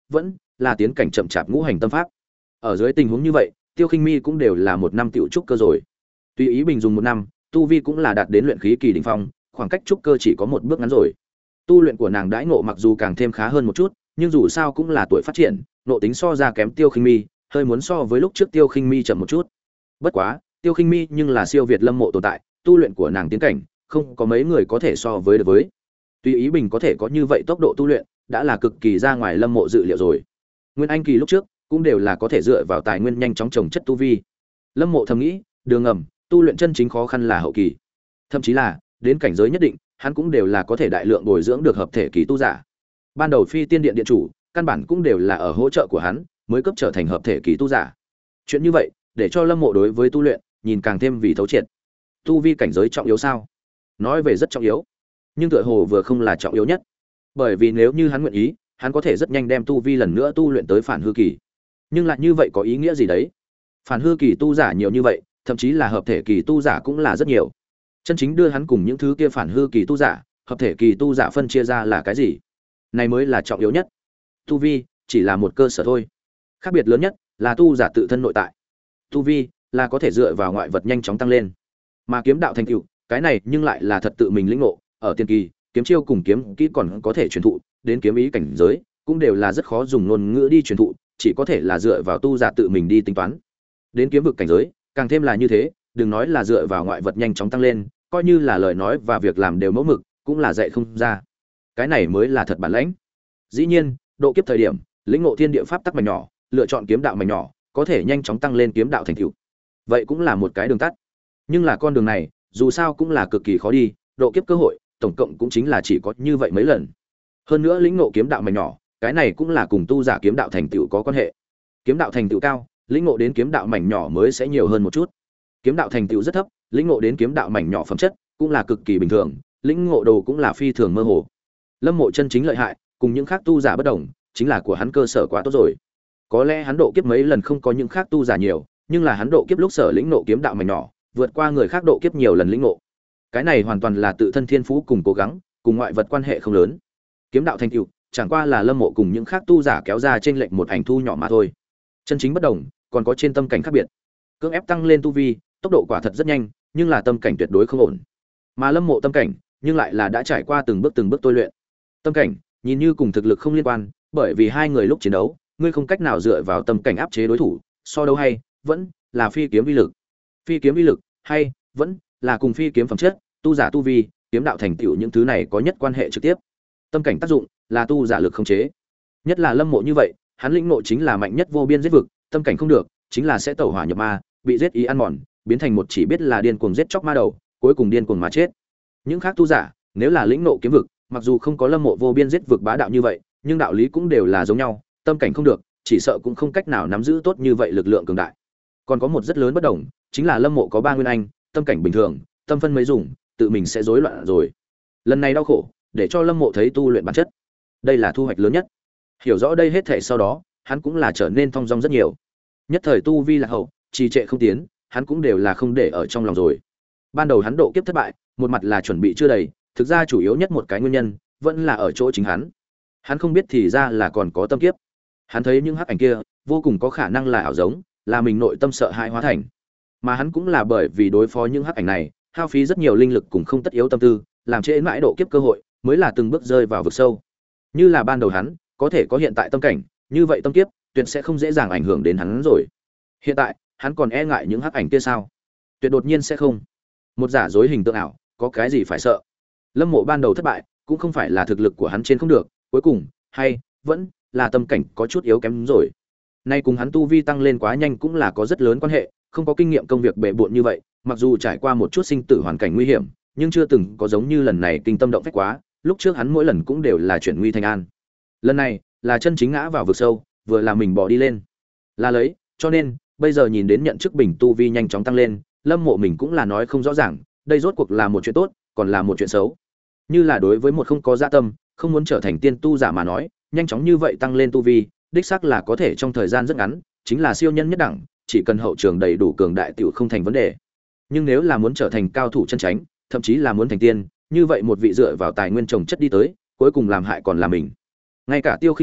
vẫn là tiến cảnh chậm chạp ngũ hành tâm pháp. Ở dưới tình huống như vậy, Tiêu Khinh Mi cũng đều là một năm tiểu trúc cơ rồi. Tùy ý bình dùng một năm, tu vi cũng là đạt đến luyện khí kỳ đỉnh phong, khoảng cách trúc cơ chỉ có một bước ngắn rồi. Tu luyện của nàng đãi ngộ mặc dù càng thêm khá hơn một chút, nhưng dù sao cũng là tuổi phát triển, nộ tính so ra kém Tiêu Khinh Mi, hơi muốn so với lúc trước Tiêu Khinh Mi chậm một chút. Bất quá, Tiêu Khinh Mi nhưng là siêu việt Lâm Mộ tồn tại, tu luyện của nàng tiến cảnh, không có mấy người có thể so với được với. Tùy ý bình có thể có như vậy tốc độ tu luyện, đã là cực kỳ ra ngoài Lâm Mộ dự liệu rồi. Nguyên Anh kỳ lúc trước, cũng đều là có thể dựa vào tài nguyên nhanh chóng trồng chất tu vi. Lâm Mộ thầm nghĩ, đường ngầm, tu luyện chân chính khó khăn là hậu kỳ. Thậm chí là, đến cảnh giới nhất định, hắn cũng đều là có thể đại lượng bồi dưỡng được hợp thể kỳ tu giả. Ban đầu Phi Tiên Điện điện chủ, căn bản cũng đều là ở hỗ trợ của hắn, mới cấp trở thành hợp thể kỳ tu giả. Chuyện như vậy, để cho Lâm Mộ đối với tu luyện, nhìn càng thêm vì thấu triệt. Tu vi cảnh giới trọng yếu sao? Nói về rất trọng yếu, nhưng tựa hồ vừa không là trọng yếu nhất. Bởi vì nếu như hắn nguyện ý, hắn có thể rất nhanh đem tu vi lần nữa tu luyện tới phản hư kỳ. Nhưng lại như vậy có ý nghĩa gì đấy? Phản hư kỳ tu giả nhiều như vậy, thậm chí là hợp thể kỳ tu giả cũng là rất nhiều. Chân chính đưa hắn cùng những thứ kia phản hư kỳ tu giả, hợp thể kỳ tu giả phân chia ra là cái gì? Này mới là trọng yếu nhất. Tu vi chỉ là một cơ sở thôi. Khác biệt lớn nhất là tu giả tự thân nội tại. Tu vi là có thể dựa vào ngoại vật nhanh chóng tăng lên. Mà kiếm đạo thành tựu, cái này nhưng lại là thật tự mình lĩnh ngộ, ở tiên kỳ, kiếm chiêu cùng kiếm kỹ còn có thể truyền thụ, đến kiếm ý cảnh giới, cũng đều là rất khó dùng ngôn ngữ đi truyền thụ, chỉ có thể là dựa vào tu giả tự mình đi tính toán. Đến kiếm vực cảnh giới, càng thêm là như thế, đừng nói là dựa vào ngoại vật nhanh chóng tăng lên, coi như là lời nói và việc làm đều mẫu mực, cũng là dạy không ra. Cái này mới là thật bản lãnh. Dĩ nhiên, độ kiếp thời điểm, lĩnh ngộ thiên địa pháp tắc mảnh nhỏ, lựa chọn kiếm đạo mảnh nhỏ, có thể nhanh chóng tăng lên kiếm đạo thành tựu. Vậy cũng là một cái đường tắt. Nhưng là con đường này, dù sao cũng là cực kỳ khó đi, độ kiếp cơ hội, tổng cộng cũng chính là chỉ có như vậy mấy lần. Hơn nữa lĩnh ngộ kiếm đạo mảnh nhỏ, cái này cũng là cùng tu giả kiếm đạo thành tựu có quan hệ. Kiếm đạo thành tựu cao, lĩnh ngộ đến kiếm đạo mảnh nhỏ mới sẽ nhiều hơn một chút. Kiếm đạo thành tựu rất thấp, lĩnh ngộ đến kiếm đạo mảnh nhỏ phẩm chất, cũng là cực kỳ bình thường, lĩnh ngộ đồ cũng là phi thường mơ hồ. Lâm Mộ chân chính lợi hại, cùng những khác tu giả bất đồng, chính là của hắn cơ sở quá tốt rồi. Có lẽ hắn độ kiếp mấy lần không có những khác tu giả nhiều, nhưng là hắn độ kiếp lúc sở lĩnh ngộ kiếm đạo mảnh nhỏ, vượt qua người khác độ kiếp nhiều lần lĩnh ngộ. Cái này hoàn toàn là tự thân thiên phú cùng cố gắng, cùng ngoại vật quan hệ không lớn. Kiếm đạo thành tựu, chẳng qua là Lâm Mộ cùng những khác tu giả kéo ra trên lệnh một ảnh thu nhỏ mà thôi. Chân chính bất đồng, còn có trên tâm cảnh khác biệt. Cưỡng ép tăng lên tu vi, tốc độ quả thật rất nhanh, nhưng là tâm cảnh tuyệt đối không ổn. Mà Lâm Mộ tâm cảnh, nhưng lại là đã trải qua từng bước từng bước tôi luyện. Tâm cảnh, nhìn như cùng thực lực không liên quan, bởi vì hai người lúc chiến đấu, ngươi không cách nào dựa vào tâm cảnh áp chế đối thủ, so đấu hay, vẫn là phi kiếm vi lực. Phi kiếm vi lực, hay, vẫn là cùng phi kiếm phẩm chất, tu giả tu vi, kiếm đạo thành tựu những thứ này có nhất quan hệ trực tiếp. Tâm cảnh tác dụng là tu giả lực khống chế. Nhất là Lâm Mộ như vậy, hắn lĩnh ngộ chính là mạnh nhất vô biên giết vực, tâm cảnh không được, chính là sẽ tẩu hỏa nhập ma, bị giết ý ăn mòn, biến thành một chỉ biết là điên cuồng giết chóc ma đầu, cuối cùng điên cuồng mà chết. Những khác tu giả, nếu là lĩnh ngộ kiếm vực, mặc dù không có Lâm Mộ vô biên giết vực bá đạo như vậy, nhưng đạo lý cũng đều là giống nhau, tâm cảnh không được, chỉ sợ cũng không cách nào nắm giữ tốt như vậy lực lượng cường đại. Còn có một rất lớn bất đồng, chính là Lâm Mộ có ba nguyên anh, tâm cảnh bình thường, tâm phân mới dùng, tự mình sẽ rối loạn rồi. Lần này đau khổ, để cho Lâm Mộ thấy tu luyện bản chất. Đây là thu hoạch lớn nhất. Hiểu rõ đây hết thảy sau đó, hắn cũng là trở nên thong dong rất nhiều. Nhất thời tu vi lạc hậu, trì trệ không tiến, hắn cũng đều là không để ở trong lòng rồi. Ban đầu hắn độ kiếp thất bại, một mặt là chuẩn bị chưa đầy, thực ra chủ yếu nhất một cái nguyên nhân vẫn là ở chỗ chính hắn. Hắn không biết thì ra là còn có tâm kiếp. Hắn thấy những hắc ảnh kia, vô cùng có khả năng là ảo giống, là mình nội tâm sợ hãi hóa thành. Mà hắn cũng là bởi vì đối phó những hắc ảnh này, hao phí rất nhiều linh lực cùng không tất yếu tâm tư, làm trễ mãi độ kiếp cơ hội, mới là từng bước rơi vào vực sâu. Như là ban đầu hắn có thể có hiện tại tâm cảnh, như vậy tâm kiếp tuyệt sẽ không dễ dàng ảnh hưởng đến hắn rồi. Hiện tại, hắn còn e ngại những hắc ảnh kia sao? Tuyệt đột nhiên sẽ không. Một giả dối hình tượng ảo, có cái gì phải sợ? Lâm Mộ ban đầu thất bại, cũng không phải là thực lực của hắn trên không được, cuối cùng, hay vẫn là tâm cảnh có chút yếu kém rồi. Nay cùng hắn tu vi tăng lên quá nhanh cũng là có rất lớn quan hệ, không có kinh nghiệm công việc bệ bội như vậy, mặc dù trải qua một chút sinh tử hoàn cảnh nguy hiểm, nhưng chưa từng có giống như lần này kinh tâm động phách quá, lúc trước hắn mỗi lần cũng đều là chuyển nguy thành an. Lần này, là chân chính ngã vào vực sâu, vừa là mình bỏ đi lên. Là lấy, cho nên, bây giờ nhìn đến nhận chức bình tu vi nhanh chóng tăng lên, Lâm Mộ mình cũng là nói không rõ ràng, đây rốt cuộc là một chuyện tốt, còn là một chuyện xấu. Như là đối với một không có dạ tâm, không muốn trở thành tiên tu giả mà nói, nhanh chóng như vậy tăng lên tu vi, đích xác là có thể trong thời gian rất ngắn, chính là siêu nhân nhất đẳng, chỉ cần hậu trường đầy đủ cường đại tiểu không thành vấn đề. Nhưng nếu là muốn trở thành cao thủ chân chánh, thậm chí là muốn thành tiên, như vậy một vị dựa vào tài nguyên trồng chất đi tới, cuối cùng làm hại còn là mình. Ngay cả Tiêu Khinh Mi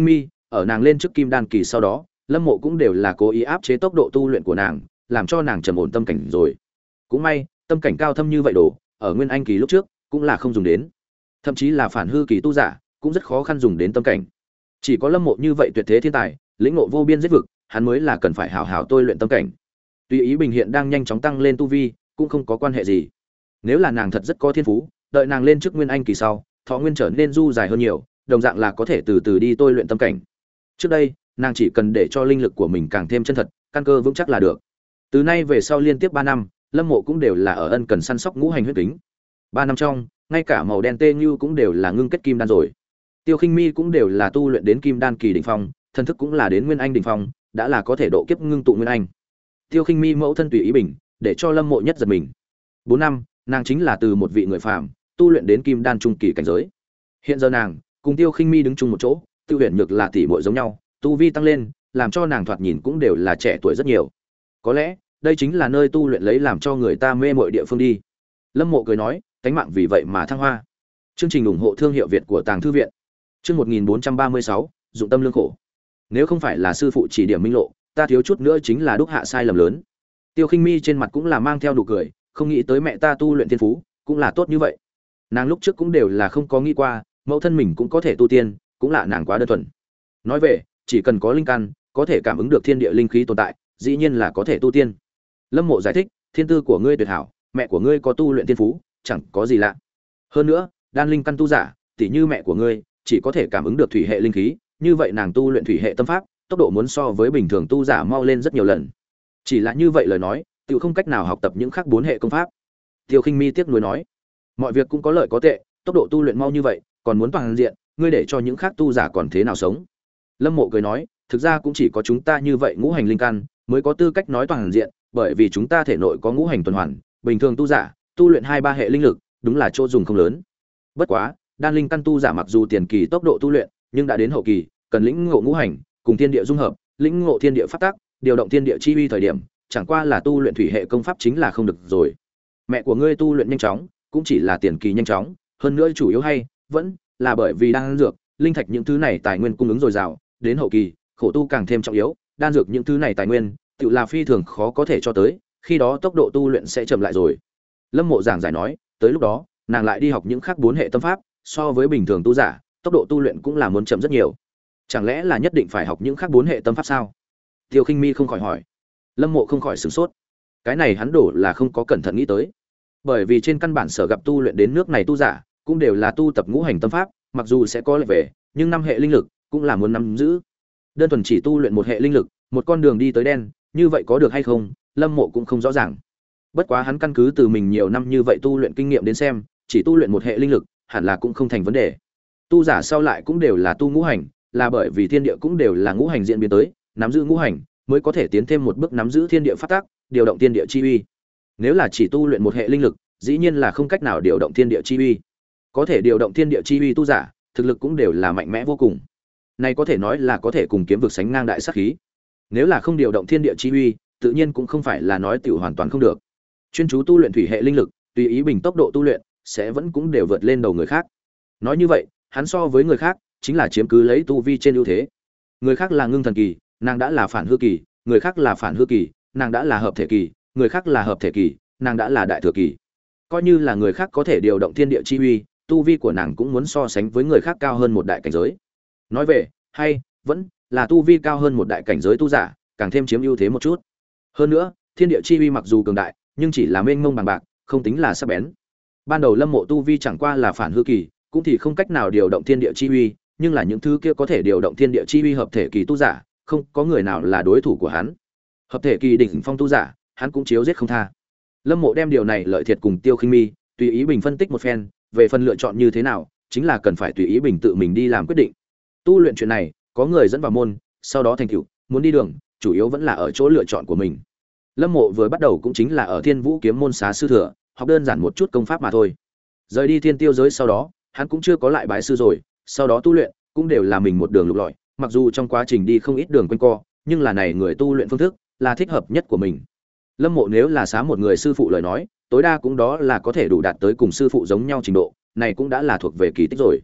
ở nàng lên trước kim đan kỳ sau đó, Lâm Mộ cũng đều là cố ý áp chế tốc độ tu luyện của nàng, làm cho nàng trầm ổn tâm cảnh rồi. Cũng may, tâm cảnh cao thâm như vậy đồ, ở nguyên anh kỳ lúc trước cũng là không dùng đến. Thậm chí là phản hư kỳ tu giả, cũng rất khó khăn dùng đến tâm cảnh. Chỉ có Lâm Mộ như vậy tuyệt thế thiên tài, lĩnh ngộ vô biên giết vực, hắn mới là cần phải hảo hảo tôi luyện tâm cảnh. Tuy ý Bình hiện đang nhanh chóng tăng lên tu vi, cũng không có quan hệ gì. Nếu là nàng thật rất có thiên phú, đợi nàng lên trước nguyên anh kỳ sau, thọ nguyên trở nên du dài hơn nhiều, đồng dạng là có thể từ từ đi tôi luyện tâm cảnh. Trước đây, nàng chỉ cần để cho linh lực của mình càng thêm chân thật, căn cơ vững chắc là được. Từ nay về sau liên tiếp ba năm, Lâm Mộ cũng đều là ở ân cần săn sóc ngũ hành huyết kính. ba năm trong, ngay cả màu đen tê như cũng đều là ngưng kết kim đan rồi. Tiêu Khinh Mi cũng đều là tu luyện đến kim đan kỳ đỉnh phong, thân thức cũng là đến nguyên anh đỉnh phong, đã là có thể độ kiếp ngưng tụ nguyên anh. Tiêu Khinh Mi mẫu thân tùy ý bình, để cho Lâm Mộ nhất giật mình. bốn năm, nàng chính là từ một vị người phàm, tu luyện đến kim đan trung kỳ cảnh giới. Hiện giờ nàng cùng Tiêu Khinh Mi đứng chung một chỗ, Tiêu Huyền Nhược là tỷ muội giống nhau, tu vi tăng lên, làm cho nàng thoạt nhìn cũng đều là trẻ tuổi rất nhiều. Có lẽ, đây chính là nơi tu luyện lấy làm cho người ta mê mội địa phương đi. Lâm Mộ cười nói, cánh mạng vì vậy mà thăng hoa. Chương trình ủng hộ thương hiệu Việt của Tàng Thư viện. Chương một nghìn bốn trăm ba mươi sáu, dụng tâm lương khổ. Nếu không phải là sư phụ chỉ điểm minh lộ, ta thiếu chút nữa chính là đúc hạ sai lầm lớn. Tiêu Khinh Mi trên mặt cũng là mang theo nụ cười, không nghĩ tới mẹ ta tu luyện thiên phú, cũng là tốt như vậy. Nàng lúc trước cũng đều là không có nghĩ qua, mẫu thân mình cũng có thể tu tiên, cũng là nàng quá đơn thuần. Nói về, chỉ cần có linh căn, có thể cảm ứng được thiên địa linh khí tồn tại, dĩ nhiên là có thể tu tiên. Lâm Mộ giải thích, thiên tư của ngươi tuyệt hảo, mẹ của ngươi có tu luyện thiên phú, chẳng có gì lạ. Hơn nữa, đan linh căn tu giả, tỷ như mẹ của ngươi, chỉ có thể cảm ứng được thủy hệ linh khí, như vậy nàng tu luyện thủy hệ tâm pháp, tốc độ muốn so với bình thường tu giả mau lên rất nhiều lần. Chỉ là như vậy lời nói, tiểu không cách nào học tập những khác bốn hệ công pháp. Tiêu Khinh Mi tiếc nuối nói, mọi việc cũng có lợi có tệ, tốc độ tu luyện mau như vậy, còn muốn toàn diện, ngươi để cho những khác tu giả còn thế nào sống? Lâm Mộ cười nói, thực ra cũng chỉ có chúng ta như vậy ngũ hành linh căn mới có tư cách nói toàn diện, bởi vì chúng ta thể nội có ngũ hành tuần hoàn, bình thường tu giả tu luyện hai ba hệ linh lực, đúng là chỗ dùng không lớn. Bất quá, đan linh căn tu giả mặc dù tiền kỳ tốc độ tu luyện, nhưng đã đến hậu kỳ, cần lĩnh ngộ ngũ hành, cùng thiên địa dung hợp, lĩnh ngộ thiên địa pháp tắc, điều động thiên địa chi uy thời điểm, chẳng qua là tu luyện thủy hệ công pháp chính là không được rồi. Mẹ của ngươi tu luyện nhanh chóng, cũng chỉ là tiền kỳ nhanh chóng, hơn nữa chủ yếu hay vẫn là bởi vì đan dược, linh thạch những thứ này tài nguyên cung ứng dồi dào, đến hậu kỳ, khổ tu càng thêm trọng yếu, đan dược những thứ này tài nguyên, tự là phi thường khó có thể cho tới, khi đó tốc độ tu luyện sẽ chậm lại rồi. Lâm Mộ giảng giải nói, tới lúc đó, nàng lại đi học những khác bốn hệ tâm pháp, so với bình thường tu giả, tốc độ tu luyện cũng là muốn chậm rất nhiều. Chẳng lẽ là nhất định phải học những khác bốn hệ tâm pháp sao? Tiêu Khinh Mi không khỏi hỏi. Lâm Mộ không khỏi sửng sốt. Cái này hắn đổ là không có cẩn thận nghĩ tới. Bởi vì trên căn bản sở gặp tu luyện đến nước này tu giả, cũng đều là tu tập ngũ hành tâm pháp, mặc dù sẽ có lệ về, nhưng năm hệ linh lực cũng là muốn nắm giữ. Đơn thuần chỉ tu luyện một hệ linh lực, một con đường đi tới đen, như vậy có được hay không, Lâm Mộ cũng không rõ ràng. Bất quá hắn căn cứ từ mình nhiều năm như vậy tu luyện kinh nghiệm đến xem, chỉ tu luyện một hệ linh lực, hẳn là cũng không thành vấn đề. Tu giả sau lại cũng đều là tu ngũ hành, là bởi vì thiên địa cũng đều là ngũ hành diễn biến tới, nắm giữ ngũ hành mới có thể tiến thêm một bước nắm giữ thiên địa pháp tắc, điều động thiên địa chi uy. Nếu là chỉ tu luyện một hệ linh lực, dĩ nhiên là không cách nào điều động thiên địa chi uy. Có thể điều động thiên địa chi uy tu giả, thực lực cũng đều là mạnh mẽ vô cùng. Này có thể nói là có thể cùng kiếm vực sánh ngang đại sát khí. Nếu là không điều động thiên địa chi uy, tự nhiên cũng không phải là nói tiểu hoàn toàn không được. Chuyên chú tu luyện thủy hệ linh lực, tùy ý bình tốc độ tu luyện, sẽ vẫn cũng đều vượt lên đầu người khác. Nói như vậy, hắn so với người khác, chính là chiếm cứ lấy tu vi trên ưu thế. Người khác là ngưng thần kỳ, nàng đã là phản hư kỳ, người khác là phản hư kỳ, nàng đã là hợp thể kỳ, người khác là hợp thể kỳ, nàng đã là đại thừa kỳ. Coi như là người khác có thể điều động thiên địa chi uy, tu vi của nàng cũng muốn so sánh với người khác cao hơn một đại cảnh giới. Nói về, hay vẫn là tu vi cao hơn một đại cảnh giới tu giả, càng thêm chiếm ưu thế một chút. Hơn nữa, thiên địa chi uy mặc dù cường đại, nhưng chỉ là mênh mông bằng bạc, không tính là sắc bén. Ban đầu Lâm Mộ tu vi chẳng qua là phản hư kỳ, cũng thì không cách nào điều động thiên địa chi uy, nhưng là những thứ kia có thể điều động thiên địa chi uy hợp thể kỳ tu giả, không có người nào là đối thủ của hắn. Hợp thể kỳ đỉnh phong tu giả, hắn cũng chiếu giết không tha. Lâm Mộ đem điều này lợi thiệt cùng Tiêu Khinh Mi, tùy ý bình phân tích một phen, về phần lựa chọn như thế nào, chính là cần phải tùy ý bình tự mình đi làm quyết định. Tu luyện chuyện này, có người dẫn vào môn, sau đó thành tựu, muốn đi đường, chủ yếu vẫn là ở chỗ lựa chọn của mình. Lâm Mộ vừa bắt đầu cũng chính là ở Thiên Vũ Kiếm môn xá sư thừa, học đơn giản một chút công pháp mà thôi. Rời đi thiên tiêu giới sau đó, hắn cũng chưa có lại bái sư rồi, sau đó tu luyện cũng đều là mình một đường lục lọi, mặc dù trong quá trình đi không ít đường quanh co, nhưng là này người tu luyện phương thức là thích hợp nhất của mình. Lâm Mộ nếu là xá một người sư phụ lời nói, tối đa cũng đó là có thể đủ đạt tới cùng sư phụ giống nhau trình độ, này cũng đã là thuộc về kỳ tích rồi.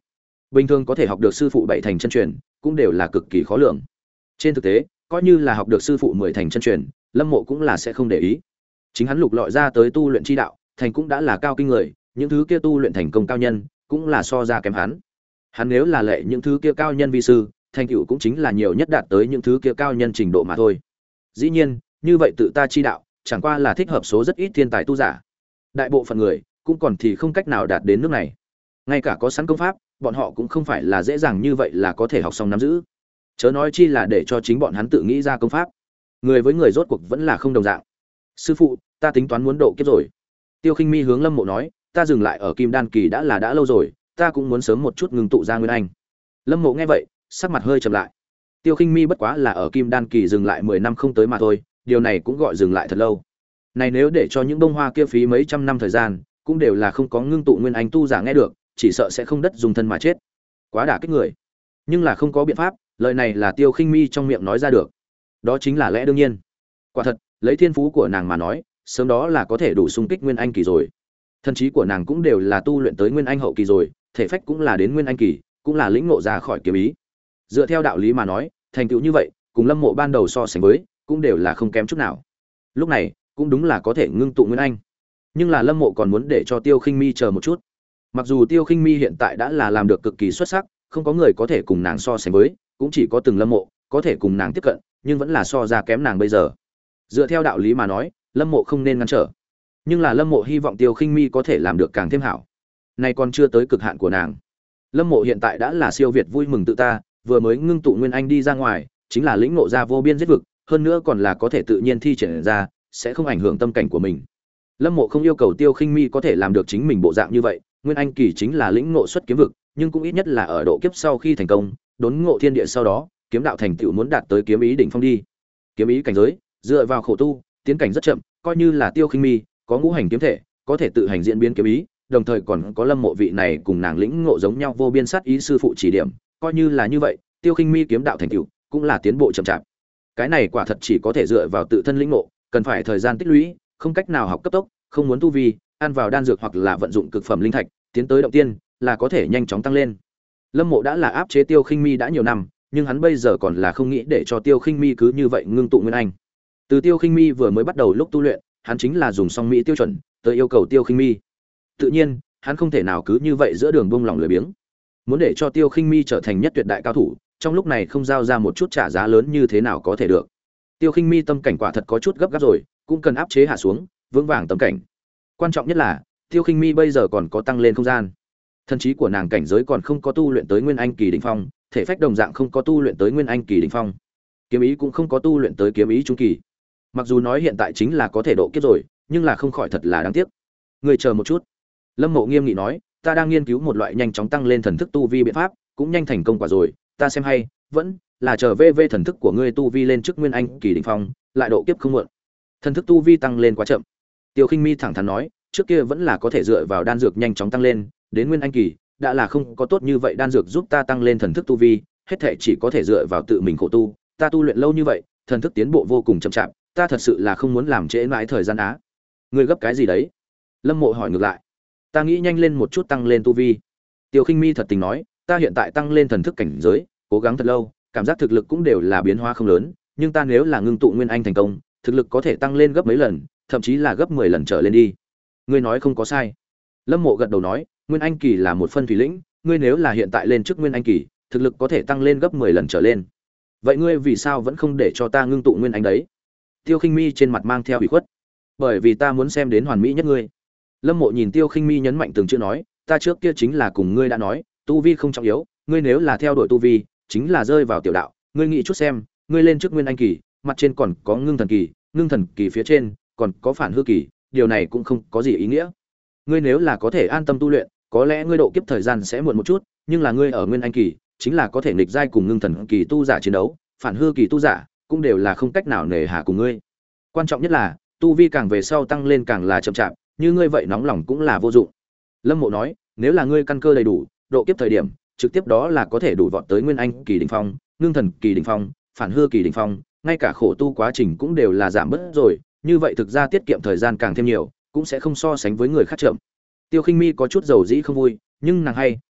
bình thường có thể học được sư phụ bảy thành chân truyền cũng đều là cực kỳ khó lường. Trên thực tế coi như là học được sư phụ mười thành chân truyền, Lâm Mộ cũng là sẽ không để ý. Chính hắn lục lọi ra tới tu luyện chi đạo thành cũng đã là cao kinh người, những thứ kia tu luyện thành công cao nhân cũng là so ra kém hắn. Hắn nếu là lệ những thứ kia cao nhân vi sư, thành tựu cũng chính là nhiều nhất đạt tới những thứ kia cao nhân trình độ mà thôi. Dĩ nhiên, như vậy tự ta chi đạo, chẳng qua là thích hợp số rất ít thiên tài tu giả. Đại bộ phận người cũng còn thì không cách nào đạt đến nước này. Ngay cả có sẵn công pháp, bọn họ cũng không phải là dễ dàng như vậy là có thể học xong nắm giữ. Chớ nói chi là để cho chính bọn hắn tự nghĩ ra công pháp. Người với người rốt cuộc vẫn là không đồng dạng. Sư phụ, ta tính toán muốn độ kiếp rồi. Tiêu Khinh Mi hướng Lâm Mộ nói, ta dừng lại ở Kim Đan kỳ đã là đã lâu rồi, ta cũng muốn sớm một chút ngừng tụ ra nguyên anh. Lâm Mộ nghe vậy, sắc mặt hơi trầm lại. Tiêu Khinh Mi bất quá là ở Kim Đan kỳ dừng lại mười năm không tới mà thôi, điều này cũng gọi dừng lại thật lâu. Này nếu để cho những bông hoa kia phí mấy trăm năm thời gian, cũng đều là không có ngưng tụ nguyên anh tu giả nghe được, chỉ sợ sẽ không đất dùng thân mà chết. Quá đả kích người. Nhưng là không có biện pháp, lời này là Tiêu Khinh Mi trong miệng nói ra được. Đó chính là lẽ đương nhiên. Quả thật, lấy thiên phú của nàng mà nói, sớm đó là có thể đủ xung kích nguyên anh kỳ rồi. Thân trí của nàng cũng đều là tu luyện tới nguyên anh hậu kỳ rồi, thể phách cũng là đến nguyên anh kỳ, cũng là lĩnh ngộ ra khỏi kiếm ý. Dựa theo đạo lý mà nói, thành tựu như vậy, cùng Lâm Mộ ban đầu so sánh với, cũng đều là không kém chút nào. Lúc này, cũng đúng là có thể ngưng tụ nguyên anh. Nhưng là Lâm Mộ còn muốn để cho Tiêu Khinh Mi chờ một chút. Mặc dù Tiêu Khinh Mi hiện tại đã là làm được cực kỳ xuất sắc, không có người có thể cùng nàng so sánh với, cũng chỉ có từng Lâm Mộ có thể cùng nàng tiếp cận, nhưng vẫn là so ra kém nàng bây giờ. Dựa theo đạo lý mà nói, Lâm Mộ không nên ngăn trở. Nhưng là Lâm Mộ hy vọng Tiêu Khinh Mi có thể làm được càng thêm hảo. Này còn chưa tới cực hạn của nàng. Lâm Mộ hiện tại đã là siêu việt vui mừng tự ta, vừa mới ngưng tụ nguyên anh đi ra ngoài, chính là lĩnh ngộ ra vô biên giết vực, hơn nữa còn là có thể tự nhiên thi triển ra, sẽ không ảnh hưởng tâm cảnh của mình. Lâm Mộ không yêu cầu Tiêu Khinh Mi có thể làm được chính mình bộ dạng như vậy, nguyên anh kỳ chính là lĩnh ngộ xuất kiếm vực, nhưng cũng ít nhất là ở độ kiếp sau khi thành công, đốn ngộ thiên địa sau đó, kiếm đạo thành tựu muốn đạt tới kiếm ý đỉnh phong đi. Kiếm ý cảnh giới, dựa vào khổ tu, tiến cảnh rất chậm, coi như là Tiêu Khinh Mi, có ngũ hành kiếm thể, có thể tự hành diễn biến kiếm ý, đồng thời còn có Lâm Mộ vị này cùng nàng lĩnh ngộ giống nhau vô biên sát ý sư phụ chỉ điểm, coi như là như vậy, Tiêu Khinh Mi kiếm đạo thành tựu cũng là tiến bộ chậm chạp. Cái này quả thật chỉ có thể dựa vào tự thân lĩnh ngộ, cần phải thời gian tích lũy, không cách nào học cấp tốc, không muốn tu vi, ăn vào đan dược hoặc là vận dụng cực phẩm linh thạch, tiến tới động tiên, là có thể nhanh chóng tăng lên. Lâm Mộ đã là áp chế Tiêu Khinh Mi đã nhiều năm, nhưng hắn bây giờ còn là không nghĩ để cho Tiêu Khinh Mi cứ như vậy ngưng tụ nguyên anh. Từ Tiêu Khinh Mi vừa mới bắt đầu lúc tu luyện, hắn chính là dùng song mỹ tiêu chuẩn, tới yêu cầu Tiêu Khinh Mi. Tự nhiên, hắn không thể nào cứ như vậy giữa đường buông lỏng lười biếng. Muốn để cho Tiêu Khinh Mi trở thành nhất tuyệt đại cao thủ, trong lúc này không giao ra một chút trả giá lớn như thế nào có thể được. Tiêu Khinh Mi tâm cảnh quả thật có chút gấp gáp rồi, cũng cần áp chế hạ xuống, vững vàng tâm cảnh. Quan trọng nhất là, Tiêu Khinh Mi bây giờ còn có tăng lên không gian. Thân trí của nàng cảnh giới còn không có tu luyện tới nguyên anh kỳ đỉnh phong, thể phách đồng dạng không có tu luyện tới nguyên anh kỳ đỉnh phong. Kiếm ý cũng không có tu luyện tới kiếm ý trung kỳ. Mặc dù nói hiện tại chính là có thể độ kiếp rồi, nhưng là không khỏi thật là đáng tiếc. Ngươi chờ một chút. Lâm Mộ nghiêm nghị nói, ta đang nghiên cứu một loại nhanh chóng tăng lên thần thức tu vi biện pháp, cũng nhanh thành công quả rồi, ta xem hay, vẫn là chờ vê vê thần thức của ngươi tu vi lên trước nguyên anh kỳ đỉnh phong, lại độ kiếp không muộn. Thần thức tu vi tăng lên quá chậm. Tiêu Khinh Mi thẳng thắn nói, trước kia vẫn là có thể dựa vào đan dược nhanh chóng tăng lên, đến nguyên anh kỳ, đã là không có tốt như vậy đan dược giúp ta tăng lên thần thức tu vi, hết thảy chỉ có thể dựa vào tự mình khổ tu, ta tu luyện lâu như vậy, thần thức tiến bộ vô cùng chậm chạp, ta thật sự là không muốn làm trễ mãi thời gian á. Ngươi gấp cái gì đấy? Lâm Mộ hỏi ngược lại. Ta nghĩ nhanh lên một chút tăng lên tu vi. Tiêu Khinh Mi thật tình nói, ta hiện tại tăng lên thần thức cảnh giới, cố gắng thật lâu, cảm giác thực lực cũng đều là biến hóa không lớn, nhưng ta nếu là ngưng tụ nguyên anh thành công, thực lực có thể tăng lên gấp mấy lần, thậm chí là gấp mười lần trở lên đi. Ngươi nói không có sai. Lâm Mộ gật đầu nói, nguyên anh kỳ là một phân thủy lĩnh, ngươi nếu là hiện tại lên trước nguyên anh kỳ, thực lực có thể tăng lên gấp mười lần trở lên. Vậy ngươi vì sao vẫn không để cho ta ngưng tụ nguyên anh đấy? Tiêu Khinh Mi trên mặt mang theo ủy khuất. Bởi vì ta muốn xem đến hoàn mỹ nhất ngươi. Lâm Mộ nhìn Tiêu Khinh Mi nhấn mạnh từng chữ nói, ta trước kia chính là cùng ngươi đã nói, tu vi không trọng yếu, ngươi nếu là theo đuổi tu vi, chính là rơi vào tiểu đạo, ngươi nghĩ chút xem, ngươi lên trước nguyên anh kỳ, mặt trên còn có ngưng thần kỳ, ngưng thần kỳ phía trên còn có phản hư kỳ, điều này cũng không có gì ý nghĩa. Ngươi nếu là có thể an tâm tu luyện, có lẽ ngươi độ kiếp thời gian sẽ muộn một chút, nhưng là ngươi ở nguyên anh kỳ, chính là có thể nghịch giai cùng ngưng thần kỳ tu giả chiến đấu, phản hư kỳ tu giả cũng đều là không cách nào nề hà cùng ngươi. Quan trọng nhất là, tu vi càng về sau tăng lên càng là chậm chạp, như ngươi vậy nóng lòng cũng là vô dụng. Lâm Mộ nói, nếu là ngươi căn cơ đầy đủ, độ kiếp thời điểm, trực tiếp đó là có thể đủ vọt tới nguyên anh kỳ đỉnh phong, ngưng thần kỳ đỉnh phong, phản hư kỳ đỉnh phong, ngay cả khổ tu quá trình cũng đều là giảm bớt rồi, như vậy thực ra tiết kiệm thời gian càng thêm nhiều, cũng sẽ không so sánh với người khác chậm. Tiêu Khinh Mi có chút dầu dĩ không vui, nhưng nàng hay, vẫn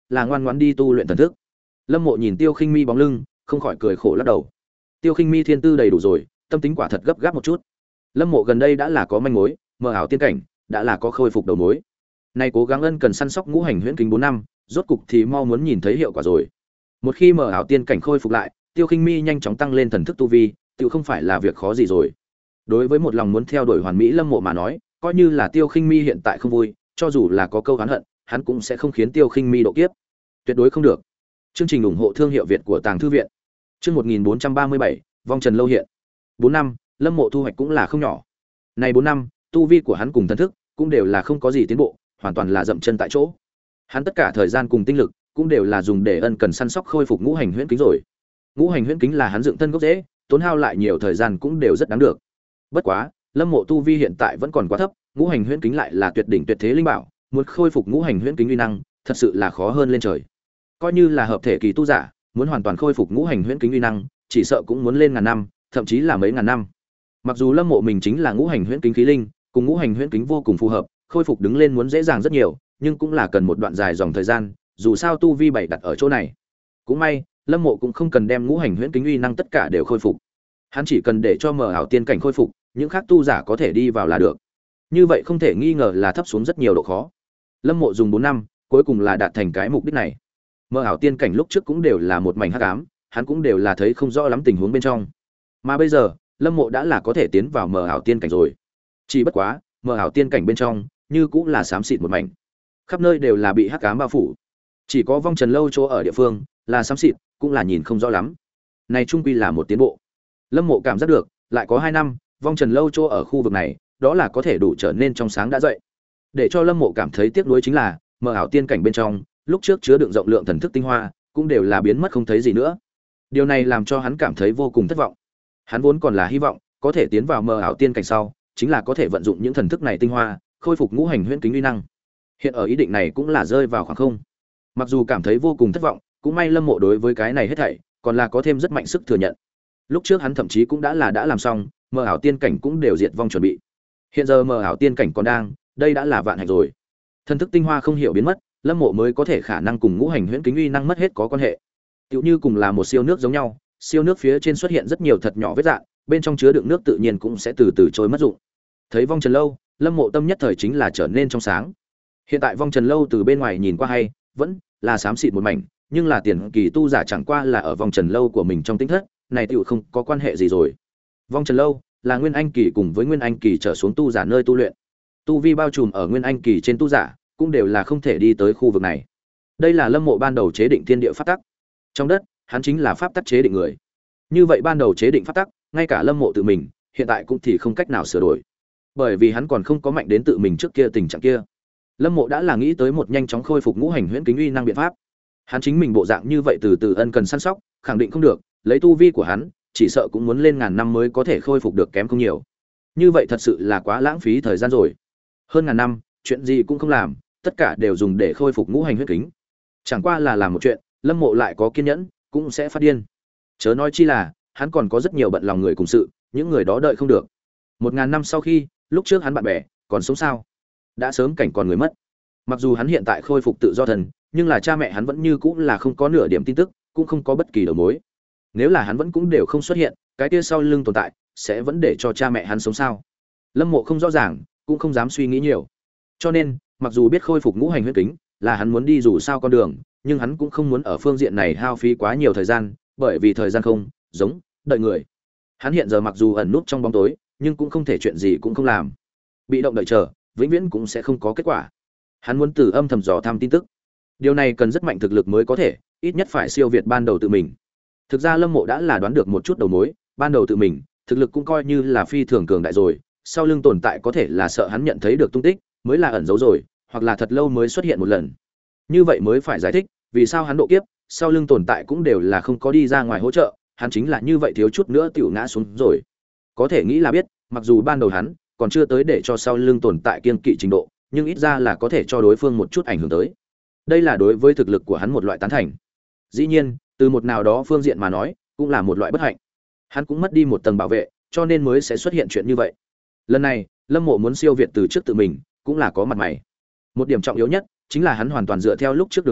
là ngoan ngoãn đi tu luyện thần thức. Lâm Mộ nhìn Tiêu Khinh Mi bóng lưng, không khỏi cười khổ lắc đầu. Tiêu Khinh Mi thiên tư đầy đủ rồi, tâm tính quả thật gấp gáp một chút. Lâm Mộ gần đây đã là có manh mối, mơ ảo tiên cảnh, đã là có khôi phục đầu mối. Nay cố gắng ân cần săn sóc ngũ hành huyễn kính bốn năm, rốt cục thì mau muốn nhìn thấy hiệu quả rồi. Một khi mơ ảo tiên cảnh khôi phục lại, Tiêu Khinh Mi nhanh chóng tăng lên thần thức tu vi, tự không phải là việc khó gì rồi. Đối với một lòng muốn theo đuổi hoàn mỹ Lâm Mộ mà nói, coi như là Tiêu Khinh Mi hiện tại không vui, cho dù là có câu oán hận, hắn cũng sẽ không khiến Tiêu Khinh Mi độ kiếp. Tuyệt đối không được. Chương trình ủng hộ thương hiệu Việt của Tàng thư viện. Chương một nghìn bốn trăm ba mươi bảy, vong trần lâu hiện. bốn năm, Lâm Mộ thu hoạch cũng là không nhỏ. Này bốn năm, tu vi của hắn cùng thần thức cũng đều là không có gì tiến bộ, hoàn toàn là dậm chân tại chỗ. Hắn tất cả thời gian cùng tinh lực cũng đều là dùng để ân cần săn sóc khôi phục ngũ hành huyễn kính rồi. Ngũ hành huyễn kính là hắn dựng thân gốc rễ, tốn hao lại nhiều thời gian cũng đều rất đáng được. Bất quá, Lâm Mộ tu vi hiện tại vẫn còn quá thấp, ngũ hành huyễn kính lại là tuyệt đỉnh tuyệt thế linh bảo, muốn khôi phục ngũ hành huyễn kính uy năng, thật sự là khó hơn lên trời. Coi như là hợp thể kỳ tu giả, muốn hoàn toàn khôi phục ngũ hành huyễn kính uy năng, chỉ sợ cũng muốn lên ngàn năm, thậm chí là mấy ngàn năm. Mặc dù Lâm Mộ mình chính là ngũ hành huyễn kính khí linh, cùng ngũ hành huyễn kính vô cùng phù hợp, khôi phục đứng lên muốn dễ dàng rất nhiều, nhưng cũng là cần một đoạn dài dòng thời gian, dù sao tu vi bảy đặt ở chỗ này. Cũng may, Lâm Mộ cũng không cần đem ngũ hành huyễn kính uy năng tất cả đều khôi phục. Hắn chỉ cần để cho mờ ảo tiên cảnh khôi phục, những khác tu giả có thể đi vào là được. Như vậy không thể nghi ngờ là thấp xuống rất nhiều độ khó. Lâm Mộ dùng bốn năm, cuối cùng là đạt thành cái mục đích này. Mờ ảo tiên cảnh lúc trước cũng đều là một mảnh hắc ám, hắn cũng đều là thấy không rõ lắm tình huống bên trong. Mà bây giờ, Lâm Mộ đã là có thể tiến vào mờ ảo tiên cảnh rồi. Chỉ bất quá, mờ ảo tiên cảnh bên trong, như cũng là xám xịt một mảnh. Khắp nơi đều là bị hắc ám bao phủ. Chỉ có vong trần lâu chỗ ở địa phương là xám xịt, cũng là nhìn không rõ lắm. Này trung quy là một tiến bộ. Lâm Mộ cảm giác được, lại có hai năm, vong trần lâu chỗ ở khu vực này, đó là có thể đủ trở nên trong sáng đã dậy. Để cho Lâm Mộ cảm thấy tiếc nuối chính là, mờ ảo tiên cảnh bên trong, lúc trước chứa đựng rộng lượng thần thức tinh hoa, cũng đều là biến mất không thấy gì nữa. Điều này làm cho hắn cảm thấy vô cùng thất vọng. Hắn vốn còn là hy vọng có thể tiến vào mờ ảo tiên cảnh sau, chính là có thể vận dụng những thần thức này tinh hoa, khôi phục ngũ hành huyễn kính uy năng. Hiện ở ý định này cũng là rơi vào khoảng không. Mặc dù cảm thấy vô cùng thất vọng, cũng may Lâm Mộ đối với cái này hết thảy, còn là có thêm rất mạnh sức thừa nhận. Lúc trước hắn thậm chí cũng đã là đã làm xong, mờ ảo tiên cảnh cũng đều diệt vong chuẩn bị. Hiện giờ mờ ảo tiên cảnh còn đang, đây đã là vạn hạnh rồi. Thần thức tinh hoa không hiểu biến mất, Lâm Mộ mới có thể khả năng cùng ngũ hành huyễn kính uy năng mất hết có quan hệ. Tựu như cùng là một siêu nước giống nhau, siêu nước phía trên xuất hiện rất nhiều thật nhỏ vết rạn, bên trong chứa đựng nước tự nhiên cũng sẽ từ từ trôi mất dụng. Thấy vong trần lâu, Lâm Mộ tâm nhất thời chính là trở nên trong sáng. Hiện tại vong trần lâu từ bên ngoài nhìn qua hay, vẫn là xám xịt một mảnh, nhưng là tiền kỳ tu giả chẳng qua là ở vong trần lâu của mình trong tính thất, này tựu không có quan hệ gì rồi. Vong trần lâu là nguyên anh kỳ cùng với nguyên anh kỳ trở xuống tu giả nơi tu luyện. Tu vi bao trùm ở nguyên anh kỳ trên tu giả, cũng đều là không thể đi tới khu vực này. Đây là Lâm Mộ ban đầu chế định thiên địa pháp tắc. Trong đất, hắn chính là pháp tắc chế định người. Như vậy ban đầu chế định pháp tắc, ngay cả Lâm Mộ tự mình, hiện tại cũng thì không cách nào sửa đổi. Bởi vì hắn còn không có mạnh đến tự mình trước kia tình trạng kia. Lâm Mộ đã là nghĩ tới một nhanh chóng khôi phục ngũ hành huyễn kính uy năng biện pháp. Hắn chính mình bộ dạng như vậy từ từ ân cần săn sóc, khẳng định không được, lấy tu vi của hắn, chỉ sợ cũng muốn lên ngàn năm mới có thể khôi phục được kém không nhiều. Như vậy thật sự là quá lãng phí thời gian rồi. Hơn ngàn năm, chuyện gì cũng không làm, tất cả đều dùng để khôi phục ngũ hành huyết kính. Chẳng qua là làm một chuyện, Lâm Mộ lại có kiên nhẫn, cũng sẽ phát điên. Chớ nói chi là, hắn còn có rất nhiều bận lòng người cùng sự, những người đó đợi không được. Một ngàn năm sau khi, lúc trước hắn bạn bè còn sống sao? Đã sớm cảnh còn người mất. Mặc dù hắn hiện tại khôi phục tự do thần, nhưng là cha mẹ hắn vẫn như cũng là không có nửa điểm tin tức, cũng không có bất kỳ đầu mối. Nếu là hắn vẫn cũng đều không xuất hiện, cái kia sau lưng tồn tại sẽ vẫn để cho cha mẹ hắn sống sao? Lâm Mộ không rõ ràng, cũng không dám suy nghĩ nhiều. Cho nên, mặc dù biết khôi phục ngũ hành huyết kính là hắn muốn đi dù sao con đường, nhưng hắn cũng không muốn ở phương diện này hao phí quá nhiều thời gian, bởi vì thời gian không giống đợi người. Hắn hiện giờ mặc dù ẩn núp trong bóng tối, nhưng cũng không thể chuyện gì cũng không làm. Bị động đợi chờ, vĩnh viễn cũng sẽ không có kết quả. Hắn muốn từ âm thầm dò thăm tin tức. Điều này cần rất mạnh thực lực mới có thể, ít nhất phải siêu việt ban đầu tự mình. Thực ra Lâm Mộ đã là đoán được một chút đầu mối, ban đầu tự mình, thực lực cũng coi như là phi thường cường đại rồi, sau lưng tồn tại có thể là sợ hắn nhận thấy được tung tích, mới là ẩn giấu rồi, hoặc là thật lâu mới xuất hiện một lần. Như vậy mới phải giải thích, vì sao hắn độ kiếp, sau lưng tồn tại cũng đều là không có đi ra ngoài hỗ trợ, hắn chính là như vậy thiếu chút nữa tiểu ngã xuống rồi. Có thể nghĩ là biết, mặc dù ban đầu hắn còn chưa tới để cho sau lưng tồn tại kiên kỵ trình độ, nhưng ít ra là có thể cho đối phương một chút ảnh hưởng tới. Đây là đối với thực lực của hắn một loại tán thành. Dĩ nhiên, từ một nào đó phương diện mà nói, cũng là một loại bất hạnh. Hắn cũng mất đi một tầng bảo vệ, cho nên mới sẽ xuất hiện chuyện như vậy. Lần này, Lâm Mộ muốn siêu việt từ trước tự mình, cũng là có mặt mày. Một điểm trọng yếu nhất chính là hắn hoàn toàn dựa theo lúc trước đường đi,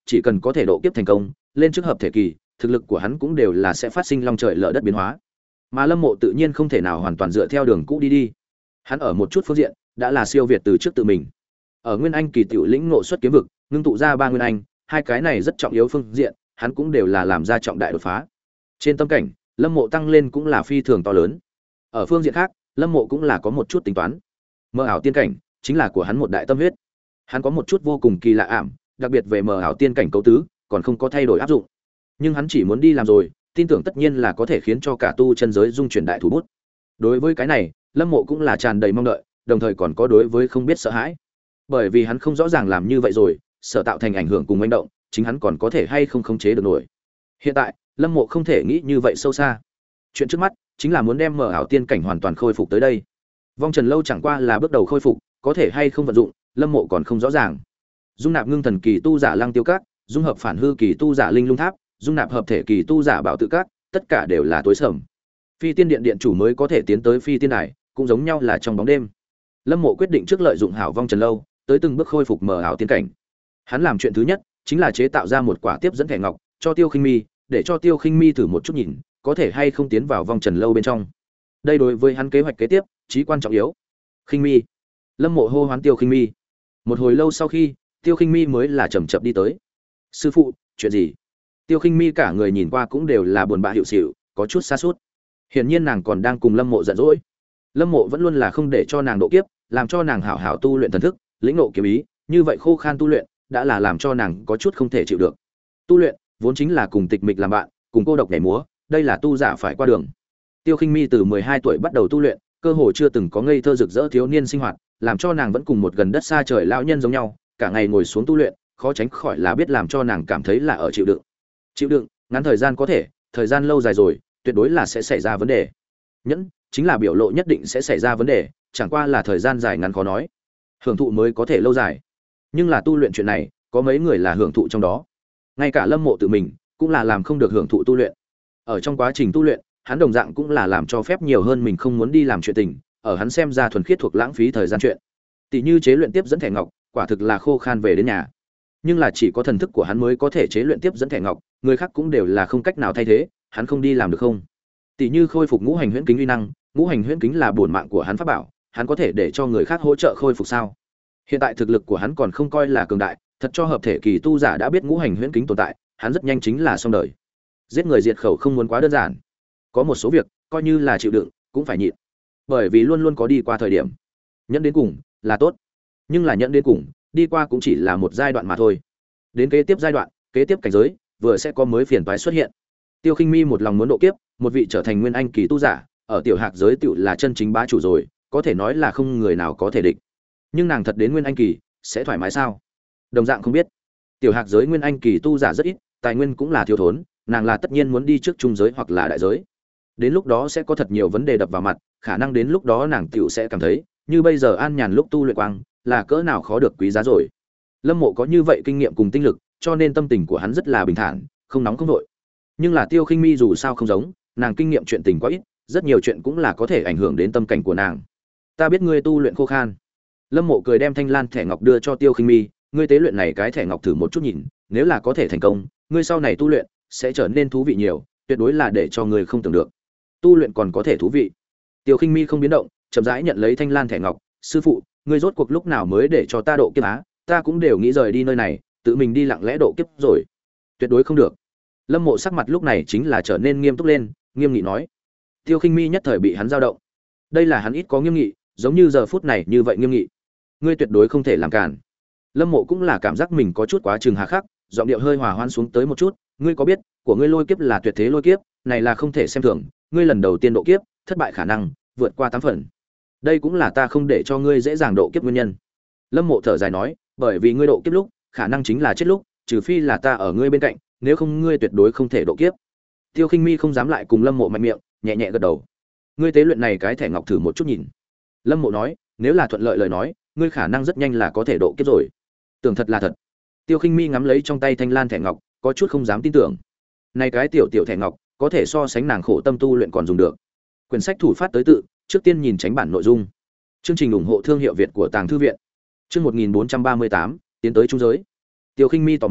chỉ cần có thể độ kiếp thành công, lên trước hợp thể kỳ, thực lực của hắn cũng đều là sẽ phát sinh long trời lở đất biến hóa. Mà Lâm Mộ tự nhiên không thể nào hoàn toàn dựa theo đường cũ đi đi. Hắn ở một chút phương diện đã là siêu việt từ trước tự mình. Ở Nguyên Anh kỳ tiểu lĩnh ngộ xuất kiếm vực, ngưng tụ ra ba nguyên anh, hai cái này rất trọng yếu phương diện, hắn cũng đều là làm ra trọng đại đột phá. Trên tâm cảnh, Lâm Mộ tăng lên cũng là phi thường to lớn. Ở phương diện khác, Lâm Mộ cũng là có một chút tính toán. Mơ ảo tiên cảnh chính là của hắn một đại tâm huyết. Hắn có một chút vô cùng kỳ lạ ảm, đặc biệt về mơ ảo tiên cảnh cấu tứ, còn không có thay đổi áp dụng. Nhưng hắn chỉ muốn đi làm rồi, tin tưởng tất nhiên là có thể khiến cho cả tu chân giới dung chuyển đại thủ bút. Đối với cái này, Lâm Mộ cũng là tràn đầy mong đợi, đồng thời còn có đối với không biết sợ hãi. Bởi vì hắn không rõ ràng làm như vậy rồi, sợ tạo thành ảnh hưởng cùng manh động, chính hắn còn có thể hay không khống chế được nổi. Hiện tại, Lâm Mộ không thể nghĩ như vậy sâu xa. Chuyện trước mắt chính là muốn đem mở ảo tiên cảnh hoàn toàn khôi phục tới đây. Vong Trần lâu chẳng qua là bước đầu khôi phục, có thể hay không vận dụng, Lâm Mộ còn không rõ ràng. Dung nạp ngưng thần kỳ tu giả Lăng Tiêu Các, dung hợp phản hư kỳ tu giả Linh Lung Tháp, dung nạp hợp thể kỳ tu giả Bảo Tự Các, tất cả đều là tối sầm. Phi Tiên Điện điện chủ mới có thể tiến tới Phi Tiên Đài, cũng giống nhau là trong bóng đêm. Lâm Mộ quyết định trước lợi dụng hảo Vong Trần lâu, tới từng bước khôi phục mở ảo tiên cảnh. Hắn làm chuyện thứ nhất chính là chế tạo ra một quả tiếp dẫn thẻ ngọc cho Tiêu Khinh Mi, để cho Tiêu Khinh Mi thử một chút nhìn, có thể hay không tiến vào Vong Trần lâu bên trong. Đây đối với hắn kế hoạch kế tiếp chí quan trọng yếu. Khinh Mi. Lâm Mộ hô hoán Tiêu Khinh Mi. Một hồi lâu sau khi, Tiêu Khinh Mi mới là chậm chậm đi tới. Sư phụ, chuyện gì? Tiêu Khinh Mi cả người nhìn qua cũng đều là buồn bã hiệu xỉu, có chút xa sút. Hiển nhiên nàng còn đang cùng Lâm Mộ giận dỗi. Lâm Mộ vẫn luôn là không để cho nàng độ kiếp, làm cho nàng hảo hảo tu luyện thần thức, lĩnh ngộ kiếm ý, như vậy khô khan tu luyện, đã là làm cho nàng có chút không thể chịu được. Tu luyện vốn chính là cùng tịch mịch làm bạn, cùng cô độc nhảy múa, đây là tu giả phải qua đường. Tiêu Khinh Mi từ mười hai tuổi bắt đầu tu luyện, cơ hồ chưa từng có ngây thơ rực rỡ thiếu niên sinh hoạt, làm cho nàng vẫn cùng một gần đất xa trời lão nhân giống nhau, cả ngày ngồi xuống tu luyện, khó tránh khỏi là biết làm cho nàng cảm thấy là ở chịu đựng. Chịu đựng, ngắn thời gian có thể, thời gian lâu dài rồi, tuyệt đối là sẽ xảy ra vấn đề. Nhẫn, chính là biểu lộ nhất định sẽ xảy ra vấn đề, chẳng qua là thời gian dài ngắn khó nói. Hưởng thụ mới có thể lâu dài. Nhưng là tu luyện chuyện này, có mấy người là hưởng thụ trong đó. Ngay cả Lâm Mộ tự mình cũng là làm không được hưởng thụ tu luyện. Ở trong quá trình tu luyện, hắn đồng dạng cũng là làm cho phép nhiều hơn mình không muốn đi làm chuyện tình, ở hắn xem ra thuần khiết thuộc lãng phí thời gian chuyện. Tỷ như chế luyện tiếp dẫn thẻ ngọc, quả thực là khô khan về đến nhà. Nhưng là chỉ có thần thức của hắn mới có thể chế luyện tiếp dẫn thẻ ngọc, người khác cũng đều là không cách nào thay thế, hắn không đi làm được không? Tỷ như khôi phục ngũ hành huyễn kính uy năng, ngũ hành huyễn kính là bổn mạng của hắn pháp bảo, hắn có thể để cho người khác hỗ trợ khôi phục sao? Hiện tại thực lực của hắn còn không coi là cường đại, thật cho hợp thể kỳ tu giả đã biết ngũ hành huyễn kính tồn tại, hắn rất nhanh chính là xong đời. Giết người diệt khẩu không muốn quá đơn giản. Có một số việc, coi như là chịu đựng, cũng phải nhịn. Bởi vì luôn luôn có đi qua thời điểm. Nhẫn đến cùng là tốt, nhưng là nhẫn đến cùng, đi qua cũng chỉ là một giai đoạn mà thôi. Đến kế tiếp giai đoạn, kế tiếp cảnh giới, vừa sẽ có mới phiền toái xuất hiện. Tiêu Khinh Mi một lòng muốn độ kiếp, một vị trở thành nguyên anh kỳ tu giả, ở tiểu hạc giới tiểu là chân chính bá chủ rồi, có thể nói là không người nào có thể địch. Nhưng nàng thật đến nguyên anh kỳ, sẽ thoải mái sao? Đồng dạng không biết. Tiểu hạc giới nguyên anh kỳ tu giả rất ít, tài nguyên cũng là thiếu thốn, nàng là tất nhiên muốn đi trước trung giới hoặc là đại giới. Đến lúc đó sẽ có thật nhiều vấn đề đập vào mặt, khả năng đến lúc đó nàng tiểu sẽ cảm thấy, như bây giờ an nhàn lúc tu luyện quang, là cỡ nào khó được quý giá rồi. Lâm Mộ có như vậy kinh nghiệm cùng tinh lực, cho nên tâm tình của hắn rất là bình thản, không nóng không vội. Nhưng là Tiêu Khinh Mi dù sao không giống, nàng kinh nghiệm chuyện tình quá ít, rất nhiều chuyện cũng là có thể ảnh hưởng đến tâm cảnh của nàng. Ta biết ngươi tu luyện khô khan. Lâm Mộ cười đem thanh lan thẻ ngọc đưa cho Tiêu Khinh Mi, ngươi tế luyện này cái thẻ ngọc thử một chút nhìn, nếu là có thể thành công, ngươi sau này tu luyện sẽ trở nên thú vị nhiều, tuyệt đối là để cho ngươi không tưởng được. Tu luyện còn có thể thú vị. Tiêu Khinh Mi không biến động, chậm rãi nhận lấy thanh lan thẻ ngọc, sư phụ, ngươi rốt cuộc lúc nào mới để cho ta độ kiếp á, ta cũng đều nghĩ rời đi nơi này, tự mình đi lặng lẽ độ kiếp rồi. Tuyệt đối không được. Lâm Mộ sắc mặt lúc này chính là trở nên nghiêm túc lên, nghiêm nghị nói. Tiêu Khinh Mi nhất thời bị hắn dao động. Đây là hắn ít có nghiêm nghị, giống như giờ phút này như vậy nghiêm nghị. Ngươi tuyệt đối không thể làm cản. Lâm Mộ cũng là cảm giác mình có chút quá trừng hà khắc, giọng điệu hơi hòa hoãn xuống tới một chút, ngươi có biết, của ngươi lôi kiếp là tuyệt thế lôi kiếp, này là không thể xem thường, ngươi lần đầu tiên độ kiếp, thất bại khả năng vượt qua tám phần. Đây cũng là ta không để cho ngươi dễ dàng độ kiếp nguyên nhân. Lâm Mộ thở dài nói, bởi vì ngươi độ kiếp lúc, khả năng chính là chết lúc, trừ phi là ta ở ngươi bên cạnh, nếu không ngươi tuyệt đối không thể độ kiếp. Tiêu Khinh Mi không dám lại cùng Lâm Mộ mạnh miệng, nhẹ nhẹ gật đầu. Ngươi tế luyện này cái thẻ ngọc thử một chút nhìn. Lâm Mộ nói, nếu là thuận lợi lời nói, ngươi khả năng rất nhanh là có thể độ kiếp rồi. Tưởng thật là thật. Tiêu Khinh Mi ngắm lấy trong tay thanh lan thẻ ngọc, có chút không dám tin tưởng. Này cái tiểu tiểu thẻ ngọc, có thể so sánh nàng khổ tâm tu luyện còn dùng được. Quyển sách thủ phát tới tự, trước tiên nhìn tránh bản nội dung. Chương trình ủng hộ thương hiệu Việt của Tàng thư viện. Chương một nghìn bốn trăm ba mươi tám, tiến tới trung giới. Tiêu Khinh Mi tò mò,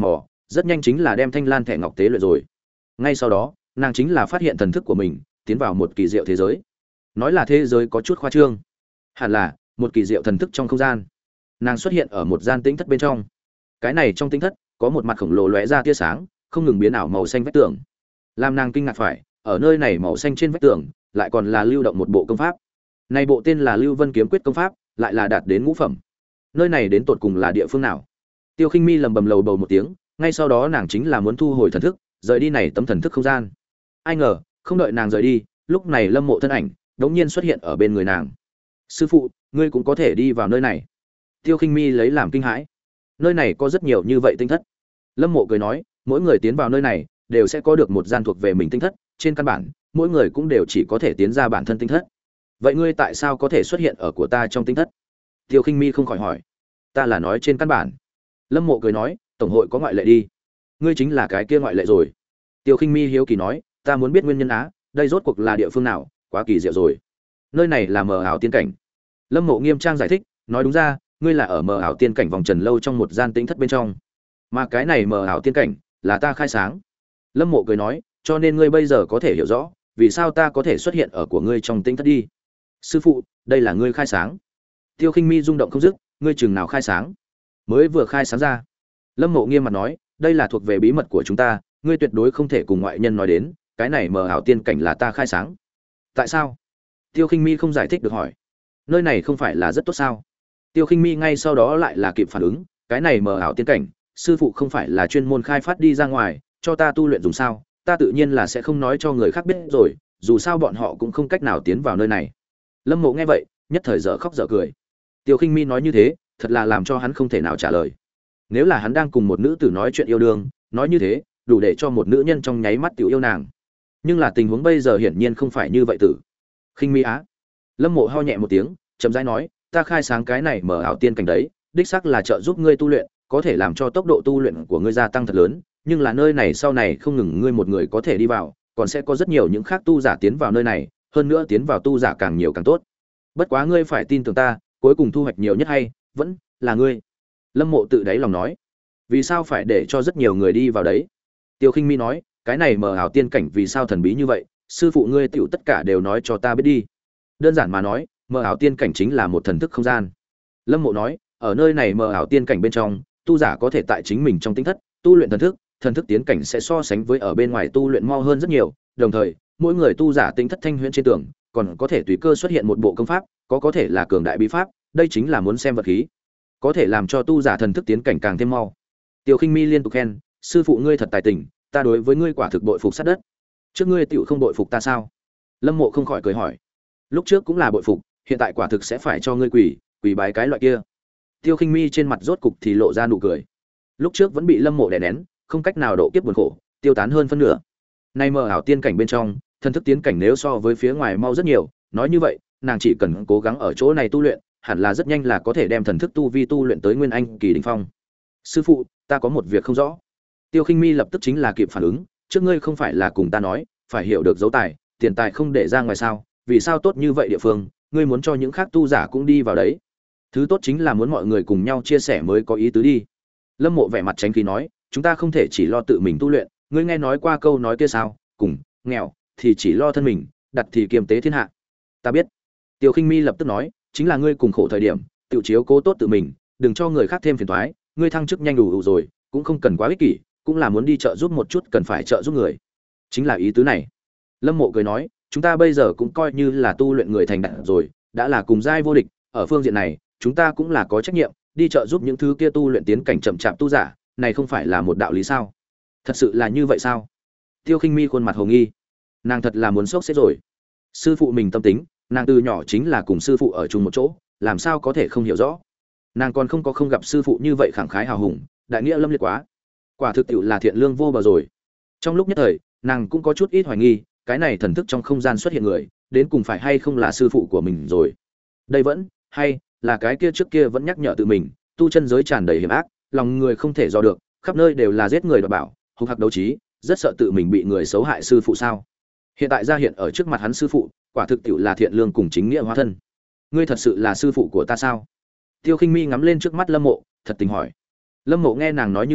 rất nhanh chính là đem thanh lan thẻ ngọc tế luyện rồi. Ngay sau đó nàng chính là phát hiện thần thức của mình tiến vào một kỳ diệu thế giới. Nói là thế giới có chút khoa trương, hẳn là một kỳ diệu thần thức trong không gian. Nàng xuất hiện ở một gian tĩnh thất bên trong. Cái này trong tĩnh thất có một mặt khổng lồ lóe ra tia sáng, không ngừng biến ảo màu xanh vách tường. Làm nàng kinh ngạc phải, ở nơi này màu xanh trên vách tường lại còn là lưu động một bộ công pháp. Này bộ tên là Lưu Vân Kiếm Quyết công pháp, lại là đạt đến ngũ phẩm. Nơi này đến tột cùng là địa phương nào? Tiêu Khinh Mi lầm bầm lầu bầu một tiếng, ngay sau đó nàng chính là muốn thu hồi thần thức, rời đi này tấm thần thức không gian. Ai ngờ, không đợi nàng rời đi, lúc này Lâm Mộ thân ảnh đống nhiên xuất hiện ở bên người nàng. "Sư phụ, ngươi cũng có thể đi vào nơi này." Tiêu Khinh Mi lấy làm kinh hãi. Nơi này có rất nhiều như vậy tinh thất. Lâm Mộ cười nói, mỗi người tiến vào nơi này đều sẽ có được một gian thuộc về mình tinh thất, trên căn bản, mỗi người cũng đều chỉ có thể tiến ra bản thân tinh thất. Vậy ngươi tại sao có thể xuất hiện ở của ta trong tinh thất? Tiêu Khinh Mi không khỏi hỏi. Ta là nói trên căn bản. Lâm Mộ cười nói, tổng hội có ngoại lệ đi. Ngươi chính là cái kia ngoại lệ rồi. Tiêu Khinh Mi hiếu kỳ nói, ta muốn biết nguyên nhân á, đây rốt cuộc là địa phương nào, quá kỳ diệu rồi. Nơi này là mờ ảo tiên cảnh. Lâm Mộ nghiêm trang giải thích, nói đúng ra, ngươi là ở mờ ảo tiên cảnh vòng trần lâu trong một gian tĩnh thất bên trong. Mà cái này mờ ảo tiên cảnh là ta khai sáng. Lâm Mộ cười nói, cho nên ngươi bây giờ có thể hiểu rõ, vì sao ta có thể xuất hiện ở của ngươi trong tĩnh thất đi. Sư phụ, đây là ngươi khai sáng. Tiêu Khinh Mi rung động không dứt, ngươi chừng nào khai sáng? Mới vừa khai sáng ra. Lâm Mộ nghiêm mặt nói, đây là thuộc về bí mật của chúng ta, ngươi tuyệt đối không thể cùng ngoại nhân nói đến, cái này mờ ảo tiên cảnh là ta khai sáng. Tại sao? Tiêu Khinh Mi không giải thích được hỏi. Nơi này không phải là rất tốt sao? Tiêu Khinh Mi ngay sau đó lại là kịp phản ứng, cái này mờ ảo tiên cảnh, sư phụ không phải là chuyên môn khai phát đi ra ngoài, cho ta tu luyện dùng sao? Ta tự nhiên là sẽ không nói cho người khác biết rồi, dù sao bọn họ cũng không cách nào tiến vào nơi này. Lâm Mộ nghe vậy, nhất thời dở khóc dở cười. Tiêu Khinh Mi nói như thế, thật là làm cho hắn không thể nào trả lời. Nếu là hắn đang cùng một nữ tử nói chuyện yêu đương, nói như thế, đủ để cho một nữ nhân trong nháy mắt tiểu yêu nàng. Nhưng là tình huống bây giờ hiển nhiên không phải như vậy tử. Khinh Mi á. Lâm Mộ ho nhẹ một tiếng, chậm rãi nói, ta khai sáng cái này mở ảo tiên cảnh đấy, đích xác là trợ giúp ngươi tu luyện, có thể làm cho tốc độ tu luyện của ngươi gia tăng thật lớn, nhưng là nơi này sau này không ngừng ngươi một người có thể đi vào, còn sẽ có rất nhiều những khác tu giả tiến vào nơi này, hơn nữa tiến vào tu giả càng nhiều càng tốt. Bất quá ngươi phải tin tưởng ta, cuối cùng thu hoạch nhiều nhất hay vẫn là ngươi. Lâm Mộ tự đáy lòng nói. Vì sao phải để cho rất nhiều người đi vào đấy? Tiêu Khinh Mi nói, cái này mờ ảo tiên cảnh vì sao thần bí như vậy, sư phụ ngươi tiểu tất cả đều nói cho ta biết đi. Đơn giản mà nói, mờ ảo tiên cảnh chính là một thần thức không gian. Lâm Mộ nói, ở nơi này mờ ảo tiên cảnh bên trong, tu giả có thể tại chính mình trong tinh thất tu luyện thần thức, thần thức tiến cảnh sẽ so sánh với ở bên ngoài tu luyện mau hơn rất nhiều, đồng thời, mỗi người tu giả tinh thất thanh huyễn trên tường, còn có thể tùy cơ xuất hiện một bộ công pháp, có có thể là cường đại bí pháp, đây chính là muốn xem vật khí, có thể làm cho tu giả thần thức tiến cảnh càng thêm mau. Tiêu Khinh Mi liên tục khen, sư phụ ngươi thật tài tình, ta đối với ngươi quả thực bội phục sát đất. Trước ngươi tiểu không bội phục ta sao? Lâm Mộ không khỏi cười hỏi. Lúc trước cũng là bội phục, hiện tại quả thực sẽ phải cho ngươi quỳ, quỳ bái cái loại kia. Tiêu Khinh Mi trên mặt rốt cục thì lộ ra nụ cười. Lúc trước vẫn bị Lâm Mộ đè nén, không cách nào độ kiếp buồn khổ, tiêu tán hơn phân nửa. Nay mờ ảo tiên cảnh bên trong, thần thức tiến cảnh nếu so với phía ngoài mau rất nhiều, nói như vậy, nàng chỉ cần cố gắng ở chỗ này tu luyện, hẳn là rất nhanh là có thể đem thần thức tu vi tu luyện tới nguyên anh kỳ đỉnh phong. Sư phụ, ta có một việc không rõ. Tiêu Khinh Mi lập tức chính là kịp phản ứng, trước ngươi không phải là cùng ta nói, phải hiểu được dấu tài, tiền tài không để ra ngoài sao? Vì sao tốt như vậy địa phương, ngươi muốn cho những khác tu giả cũng đi vào đấy? Thứ tốt chính là muốn mọi người cùng nhau chia sẻ mới có ý tứ đi. Lâm Mộ vẻ mặt tránh khí nói, chúng ta không thể chỉ lo tự mình tu luyện, ngươi nghe nói qua câu nói kia sao? Cùng nghèo thì chỉ lo thân mình, đặt thì kiềm tế thiên hạ. Ta biết. Tiêu Khinh Mi lập tức nói, chính là ngươi cùng khổ thời điểm, tự chiếu cố tốt tự mình, đừng cho người khác thêm phiền toái, ngươi thăng chức nhanh đủ, đủ rồi, cũng không cần quá ích kỷ, cũng là muốn đi trợ giúp một chút, cần phải trợ giúp người. Chính là ý tứ này. Lâm Mộ cười nói, chúng ta bây giờ cũng coi như là tu luyện người thành đạt rồi, đã là cùng giai vô địch, ở phương diện này, chúng ta cũng là có trách nhiệm, đi trợ giúp những thứ kia tu luyện tiến cảnh chậm chạp tu giả, này không phải là một đạo lý sao? Thật sự là như vậy sao? Tiêu Khinh Mi khuôn mặt hồ nghi, nàng thật là muốn sốc xếp rồi. Sư phụ mình tâm tính, nàng từ nhỏ chính là cùng sư phụ ở chung một chỗ, làm sao có thể không hiểu rõ? Nàng còn không có không gặp sư phụ như vậy khẳng khái hào hùng, đại nghĩa lâm liệt quá, quả thực tiệu là thiện lương vô bờ rồi. Trong lúc nhất thời, nàng cũng có chút ít hoài nghi, cái này thần thức trong không gian xuất hiện người, đến cùng phải hay không là sư phụ của mình rồi. Đây vẫn hay là cái kia trước kia vẫn nhắc nhở tự mình, tu chân giới tràn đầy hiểm ác, lòng người không thể dò được, khắp nơi đều là giết người đoạt bảo, hung hăng đấu trí, rất sợ tự mình bị người xấu hại sư phụ sao? Hiện tại ra hiện ở trước mặt hắn sư phụ, quả thực tiệu là thiện lương cùng chính nghĩa hóa thân. Ngươi thật sự là sư phụ của ta sao? Tiêu Khinh Mi ngắm lên trước mắt Lâm Mộ, thật tình hỏi. Lâm Mộ nghe nàng nói như vậy,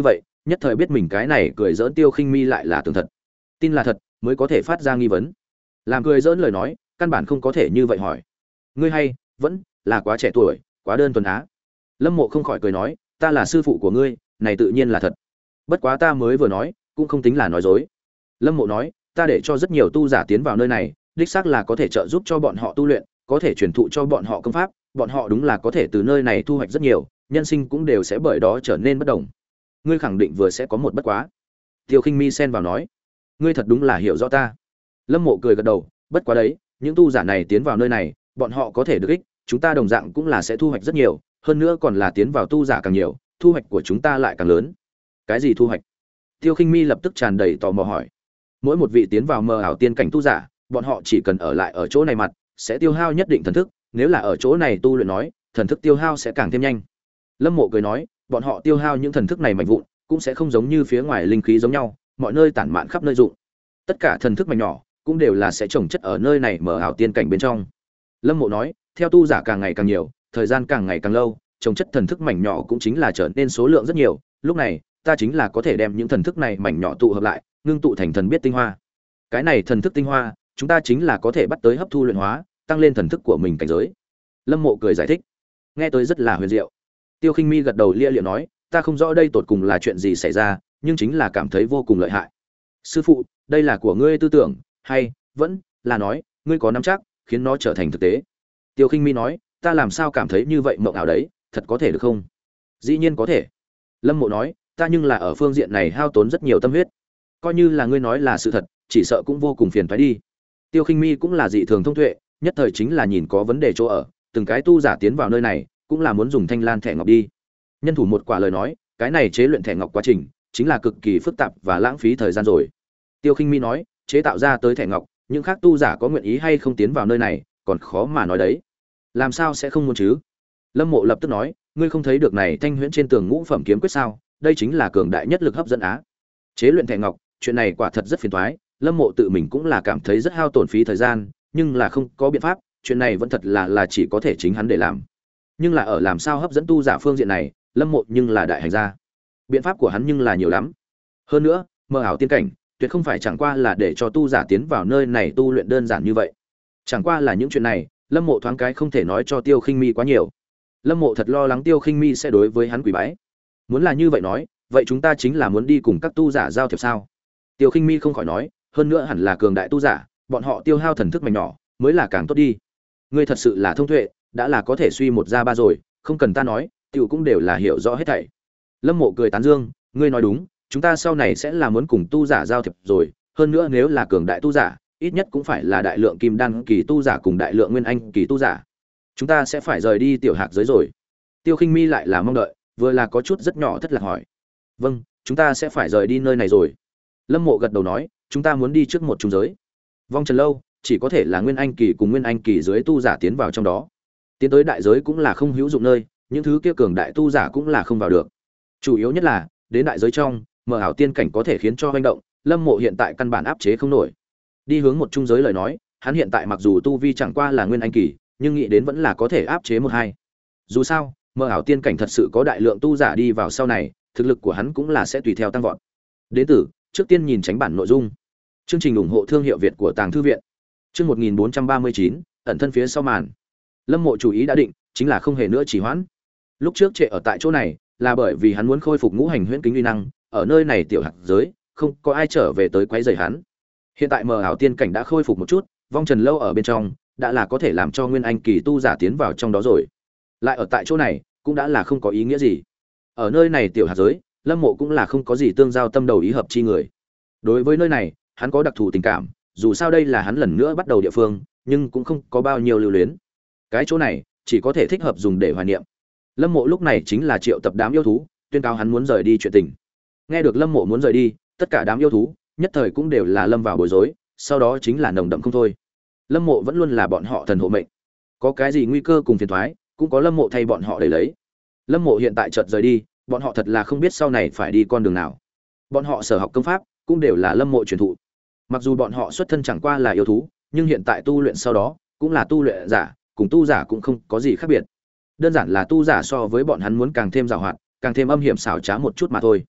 nhất thời biết mình cái này cười giỡn Tiêu Khinh Mi lại là tường thật. Tin là thật mới có thể phát ra nghi vấn. Làm cười giỡn lời nói, căn bản không có thể như vậy hỏi. Ngươi hay vẫn là quá trẻ tuổi, quá đơn thuần á. Lâm Mộ không khỏi cười nói, ta là sư phụ của ngươi, này tự nhiên là thật. Bất quá ta mới vừa nói, cũng không tính là nói dối. Lâm Mộ nói, ta để cho rất nhiều tu giả tiến vào nơi này, đích xác là có thể trợ giúp cho bọn họ tu luyện, có thể truyền thụ cho bọn họ công pháp, bọn họ đúng là có thể từ nơi này thu hoạch rất nhiều, nhân sinh cũng đều sẽ bởi đó trở nên bất đồng. Ngươi khẳng định vừa sẽ có một bất quá. Tiêu Khinh Mi xen vào nói, ngươi thật đúng là hiểu rõ ta. Lâm Mộ cười gật đầu, bất quá đấy, những tu giả này tiến vào nơi này, bọn họ có thể được ích, chúng ta đồng dạng cũng là sẽ thu hoạch rất nhiều, hơn nữa còn là tiến vào tu giả càng nhiều, thu hoạch của chúng ta lại càng lớn. Cái gì thu hoạch? Tiêu Khinh Mi lập tức tràn đầy tò mò hỏi. Mỗi một vị tiến vào mờ ảo tiên cảnh tu giả, bọn họ chỉ cần ở lại ở chỗ này mặt, sẽ tiêu hao nhất định thần thức, nếu là ở chỗ này tu luyện nói, thần thức tiêu hao sẽ càng thêm nhanh. Lâm Mộ cười nói, bọn họ tiêu hao những thần thức này mạnh vụn, cũng sẽ không giống như phía ngoài linh khí giống nhau, mọi nơi tản mạn khắp nơi dụng. Tất cả thần thức mạnh nhỏ, cũng đều là sẽ trồng chất ở nơi này mờ ảo tiên cảnh bên trong. Lâm Mộ nói, theo tu giả càng ngày càng nhiều, thời gian càng ngày càng lâu, trồng chất thần thức mảnh nhỏ cũng chính là trở nên số lượng rất nhiều, lúc này, ta chính là có thể đem những thần thức này mảnh nhỏ tụ hợp lại, ngưng tụ thành thần biết tinh hoa. Cái này thần thức tinh hoa, chúng ta chính là có thể bắt tới hấp thu luyện hóa, tăng lên thần thức của mình cảnh giới. Lâm Mộ cười giải thích, nghe tới rất là huyền diệu. Tiêu Khinh Mi gật đầu lia lịa nói, ta không rõ đây tột cùng là chuyện gì xảy ra, nhưng chính là cảm thấy vô cùng lợi hại. Sư phụ, đây là của ngươi tư tưởng, hay vẫn là nói, ngươi có nắm chắc khiến nó trở thành thực tế? Tiêu Khinh Mi nói, ta làm sao cảm thấy như vậy mộng ảo đấy, thật có thể được không? Dĩ nhiên có thể. Lâm Mộ nói, ta nhưng là ở phương diện này hao tốn rất nhiều tâm huyết. Coi như là ngươi nói là sự thật, chỉ sợ cũng vô cùng phiền toái đi. Tiêu Khinh Mi cũng là dị thường thông tuệ, nhất thời chính là nhìn có vấn đề chỗ ở, từng cái tu giả tiến vào nơi này, cũng là muốn dùng thanh lan thẻ ngọc đi. Nhân thủ một quả lời nói, cái này chế luyện thẻ ngọc quá trình, chính là cực kỳ phức tạp và lãng phí thời gian rồi. Tiêu Khinh Mi nói, chế tạo ra tới thẻ ngọc, những khác tu giả có nguyện ý hay không tiến vào nơi này, còn khó mà nói đấy. Làm sao sẽ không muốn chứ? Lâm Mộ lập tức nói, ngươi không thấy được này thanh huyễn trên tường ngũ phẩm kiếm quyết sao? Đây chính là cường đại nhất lực hấp dẫn á. Chế luyện thẻ ngọc, chuyện này quả thật rất phiền toái, Lâm Mộ tự mình cũng là cảm thấy rất hao tổn phí thời gian, nhưng là không có biện pháp, chuyện này vẫn thật là là chỉ có thể chính hắn để làm. Nhưng là ở làm sao hấp dẫn tu giả phương diện này, Lâm Mộ nhưng là đại hành gia. Biện pháp của hắn nhưng là nhiều lắm. Hơn nữa, mơ ảo tiên cảnh, tuyệt không phải chẳng qua là để cho tu giả tiến vào nơi này tu luyện đơn giản như vậy. Chẳng qua là những chuyện này, Lâm Mộ thoáng cái không thể nói cho Tiêu Khinh Mi quá nhiều. Lâm Mộ thật lo lắng Tiêu Khinh Mi sẽ đối với hắn quỳ bái. Muốn là như vậy nói, vậy chúng ta chính là muốn đi cùng các tu giả giao thiệp sao? Tiêu Khinh Mi không khỏi nói, hơn nữa hẳn là cường đại tu giả, bọn họ tiêu hao thần thức mạnh nhỏ, mới là càng tốt đi. Ngươi thật sự là thông tuệ, đã là có thể suy một ra ba rồi, không cần ta nói, tiểu cũng đều là hiểu rõ hết thảy. Lâm Mộ cười tán dương, ngươi nói đúng, chúng ta sau này sẽ là muốn cùng tu giả giao thiệp rồi, hơn nữa nếu là cường đại tu giả, ít nhất cũng phải là đại lượng kim đan kỳ tu giả cùng đại lượng nguyên anh kỳ tu giả. Chúng ta sẽ phải rời đi tiểu hạc giới rồi. Tiêu Khinh Mi lại là mong đợi, vừa là có chút rất nhỏ thất lạc hỏi. Vâng, chúng ta sẽ phải rời đi nơi này rồi. Lâm Mộ gật đầu nói, chúng ta muốn đi trước một trung giới. Vong Trần lâu, chỉ có thể là nguyên anh kỳ cùng nguyên anh kỳ dưới tu giả tiến vào trong đó. Tiến tới đại giới cũng là không hữu dụng nơi, những thứ kia cường đại tu giả cũng là không vào được. Chủ yếu nhất là, đến đại giới trong, mở ảo tiên cảnh có thể khiến cho hoành động, Lâm Mộ hiện tại căn bản áp chế không nổi. Đi hướng một trung giới lời nói, hắn hiện tại mặc dù tu vi chẳng qua là nguyên anh kỳ, nhưng nghĩ đến vẫn là có thể áp chế một hai. Dù sao, mở ảo tiên cảnh thật sự có đại lượng tu giả đi vào sau này, thực lực của hắn cũng là sẽ tùy theo tăng vọt. Đến từ, trước tiên nhìn tránh bản nội dung. Chương trình ủng hộ thương hiệu Việt của Tàng Thư viện. Chương một nghìn bốn trăm ba mươi chín, ẩn thân phía sau màn. Lâm Mộ chủ ý đã định, chính là không hề nữa trì hoãn. Lúc trước trệ ở tại chỗ này, là bởi vì hắn muốn khôi phục ngũ hành huyễn kính uy năng, ở nơi này tiểu hạt giới, không có ai trở về tới quấy rầy hắn. Hiện tại mờ ảo tiên cảnh đã khôi phục một chút, Vong Trần lâu ở bên trong, đã là có thể làm cho nguyên anh kỳ tu giả tiến vào trong đó rồi. Lại ở tại chỗ này, cũng đã là không có ý nghĩa gì. Ở nơi này tiểu hạt giới, Lâm Mộ cũng là không có gì tương giao tâm đầu ý hợp chi người. Đối với nơi này, hắn có đặc thù tình cảm, dù sao đây là hắn lần nữa bắt đầu địa phương, nhưng cũng không có bao nhiêu lưu luyến. Cái chỗ này chỉ có thể thích hợp dùng để hoài niệm. Lâm Mộ lúc này chính là triệu tập đám yêu thú, tuyên cáo hắn muốn rời đi chuyện tình. Nghe được Lâm Mộ muốn rời đi, tất cả đám yêu thú nhất thời cũng đều là lâm vào bối rối, sau đó chính là nồng đậm không thôi. Lâm Mộ vẫn luôn là bọn họ thần hộ mệnh, có cái gì nguy cơ cùng phiền toái, cũng có Lâm Mộ thay bọn họ để lấy. Lâm Mộ hiện tại chợt rời đi, bọn họ thật là không biết sau này phải đi con đường nào. Bọn họ sở học công pháp cũng đều là Lâm Mộ truyền thụ. Mặc dù bọn họ xuất thân chẳng qua là yêu thú, nhưng hiện tại tu luyện sau đó cũng là tu luyện giả, cùng tu giả cũng không có gì khác biệt. Đơn giản là tu giả so với bọn hắn muốn càng thêm giàu hoạt, càng thêm âm hiểm xảo trá một chút mà thôi.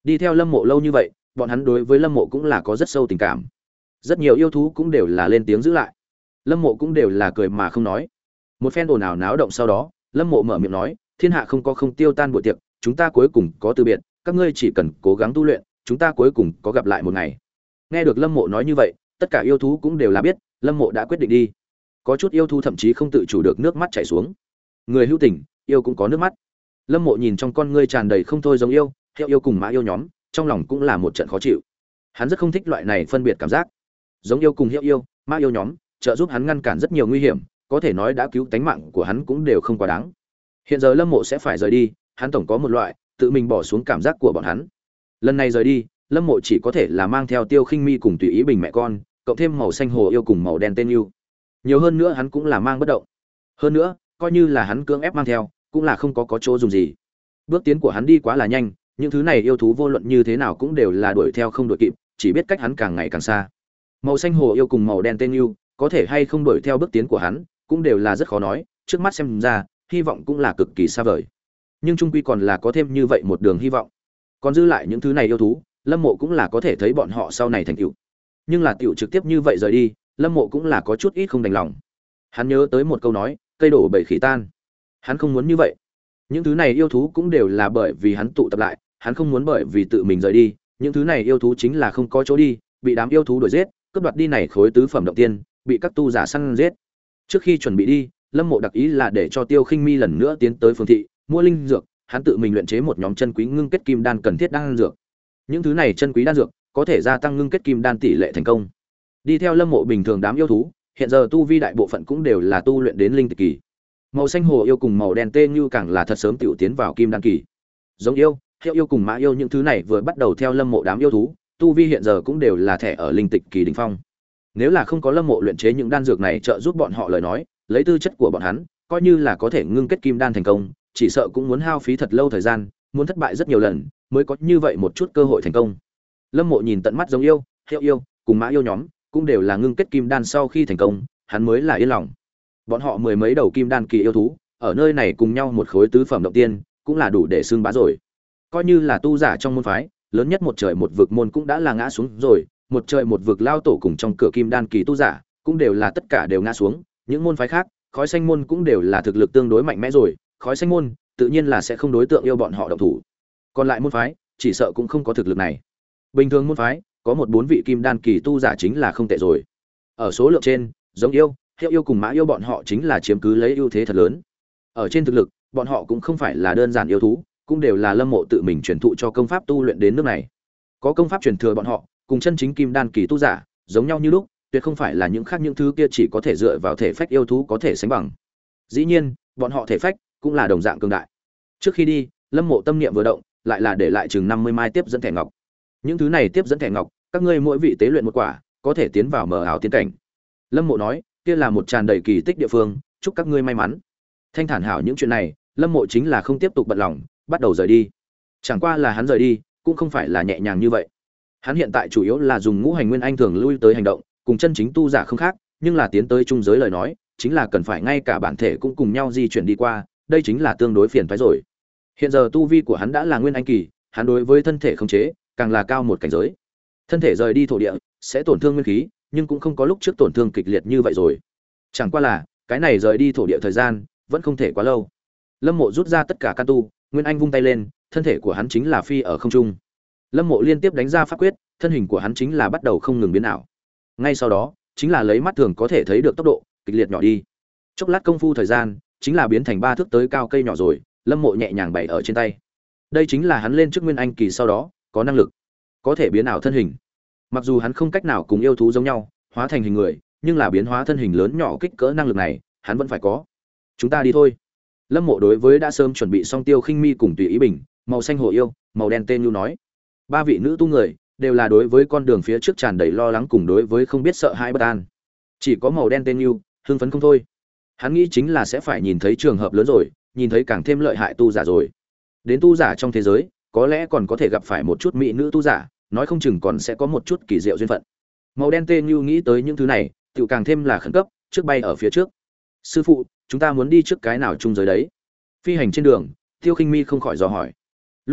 Đi theo Lâm Mộ lâu như vậy, bọn hắn đối với Lâm Mộ cũng là có rất sâu tình cảm. Rất nhiều yêu thú cũng đều là lên tiếng giữ lại. Lâm Mộ cũng đều là cười mà không nói. Một phen ồn ào náo động sau đó, Lâm Mộ mở miệng nói, thiên hạ không có không tiêu tan buổi tiệc, chúng ta cuối cùng có từ biệt, các ngươi chỉ cần cố gắng tu luyện, chúng ta cuối cùng có gặp lại một ngày. Nghe được Lâm Mộ nói như vậy, tất cả yêu thú cũng đều là biết, Lâm Mộ đã quyết định đi. Có chút yêu thú thậm chí không tự chủ được nước mắt chảy xuống. Người hữu tình, yêu cũng có nước mắt. Lâm Mộ nhìn trong con ngươi tràn đầy không thôi giống yêu, hiệu yêu cùng mã yêu nhóm, trong lòng cũng là một trận khó chịu. Hắn rất không thích loại này phân biệt cảm giác. Giống yêu cùng hiệu yêu, mã yêu nhóm, trợ giúp hắn ngăn cản rất nhiều nguy hiểm, có thể nói đã cứu tánh mạng của hắn cũng đều không quá đáng. Hiện giờ Lâm Mộ sẽ phải rời đi, hắn tổng có một loại tự mình bỏ xuống cảm giác của bọn hắn. Lần này rời đi, Lâm Mộ chỉ có thể là mang theo Tiêu Khinh Mi cùng Tùy Ý Bình mẹ con, cộng thêm màu xanh hồ yêu cùng màu đen tên yêu. Nhiều hơn nữa hắn cũng là mang bất động. Hơn nữa, coi như là hắn cưỡng ép mang theo, cũng là không có có chỗ dùng gì. Bước tiến của hắn đi quá là nhanh, những thứ này yêu thú vô luận như thế nào cũng đều là đuổi theo không đuổi kịp, chỉ biết cách hắn càng ngày càng xa. Màu xanh hồ yêu cùng màu đen tên yêu, có thể hay không đuổi theo bước tiến của hắn, cũng đều là rất khó nói, trước mắt xem ra, hy vọng cũng là cực kỳ xa vời. Nhưng chung quy còn là có thêm như vậy một đường hy vọng. Còn dư lại những thứ này yêu thú, Lâm Mộ cũng là có thể thấy bọn họ sau này thành tựu. Nhưng là tựu trực tiếp như vậy rời đi, Lâm Mộ cũng là có chút ít không đành lòng. Hắn nhớ tới một câu nói, cây đổ bầy khỉ tan. Hắn không muốn như vậy. Những thứ này yêu thú cũng đều là bởi vì hắn tụ tập lại, hắn không muốn bởi vì tự mình rời đi, những thứ này yêu thú chính là không có chỗ đi, bị đám yêu thú đuổi giết, cướp đoạt đi này khối tứ phẩm động tiên, bị các tu giả săn giết. Trước khi chuẩn bị đi, Lâm Mộ đặc ý là để cho Tiêu Khinh Mi lần nữa tiến tới phường thị, mua linh dược, hắn tự mình luyện chế một nhóm chân quý ngưng kết kim đan cần thiết đan dược. Những thứ này chân quý đan dược có thể gia tăng ngưng kết kim đan tỷ lệ thành công. Đi theo Lâm Mộ bình thường đám yêu thú, hiện giờ tu vi đại bộ phận cũng đều là tu luyện đến linh tịch kỳ. Màu xanh hồ yêu cùng màu đen tê như càng là thật sớm tiểu tiến vào kim đan kỳ. Giống yêu, hiệu yêu cùng mã yêu những thứ này vừa bắt đầu theo Lâm Mộ đám yêu thú, tu vi hiện giờ cũng đều là thẻ ở linh tịch kỳ đỉnh phong. Nếu là không có Lâm Mộ luyện chế những đan dược này trợ giúp bọn họ lời nói, lấy tư chất của bọn hắn, coi như là có thể ngưng kết kim đan thành công, chỉ sợ cũng muốn hao phí thật lâu thời gian, muốn thất bại rất nhiều lần, mới có như vậy một chút cơ hội thành công. Lâm Mộ nhìn tận mắt giống yêu, hiệu yêu cùng mã yêu nhóm, cũng đều là ngưng kết kim đan sau khi thành công, hắn mới là yên lòng. Bọn họ mười mấy đầu kim đan kỳ yêu thú, ở nơi này cùng nhau một khối tứ phẩm động tiên, cũng là đủ để xưng bá rồi. Coi như là tu giả trong môn phái, lớn nhất một trời một vực môn cũng đã là ngã xuống rồi, một trời một vực lao tổ cùng trong cửa kim đan kỳ tu giả, cũng đều là tất cả đều ngã xuống, những môn phái khác, khói xanh môn cũng đều là thực lực tương đối mạnh mẽ rồi, khói xanh môn tự nhiên là sẽ không đối tượng yêu bọn họ động thủ. Còn lại môn phái, chỉ sợ cũng không có thực lực này. Bình thường môn phái, có một bốn vị kim đan kỳ tu giả chính là không tệ rồi. Ở số lượng trên, giống yêu, hiệu yêu cùng mã yêu bọn họ chính là chiếm cứ lấy ưu thế thật lớn. Ở trên thực lực, bọn họ cũng không phải là đơn giản yêu thú, cũng đều là Lâm Mộ tự mình truyền thụ cho công pháp tu luyện đến nước này. Có công pháp truyền thừa bọn họ, cùng chân chính kim đan kỳ tu giả, giống nhau như lúc, tuyệt không phải là những khác những thứ kia chỉ có thể dựa vào thể phách yêu thú có thể sánh bằng. Dĩ nhiên, bọn họ thể phách cũng là đồng dạng cường đại. Trước khi đi, Lâm Mộ tâm niệm vừa động, lại là để lại chừng năm mươi mai tiếp dẫn thẻ ngọc. Những thứ này tiếp dẫn thẻ ngọc, các ngươi mỗi vị tế luyện một quả, có thể tiến vào mờ ảo tiên cảnh. Lâm Mộ nói, kia là một tràn đầy kỳ tích địa phương, chúc các ngươi may mắn. Thanh thản hảo những chuyện này, Lâm Mộ chính là không tiếp tục bận lòng, bắt đầu rời đi. Chẳng qua là hắn rời đi, cũng không phải là nhẹ nhàng như vậy. Hắn hiện tại chủ yếu là dùng ngũ hành nguyên anh thường lui tới hành động, cùng chân chính tu giả không khác, nhưng là tiến tới trung giới lời nói, chính là cần phải ngay cả bản thể cũng cùng nhau di chuyển đi qua, đây chính là tương đối phiền toái rồi. Hiện giờ tu vi của hắn đã là nguyên anh kỳ, hắn đối với thân thể khống chế càng là cao một cảnh giới. Thân thể rời đi thổ địa sẽ tổn thương nguyên khí, nhưng cũng không có lúc trước tổn thương kịch liệt như vậy rồi. Chẳng qua là, cái này rời đi thổ địa thời gian vẫn không thể quá lâu. Lâm Mộ rút ra tất cả can tu, nguyên anh vung tay lên, thân thể của hắn chính là phi ở không trung. Lâm Mộ liên tiếp đánh ra pháp quyết, thân hình của hắn chính là bắt đầu không ngừng biến ảo. Ngay sau đó, chính là lấy mắt thường có thể thấy được tốc độ kịch liệt nhỏ đi. Chốc lát công phu thời gian, chính là biến thành ba thước tới cao cây nhỏ rồi, Lâm Mộ nhẹ nhàng bày ở trên tay. Đây chính là hắn lên trước nguyên anh kỳ sau đó, có năng lực, có thể biến ảo thân hình. Mặc dù hắn không cách nào cùng yêu thú giống nhau, hóa thành hình người, nhưng là biến hóa thân hình lớn nhỏ kích cỡ năng lực này, hắn vẫn phải có. Chúng ta đi thôi. Lâm Mộ đối với đã sớm chuẩn bị xong Tiêu Khinh Mi cùng Tùy Ý Bình, màu xanh hồ yêu, màu đen tên Nhu nói. Ba vị nữ tu người đều là đối với con đường phía trước tràn đầy lo lắng cùng đối với không biết sợ hãi bất an. Chỉ có màu đen tên Nhu, hưng phấn không thôi. Hắn nghĩ chính là sẽ phải nhìn thấy trường hợp lớn rồi, nhìn thấy càng thêm lợi hại tu giả rồi. Đến tu giả trong thế giới, có lẽ còn có thể gặp phải một chút mỹ nữ tu giả, nói không chừng còn sẽ có một chút kỳ diệu duyên phận. Màu đen tên Nhu nghĩ tới những thứ này, tự càng thêm là khẩn cấp, trước bay ở phía trước. Sư phụ, chúng ta muốn đi trước cái nào chung giới đấy? Phi hành trên đường, Tiêu Khinh Mi không khỏi dò hỏi. Lúc trước,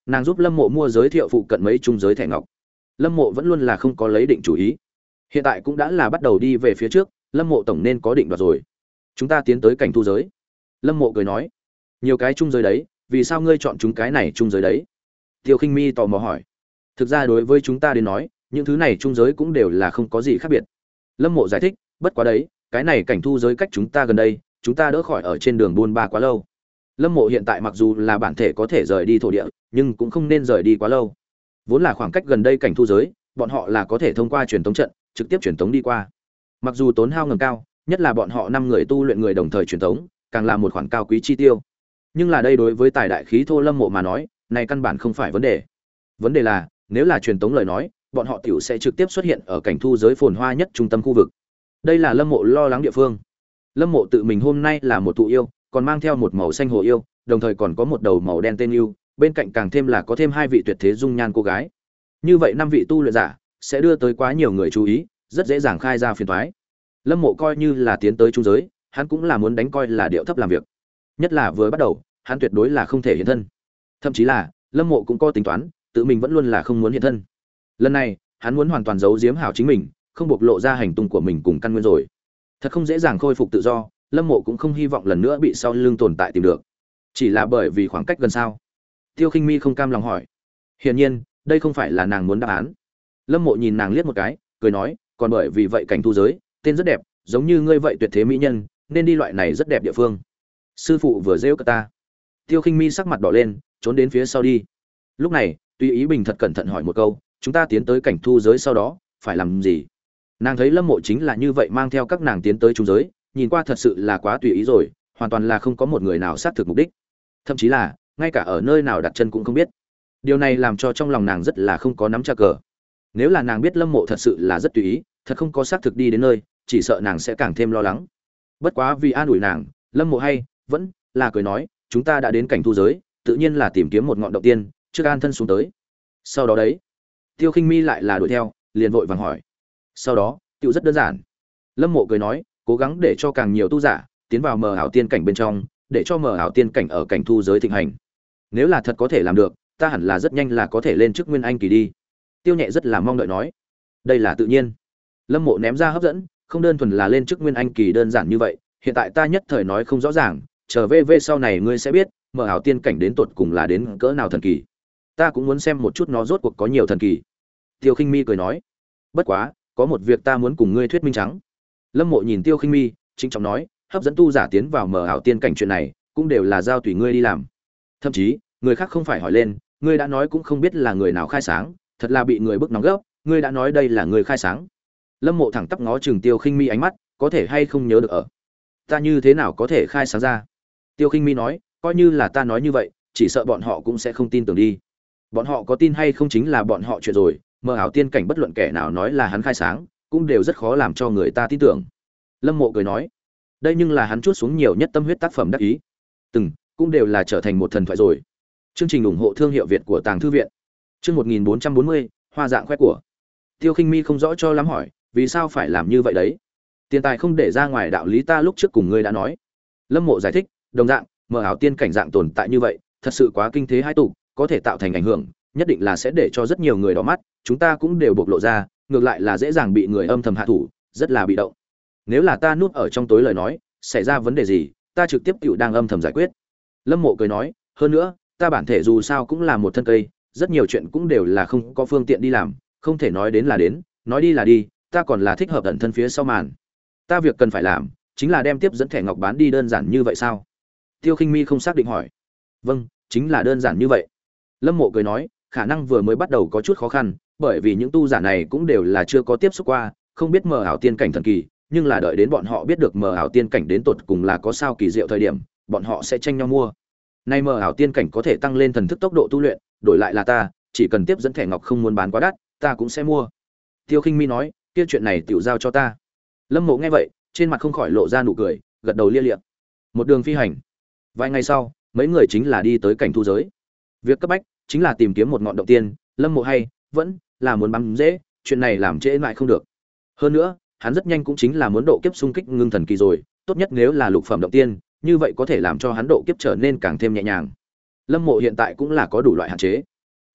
Nàng giúp Lâm Mộ mua giới thiệu phụ cận mấy trung giới thẻ ngọc. Lâm Mộ vẫn luôn là không có lấy định chủ ý. Hiện tại cũng đã là bắt đầu đi về phía trước, Lâm Mộ tổng nên có định đoạt rồi. Chúng ta tiến tới cảnh thu giới. Lâm Mộ cười nói, nhiều cái trung giới đấy, vì sao ngươi chọn chúng cái này trung giới đấy? Tiêu Khinh Mi tò mò hỏi. Thực ra đối với chúng ta đến nói, những thứ này trung giới cũng đều là không có gì khác biệt. Lâm Mộ giải thích, bất quá đấy, cái này cảnh thu giới cách chúng ta gần đây, chúng ta đỡ khỏi ở trên đường buôn ba quá lâu. Lâm Mộ hiện tại mặc dù là bản thể có thể rời đi thổ địa, nhưng cũng không nên rời đi quá lâu. Vốn là khoảng cách gần đây cảnh thu giới, bọn họ là có thể thông qua truyền tống trận, trực tiếp truyền tống đi qua. Mặc dù tốn hao ngầm cao, nhất là bọn họ năm người tu luyện người đồng thời truyền tống, càng là một khoản cao quý chi tiêu. Nhưng là đây đối với tài đại khí thô Lâm Mộ mà nói, này căn bản không phải vấn đề. Vấn đề là, nếu là truyền tống lời nói, bọn họ tiểu sẽ trực tiếp xuất hiện ở cảnh thu giới phồn hoa nhất trung tâm khu vực. Đây là Lâm Mộ lo lắng địa phương. Lâm Mộ tự mình hôm nay là một tụ yêu, còn mang theo một màu xanh hồ yêu, đồng thời còn có một đầu màu đen tên yêu, bên cạnh càng thêm là có thêm hai vị tuyệt thế dung nhan cô gái. Như vậy năm vị tu luyện giả sẽ đưa tới quá nhiều người chú ý, rất dễ dàng khai ra phiền toái. Lâm Mộ coi như là tiến tới trung giới, hắn cũng là muốn đánh coi là điệu thấp làm việc. Nhất là vừa bắt đầu, hắn tuyệt đối là không thể hiện thân. Thậm chí là, Lâm Mộ cũng có tính toán, tự mình vẫn luôn là không muốn hiện thân. Lần này, hắn muốn hoàn toàn giấu giếm hảo chính mình, không bộc lộ ra hành tung của mình cùng căn nguyên rồi. Thật không dễ dàng khôi phục tự do, Lâm Mộ cũng không hy vọng lần nữa bị sau lưng tồn tại tìm được. Chỉ là bởi vì khoảng cách gần sao? Tiêu Khinh Mi không cam lòng hỏi. Hiển nhiên, đây không phải là nàng muốn đáp án. Lâm Mộ nhìn nàng liếc một cái, cười nói, còn bởi vì vậy cảnh thu giới, tên rất đẹp, giống như ngươi vậy tuyệt thế mỹ nhân, nên đi loại này rất đẹp địa phương. Sư phụ vừa rêu cả ta. Tiêu Khinh Mi sắc mặt đỏ lên, trốn đến phía sau đi. Lúc này, Tùy Ý Bình thật cẩn thận hỏi một câu, chúng ta tiến tới cảnh thu giới sau đó, phải làm gì? Nàng thấy Lâm Mộ chính là như vậy mang theo các nàng tiến tới trung giới, nhìn qua thật sự là quá tùy ý rồi, hoàn toàn là không có một người nào xác thực mục đích. Thậm chí là, ngay cả ở nơi nào đặt chân cũng không biết. Điều này làm cho trong lòng nàng rất là không có nắm chắc cờ. Nếu là nàng biết Lâm Mộ thật sự là rất tùy ý, thật không có xác thực đi đến nơi, chỉ sợ nàng sẽ càng thêm lo lắng. Bất quá vì an ủi nàng, Lâm Mộ hay vẫn là cười nói, chúng ta đã đến cảnh thu giới, tự nhiên là tìm kiếm một ngọn động tiên, trước an thân xuống tới. Sau đó đấy, Tiêu Khinh Mi lại là đuổi theo, liền vội vàng hỏi. Sau đó, tựu rất đơn giản. Lâm Mộ cười nói, cố gắng để cho càng nhiều tu giả tiến vào mờ ảo tiên cảnh bên trong, để cho mờ ảo tiên cảnh ở cảnh thu giới thịnh hành. Nếu là thật có thể làm được, ta hẳn là rất nhanh là có thể lên chức Nguyên Anh kỳ đi. Tiêu Nhẹ rất là mong đợi nói. Đây là tự nhiên. Lâm Mộ ném ra hấp dẫn, không đơn thuần là lên chức Nguyên Anh kỳ đơn giản như vậy, hiện tại ta nhất thời nói không rõ ràng, chờ về về sau này ngươi sẽ biết, mờ ảo tiên cảnh đến tột cùng là đến cỡ nào thần kỳ. Ta cũng muốn xem một chút nó rốt cuộc có nhiều thần kỳ. Tiêu Khinh Mi cười nói. Bất quá, có một việc ta muốn cùng ngươi thuyết minh trắng. Lâm Mộ nhìn Tiêu Khinh Mi, chính trọng nói, hấp dẫn tu giả tiến vào mờ ảo tiên cảnh chuyện này, cũng đều là giao tùy ngươi đi làm. Thậm chí, người khác không phải hỏi lên, ngươi đã nói cũng không biết là người nào khai sáng, thật là bị người bức nóng gấp, ngươi đã nói đây là người khai sáng. Lâm Mộ thẳng tắp ngó chừng Tiêu Khinh Mi ánh mắt, có thể hay không nhớ được ở. Ta như thế nào có thể khai sáng ra? Tiêu Khinh Mi nói, coi như là ta nói như vậy, chỉ sợ bọn họ cũng sẽ không tin tưởng đi. Bọn họ có tin hay không chính là bọn họ chuyện rồi, mờ ảo tiên cảnh bất luận kẻ nào nói là hắn khai sáng, cũng đều rất khó làm cho người ta tin tưởng. Lâm Mộ cười nói, đây nhưng là hắn chuốt xuống nhiều nhất tâm huyết tác phẩm đắc ý, từng cũng đều là trở thành một thần thoại rồi. Chương trình ủng hộ thương hiệu Việt của Tàng Thư viện. Chương một nghìn bốn trăm bốn mươi, hoa dạng khoe của. Tiêu Khinh Mi không rõ cho lắm hỏi, vì sao phải làm như vậy đấy? Tiền tài không để ra ngoài đạo lý ta lúc trước cùng ngươi đã nói. Lâm Mộ giải thích, đồng dạng, mờ ảo tiên cảnh dạng tồn tại như vậy, thật sự quá kinh thế hai tục, có thể tạo thành ảnh hưởng, nhất định là sẽ để cho rất nhiều người đỏ mắt, chúng ta cũng đều bộc lộ ra, ngược lại là dễ dàng bị người âm thầm hạ thủ, rất là bị động. Nếu là ta núp ở trong tối lời nói, xảy ra vấn đề gì, ta trực tiếp tiểu đang âm thầm giải quyết. Lâm Mộ cười nói, hơn nữa, ta bản thể dù sao cũng là một thân cây, rất nhiều chuyện cũng đều là không có phương tiện đi làm, không thể nói đến là đến, nói đi là đi, ta còn là thích hợp ẩn thân phía sau màn. Ta việc cần phải làm, chính là đem tiếp dẫn thẻ ngọc bán đi, đơn giản như vậy sao? Tiêu Khinh Mi không xác định hỏi. Vâng, chính là đơn giản như vậy. Lâm Mộ cười nói, khả năng vừa mới bắt đầu có chút khó khăn, bởi vì những tu giả này cũng đều là chưa có tiếp xúc qua, không biết mờ ảo tiên cảnh thần kỳ, nhưng là đợi đến bọn họ biết được mờ ảo tiên cảnh đến tột cùng là có sao kỳ diệu thời điểm, bọn họ sẽ tranh nhau mua. Nay mờ ảo tiên cảnh có thể tăng lên thần thức tốc độ tu luyện, đổi lại là ta, chỉ cần tiếp dẫn thẻ ngọc không muốn bán quá đắt, ta cũng sẽ mua. Tiêu Khinh Mi nói, kia chuyện này tiểu giao cho ta. Lâm Mộ nghe vậy, trên mặt không khỏi lộ ra nụ cười, gật đầu lia lịa. Một đường phi hành. Vài ngày sau, mấy người chính là đi tới cảnh thu giới. Việc cấp bách chính là tìm kiếm một ngọn động tiên, Lâm Mộ hay vẫn là muốn bám dễ, chuyện này làm trễ lại không được. Hơn nữa, hắn rất nhanh cũng chính là muốn độ kiếp xung kích ngưng thần kỳ rồi, tốt nhất nếu là lục phẩm động tiên, như vậy có thể làm cho hắn độ kiếp trở nên càng thêm nhẹ nhàng. Lâm Mộ hiện tại cũng là có đủ loại hạn chế.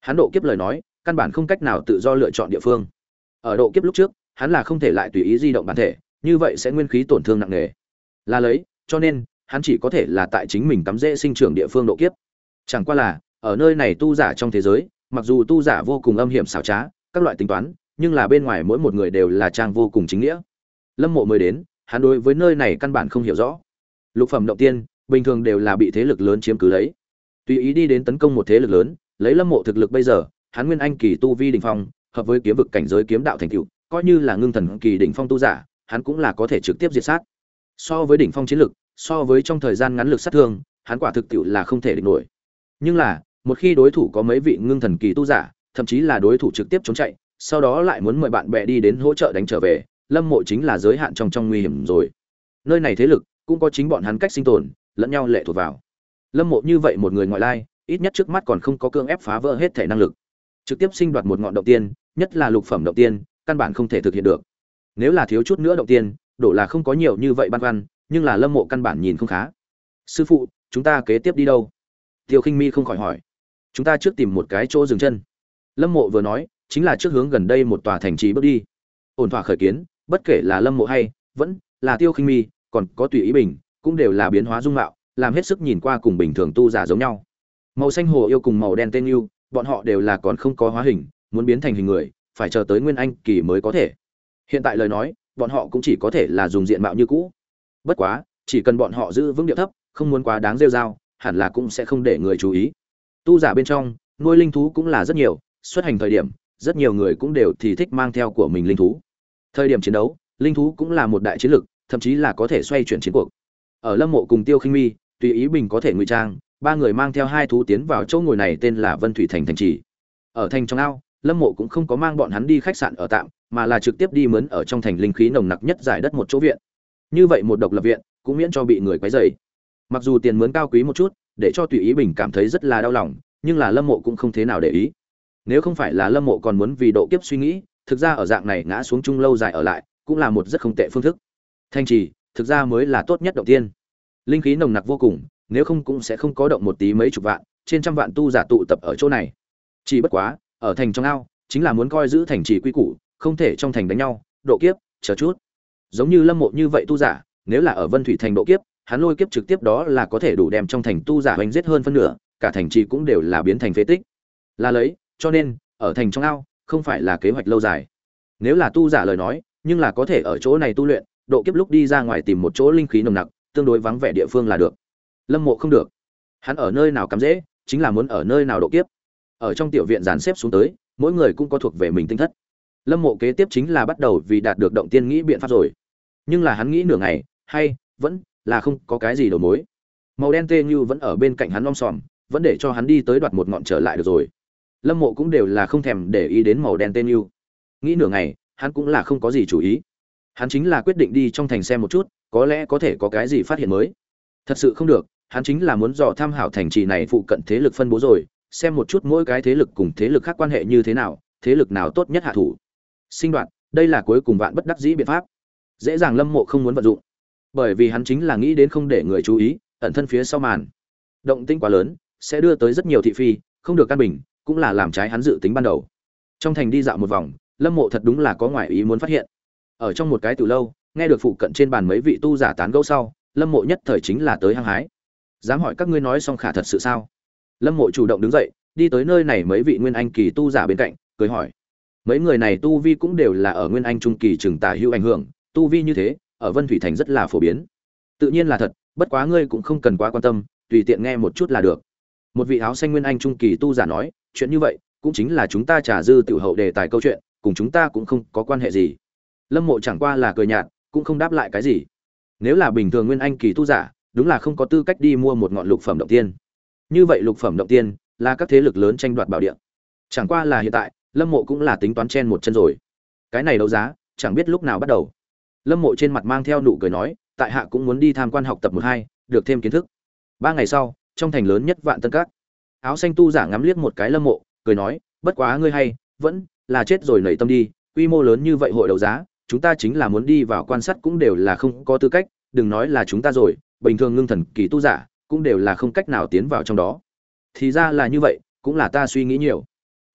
Hắn độ kiếp lời nói, căn bản không cách nào tự do lựa chọn địa phương. Ở độ kiếp lúc trước, hắn là không thể lại tùy ý di động bản thể, như vậy sẽ nguyên khí tổn thương nặng nề. Là lấy, cho nên hắn chỉ có thể là tại chính mình cắm rễ sinh trưởng địa phương độ kiếp. Chẳng qua là, ở nơi này tu giả trong thế giới, mặc dù tu giả vô cùng âm hiểm xảo trá, các loại tính toán, nhưng là bên ngoài mỗi một người đều là trang vô cùng chính nghĩa. Lâm Mộ mới đến, hắn đối với nơi này căn bản không hiểu rõ. Lục phẩm động tiên, bình thường đều là bị thế lực lớn chiếm cứ lấy. Tùy ý đi đến tấn công một thế lực lớn, lấy Lâm Mộ thực lực bây giờ, hắn nguyên anh kỳ tu vi đỉnh phong, hợp với kiếm vực cảnh giới kiếm đạo thành tựu, coi như là ngưng thần kỳ đỉnh phong tu giả, hắn cũng là có thể trực tiếp diệt sát. So với đỉnh phong chiến lực, so với trong thời gian ngắn lực sát thương, hắn quả thực tiệu là không thể địch nổi. Nhưng là, một khi đối thủ có mấy vị ngưng thần kỳ tu giả, thậm chí là đối thủ trực tiếp trốn chạy, sau đó lại muốn mời bạn bè đi đến hỗ trợ đánh trở về, Lâm Mộ chính là giới hạn trong trong nguy hiểm rồi. Nơi này thế lực cũng có chính bọn hắn cách sinh tồn, lẫn nhau lệ thuộc vào. Lâm Mộ như vậy một người ngoại lai, ít nhất trước mắt còn không có cương ép phá vỡ hết thể năng lực. Trực tiếp sinh đoạt một ngọn động tiên, nhất là lục phẩm động tiên, căn bản không thể thực hiện được. Nếu là thiếu chút nữa động tiên, đổ là không có nhiều như vậy băn khoăn, nhưng là Lâm Mộ căn bản nhìn không khá. Sư phụ, chúng ta kế tiếp đi đâu? Tiêu Khinh Mi không khỏi hỏi. Chúng ta trước tìm một cái chỗ dừng chân. Lâm Mộ vừa nói, chính là trước hướng gần đây một tòa thành trì bước đi. Ổn thỏa khởi kiến, bất kể là Lâm Mộ hay vẫn là Tiêu Khinh Mi, còn có Tùy Ý Bình, cũng đều là biến hóa dung mạo, làm hết sức nhìn qua cùng bình thường tu giả giống nhau. Màu xanh hồ yêu cùng màu đen tên yêu, bọn họ đều là còn không có hóa hình, muốn biến thành hình người, phải chờ tới nguyên anh kỳ mới có thể. Hiện tại lời nói, bọn họ cũng chỉ có thể là dùng diện mạo như cũ. Bất quá, chỉ cần bọn họ giữ vững điệu thấp, không muốn quá đáng rêu rao, hẳn là cũng sẽ không để người chú ý. Tu giả bên trong, nuôi linh thú cũng là rất nhiều, xuất hành thời điểm, rất nhiều người cũng đều thì thích mang theo của mình linh thú. Thời điểm chiến đấu, linh thú cũng là một đại chiến lực, thậm chí là có thể xoay chuyển chiến cuộc. Ở Lâm Mộ cùng Tiêu Khinh Mi, Tùy Ý Bình có thể ngụy trang, ba người mang theo hai thú tiến vào chỗ ngồi này tên là Vân Thủy Thành thành trì. Ở thành trong ao, Lâm Mộ cũng không có mang bọn hắn đi khách sạn ở tạm, mà là trực tiếp đi mướn ở trong thành linh khí nồng nặc nhất giải đất một chỗ viện. Như vậy một độc lập viện, cũng miễn cho bị người quấy rầy. Mặc dù tiền mướn cao quý một chút, để cho Tùy Ý Bình cảm thấy rất là đau lòng, nhưng là Lâm Mộ cũng không thế nào để ý. Nếu không phải là Lâm Mộ còn muốn vì độ kiếp suy nghĩ, thực ra ở dạng này ngã xuống chung lâu dài ở lại, cũng là một rất không tệ phương thức. Thanh trì, thực ra mới là tốt nhất động tiên. Linh khí nồng nặc vô cùng, nếu không cũng sẽ không có động một tí mấy chục vạn, trên trăm vạn tu giả tụ tập ở chỗ này. Chỉ bất quá, ở thành trong ao, chính là muốn coi giữ thành trì quy củ, không thể trong thành đánh nhau, độ kiếp, chờ chút. Giống như Lâm Mộ như vậy tu giả, nếu là ở Vân Thủy Thành độ kiếp, hắn lôi kiếp trực tiếp đó là có thể đủ đem trong thành tu giả hoành giết hơn phân nửa, cả thành trì cũng đều là biến thành phế tích. Là lấy, cho nên, ở thành trong ao, không phải là kế hoạch lâu dài. Nếu là tu giả lời nói, nhưng là có thể ở chỗ này tu luyện, độ kiếp lúc đi ra ngoài tìm một chỗ linh khí nồng nặc, tương đối vắng vẻ địa phương là được. Lâm Mộ không được. Hắn ở nơi nào cắm dễ, chính là muốn ở nơi nào độ kiếp. Ở trong tiểu viện dàn xếp xuống tới, mỗi người cũng có thuộc về mình tinh thất. Lâm Mộ kế tiếp chính là bắt đầu vì đạt được động tiên nghĩ biện pháp rồi. Nhưng là hắn nghĩ nửa ngày, hay vẫn là không có cái gì đầu mối. Màu đen tê như vẫn ở bên cạnh hắn om sòm, vẫn để cho hắn đi tới đoạt một ngọn trở lại được rồi. Lâm Mộ cũng đều là không thèm để ý đến màu đen tê như. Nghĩ nửa ngày, hắn cũng là không có gì chủ ý. Hắn chính là quyết định đi trong thành xem một chút, có lẽ có thể có cái gì phát hiện mới. Thật sự không được, hắn chính là muốn dò tham hảo thành trì này phụ cận thế lực phân bố rồi, xem một chút mỗi cái thế lực cùng thế lực khác quan hệ như thế nào, thế lực nào tốt nhất hạ thủ. Sinh đoạn, đây là cuối cùng vạn bất đắc dĩ biện pháp. Dễ dàng Lâm Mộ không muốn vận dụng, bởi vì hắn chính là nghĩ đến không để người chú ý, ẩn thân phía sau màn. Động tĩnh quá lớn, sẽ đưa tới rất nhiều thị phi, không được căn bình, cũng là làm trái hắn dự tính ban đầu. Trong thành đi dạo một vòng, Lâm Mộ thật đúng là có ngoại ý muốn phát hiện. Ở trong một cái từ lâu, nghe được phụ cận trên bàn mấy vị tu giả tán gẫu sau, Lâm Mộ nhất thời chính là tới hăng hái. Dám hỏi các ngươi nói xong khả thật sự sao? Lâm Mộ chủ động đứng dậy, đi tới nơi này mấy vị nguyên anh kỳ tu giả bên cạnh, cười hỏi. Mấy người này tu vi cũng đều là ở nguyên anh trung kỳ trường tả hữu ảnh hưởng, tu vi như thế, ở Vân Thủy Thành rất là phổ biến. Tự nhiên là thật, bất quá ngươi cũng không cần quá quan tâm, tùy tiện nghe một chút là được. Một vị áo xanh nguyên anh trung kỳ tu giả nói, chuyện như vậy, cũng chính là chúng ta trà dư tiểu hậu đề tài câu chuyện, cùng chúng ta cũng không có quan hệ gì. Lâm Mộ chẳng qua là cười nhạt, cũng không đáp lại cái gì. Nếu là bình thường nguyên anh kỳ tu giả, đúng là không có tư cách đi mua một ngọn lục phẩm động tiên. Như vậy lục phẩm động tiên là các thế lực lớn tranh đoạt bảo địa. Chẳng qua là hiện tại, Lâm Mộ cũng là tính toán chen một chân rồi. Cái này đấu giá, chẳng biết lúc nào bắt đầu. Lâm Mộ trên mặt mang theo nụ cười nói, tại hạ cũng muốn đi tham quan học tập một hai, được thêm kiến thức. Ba ngày sau, trong thành lớn nhất Vạn Tân Các, áo xanh tu giả ngắm liếc một cái Lâm Mộ, cười nói, bất quá ngươi hay vẫn là chết rồi nảy tâm đi, quy mô lớn như vậy hội đấu giá, chúng ta chính là muốn đi vào quan sát cũng đều là không có tư cách, đừng nói là chúng ta rồi, bình thường ngưng thần kỳ tu giả cũng đều là không cách nào tiến vào trong đó. Thì ra là như vậy, cũng là ta suy nghĩ nhiều.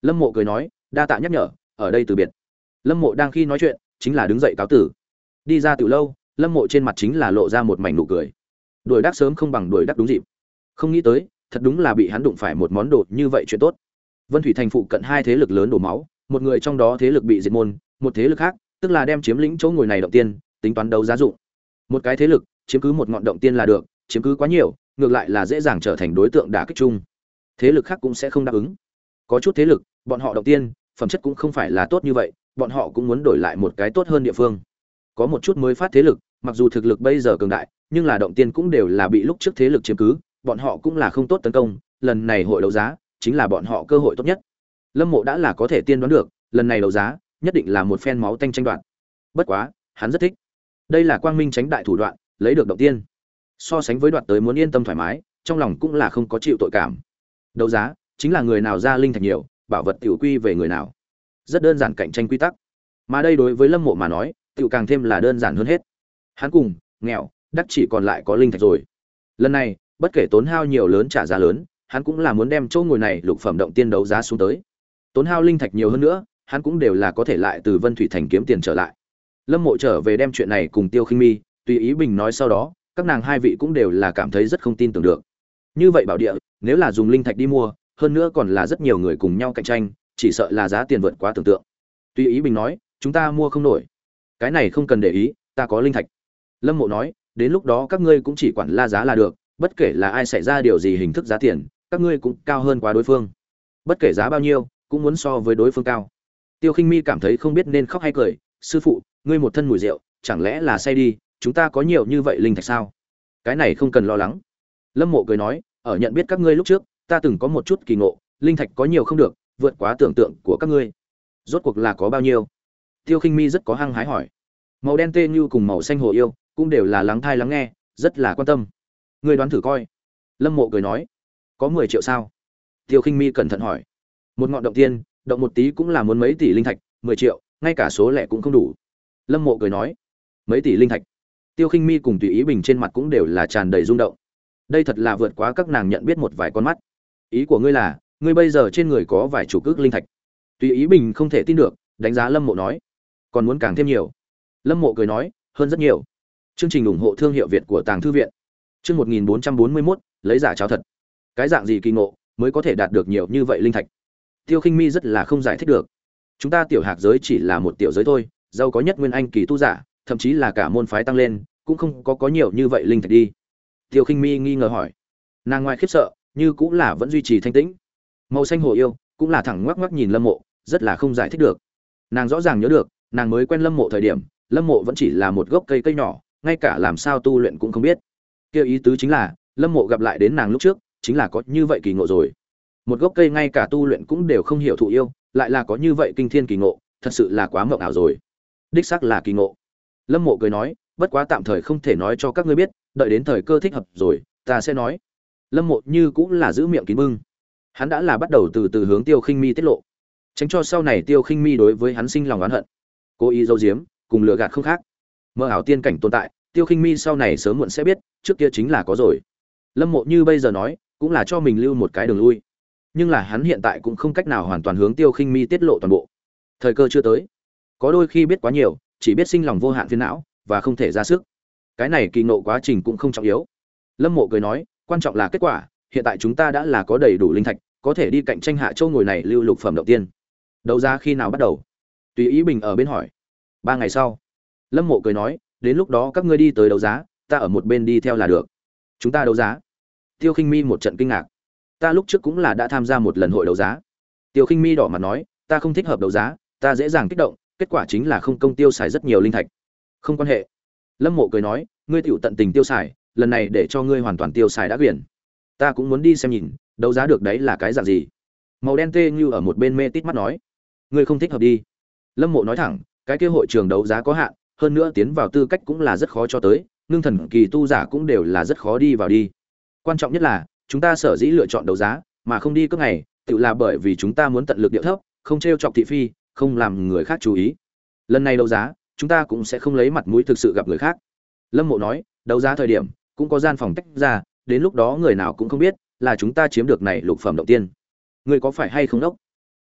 Lâm Mộ cười nói, đa tạ nhắc nhở, ở đây từ biệt. Lâm Mộ đang khi nói chuyện, chính là đứng dậy cáo tử. Đi ra tiểu lâu, Lâm Mộ trên mặt chính là lộ ra một mảnh nụ cười. Đuổi đắc sớm không bằng đuổi đắc đúng dịp. Không nghĩ tới, thật đúng là bị hắn đụng phải một món đồ như vậy chuyện tốt. Vân Thủy thành phụ cận hai thế lực lớn đổ máu, một người trong đó thế lực bị diệt môn, một thế lực khác, tức là đem chiếm lĩnh chỗ ngồi này động tiên, tính toán đấu giá dụng. Một cái thế lực, chiếm cứ một ngọn động tiên là được, chiếm cứ quá nhiều, ngược lại là dễ dàng trở thành đối tượng đả kích chung. Thế lực khác cũng sẽ không đáp ứng. Có chút thế lực, bọn họ động tiên, phẩm chất cũng không phải là tốt như vậy, bọn họ cũng muốn đổi lại một cái tốt hơn địa phương. Có một chút mới phát thế lực, mặc dù thực lực bây giờ cường đại, nhưng là động tiên cũng đều là bị lúc trước thế lực chiếm cứ, bọn họ cũng là không tốt tấn công, lần này hội đấu giá chính là bọn họ cơ hội tốt nhất. Lâm Mộ đã là có thể tiên đoán được, lần này đấu giá nhất định là một phen máu tanh tranh đoạt. Bất quá, hắn rất thích. Đây là quang minh tránh đại thủ đoạn, lấy được động tiên. So sánh với đoạt tới muốn yên tâm thoải mái, trong lòng cũng là không có chịu tội cảm. Đấu giá chính là người nào ra linh thạch nhiều, bảo vật tiểu quy về người nào. Rất đơn giản cạnh tranh quy tắc. Mà đây đối với Lâm Mộ mà nói, tiểu càng thêm là đơn giản hơn hết. Hắn cùng nghèo, đắc chỉ còn lại có linh thạch rồi. Lần này, bất kể tốn hao nhiều lớn trả giá lớn, hắn cũng là muốn đem chỗ ngồi này lục phẩm động tiên đấu giá xuống tới. Tốn hao linh thạch nhiều hơn nữa, hắn cũng đều là có thể lại từ Vân Thủy thành kiếm tiền trở lại. Lâm Mộ trở về đem chuyện này cùng Tiêu Khinh Mi, tùy ý bình nói sau đó, các nàng hai vị cũng đều là cảm thấy rất không tin tưởng được. Như vậy bảo địa, nếu là dùng linh thạch đi mua, hơn nữa còn là rất nhiều người cùng nhau cạnh tranh, chỉ sợ là giá tiền vượt quá tưởng tượng. Tùy ý bình nói, chúng ta mua không nổi. Cái này không cần để ý, ta có linh thạch. Lâm Mộ nói, đến lúc đó các ngươi cũng chỉ quản la giá là được, bất kể là ai xảy ra điều gì hình thức giá tiền, các ngươi cũng cao hơn quá đối phương. Bất kể giá bao nhiêu, cũng muốn so với đối phương cao. Tiêu Khinh Mi cảm thấy không biết nên khóc hay cười, sư phụ, ngươi một thân mùi rượu, chẳng lẽ là say đi, chúng ta có nhiều như vậy linh thạch sao? Cái này không cần lo lắng. Lâm Mộ cười nói, ở nhận biết các ngươi lúc trước, ta từng có một chút kỳ ngộ, linh thạch có nhiều không được, vượt quá tưởng tượng của các ngươi. Rốt cuộc là có bao nhiêu? Tiêu Khinh Mi rất có hăng hái hỏi. Màu đen tê như cùng màu xanh hồ yêu, cũng đều là lắng thai lắng nghe, rất là quan tâm. Ngươi đoán thử coi. Lâm Mộ cười nói, có mười triệu sao? Tiêu Khinh Mi cẩn thận hỏi. Một ngọn động tiên, động một tí cũng là muốn mấy tỷ linh thạch, mười triệu, ngay cả số lẻ cũng không đủ. Lâm Mộ cười nói, mấy tỷ linh thạch. Tiêu Khinh Mi cùng Tùy Ý Bình trên mặt cũng đều là tràn đầy rung động. Đây thật là vượt quá các nàng nhận biết một vài con mắt. Ý của ngươi là, ngươi bây giờ trên người có vài chục ức linh thạch? Tùy Ý Bình không thể tin được, đánh giá Lâm Mộ nói, còn muốn càng thêm nhiều. Lâm Mộ cười nói, hơn rất nhiều. Chương trình ủng hộ thương hiệu Việt của Tàng thư viện. Chương một nghìn bốn trăm bốn mươi mốt, lấy giả cháo thật. Cái dạng gì kỳ ngộ mới có thể đạt được nhiều như vậy linh thạch? Tiêu Khinh Mi rất là không giải thích được. Chúng ta tiểu hạc giới chỉ là một tiểu giới thôi, giàu có nhất nguyên anh kỳ tu giả, thậm chí là cả môn phái tăng lên, cũng không có có nhiều như vậy linh thạch đi. Tiêu Khinh Mi nghi ngờ hỏi. Nàng ngoài khiếp sợ, như cũng là vẫn duy trì thanh tĩnh. Màu xanh hồ yêu cũng là thẳng ngoắc ngoắc nhìn Lâm Mộ, rất là không giải thích được. Nàng rõ ràng nhớ được, nàng mới quen Lâm Mộ thời điểm, Lâm Mộ vẫn chỉ là một gốc cây cây nhỏ, ngay cả làm sao tu luyện cũng không biết. Kêu ý tứ chính là, Lâm Mộ gặp lại đến nàng lúc trước, chính là có như vậy kỳ ngộ rồi. Một gốc cây ngay cả tu luyện cũng đều không hiểu thụ yêu, lại là có như vậy kinh thiên kỳ ngộ, thật sự là quá mộng ảo rồi. Đích xác là kỳ ngộ. Lâm Mộ cười nói, bất quá tạm thời không thể nói cho các ngươi biết, đợi đến thời cơ thích hợp rồi, ta sẽ nói. Lâm Mộ như cũng là giữ miệng kín bưng. Hắn đã là bắt đầu từ từ hướng Tiêu Khinh Mi tiết lộ, tránh cho sau này Tiêu Khinh Mi đối với hắn sinh lòng oán hận. Cố ý giấu giếm, cùng lừa gạt không khác. Mơ ảo tiên cảnh tồn tại, Tiêu Khinh Mi sau này sớm muộn sẽ biết, trước kia chính là có rồi. Lâm Mộ như bây giờ nói, cũng là cho mình lưu một cái đường lui. Nhưng là hắn hiện tại cũng không cách nào hoàn toàn hướng Tiêu Khinh Mi tiết lộ toàn bộ. Thời cơ chưa tới. Có đôi khi biết quá nhiều, chỉ biết sinh lòng vô hạn phiền não và không thể ra sức. Cái này kỳ ngộ quá trình cũng không trọng yếu. Lâm Mộ cười nói, quan trọng là kết quả, hiện tại chúng ta đã là có đầy đủ linh thạch, có thể đi cạnh tranh hạ châu ngồi này lưu lục phẩm đầu tiên. Đấu giá khi nào bắt đầu? Tùy Ý Bình ở bên hỏi. Ba ngày sau. Lâm Mộ cười nói, đến lúc đó các ngươi đi tới đấu giá, ta ở một bên đi theo là được. Chúng ta đấu giá? Tiêu Khinh Mi một trận kinh ngạc. Ta lúc trước cũng là đã tham gia một lần hội đấu giá. Tiêu Khinh Mi đỏ mặt nói, ta không thích hợp đấu giá, ta dễ dàng kích động, kết quả chính là không công tiêu xài rất nhiều linh thạch. Không quan hệ. Lâm Mộ cười nói, ngươi tiểu tận tình tiêu xài, lần này để cho ngươi hoàn toàn tiêu xài đã quyển. Ta cũng muốn đi xem nhìn, đấu giá được đấy là cái dạng gì. Màu đen tê như ở một bên mê tít mắt nói, ngươi không thích hợp đi. Lâm Mộ nói thẳng, cái kia hội trường đấu giá có hạn, hơn nữa tiến vào tư cách cũng là rất khó cho tới, ngưng thần kỳ tu giả cũng đều là rất khó đi vào đi. Quan trọng nhất là, chúng ta sở dĩ lựa chọn đấu giá, mà không đi cướp ngày, tự là bởi vì chúng ta muốn tận lực điệu thấp, không trêu chọc thị phi, không làm người khác chú ý. Lần này đấu giá, chúng ta cũng sẽ không lấy mặt mũi thực sự gặp người khác. Lâm Mộ nói, đấu giá thời điểm cũng có gian phòng tách ra, đến lúc đó người nào cũng không biết là chúng ta chiếm được này lục phẩm đầu tiên. Ngươi có phải hay không đốc?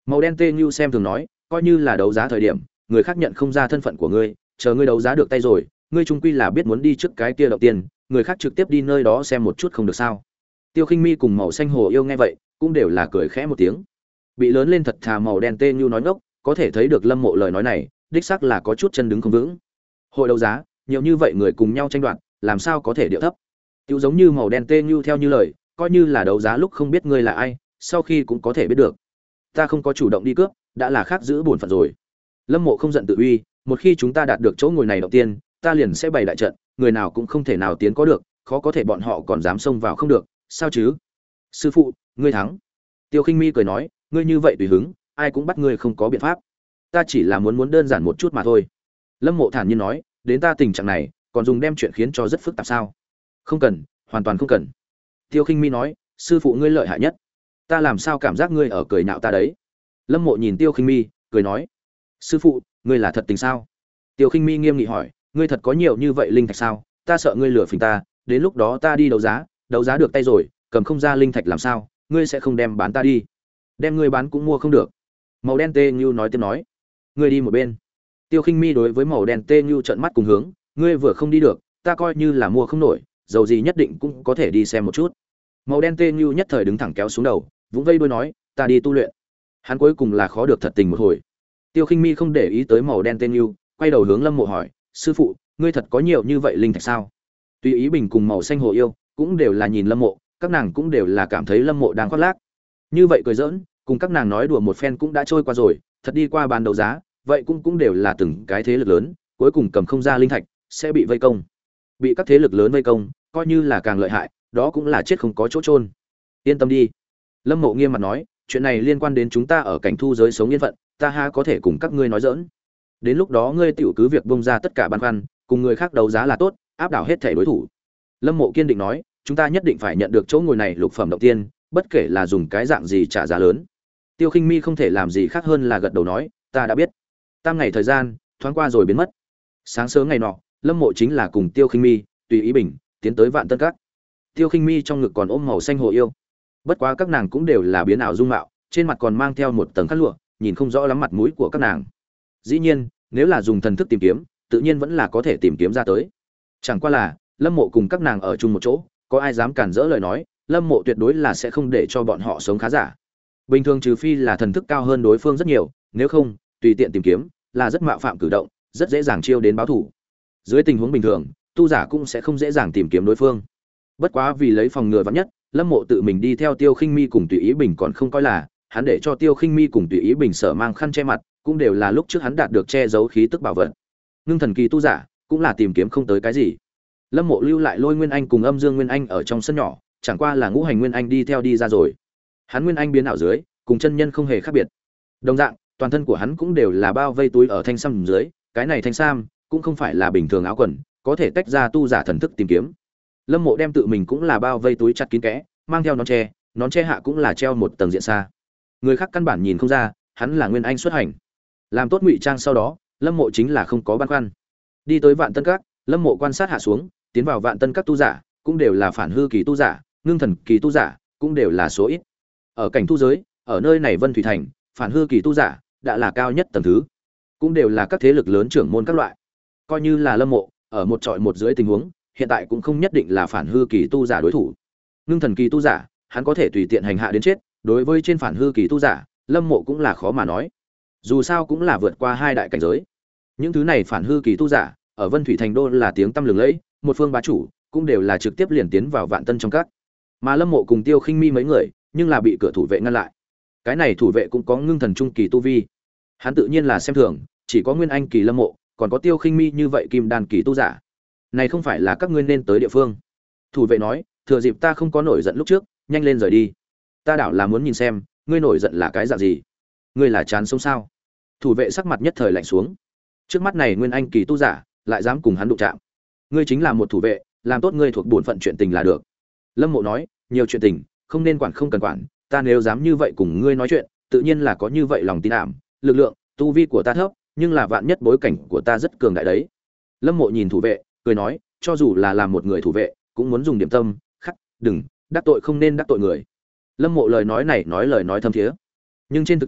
Màu đen tê như xem thường nói, coi như là đấu giá thời điểm, người khác nhận không ra thân phận của ngươi, chờ ngươi đấu giá được tay rồi, ngươi trung quy là biết muốn đi trước cái kia đầu tiên, người khác trực tiếp đi nơi đó xem một chút không được sao? Tiêu Khinh Mi cùng Màu Xanh Hồ Yêu nghe vậy, cũng đều là cười khẽ một tiếng. Bị lớn lên thật thà màu đen tê như nói ngốc, có thể thấy được Lâm Mộ lời nói này, đích xác là có chút chân đứng không vững. Hội đấu giá, nhiều như vậy người cùng nhau tranh đoạt, làm sao có thể điệu thấp? Tiêu giống như màu đen tê như theo như lời, coi như là đấu giá lúc không biết ngươi là ai, sau khi cũng có thể biết được. Ta không có chủ động đi cướp, đã là khác giữ bổn phận rồi. Lâm Mộ không giận tự uy, một khi chúng ta đạt được chỗ ngồi này đầu tiên, ta liền sẽ bày đại trận, người nào cũng không thể nào tiến có được, khó có thể bọn họ còn dám xông vào không được, sao chứ? Sư phụ, ngươi thắng. Tiêu Khinh Mi cười nói, ngươi như vậy tùy hứng, ai cũng bắt ngươi không có biện pháp. Ta chỉ là muốn muốn đơn giản một chút mà thôi. Lâm Mộ thản nhiên nói, đến ta tình trạng này, còn dùng đem chuyện khiến cho rất phức tạp sao? Không cần, hoàn toàn không cần. Tiêu Khinh Mi nói, sư phụ ngươi lợi hại nhất. Ta làm sao cảm giác ngươi ở cười nhạo ta đấy? Lâm Mộ nhìn Tiêu Khinh Mi, cười nói, sư phụ, ngươi là thật tình sao? Tiêu Khinh Mi nghiêm nghị hỏi, ngươi thật có nhiều như vậy linh thạch sao? Ta sợ ngươi lừa phỉnh ta, đến lúc đó ta đi đấu giá, đấu giá được tay rồi, cầm không ra linh thạch làm sao? Ngươi sẽ không đem bán ta đi? Đem ngươi bán cũng mua không được. Màu đen tê như nói tiếp nói, ngươi đi một bên. Tiêu Khinh Mi đối với màu đen tê như trợn mắt cùng hướng, ngươi vừa không đi được, ta coi như là mua không nổi, dầu gì nhất định cũng có thể đi xem một chút. Màu đen tê như nhất thời đứng thẳng kéo xuống đầu, vũng vây đuôi nói, ta đi tu luyện. Hắn cuối cùng là khó được thật tình một hồi. Tiêu Khinh Mi không để ý tới màu đen tên như, quay đầu hướng Lâm Mộ hỏi, sư phụ, ngươi thật có nhiều như vậy linh thạch sao? Tùy Ý Bình cùng Màu Xanh Hồ Yêu cũng đều là nhìn Lâm Mộ, các nàng cũng đều là cảm thấy Lâm Mộ đang khoác lác. Như vậy cười giỡn, cùng các nàng nói đùa một phen cũng đã trôi qua rồi, thật đi qua bàn đấu giá, vậy cũng cũng đều là từng cái thế lực lớn, cuối cùng cầm không ra linh thạch, sẽ bị vây công. Bị các thế lực lớn vây công, coi như là càng lợi hại, đó cũng là chết không có chỗ chôn. Yên tâm đi. Lâm Mộ nghiêm mặt nói, chuyện này liên quan đến chúng ta ở cảnh thu giới sống yên phận, ta ha có thể cùng các ngươi nói giỡn. Đến lúc đó ngươi tiểu cứ việc bông ra tất cả băn khoăn, cùng người khác đấu giá là tốt, áp đảo hết thể đối thủ. Lâm Mộ kiên định nói, chúng ta nhất định phải nhận được chỗ ngồi này lục phẩm động tiên, bất kể là dùng cái dạng gì trả giá lớn. Tiêu Khinh Mi không thể làm gì khác hơn là gật đầu nói, ta đã biết. Tam ngày thời gian thoáng qua rồi biến mất. Sáng sớm ngày nọ, Lâm Mộ chính là cùng Tiêu Khinh Mi, Tùy Ý Bình tiến tới Vạn Tân Các. Tiêu Khinh Mi trong ngực còn ôm Màu Xanh Hồ Yêu. Bất quá các nàng cũng đều là biến ảo dung mạo, trên mặt còn mang theo một tầng khăn lụa, nhìn không rõ lắm mặt mũi của các nàng. Dĩ nhiên, nếu là dùng thần thức tìm kiếm, tự nhiên vẫn là có thể tìm kiếm ra tới. Chẳng qua là, Lâm Mộ cùng các nàng ở chung một chỗ, có ai dám cản rỡ lời nói, Lâm Mộ tuyệt đối là sẽ không để cho bọn họ sống khá giả. Bình thường trừ phi là thần thức cao hơn đối phương rất nhiều, nếu không, tùy tiện tìm kiếm, là rất mạo phạm cử động, rất dễ dàng chiêu đến báo thủ. Dưới tình huống bình thường, tu giả cũng sẽ không dễ dàng tìm kiếm đối phương. Bất quá vì lấy phòng ngừa vạn nhất, Lâm Mộ tự mình đi theo Tiêu Khinh Mi cùng Tùy Ý Bình còn không coi là, hắn để cho Tiêu Khinh Mi cùng Tùy Ý Bình sở mang khăn che mặt, cũng đều là lúc trước hắn đạt được che giấu khí tức bảo vật. Ngưng thần kỳ tu giả, cũng là tìm kiếm không tới cái gì. Lâm Mộ lưu lại Lôi Nguyên Anh cùng Âm Dương Nguyên Anh ở trong sân nhỏ, chẳng qua là Ngũ Hành Nguyên Anh đi theo đi ra rồi. Hắn Nguyên Anh biến ảo dưới, cùng chân nhân không hề khác biệt. Đồng dạng, toàn thân của hắn cũng đều là bao vây túi ở thanh sam dưới, cái này thanh sam cũng không phải là bình thường áo quần, có thể tách ra tu giả thần thức tìm kiếm. Lâm Mộ đem tự mình cũng là bao vây túi chặt kín kẽ, mang theo nón che, nón che hạ cũng là treo một tầng diện xa. Người khác căn bản nhìn không ra, hắn là Nguyên Anh xuất hành. Làm tốt ngụy trang sau đó, Lâm Mộ chính là không có băn khoăn. Đi tới Vạn Tân Các, Lâm Mộ quan sát hạ xuống, tiến vào Vạn Tân Các tu giả, cũng đều là phản hư kỳ tu giả, ngưng thần kỳ tu giả, cũng đều là số ít. Ở cảnh thu giới, ở nơi này Vân Thủy Thành, phản hư kỳ tu giả đã là cao nhất tầng thứ, cũng đều là các thế lực lớn trưởng môn các loại. Coi như là Lâm Mộ, ở một trọi một dưới tình huống, hiện tại cũng không nhất định là phản hư kỳ tu giả đối thủ. Ngưng thần kỳ tu giả, hắn có thể tùy tiện hành hạ đến chết, đối với trên phản hư kỳ tu giả, Lâm Mộ cũng là khó mà nói. Dù sao cũng là vượt qua hai đại cảnh giới. Những thứ này phản hư kỳ tu giả, ở Vân Thủy Thành đô là tiếng tăm lừng lẫy, một phương bá chủ, cũng đều là trực tiếp liền tiến vào Vạn Tân trong các. Mà Lâm Mộ cùng Tiêu Khinh Mi mấy người, nhưng là bị cửa thủ vệ ngăn lại. Cái này thủ vệ cũng có ngưng thần trung kỳ tu vi. Hắn tự nhiên là xem thường, chỉ có Nguyên Anh kỳ Lâm Mộ, còn có Tiêu Khinh Mi như vậy kim đan kỳ tu giả. Này không phải là các ngươi nên tới địa phương. Thủ vệ nói, thừa dịp ta không có nổi giận lúc trước, nhanh lên rời đi. Ta đảo là muốn nhìn xem, ngươi nổi giận là cái dạng gì. Ngươi là chán sống sao? Thủ vệ sắc mặt nhất thời lạnh xuống. Trước mắt này Nguyên Anh kỳ tu giả, lại dám cùng hắn đụng chạm. Ngươi chính là một thủ vệ, làm tốt ngươi thuộc bổn phận chuyện tình là được. Lâm Mộ nói, nhiều chuyện tình, không nên quản không cần quản, ta nếu dám như vậy cùng ngươi nói chuyện, tự nhiên là có như vậy lòng tin ảm, lực lượng, tu vi của ta thấp, nhưng là vạn nhất bối cảnh của ta rất cường đại đấy. Lâm Mộ nhìn thủ vệ, cười nói, cho dù là làm một người thủ vệ, cũng muốn dùng điểm tâm, khắc, đừng, đắc tội không nên đắc tội người. Lâm Mộ lời nói này nói lời nói thâm thiế, nhưng trên thực tế,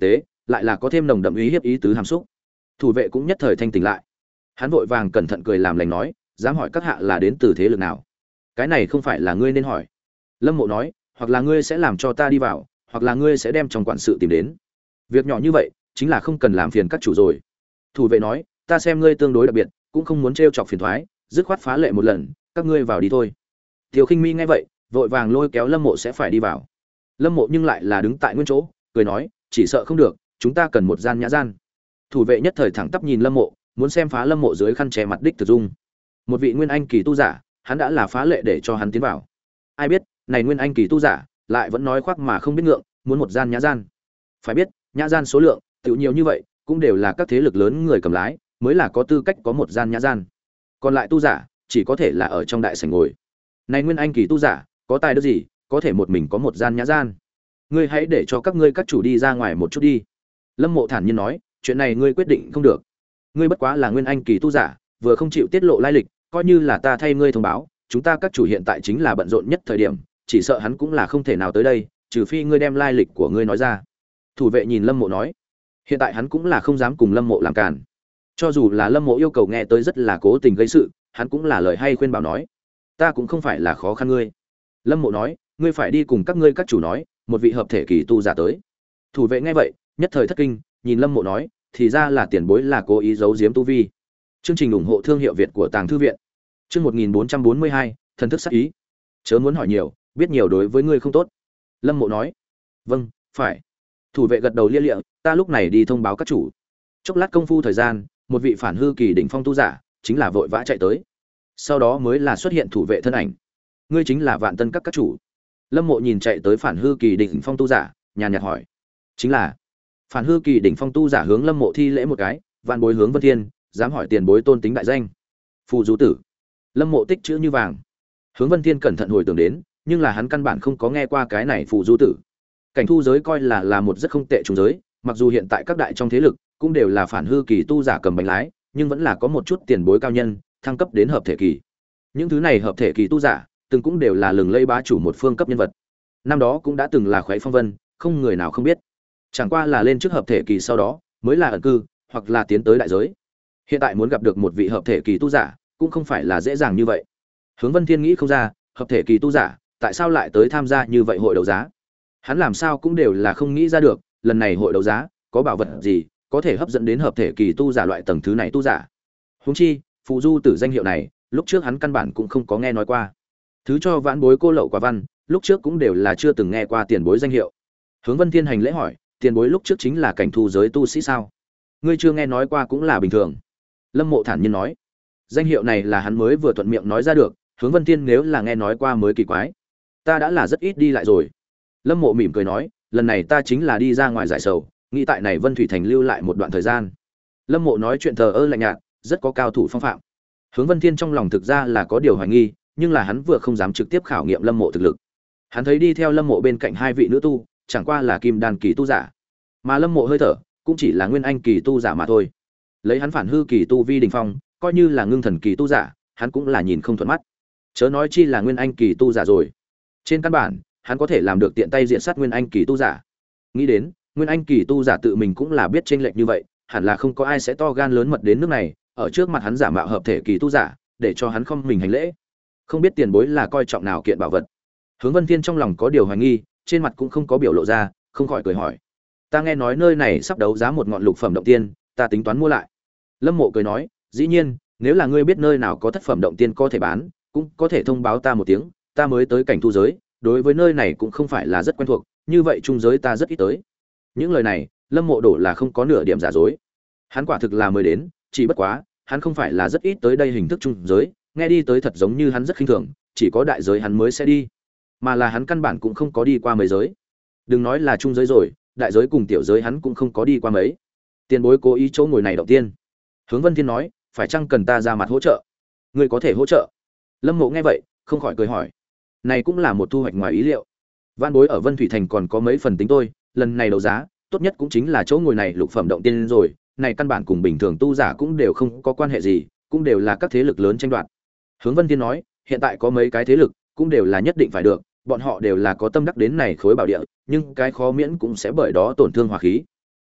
lại là có thêm nồng đậm ý hiếp ý tứ hàm xúc. Thủ vệ cũng nhất thời thanh tỉnh lại. Hắn vội vàng cẩn thận cười làm lành nói, dám hỏi các hạ là đến từ thế lực nào? Cái này không phải là ngươi nên hỏi. Lâm Mộ nói, hoặc là ngươi sẽ làm cho ta đi vào, hoặc là ngươi sẽ đem trong quản sự tìm đến. Việc nhỏ như vậy, chính là không cần làm phiền các chủ rồi. Thủ vệ nói, ta xem ngươi tương đối đặc biệt, cũng không muốn trêu chọc phiền toái, dứt khoát phá lệ một lần, các ngươi vào đi thôi. Tiêu Khinh Mi nghe vậy, vội vàng lôi kéo Lâm Mộ sẽ phải đi vào. Lâm Mộ nhưng lại là đứng tại nguyên chỗ, cười nói, chỉ sợ không được, chúng ta cần một gian nhã gian. Thủ vệ nhất thời thẳng tắp nhìn Lâm Mộ, muốn xem phá Lâm Mộ dưới khăn che mặt đích thực dung. Một vị nguyên anh kỳ tu giả, hắn đã là phá lệ để cho hắn tiến vào. Ai biết, này nguyên anh kỳ tu giả, lại vẫn nói khoác mà không biết ngượng, muốn một gian nhã gian. Phải biết, nhã gian số lượng tiểu nhiều như vậy, cũng đều là các thế lực lớn người cầm lái, mới là có tư cách có một gian nhã gian. Còn lại tu giả, chỉ có thể là ở trong đại sảnh ngồi. Này nguyên anh kỳ tu giả, có tài đức gì, có thể một mình có một gian nhã gian. Ngươi hãy để cho các ngươi các chủ đi ra ngoài một chút đi. Lâm Mộ thản nhiên nói, chuyện này ngươi quyết định không được. Ngươi bất quá là nguyên anh kỳ tu giả, vừa không chịu tiết lộ lai lịch, coi như là ta thay ngươi thông báo, chúng ta các chủ hiện tại chính là bận rộn nhất thời điểm, chỉ sợ hắn cũng là không thể nào tới đây, trừ phi ngươi đem lai lịch của ngươi nói ra. Thủ vệ nhìn Lâm Mộ nói, hiện tại hắn cũng là không dám cùng Lâm Mộ làm cản. Cho dù là Lâm Mộ yêu cầu nghe tới rất là cố tình gây sự, hắn cũng là lời hay khuyên bảo nói, ta cũng không phải là khó khăn ngươi. Lâm Mộ nói, ngươi phải đi cùng các ngươi các chủ nói, một vị hợp thể kỳ tu giả tới. Thủ vệ nghe vậy, nhất thời thất kinh, nhìn Lâm Mộ nói, thì ra là tiền bối là cố ý giấu giếm tu vi. Chương trình ủng hộ thương hiệu Việt của Tàng Thư viện. Chương một nghìn bốn trăm bốn mươi hai, thần thức sát ý. Chớ muốn hỏi nhiều, biết nhiều đối với ngươi không tốt. Lâm Mộ nói, vâng, phải. Thủ vệ gật đầu lia lịa, ta lúc này đi thông báo các chủ. Chốc lát công phu thời gian, một vị phản hư kỳ đỉnh phong tu giả, chính là vội vã chạy tới. Sau đó mới là xuất hiện thủ vệ thân ảnh. Ngươi chính là Vạn Tân các các chủ. Lâm Mộ nhìn chạy tới phản hư kỳ đỉnh phong tu giả, nhàn nhạt hỏi, chính là. Phản hư kỳ đỉnh phong tu giả hướng Lâm Mộ thi lễ một cái, vạn bối hướng Vân Thiên, dám hỏi tiền bối tôn tính đại danh. Phù Du Tử. Lâm Mộ tích chữ như vàng. Hướng Vân Thiên cẩn thận hồi tưởng đến, nhưng là hắn căn bản không có nghe qua cái này Phù Du Tử. Cảnh thu giới coi là là một rất không tệ trùng giới, mặc dù hiện tại các đại trong thế lực cũng đều là phản hư kỳ tu giả cầm bánh lái, nhưng vẫn là có một chút tiền bối cao nhân, thăng cấp đến hợp thể kỳ. Những thứ này hợp thể kỳ tu giả, từng cũng đều là lừng lẫy bá chủ một phương cấp nhân vật. Năm đó cũng đã từng là khoái phong vân, không người nào không biết. Chẳng qua là lên trước hợp thể kỳ sau đó, mới là ẩn cư, hoặc là tiến tới đại giới. Hiện tại muốn gặp được một vị hợp thể kỳ tu giả, cũng không phải là dễ dàng như vậy. Hướng Vân Thiên nghĩ không ra, hợp thể kỳ tu giả, tại sao lại tới tham gia như vậy hội đấu giá? Hắn làm sao cũng đều là không nghĩ ra được, lần này hội đấu giá, có bảo vật gì có thể hấp dẫn đến hợp thể kỳ tu giả loại tầng thứ này tu giả. Huống chi, Phù Du Tử danh hiệu này, lúc trước hắn căn bản cũng không có nghe nói qua. Thứ cho vãn bối cô lậu quả văn, lúc trước cũng đều là chưa từng nghe qua tiền bối danh hiệu. Hướng Vân Thiên hành lễ hỏi, tiền bối lúc trước chính là cảnh thu giới tu sĩ sao? Ngươi chưa nghe nói qua cũng là bình thường. Lâm Mộ thản nhiên nói, danh hiệu này là hắn mới vừa thuận miệng nói ra được, Hướng Vân Thiên nếu là nghe nói qua mới kỳ quái. Ta đã là rất ít đi lại rồi. Lâm Mộ mỉm cười nói, lần này ta chính là đi ra ngoài giải sầu, nghĩ tại này Vân Thủy Thành lưu lại một đoạn thời gian. Lâm Mộ nói chuyện thờ ơ lạnh nhạt, rất có cao thủ phong phạm. Hướng Vân Thiên trong lòng thực ra là có điều hoài nghi, nhưng là hắn vừa không dám trực tiếp khảo nghiệm Lâm Mộ thực lực. Hắn thấy đi theo Lâm Mộ bên cạnh hai vị nữ tu, chẳng qua là kim đan kỳ tu giả, mà Lâm Mộ hơi thở cũng chỉ là nguyên anh kỳ tu giả mà thôi. Lấy hắn phản hư kỳ tu vi đỉnh phong, coi như là ngưng thần kỳ tu giả, hắn cũng là nhìn không thuận mắt. Chớ nói chi là nguyên anh kỳ tu giả rồi. Trên căn bản, hắn có thể làm được tiện tay diện sát nguyên anh kỳ tu giả. Nghĩ đến, nguyên anh kỳ tu giả tự mình cũng là biết chênh lệch như vậy, hẳn là không có ai sẽ to gan lớn mật đến nước này, ở trước mặt hắn giả mạo hợp thể kỳ tu giả, để cho hắn không mình hành lễ. Không biết tiền bối là coi trọng nào kiện bảo vật. Hướng Vân Thiên trong lòng có điều hoài nghi, trên mặt cũng không có biểu lộ ra, không khỏi cười hỏi, ta nghe nói nơi này sắp đấu giá một ngọn lục phẩm động tiên, ta tính toán mua lại. Lâm Mộ cười nói, dĩ nhiên, nếu là ngươi biết nơi nào có thất phẩm động tiên có thể bán, cũng có thể thông báo ta một tiếng, ta mới tới cảnh thu giới, đối với nơi này cũng không phải là rất quen thuộc, như vậy trung giới ta rất ít tới. Những lời này, Lâm Mộ đổ là không có nửa điểm giả dối. Hắn quả thực là mới đến, chỉ bất quá, hắn không phải là rất ít tới đây hình thức trung giới, nghe đi tới thật giống như hắn rất khinh thường, chỉ có đại giới hắn mới sẽ đi, mà là hắn căn bản cũng không có đi qua mấy giới. Đừng nói là trung giới rồi, đại giới cùng tiểu giới hắn cũng không có đi qua mấy. Tiền bối cố ý chỗ ngồi này đầu tiên. Hướng Vân Thiên nói, phải chăng cần ta ra mặt hỗ trợ? Ngươi có thể hỗ trợ. Lâm Mộ nghe vậy, không khỏi cười hỏi, này cũng là một thu hoạch ngoài ý liệu. Vạn bối ở Vân Thủy Thành còn có mấy phần tính tôi, lần này đấu giá, tốt nhất cũng chính là chỗ ngồi này lục phẩm động tiên rồi, này căn bản cùng bình thường tu giả cũng đều không có quan hệ gì, cũng đều là các thế lực lớn tranh đoạt. Hướng Vân Thiên nói, hiện tại có mấy cái thế lực, cũng đều là nhất định phải được, bọn họ đều là có tâm đắc đến này khối bảo địa, nhưng cái khó miễn cũng sẽ bởi đó tổn thương hòa khí.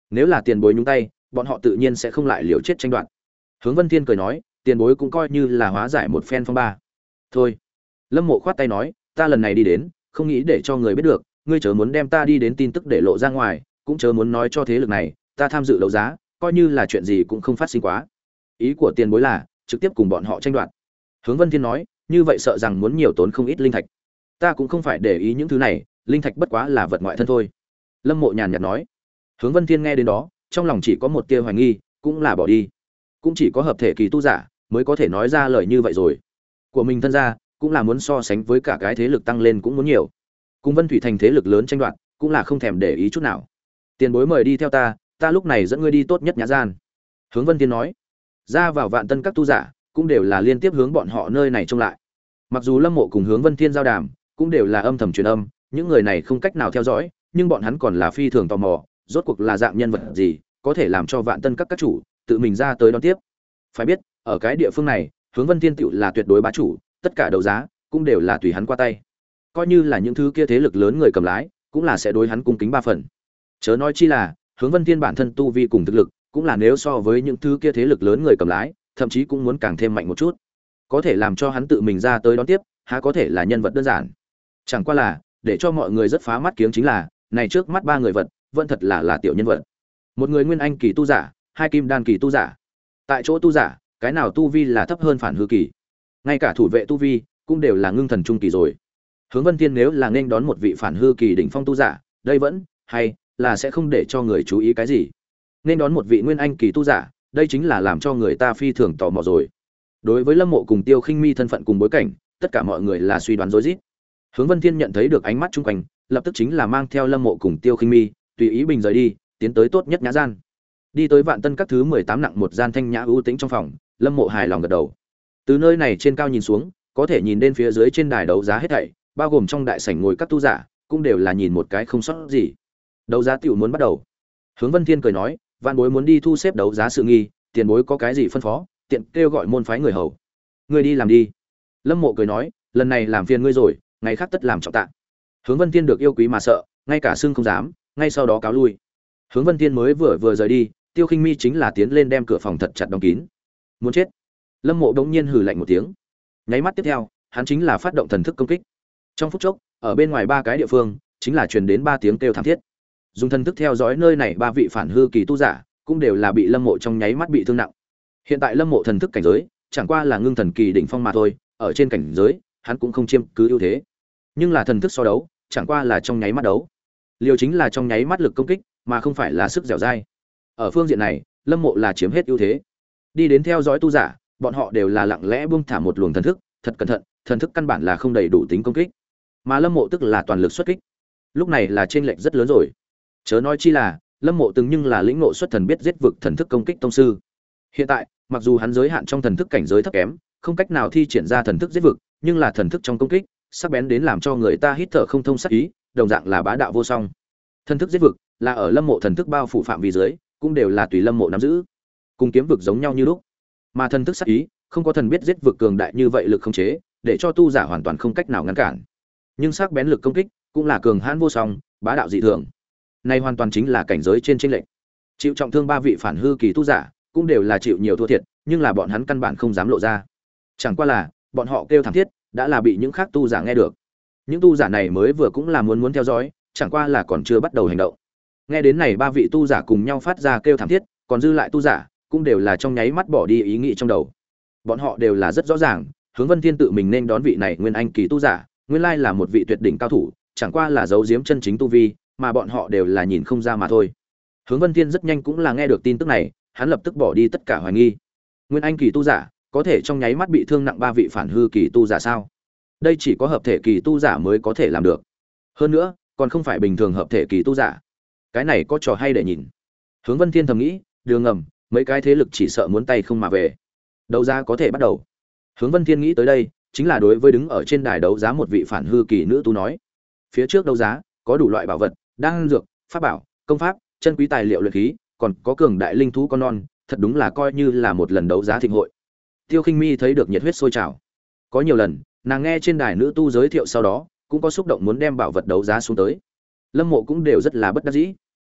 Nếu là tiền bối nhúng tay, bọn họ tự nhiên sẽ không lại liều chết tranh đoạt. Hướng Vân Thiên cười nói, tiền bối cũng coi như là hóa giải một phen phong ba. Thôi. Lâm Mộ khoát tay nói, ta lần này đi đến, không nghĩ để cho người biết được, ngươi chớ muốn đem ta đi đến tin tức để lộ ra ngoài, cũng chớ muốn nói cho thế lực này, ta tham dự đấu giá, coi như là chuyện gì cũng không phát sinh quá. Ý của tiền bối là trực tiếp cùng bọn họ tranh đoạt. Hướng Vân Thiên nói, như vậy sợ rằng muốn nhiều tốn không ít linh thạch. Ta cũng không phải để ý những thứ này, linh thạch bất quá là vật ngoại thân thôi. Lâm Mộ nhàn nhạt nói. Hướng Vân Thiên nghe đến đó, trong lòng chỉ có một tia hoài nghi, cũng là bỏ đi. Cũng chỉ có hợp thể kỳ tu giả mới có thể nói ra lời như vậy rồi. Của mình thân gia cũng là muốn so sánh với cả cái thế lực tăng lên cũng muốn nhiều. Cùng Vân Thủy thành thế lực lớn tranh đoạt, cũng là không thèm để ý chút nào. Tiền bối mời đi theo ta, ta lúc này dẫn ngươi đi tốt nhất nhã gian. Hướng Vân Thiên nói. Ra vào Vạn Tân các tu giả, cũng đều là liên tiếp hướng bọn họ nơi này trông lại. Mặc dù Lâm Mộ cùng Hướng Vân Thiên giao đàm, cũng đều là âm thầm truyền âm, những người này không cách nào theo dõi, nhưng bọn hắn còn là phi thường tò mò, rốt cuộc là dạng nhân vật gì, có thể làm cho Vạn Tân các các chủ tự mình ra tới đón tiếp. Phải biết, ở cái địa phương này, Hướng Vân Thiên tựu là tuyệt đối bá chủ, tất cả đấu giá cũng đều là tùy hắn qua tay. Coi như là những thứ kia thế lực lớn người cầm lái, cũng là sẽ đối hắn cung kính ba phần. Chớ nói chi là, Hướng Vân Thiên bản thân tu vi cùng thực lực, cũng là nếu so với những thứ kia thế lực lớn người cầm lái, thậm chí cũng muốn càng thêm mạnh một chút. Có thể làm cho hắn tự mình ra tới đón tiếp, há có thể là nhân vật đơn giản. Chẳng qua là, để cho mọi người rất phá mắt kiếng chính là, này trước mắt ba người vật, vẫn thật là là tiểu nhân vật. Một người nguyên anh kỳ tu giả, hai kim đan kỳ tu giả. Tại chỗ tu giả, cái nào tu vi là thấp hơn phản hư kỳ? Ngay cả thủ vệ tu vi cũng đều là ngưng thần trung kỳ rồi. Hướng Vân Thiên nếu là nên đón một vị phản hư kỳ đỉnh phong tu giả, đây vẫn hay là sẽ không để cho người chú ý cái gì. Nên đón một vị nguyên anh kỳ tu giả, đây chính là làm cho người ta phi thường tò mò rồi. Đối với Lâm Mộ cùng Tiêu Khinh Mi thân phận cùng bối cảnh, tất cả mọi người là suy đoán rối rít. Hướng Vân Thiên nhận thấy được ánh mắt chung quanh, lập tức chính là mang theo Lâm Mộ cùng Tiêu Khinh Mi, tùy ý bình rời đi, tiến tới tốt nhất nhã gian. Đi tới Vạn Tân các thứ mười tám nặng một gian thanh nhã ưu tĩnh trong phòng, Lâm Mộ hài lòng gật đầu. Từ nơi này trên cao nhìn xuống, có thể nhìn đến phía dưới trên đài đấu giá hết thảy, bao gồm trong đại sảnh ngồi các tu giả, cũng đều là nhìn một cái không sót gì. Đấu giá tiểu muốn bắt đầu. Hướng Vân Thiên cười nói, Vạn bối muốn đi thu xếp đấu giá sự nghi, tiền bối có cái gì phân phó, tiện kêu gọi môn phái người hầu. Ngươi đi làm đi. Lâm Mộ cười nói, lần này làm phiền ngươi rồi, ngày khác tất làm trọng tạ. Hướng Vân Thiên được yêu quý mà sợ, ngay cả xương không dám, ngay sau đó cáo lui. Hướng Vân Thiên mới vừa vừa rời đi, Tiêu Khinh Mi chính là tiến lên đem cửa phòng thật chặt đóng kín. Muốn chết. Lâm Mộ đống nhiên hừ lạnh một tiếng. Nháy mắt tiếp theo, hắn chính là phát động thần thức công kích. Trong phút chốc, ở bên ngoài ba cái địa phương, chính là truyền đến ba tiếng kêu thảm thiết. Dùng thần thức theo dõi nơi này ba vị phản hư kỳ tu giả, cũng đều là bị Lâm Mộ trong nháy mắt bị thương nặng. Hiện tại Lâm Mộ thần thức cảnh giới, chẳng qua là ngưng thần kỳ đỉnh phong mà thôi, ở trên cảnh giới, hắn cũng không chiếm cứ ưu thế. Nhưng là thần thức so đấu, chẳng qua là trong nháy mắt đấu. Liều chính là trong nháy mắt lực công kích, mà không phải là sức dẻo dai. Ở phương diện này, Lâm Mộ là chiếm hết ưu thế. Đi đến theo dõi tu giả, bọn họ đều là lặng lẽ buông thả một luồng thần thức, thật cẩn thận, thần thức căn bản là không đầy đủ tính công kích. Mà Lâm Mộ tức là toàn lực xuất kích. Lúc này là chênh lệch rất lớn rồi. Chớ nói chi là, Lâm Mộ từng nhưng là lĩnh ngộ xuất thần biết giết vực thần thức công kích tông sư. Hiện tại, mặc dù hắn giới hạn trong thần thức cảnh giới thấp kém, không cách nào thi triển ra thần thức giết vực, nhưng là thần thức trong công kích, sắc bén đến làm cho người ta hít thở không thông sát ý, đồng dạng là bá đạo vô song. Thần thức giết vực là ở Lâm Mộ thần thức bao phủ phạm vi dưới, cũng đều là tùy Lâm Mộ nắm giữ. Cùng kiếm vực giống nhau như lúc. Mà thần thức sát ý, không có thần biết giết vực cường đại như vậy lực không chế, để cho tu giả hoàn toàn không cách nào ngăn cản. Nhưng sắc bén lực công kích, cũng là cường hãn vô song, bá đạo dị thường. Này hoàn toàn chính là cảnh giới trên chênh lệch. Chịu trọng thương ba vị phản hư kỳ tu giả, cũng đều là chịu nhiều thua thiệt, nhưng là bọn hắn căn bản không dám lộ ra. Chẳng qua là, bọn họ kêu thảm thiết, đã là bị những khác tu giả nghe được. Những tu giả này mới vừa cũng là muốn muốn theo dõi, chẳng qua là còn chưa bắt đầu hành động. Nghe đến này ba vị tu giả cùng nhau phát ra kêu thảm thiết, còn dư lại tu giả cũng đều là trong nháy mắt bỏ đi ý nghĩ trong đầu. Bọn họ đều là rất rõ ràng, Hướng Vân Thiên tự mình nên đón vị này nguyên anh kỳ tu giả, nguyên lai là một vị tuyệt đỉnh cao thủ, chẳng qua là giấu giếm chân chính tu vi, mà bọn họ đều là nhìn không ra mà thôi. Hướng Vân Thiên rất nhanh cũng là nghe được tin tức này, hắn lập tức bỏ đi tất cả hoài nghi. Nguyên anh kỳ tu giả, có thể trong nháy mắt bị thương nặng ba vị phản hư kỳ tu giả sao? Đây chỉ có hợp thể kỳ tu giả mới có thể làm được. Hơn nữa, còn không phải bình thường hợp thể kỳ tu giả. Cái này có trò hay để nhìn. Hướng Vân Thiên thầm nghĩ, đường ngầm, mấy cái thế lực chỉ sợ muốn tay không mà về. Đấu giá có thể bắt đầu. Hướng Vân Thiên nghĩ tới đây, chính là đối với đứng ở trên đài đấu giá một vị phản hư kỳ nữ tu nói. Phía trước đấu giá, có đủ loại bảo vật, đan dược, pháp bảo, công pháp, chân quý tài liệu luyện khí, còn có cường đại linh thú con non, thật đúng là coi như là một lần đấu giá thịnh hội. Tiêu Khinh Mi thấy được nhiệt huyết sôi trào. Có nhiều lần, nàng nghe trên đài nữ tu giới thiệu sau đó, cũng có xúc động muốn đem bảo vật đấu giá xuống tới. Lâm Mộ cũng đều rất là bất đắc dĩ.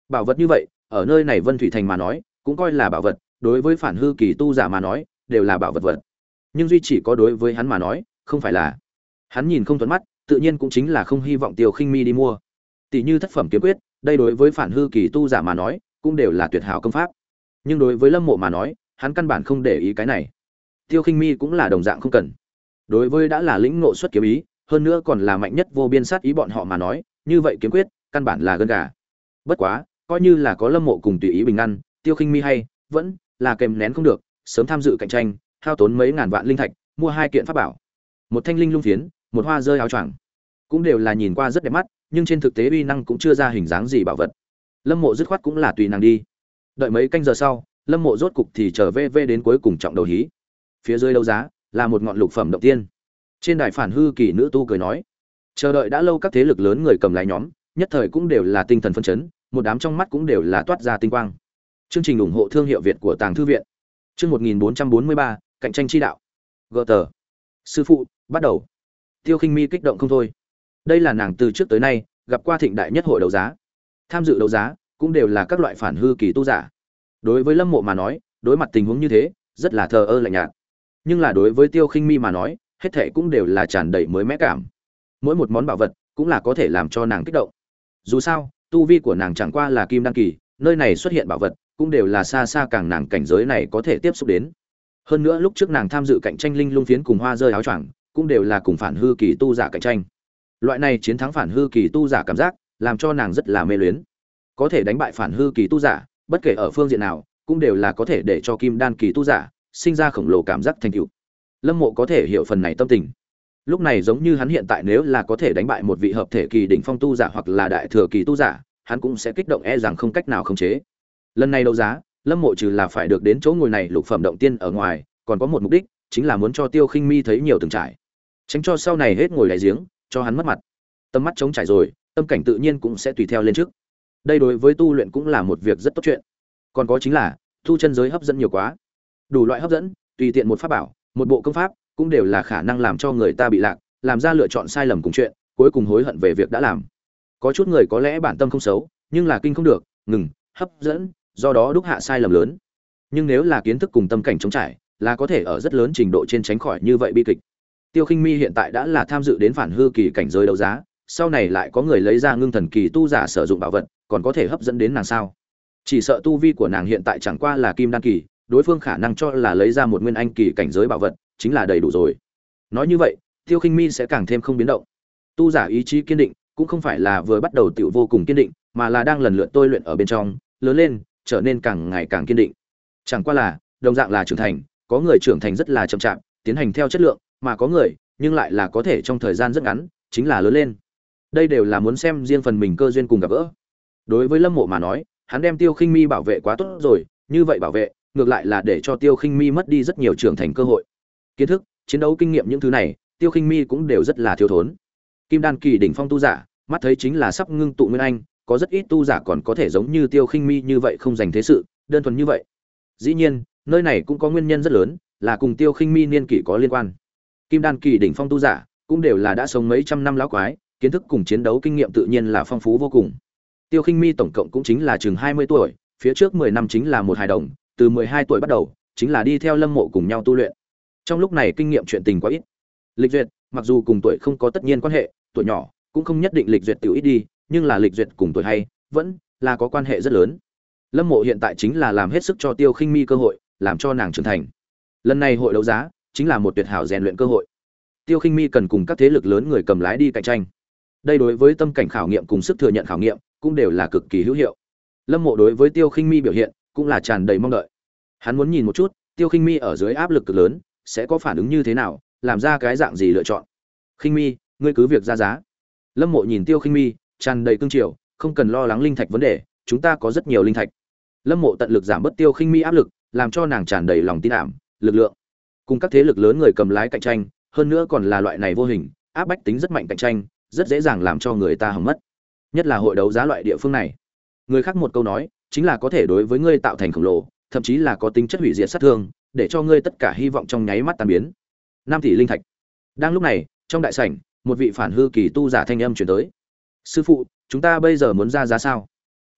Bảo vật như vậy ở nơi này Vân Thủy Thành mà nói cũng coi là bảo vật, đối với phản hư kỳ tu giả mà nói đều là bảo vật vật, nhưng duy chỉ có đối với hắn mà nói không phải là. Hắn nhìn không thuận mắt, tự nhiên cũng chính là không hy vọng Tiêu Khinh Mi đi mua. Tỷ như thất phẩm kiếm quyết, đây đối với phản hư kỳ tu giả mà nói cũng đều là tuyệt hảo công pháp, nhưng đối với Lâm Mộ mà nói hắn căn bản không để ý cái này. Tiêu Khinh Mi cũng là đồng dạng không cần. Đối với đã là lĩnh ngộ xuất kiếm ý, hơn nữa còn là mạnh nhất vô biên sát ý bọn họ mà nói, như vậy kiếm quyết căn bản là gân gà. Bất quá, coi như là có Lâm Mộ cùng tùy ý bình ngăn, Tiêu Khinh Mi hay vẫn là kèm nén không được, sớm tham dự cạnh tranh, hao tốn mấy ngàn vạn linh thạch, mua hai kiện pháp bảo, một thanh linh lung phiến, một hoa rơi áo choàng, cũng đều là nhìn qua rất đẹp mắt, nhưng trên thực tế uy năng cũng chưa ra hình dáng gì bảo vật. Lâm Mộ dứt khoát cũng là tùy nàng đi. Đợi mấy canh giờ sau, Lâm Mộ rốt cục thì trở về về đến cuối cùng trọng đầu hí. Phía dưới đấu giá là một ngọn lục phẩm động tiên. Trên đài phản hư kỳ nữ tu cười nói, chờ đợi đã lâu các thế lực lớn người cầm lái nhóm, nhất thời cũng đều là tinh thần phấn chấn, một đám trong mắt cũng đều là toát ra tinh quang. Chương trình ủng hộ thương hiệu Việt của Tàng Thư viện. Chương một nghìn bốn trăm bốn mươi ba, cạnh tranh chi đạo. Gờ tờ. Sư phụ, bắt đầu. Tiêu Khinh Mi kích động không thôi. Đây là nàng từ trước tới nay gặp qua thịnh đại nhất hội đấu giá. Tham dự đấu giá cũng đều là các loại phản hư kỳ tu giả. Đối với Lâm Mộ mà nói, đối mặt tình huống như thế, rất là thờ ơ lạnh nhạt. Nhưng là đối với Tiêu Khinh Mi mà nói, hết thảy cũng đều là tràn đầy mới mẻ cảm. Mỗi một món bảo vật cũng là có thể làm cho nàng kích động. Dù sao, tu vi của nàng chẳng qua là kim đan kỳ, nơi này xuất hiện bảo vật cũng đều là xa xa càng nàng cảnh giới này có thể tiếp xúc đến. Hơn nữa lúc trước nàng tham dự cạnh tranh linh lung phiến cùng hoa rơi áo choàng, cũng đều là cùng phản hư kỳ tu giả cạnh tranh. Loại này chiến thắng phản hư kỳ tu giả cảm giác, làm cho nàng rất là mê luyến. Có thể đánh bại phản hư kỳ tu giả, bất kể ở phương diện nào, cũng đều là có thể để cho kim đan kỳ tu giả sinh ra khổng lồ cảm giác thành tựu. Lâm Mộ có thể hiểu phần này tâm tình. Lúc này giống như hắn hiện tại nếu là có thể đánh bại một vị hợp thể kỳ đỉnh phong tu giả hoặc là đại thừa kỳ tu giả, hắn cũng sẽ kích động e rằng không cách nào khống chế. Lần này đấu giá, Lâm Mộ trừ là phải được đến chỗ ngồi này lục phẩm động tiên ở ngoài, còn có một mục đích, chính là muốn cho Tiêu Khinh Mi thấy nhiều từng trải, tránh cho sau này hết ngồi đáy giếng, cho hắn mất mặt. Tâm mắt trống trải rồi, tâm cảnh tự nhiên cũng sẽ tùy theo lên trước. Đây đối với tu luyện cũng là một việc rất tốt chuyện. Còn có chính là, tu chân giới hấp dẫn nhiều quá. Đủ loại hấp dẫn, tùy tiện một pháp bảo, một bộ công pháp, cũng đều là khả năng làm cho người ta bị lạc, làm ra lựa chọn sai lầm cùng chuyện, cuối cùng hối hận về việc đã làm. Có chút người có lẽ bản tâm không xấu, nhưng là kinh không được, ngừng, hấp dẫn, do đó đúc hạ sai lầm lớn. Nhưng nếu là kiến thức cùng tâm cảnh trống trải, là có thể ở rất lớn trình độ trên tránh khỏi như vậy bi kịch. Tiêu Khinh Mi hiện tại đã là tham dự đến phản hư kỳ cảnh giới đấu giá, sau này lại có người lấy ra ngưng thần kỳ tu giả sử dụng bảo vật, còn có thể hấp dẫn đến nàng sao? Chỉ sợ tu vi của nàng hiện tại chẳng qua là kim đan kỳ, đối phương khả năng cho là lấy ra một nguyên anh kỳ cảnh giới bảo vật, chính là đầy đủ rồi. Nói như vậy, Tiêu Khinh Mi sẽ càng thêm không biến động. Tu giả ý chí kiên định, cũng không phải là vừa bắt đầu tiểu vô cùng kiên định, mà là đang lần lượt tôi luyện ở bên trong, lớn lên, trở nên càng ngày càng kiên định. Chẳng qua là, đồng dạng là trưởng thành, có người trưởng thành rất là chậm chạp, tiến hành theo chất lượng, mà có người, nhưng lại là có thể trong thời gian rất ngắn, chính là lớn lên. Đây đều là muốn xem riêng phần mình cơ duyên cùng gặp gỡ. Đối với Lâm Mộ mà nói, hắn đem Tiêu Khinh Mi bảo vệ quá tốt rồi, như vậy bảo vệ, ngược lại là để cho Tiêu Khinh Mi mất đi rất nhiều trưởng thành cơ hội. Kiến thức, chiến đấu kinh nghiệm những thứ này, Tiêu Khinh Mi cũng đều rất là thiếu thốn. Kim đan kỳ đỉnh phong tu giả, mắt thấy chính là sắp ngưng tụ nguyên anh, có rất ít tu giả còn có thể giống như Tiêu Khinh Mi như vậy không dành thế sự, đơn thuần như vậy. Dĩ nhiên, nơi này cũng có nguyên nhân rất lớn, là cùng Tiêu Khinh Mi niên kỷ có liên quan. Kim đan kỳ đỉnh phong tu giả, cũng đều là đã sống mấy trăm năm lão quái, kiến thức cùng chiến đấu kinh nghiệm tự nhiên là phong phú vô cùng. Tiêu Khinh Mi tổng cộng cũng chính là chừng hai mươi tuổi, phía trước mười năm chính là một hài đồng, từ mười hai tuổi bắt đầu, chính là đi theo Lâm Mộ cùng nhau tu luyện. Trong lúc này kinh nghiệm chuyện tình quá ít. Lịch duyệt, mặc dù cùng tuổi không có tất nhiên quan hệ, tuổi nhỏ cũng không nhất định lịch duyệt tiểu ít đi, nhưng là lịch duyệt cùng tuổi hay, vẫn là có quan hệ rất lớn. Lâm Mộ hiện tại chính là làm hết sức cho Tiêu Khinh Mi cơ hội, làm cho nàng trưởng thành. Lần này hội đấu giá chính là một tuyệt hảo rèn luyện cơ hội. Tiêu Khinh Mi cần cùng các thế lực lớn người cầm lái đi cạnh tranh. Đây đối với tâm cảnh khảo nghiệm cùng sức thừa nhận khảo nghiệm cũng đều là cực kỳ hữu hiệu. Lâm Mộ đối với Tiêu Khinh Mi biểu hiện cũng là tràn đầy mong đợi. Hắn muốn nhìn một chút, Tiêu Khinh Mi ở dưới áp lực cực lớn sẽ có phản ứng như thế nào, làm ra cái dạng gì lựa chọn. Khinh Mi, ngươi cứ việc ra giá. Lâm Mộ nhìn Tiêu Khinh Mi, tràn đầy cương triều, không cần lo lắng linh thạch vấn đề, chúng ta có rất nhiều linh thạch. Lâm Mộ tận lực giảm bớt Tiêu Khinh Mi áp lực, làm cho nàng tràn đầy lòng tin ảm, lực lượng. Cùng các thế lực lớn người cầm lái cạnh tranh, hơn nữa còn là loại này vô hình, áp bách tính rất mạnh cạnh tranh, rất dễ dàng làm cho người ta hỏng mất. Nhất là hội đấu giá loại địa phương này. Người khác một câu nói, chính là có thể đối với ngươi tạo thành khổng lồ, thậm chí là có tính chất hủy diệt sát thương, để cho ngươi tất cả hy vọng trong nháy mắt tan biến. Năm tỷ linh thạch. Đang lúc này, trong đại sảnh, một vị phản hư kỳ tu giả thanh âm truyền tới. Sư phụ, chúng ta bây giờ muốn ra giá sao?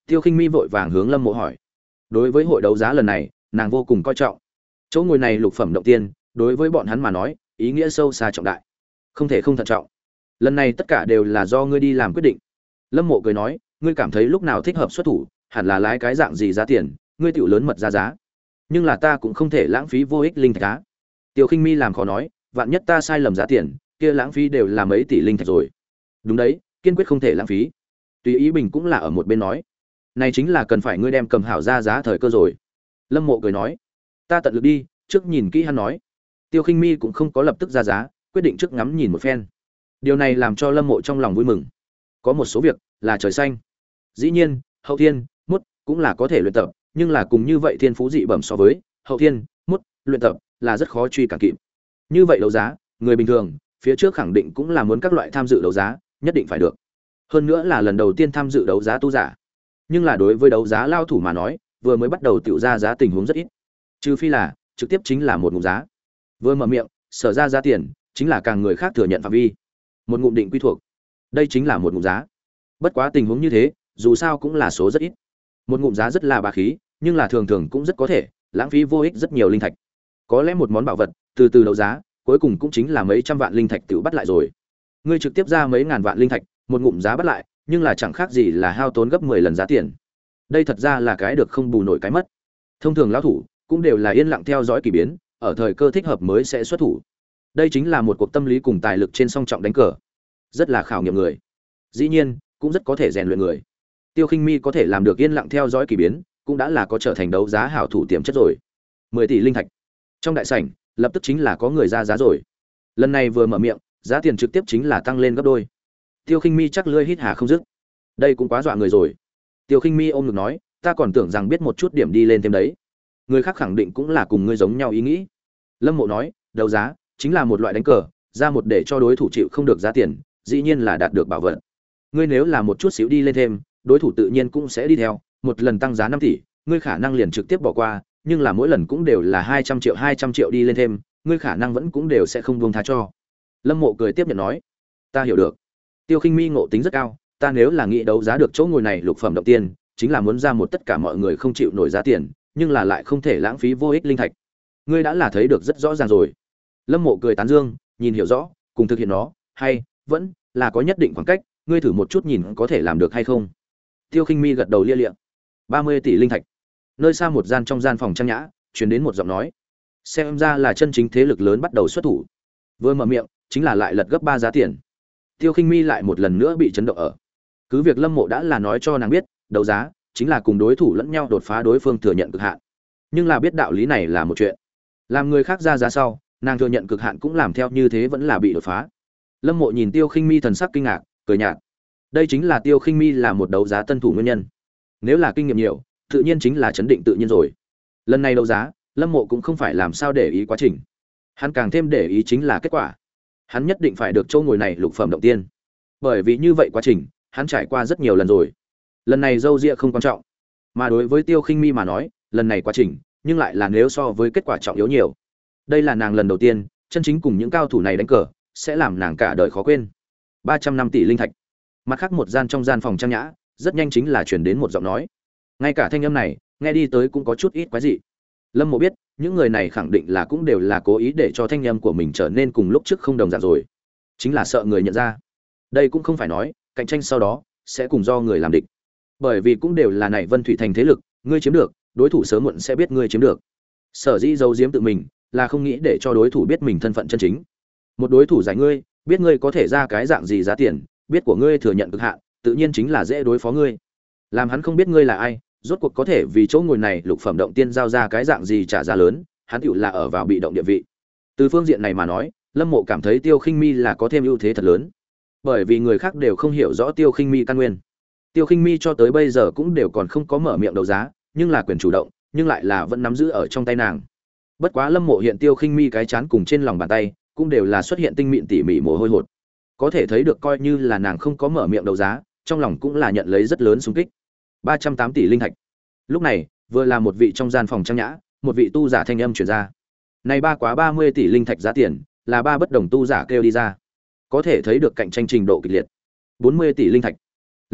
Tiêu Khinh Mi vội vàng hướng Lâm Mộ hỏi. Đối với hội đấu giá lần này, nàng vô cùng coi trọng. Chỗ ngồi này lục phẩm động tiên, đối với bọn hắn mà nói, ý nghĩa sâu xa trọng đại. Không thể không thận trọng. Lần này tất cả đều là do ngươi đi làm quyết định. Lâm Mộ cười nói, ngươi cảm thấy lúc nào thích hợp xuất thủ, hẳn là lái cái dạng gì giá tiền, ngươi tiểu lớn mật ra giá. Nhưng là ta cũng không thể lãng phí vô ích linh thạch á. Tiêu Khinh Mi làm khó nói, vạn nhất ta sai lầm giá tiền, kia lãng phí đều là mấy tỷ linh thạch rồi. Đúng đấy, kiên quyết không thể lãng phí. Tùy Ý Bình cũng là ở một bên nói, này chính là cần phải ngươi đem cầm hảo ra giá thời cơ rồi. Lâm Mộ cười nói, ta tận lực đi, trước nhìn kỹ hắn nói. Tiêu Khinh Mi cũng không có lập tức ra giá, quyết định trước ngắm nhìn một phen. Điều này làm cho Lâm Mộ trong lòng vui mừng. Có một số việc là trời xanh. Dĩ nhiên, hậu thiên, mốt cũng là có thể luyện tập, nhưng là cùng như vậy thiên phú dị bẩm so với hậu thiên, mốt luyện tập là rất khó truy cản kịp. Như vậy đấu giá, người bình thường phía trước khẳng định cũng là muốn các loại tham dự đấu giá, nhất định phải được. Hơn nữa là lần đầu tiên tham dự đấu giá tu giả. Nhưng là đối với đấu giá lao thủ mà nói, vừa mới bắt đầu tiểu ra giá tình huống rất ít. Trừ phi là trực tiếp chính là một ngụm giá. Vừa mở miệng, sở ra giá tiền chính là càng người khác thừa nhận phạm vi. Một ngụm định quy thuộc. Đây chính là một ngụm giá. Bất quá tình huống như thế, dù sao cũng là số rất ít. Một ngụm giá rất là bá khí, nhưng là thường thường cũng rất có thể lãng phí vô ích rất nhiều linh thạch. Có lẽ một món bảo vật, từ từ đấu giá, cuối cùng cũng chính là mấy trăm vạn linh thạch tự bắt lại rồi. Ngươi trực tiếp ra mấy ngàn vạn linh thạch, một ngụm giá bắt lại, nhưng là chẳng khác gì là hao tốn gấp mười lần giá tiền. Đây thật ra là cái được không bù nổi cái mất. Thông thường lão thủ cũng đều là yên lặng theo dõi kỳ biến, ở thời cơ thích hợp mới sẽ xuất thủ. Đây chính là một cuộc tâm lý cùng tài lực trên song trọng đánh cờ, rất là khảo nghiệm người. Dĩ nhiên, cũng rất có thể rèn luyện người. Tiêu Khinh Mi có thể làm được yên lặng theo dõi kỳ biến, cũng đã là có trở thành đấu giá hảo thủ tiềm chất rồi. mười tỷ linh thạch. Trong đại sảnh, lập tức chính là có người ra giá rồi. Lần này vừa mở miệng, giá tiền trực tiếp chính là tăng lên gấp đôi. Tiêu Khinh Mi chắc lưỡi hít hà không dứt. Đây cũng quá dọa người rồi. Tiêu Khinh Mi ôm ngực nói, ta còn tưởng rằng biết một chút điểm đi lên thêm đấy. Người khác khẳng định cũng là cùng ngươi giống nhau ý nghĩ. Lâm Mộ nói, đấu giá chính là một loại đánh cờ, ra một để cho đối thủ chịu không được giá tiền, dĩ nhiên là đạt được bảo vật. Ngươi nếu là một chút xíu đi lên thêm, đối thủ tự nhiên cũng sẽ đi theo, một lần tăng giá năm tỷ, ngươi khả năng liền trực tiếp bỏ qua, nhưng là mỗi lần cũng đều là hai trăm triệu hai trăm triệu đi lên thêm, ngươi khả năng vẫn cũng đều sẽ không buông tha cho. Lâm Mộ cười tiếp nhận nói, ta hiểu được. Tiêu Khinh Mi ngộ tính rất cao, ta nếu là nghĩ đấu giá được chỗ ngồi này lục phẩm động tiên, chính là muốn ra một tất cả mọi người không chịu nổi giá tiền, nhưng là lại không thể lãng phí vô ích linh thạch. Ngươi đã là thấy được rất rõ ràng rồi. Lâm Mộ cười tán dương, nhìn hiểu rõ, cùng thực hiện nó, hay vẫn là có nhất định khoảng cách, ngươi thử một chút nhìn có thể làm được hay không. Tiêu Khinh Mi gật đầu lia lịa. ba mươi tỷ linh thạch. Nơi xa một gian trong gian phòng trang nhã, truyền đến một giọng nói. Xem ra là chân chính thế lực lớn bắt đầu xuất thủ. Vừa mở miệng, chính là lại lật gấp ba giá tiền. Tiêu Khinh Mi lại một lần nữa bị chấn động ở. Cứ việc Lâm Mộ đã là nói cho nàng biết, đấu giá chính là cùng đối thủ lẫn nhau đột phá đối phương thừa nhận cực hạn. Nhưng là biết đạo lý này là một chuyện. Làm người khác ra giá sau, nàng thừa nhận cực hạn cũng làm theo như thế vẫn là bị đột phá. Lâm Mộ nhìn Tiêu Khinh Mi thần sắc kinh ngạc, cười nhạt. Đây chính là Tiêu Khinh Mi là một đấu giá tân thủ nguyên nhân. Nếu là kinh nghiệm nhiều, tự nhiên chính là chấn định tự nhiên rồi. Lần này đấu giá, Lâm Mộ cũng không phải làm sao để ý quá trình. Hắn càng thêm để ý chính là kết quả. Hắn nhất định phải được chỗ ngồi này lục phẩm động tiên. Bởi vì như vậy quá trình, hắn trải qua rất nhiều lần rồi. Lần này dâu ria không quan trọng, mà đối với Tiêu Khinh Mi mà nói, lần này quá trình, nhưng lại là nếu so với kết quả trọng yếu nhiều. Đây là nàng lần đầu tiên, chân chính cùng những cao thủ này đánh cờ, sẽ làm nàng cả đời khó quên. ba trăm năm tỷ linh thạch. Mặt khác một gian trong gian phòng trang nhã, rất nhanh chính là truyền đến một giọng nói. Ngay cả thanh âm này, nghe đi tới cũng có chút ít quái dị. Lâm Mộ biết, những người này khẳng định là cũng đều là cố ý để cho thanh âm của mình trở nên cùng lúc trước không đồng dạng rồi. Chính là sợ người nhận ra. Đây cũng không phải nói, cạnh tranh sau đó sẽ cùng do người làm địch. Bởi vì cũng đều là này Vân Thủy Thành thế lực, ngươi chiếm được, đối thủ sớm muộn sẽ biết ngươi chiếm được. Sở dĩ giấu giếm tự mình, là không nghĩ để cho đối thủ biết mình thân phận chân chính. Một đối thủ giải ngươi, biết ngươi có thể ra cái dạng gì giá tiền, biết của ngươi thừa nhận cực hạn, tự nhiên chính là dễ đối phó ngươi. Làm hắn không biết ngươi là ai, rốt cuộc có thể vì chỗ ngồi này lục phẩm động tiên giao ra cái dạng gì trả giá lớn, hắn tựu là ở vào bị động địa vị. Từ phương diện này mà nói, Lâm Mộ cảm thấy Tiêu Khinh Mi là có thêm ưu thế thật lớn. Bởi vì người khác đều không hiểu rõ Tiêu Khinh Mi căn nguyên. Tiêu Khinh Mi cho tới bây giờ cũng đều còn không có mở miệng đấu giá, nhưng là quyền chủ động, nhưng lại là vẫn nắm giữ ở trong tay nàng. Bất quá Lâm Mộ hiện Tiêu Khinh Mi cái chán cùng trên lòng bàn tay, cũng đều là xuất hiện tinh mịn tỉ mỉ mồ hôi hột. Có thể thấy được coi như là nàng không có mở miệng đấu giá, trong lòng cũng là nhận lấy rất lớn xung kích. ba trăm tám tỷ linh thạch. Lúc này, vừa là một vị trong gian phòng trang nhã, một vị tu giả thanh âm truyền ra. Này ba quá ba mươi tỷ linh thạch giá tiền, là ba bất đồng tu giả kêu đi ra. Có thể thấy được cạnh tranh trình độ kịch liệt. bốn mươi tỷ linh thạch. Lập tức,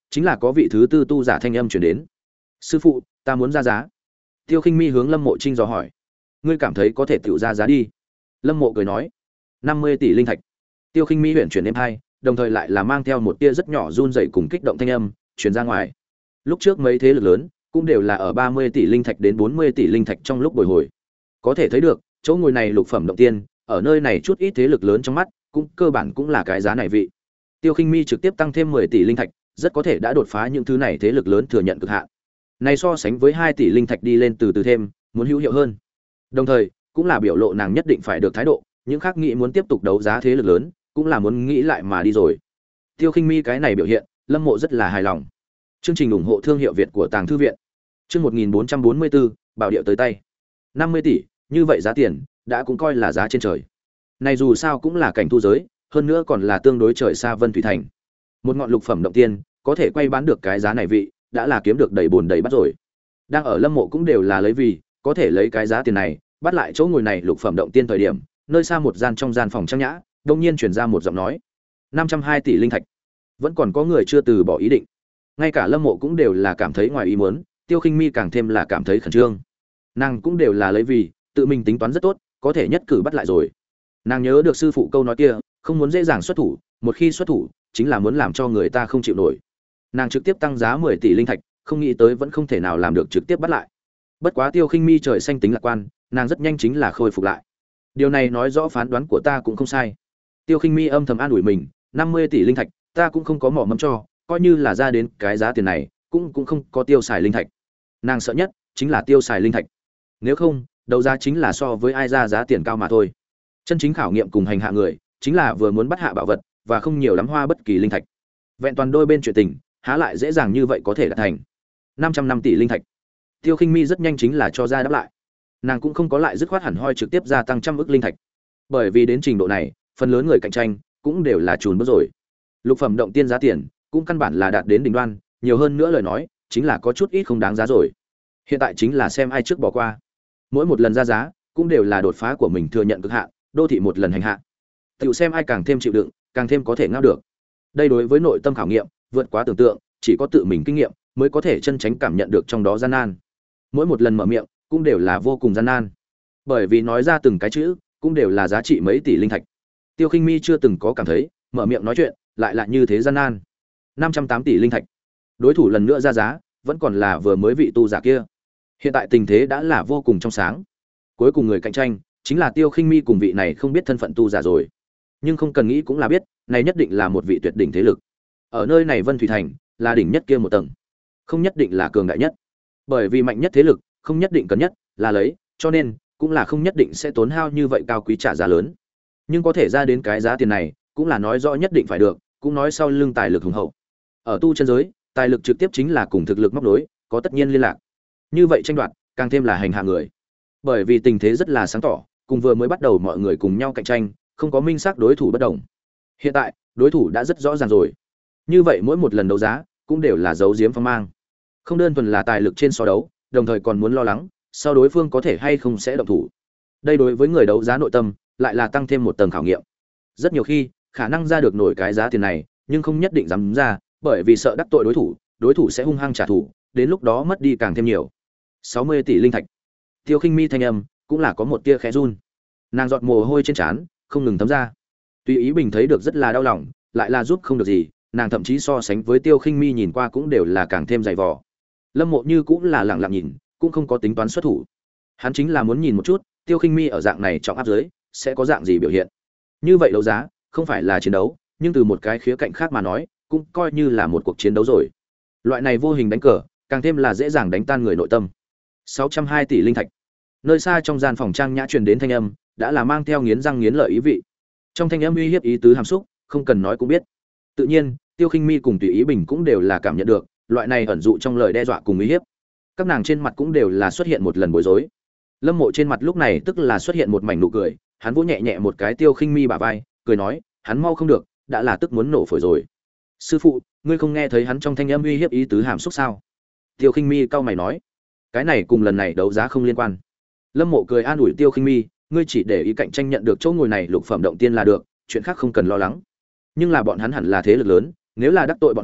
chính là có vị thứ tư tu giả thanh âm chuyển đến. Sư phụ, ta muốn ra giá. Tiêu Khinh Mi hướng Lâm Mộ Trinh dò hỏi. Ngươi cảm thấy có thể tiểu ra giá đi. Lâm Mộ cười nói. năm mươi tỷ linh thạch. Tiêu Khinh Mi huyền chuyển êm hai, đồng thời lại là mang theo một tia rất nhỏ run rẩy cùng kích động thanh âm truyền ra ngoài. Lúc trước mấy thế lực lớn cũng đều là ở ba mươi tỷ linh thạch đến bốn mươi tỷ linh thạch trong lúc bồi hồi. Có thể thấy được, chỗ ngồi này lục phẩm động tiên, ở nơi này chút ít thế lực lớn trong mắt, cũng cơ bản cũng là cái giá này vị. Tiêu Khinh Mi trực tiếp tăng thêm mười tỷ linh thạch, rất có thể đã đột phá những thứ này thế lực lớn thừa nhận cực hạn. Này so sánh với hai tỷ linh thạch đi lên từ từ thêm, muốn hữu hiệu hơn. Đồng thời, cũng là biểu lộ nàng nhất định phải được thái độ, những khác nghĩ muốn tiếp tục đấu giá thế lực lớn, cũng là muốn nghĩ lại mà đi rồi. Tiêu Khinh Mi cái này biểu hiện, Lâm Mộ rất là hài lòng. Chương trình ủng hộ thương hiệu Việt của Tàng Thư viện. Chương một nghìn bốn trăm bốn mươi bốn, bảo điệu tới tay. năm mươi tỷ, như vậy giá tiền đã cũng coi là giá trên trời. Này dù sao cũng là cảnh tu giới, hơn nữa còn là tương đối trời xa Vân Thủy Thành. Một ngọn lục phẩm động tiên, có thể quay bán được cái giá này vị, đã là kiếm được đầy buồn đầy bắt rồi. Đang ở Lâm Mộ cũng đều là lấy vì, có thể lấy cái giá tiền này, bắt lại chỗ ngồi này lục phẩm động tiên thời điểm, nơi xa một gian trong gian phòng trang nhã, đột nhiên truyền ra một giọng nói. năm trăm hai tỷ linh thạch. Vẫn còn có người chưa từ bỏ ý định. Ngay cả Lâm Mộ cũng đều là cảm thấy ngoài ý muốn, Tiêu Khinh Mi càng thêm là cảm thấy khẩn trương. Nàng cũng đều là lấy vì, tự mình tính toán rất tốt, có thể nhất cử bắt lại rồi. Nàng nhớ được sư phụ câu nói kia, không muốn dễ dàng xuất thủ, một khi xuất thủ, chính là muốn làm cho người ta không chịu nổi. Nàng trực tiếp tăng giá mười tỷ linh thạch, không nghĩ tới vẫn không thể nào làm được trực tiếp bắt lại. Bất quá Tiêu Khinh Mi trời xanh tính lạc quan, nàng rất nhanh chính là khôi phục lại. Điều này nói rõ phán đoán của ta cũng không sai. Tiêu Khinh Mi âm thầm an ủi mình, năm mươi tỷ linh thạch, ta cũng không có mỏ mẫm cho, coi như là ra đến cái giá tiền này, cũng cũng không có tiêu xài linh thạch. Nàng sợ nhất chính là tiêu xài linh thạch. Nếu không, đấu giá chính là so với ai ra giá tiền cao mà thôi. Chân chính khảo nghiệm cùng hành hạ người, chính là vừa muốn bắt hạ bảo vật và không nhiều lắm hoa bất kỳ linh thạch. Vẹn toàn đôi bên chuyện tình, há lại dễ dàng như vậy có thể đạt thành. năm trăm năm tỷ linh thạch. Tiêu Khinh Mi rất nhanh chính là cho ra đáp lại. Nàng cũng không có lại dứt khoát hẳn hoi trực tiếp gia tăng trăm ức linh thạch. Bởi vì đến trình độ này, phần lớn người cạnh tranh cũng đều là chùn bước rồi. Lục phẩm động tiên giá tiền cũng căn bản là đạt đến đỉnh đoan, nhiều hơn nữa lời nói, chính là có chút ít không đáng giá rồi. Hiện tại chính là xem ai trước bỏ qua. Mỗi một lần ra giá, cũng đều là đột phá của mình thừa nhận cực hạn, đô thị một lần hành hạ. Tiểu xem ai càng thêm chịu đựng, càng thêm có thể ngao được. Đây đối với nội tâm khảo nghiệm, vượt quá tưởng tượng, chỉ có tự mình kinh nghiệm mới có thể chân tránh cảm nhận được trong đó gian nan. Mỗi một lần mở miệng, cũng đều là vô cùng gian nan. Bởi vì nói ra từng cái chữ, cũng đều là giá trị mấy tỷ linh thạch. Tiêu Khinh Mi chưa từng có cảm thấy, mở miệng nói chuyện, lại là như thế gian nan. năm trăm tám tỷ linh thạch. Đối thủ lần nữa ra giá, vẫn còn là vừa mới vị tu giả kia. Hiện tại tình thế đã là vô cùng trong sáng. Cuối cùng người cạnh tranh chính là Tiêu Khinh Mi cùng vị này không biết thân phận tu giả rồi. Nhưng không cần nghĩ cũng là biết, này nhất định là một vị tuyệt đỉnh thế lực. Ở nơi này Vân Thủy Thành, là đỉnh nhất kia một tầng, không nhất định là cường đại nhất. Bởi vì mạnh nhất thế lực, không nhất định cần nhất là lấy, cho nên cũng là không nhất định sẽ tốn hao như vậy cao quý trả giá lớn. Nhưng có thể ra đến cái giá tiền này, cũng là nói rõ nhất định phải được, cũng nói sau lưng tài lực hùng hậu. Ở tu chân giới, tài lực trực tiếp chính là cùng thực lực móc đối, có tất nhiên liên lạc. Như vậy tranh đoạt, càng thêm là hành hạ người. Bởi vì tình thế rất là sáng tỏ, cùng vừa mới bắt đầu mọi người cùng nhau cạnh tranh, không có minh xác đối thủ bất đồng. Hiện tại, đối thủ đã rất rõ ràng rồi. Như vậy mỗi một lần đấu giá, cũng đều là giấu giếm phong mang. Không đơn thuần là tài lực trên so đấu, đồng thời còn muốn lo lắng, sau đối phương có thể hay không sẽ động thủ. Đây đối với người đấu giá nội tâm, lại là tăng thêm một tầng khảo nghiệm. Rất nhiều khi, khả năng ra được nổi cái giá tiền này, nhưng không nhất định dám ra, bởi vì sợ đắc tội đối thủ, đối thủ sẽ hung hăng trả thù, đến lúc đó mất đi càng thêm nhiều. sáu mươi tỷ linh thạch. Tiêu Khinh Mi thanh âm cũng là có một tia khẽ run. Nàng giọt mồ hôi trên trán, không ngừng thấm ra. Tuy Ý Bình thấy được rất là đau lòng, lại là giúp không được gì, nàng thậm chí so sánh với Tiêu Khinh Mi nhìn qua cũng đều là càng thêm dày vò. Lâm Mộ Như cũng là lặng lặng nhìn, cũng không có tính toán xuất thủ. Hắn chính là muốn nhìn một chút, Tiêu Khinh Mi ở dạng này trọng áp dưới, sẽ có dạng gì biểu hiện. Như vậy đấu giá, không phải là chiến đấu, nhưng từ một cái khía cạnh khác mà nói, cũng coi như là một cuộc chiến đấu rồi. Loại này vô hình đánh cờ, càng thêm là dễ dàng đánh tan người nội tâm. sáu trăm hai tỷ linh thạch. Nơi xa trong gian phòng trang nhã truyền đến thanh âm, đã là mang theo nghiến răng nghiến lợi ý vị. Trong thanh âm uy hiếp ý tứ hàm xúc, không cần nói cũng biết. Tự nhiên, Tiêu Khinh Mi cùng Tùy Ý Bình cũng đều là cảm nhận được, loại này ẩn dụ trong lời đe dọa cùng uy hiếp. Các nàng trên mặt cũng đều là xuất hiện một lần bối rối. Lâm Mộ trên mặt lúc này tức là xuất hiện một mảnh nụ cười, hắn vỗ nhẹ nhẹ một cái Tiêu Khinh Mi bả vai, cười nói, hắn mau không được, đã là tức muốn nổ phổi rồi. Sư phụ, ngươi không nghe thấy hắn trong thanh âm uy hiếp ý tứ hàm xúc sao? Tiêu Khinh Mi cau mày nói, cái này cùng lần này đấu giá không liên quan. Lâm Mộ cười an ủi Tiêu Khinh Mi, ngươi chỉ để ý cạnh tranh nhận được chỗ ngồi này lục phẩm động tiên là được, chuyện khác không cần lo lắng. Nhưng là bọn hắn hẳn là thế lực lớn, nếu là đắc tội bọn họ,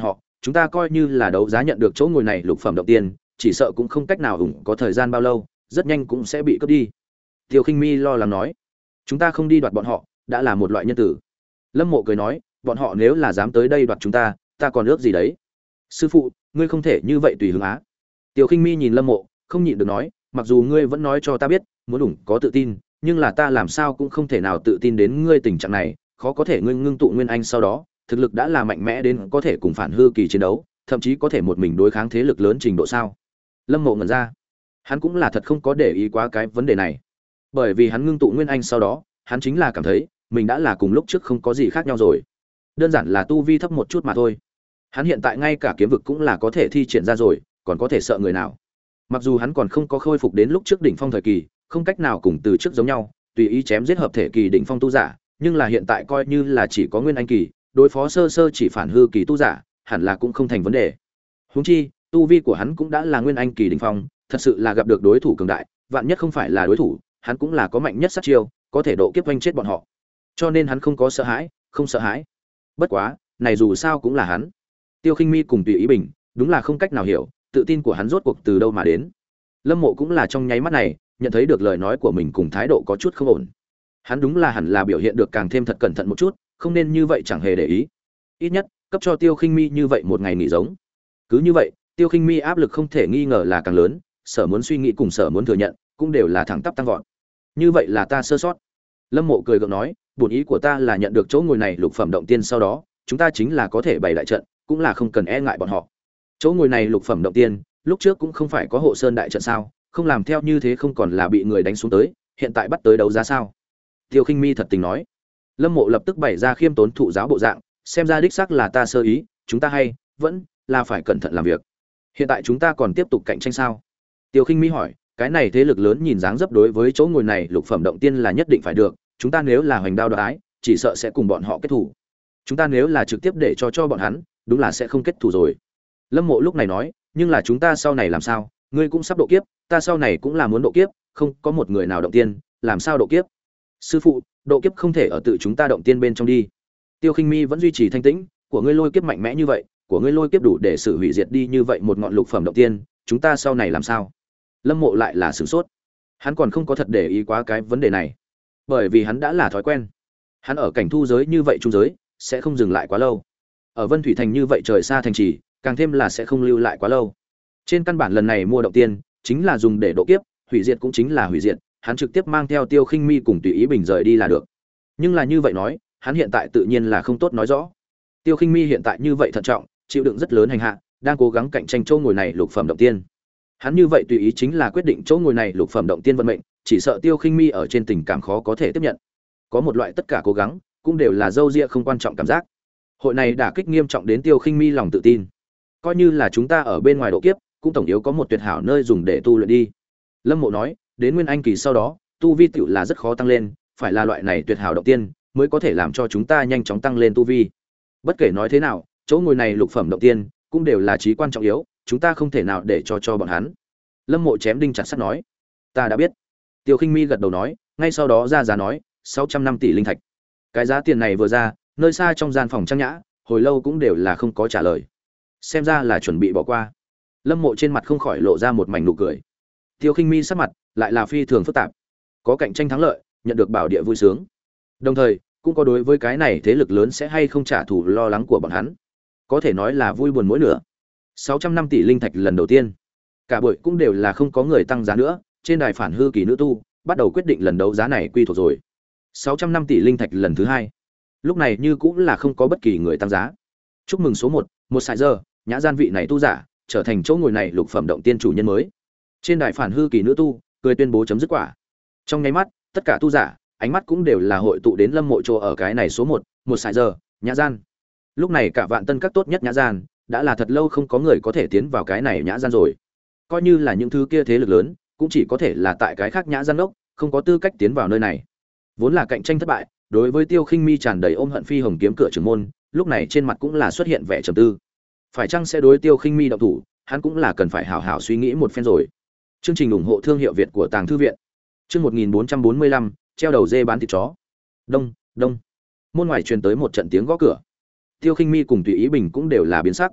chúng ta coi như là đấu giá nhận được chỗ ngồi này lục phẩm động tiên, chỉ sợ cũng không cách nào ủng có thời gian bao lâu, rất nhanh cũng sẽ bị cướp đi. Tiêu Khinh Mi lo lắng nói, chúng ta không đi đoạt bọn họ, đã là một loại nhân tử. Lâm Mộ cười nói, bọn họ nếu là dám tới đây đoạt chúng ta, ta còn ước gì đấy? Sư phụ, ngươi không thể như vậy tùy hứng á. Tiêu Khinh Mi nhìn Lâm Mộ, không nhịn được nói, mặc dù ngươi vẫn nói cho ta biết, muốn đủ có tự tin, nhưng là ta làm sao cũng không thể nào tự tin đến ngươi tình trạng này, khó có thể ngươi ngưng tụ nguyên anh sau đó, thực lực đã là mạnh mẽ đến có thể cùng phản hư kỳ chiến đấu, thậm chí có thể một mình đối kháng thế lực lớn trình độ sao? Lâm Mộ ngẩn ra, hắn cũng là thật không có để ý quá cái vấn đề này, bởi vì hắn ngưng tụ nguyên anh sau đó, hắn chính là cảm thấy mình đã là cùng lúc trước không có gì khác nhau rồi, đơn giản là tu vi thấp một chút mà thôi. Hắn hiện tại ngay cả kiếm vực cũng là có thể thi triển ra rồi, còn có thể sợ người nào? Mặc dù hắn còn không có khôi phục đến lúc trước đỉnh phong thời kỳ, không cách nào cùng từ trước giống nhau, tùy ý chém giết hợp thể kỳ đỉnh phong tu giả, nhưng là hiện tại coi như là chỉ có nguyên anh kỳ, đối phó sơ sơ chỉ phản hư kỳ tu giả, hẳn là cũng không thành vấn đề. Huống chi, tu vi của hắn cũng đã là nguyên anh kỳ đỉnh phong, thật sự là gặp được đối thủ cường đại, vạn nhất không phải là đối thủ, hắn cũng là có mạnh nhất sát chiêu, có thể độ kiếp vanh chết bọn họ. Cho nên hắn không có sợ hãi, không sợ hãi. Bất quá, này dù sao cũng là hắn. Tiêu Khinh Mi cùng Tùy Ý Bình, đúng là không cách nào hiểu, tự tin của hắn rốt cuộc từ đâu mà đến. Lâm Mộ cũng là trong nháy mắt này, nhận thấy được lời nói của mình cùng thái độ có chút không ổn. Hắn đúng là hẳn là biểu hiện được càng thêm thật cẩn thận một chút, không nên như vậy chẳng hề để ý. Ít nhất, cấp cho Tiêu Khinh Mi như vậy một ngày nghỉ giống. Cứ như vậy, Tiêu Khinh Mi áp lực không thể nghi ngờ là càng lớn, sở muốn suy nghĩ cùng sở muốn thừa nhận, cũng đều là thẳng tắp tăng vọt. Như vậy là ta sơ sót. Lâm Mộ cười gượng nói, bổn ý của ta là nhận được chỗ ngồi này lục phẩm động tiên sau đó, chúng ta chính là có thể bày đại trận, cũng là không cần e ngại bọn họ. Chỗ ngồi này lục phẩm động tiên, lúc trước cũng không phải có hộ sơn đại trận sao, không làm theo như thế không còn là bị người đánh xuống tới, hiện tại bắt tới đấu giá sao? Tiêu Khinh Mi thật tình nói. Lâm Mộ lập tức bày ra khiêm tốn thụ giáo bộ dạng, xem ra đích xác là ta sơ ý, chúng ta hay vẫn là phải cẩn thận làm việc. Hiện tại chúng ta còn tiếp tục cạnh tranh sao? Tiêu Khinh Mi hỏi, cái này thế lực lớn nhìn dáng dấp đối với chỗ ngồi này lục phẩm động tiên là nhất định phải được, chúng ta nếu là hoành đao đoái ái, chỉ sợ sẽ cùng bọn họ kết thủ. Chúng ta nếu là trực tiếp để cho cho bọn hắn, đúng là sẽ không kết thủ rồi. Lâm Mộ lúc này nói, nhưng là chúng ta sau này làm sao? Ngươi cũng sắp độ kiếp, ta sau này cũng là muốn độ kiếp, không có một người nào động tiên, làm sao độ kiếp? Sư phụ, độ kiếp không thể ở tự chúng ta động tiên bên trong đi. Tiêu Khinh Mi vẫn duy trì thanh tĩnh, của ngươi lôi kiếp mạnh mẽ như vậy, của ngươi lôi kiếp đủ để xử hủy diệt đi như vậy một ngọn lục phẩm động tiên, chúng ta sau này làm sao? Lâm Mộ lại là sửng sốt. Hắn còn không có thật để ý quá cái vấn đề này, bởi vì hắn đã là thói quen. Hắn ở cảnh thu giới như vậy trung giới, sẽ không dừng lại quá lâu. Ở Vân Thủy thành như vậy trời xa thành trì, càng thêm là sẽ không lưu lại quá lâu. Trên căn bản lần này mua động tiên, chính là dùng để độ kiếp, hủy diệt cũng chính là hủy diệt, hắn trực tiếp mang theo Tiêu Khinh Mi cùng Tùy Ý Bình rời đi là được. Nhưng là như vậy nói, hắn hiện tại tự nhiên là không tốt nói rõ. Tiêu Khinh Mi hiện tại như vậy thận trọng, chịu đựng rất lớn hành hạ, đang cố gắng cạnh tranh chỗ ngồi này lục phẩm động tiên. Hắn như vậy tùy ý chính là quyết định chỗ ngồi này lục phẩm động tiên vận mệnh, chỉ sợ Tiêu Khinh Mi ở trên tình cảm khó có thể tiếp nhận. Có một loại tất cả cố gắng, cũng đều là dâu dịa không quan trọng cảm giác. Hội này đả kích nghiêm trọng đến Tiêu Khinh Mi lòng tự tin. Coi như là chúng ta ở bên ngoài độ kiếp, cũng tổng yếu có một tuyệt hảo nơi dùng để tu luyện đi. Lâm Mộ nói, đến nguyên anh kỳ sau đó, tu vi tiểu là rất khó tăng lên, phải là loại này tuyệt hảo động tiên mới có thể làm cho chúng ta nhanh chóng tăng lên tu vi. Bất kể nói thế nào, chỗ ngồi này lục phẩm động tiên cũng đều là chí quan trọng yếu, chúng ta không thể nào để cho cho bọn hắn. Lâm Mộ chém đinh chặt sắt nói, ta đã biết. Tiêu Khinh Mi gật đầu nói, ngay sau đó ra giá nói, sáu trăm năm tỷ linh thạch. Cái giá tiền này vừa ra, nơi xa trong gian phòng trang nhã, hồi lâu cũng đều là không có trả lời. Xem ra là chuẩn bị bỏ qua. Lâm Mộ trên mặt không khỏi lộ ra một mảnh nụ cười. Tiêu Khinh Mi sắc mặt lại là phi thường phức tạp. Có cạnh tranh thắng lợi, nhận được bảo địa vui sướng. Đồng thời, cũng có đối với cái này thế lực lớn sẽ hay không trả thù lo lắng của bọn hắn. Có thể nói là vui buồn mỗi nửa. sáu trăm năm tỷ linh thạch lần đầu tiên. Cả buổi cũng đều là không có người tăng giá nữa, trên đài phản hư kỳ nữ tu bắt đầu quyết định lần đấu giá này quy thuộc rồi. sáu trăm năm tỷ linh thạch lần thứ hai. Lúc này như cũng là không có bất kỳ người tăng giá. Chúc mừng số một, một sải giờ, nhã gian vị này tu giả, trở thành chỗ ngồi này lục phẩm động tiên chủ nhân mới. Trên đài phản hư kỳ nữ tu cười tuyên bố chấm dứt quả. Trong nháy mắt, tất cả tu giả ánh mắt cũng đều là hội tụ đến Lâm Mộ chỗ ở cái này số một, một sải giờ, nhã gian. Lúc này cả Vạn Tân các tốt nhất nhã gian, đã là thật lâu không có người có thể tiến vào cái này nhã gian rồi. Coi như là những thứ kia thế lực lớn, cũng chỉ có thể là tại cái khác nhã gian ốc, không có tư cách tiến vào nơi này. Vốn là cạnh tranh thất bại, đối với Tiêu Khinh Mi tràn đầy ôm hận phi hồng kiếm cửa trưởng môn, lúc này trên mặt cũng là xuất hiện vẻ trầm tư. Phải chăng sẽ đối Tiêu Khinh Mi động thủ, hắn cũng là cần phải hảo hảo suy nghĩ một phen rồi. Chương trình ủng hộ thương hiệu Việt của Tàng Thư viện. Chương một nghìn bốn trăm bốn mươi lăm, treo đầu dê bán thịt chó. Đông, đông. Môn ngoài truyền tới một trận tiếng gõ cửa. Tiêu Khinh Mi cùng Tùy Ý Bình cũng đều là biến sắc.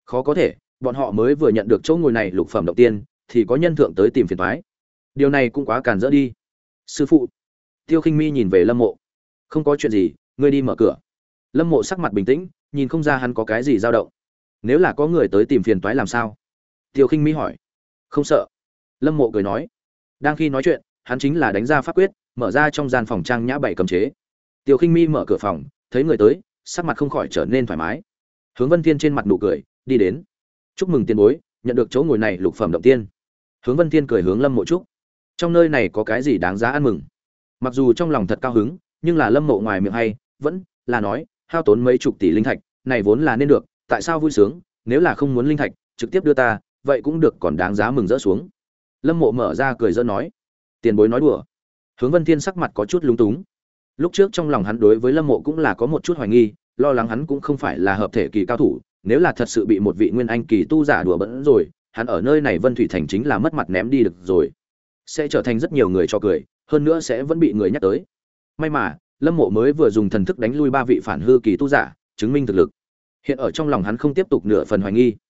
Khó có thể, bọn họ mới vừa nhận được chỗ ngồi này lục phẩm động tiên, thì có nhân thượng tới tìm phiền toái. Điều này cũng quá càn rỡ đi. Sư phụ. Tiêu Khinh Mi nhìn về Lâm Mộ. Không có chuyện gì, ngươi đi mở cửa. Lâm Mộ sắc mặt bình tĩnh, nhìn không ra hắn có cái gì dao động. Nếu là có người tới tìm phiền toái làm sao? Tiêu Khinh Mi hỏi. Không sợ. Lâm Mộ cười nói. Đang khi nói chuyện, hắn chính là đánh ra pháp quyết, mở ra trong gian phòng trang nhã bảy cấm chế. Tiêu Khinh Mi mở cửa phòng, thấy người tới, sắc mặt không khỏi trở nên thoải mái. Hướng Vân Thiên trên mặt nụ cười, đi đến. Chúc mừng tiền bối, nhận được chỗ ngồi này lục phẩm động tiên. Hướng Vân Thiên cười hướng Lâm Mộ chúc. Trong nơi này có cái gì đáng giá ăn mừng? Mặc dù trong lòng thật cao hứng, nhưng là Lâm Mộ ngoài miệng hay vẫn là nói, hao tốn mấy chục tỷ linh thạch, này vốn là nên được, tại sao vui sướng, nếu là không muốn linh thạch, trực tiếp đưa ta, vậy cũng được, còn đáng giá mừng rỡ xuống. Lâm Mộ mở ra cười giỡn nói, tiền bối nói đùa. Hướng Vân Thiên sắc mặt có chút lúng túng. Lúc trước trong lòng hắn đối với Lâm Mộ cũng là có một chút hoài nghi, lo lắng hắn cũng không phải là hợp thể kỳ cao thủ, nếu là thật sự bị một vị nguyên anh kỳ tu giả đùa bỡn rồi, hắn ở nơi này Vân Thủy Thành chính là mất mặt ném đi được rồi, sẽ trở thành rất nhiều người cho cười, hơn nữa sẽ vẫn bị người nhắc tới. May mà Lâm Mộ mới vừa dùng thần thức đánh lui ba vị phản hư kỳ tu giả, chứng minh thực lực. Hiện ở trong lòng hắn không tiếp tục nửa phần hoài nghi.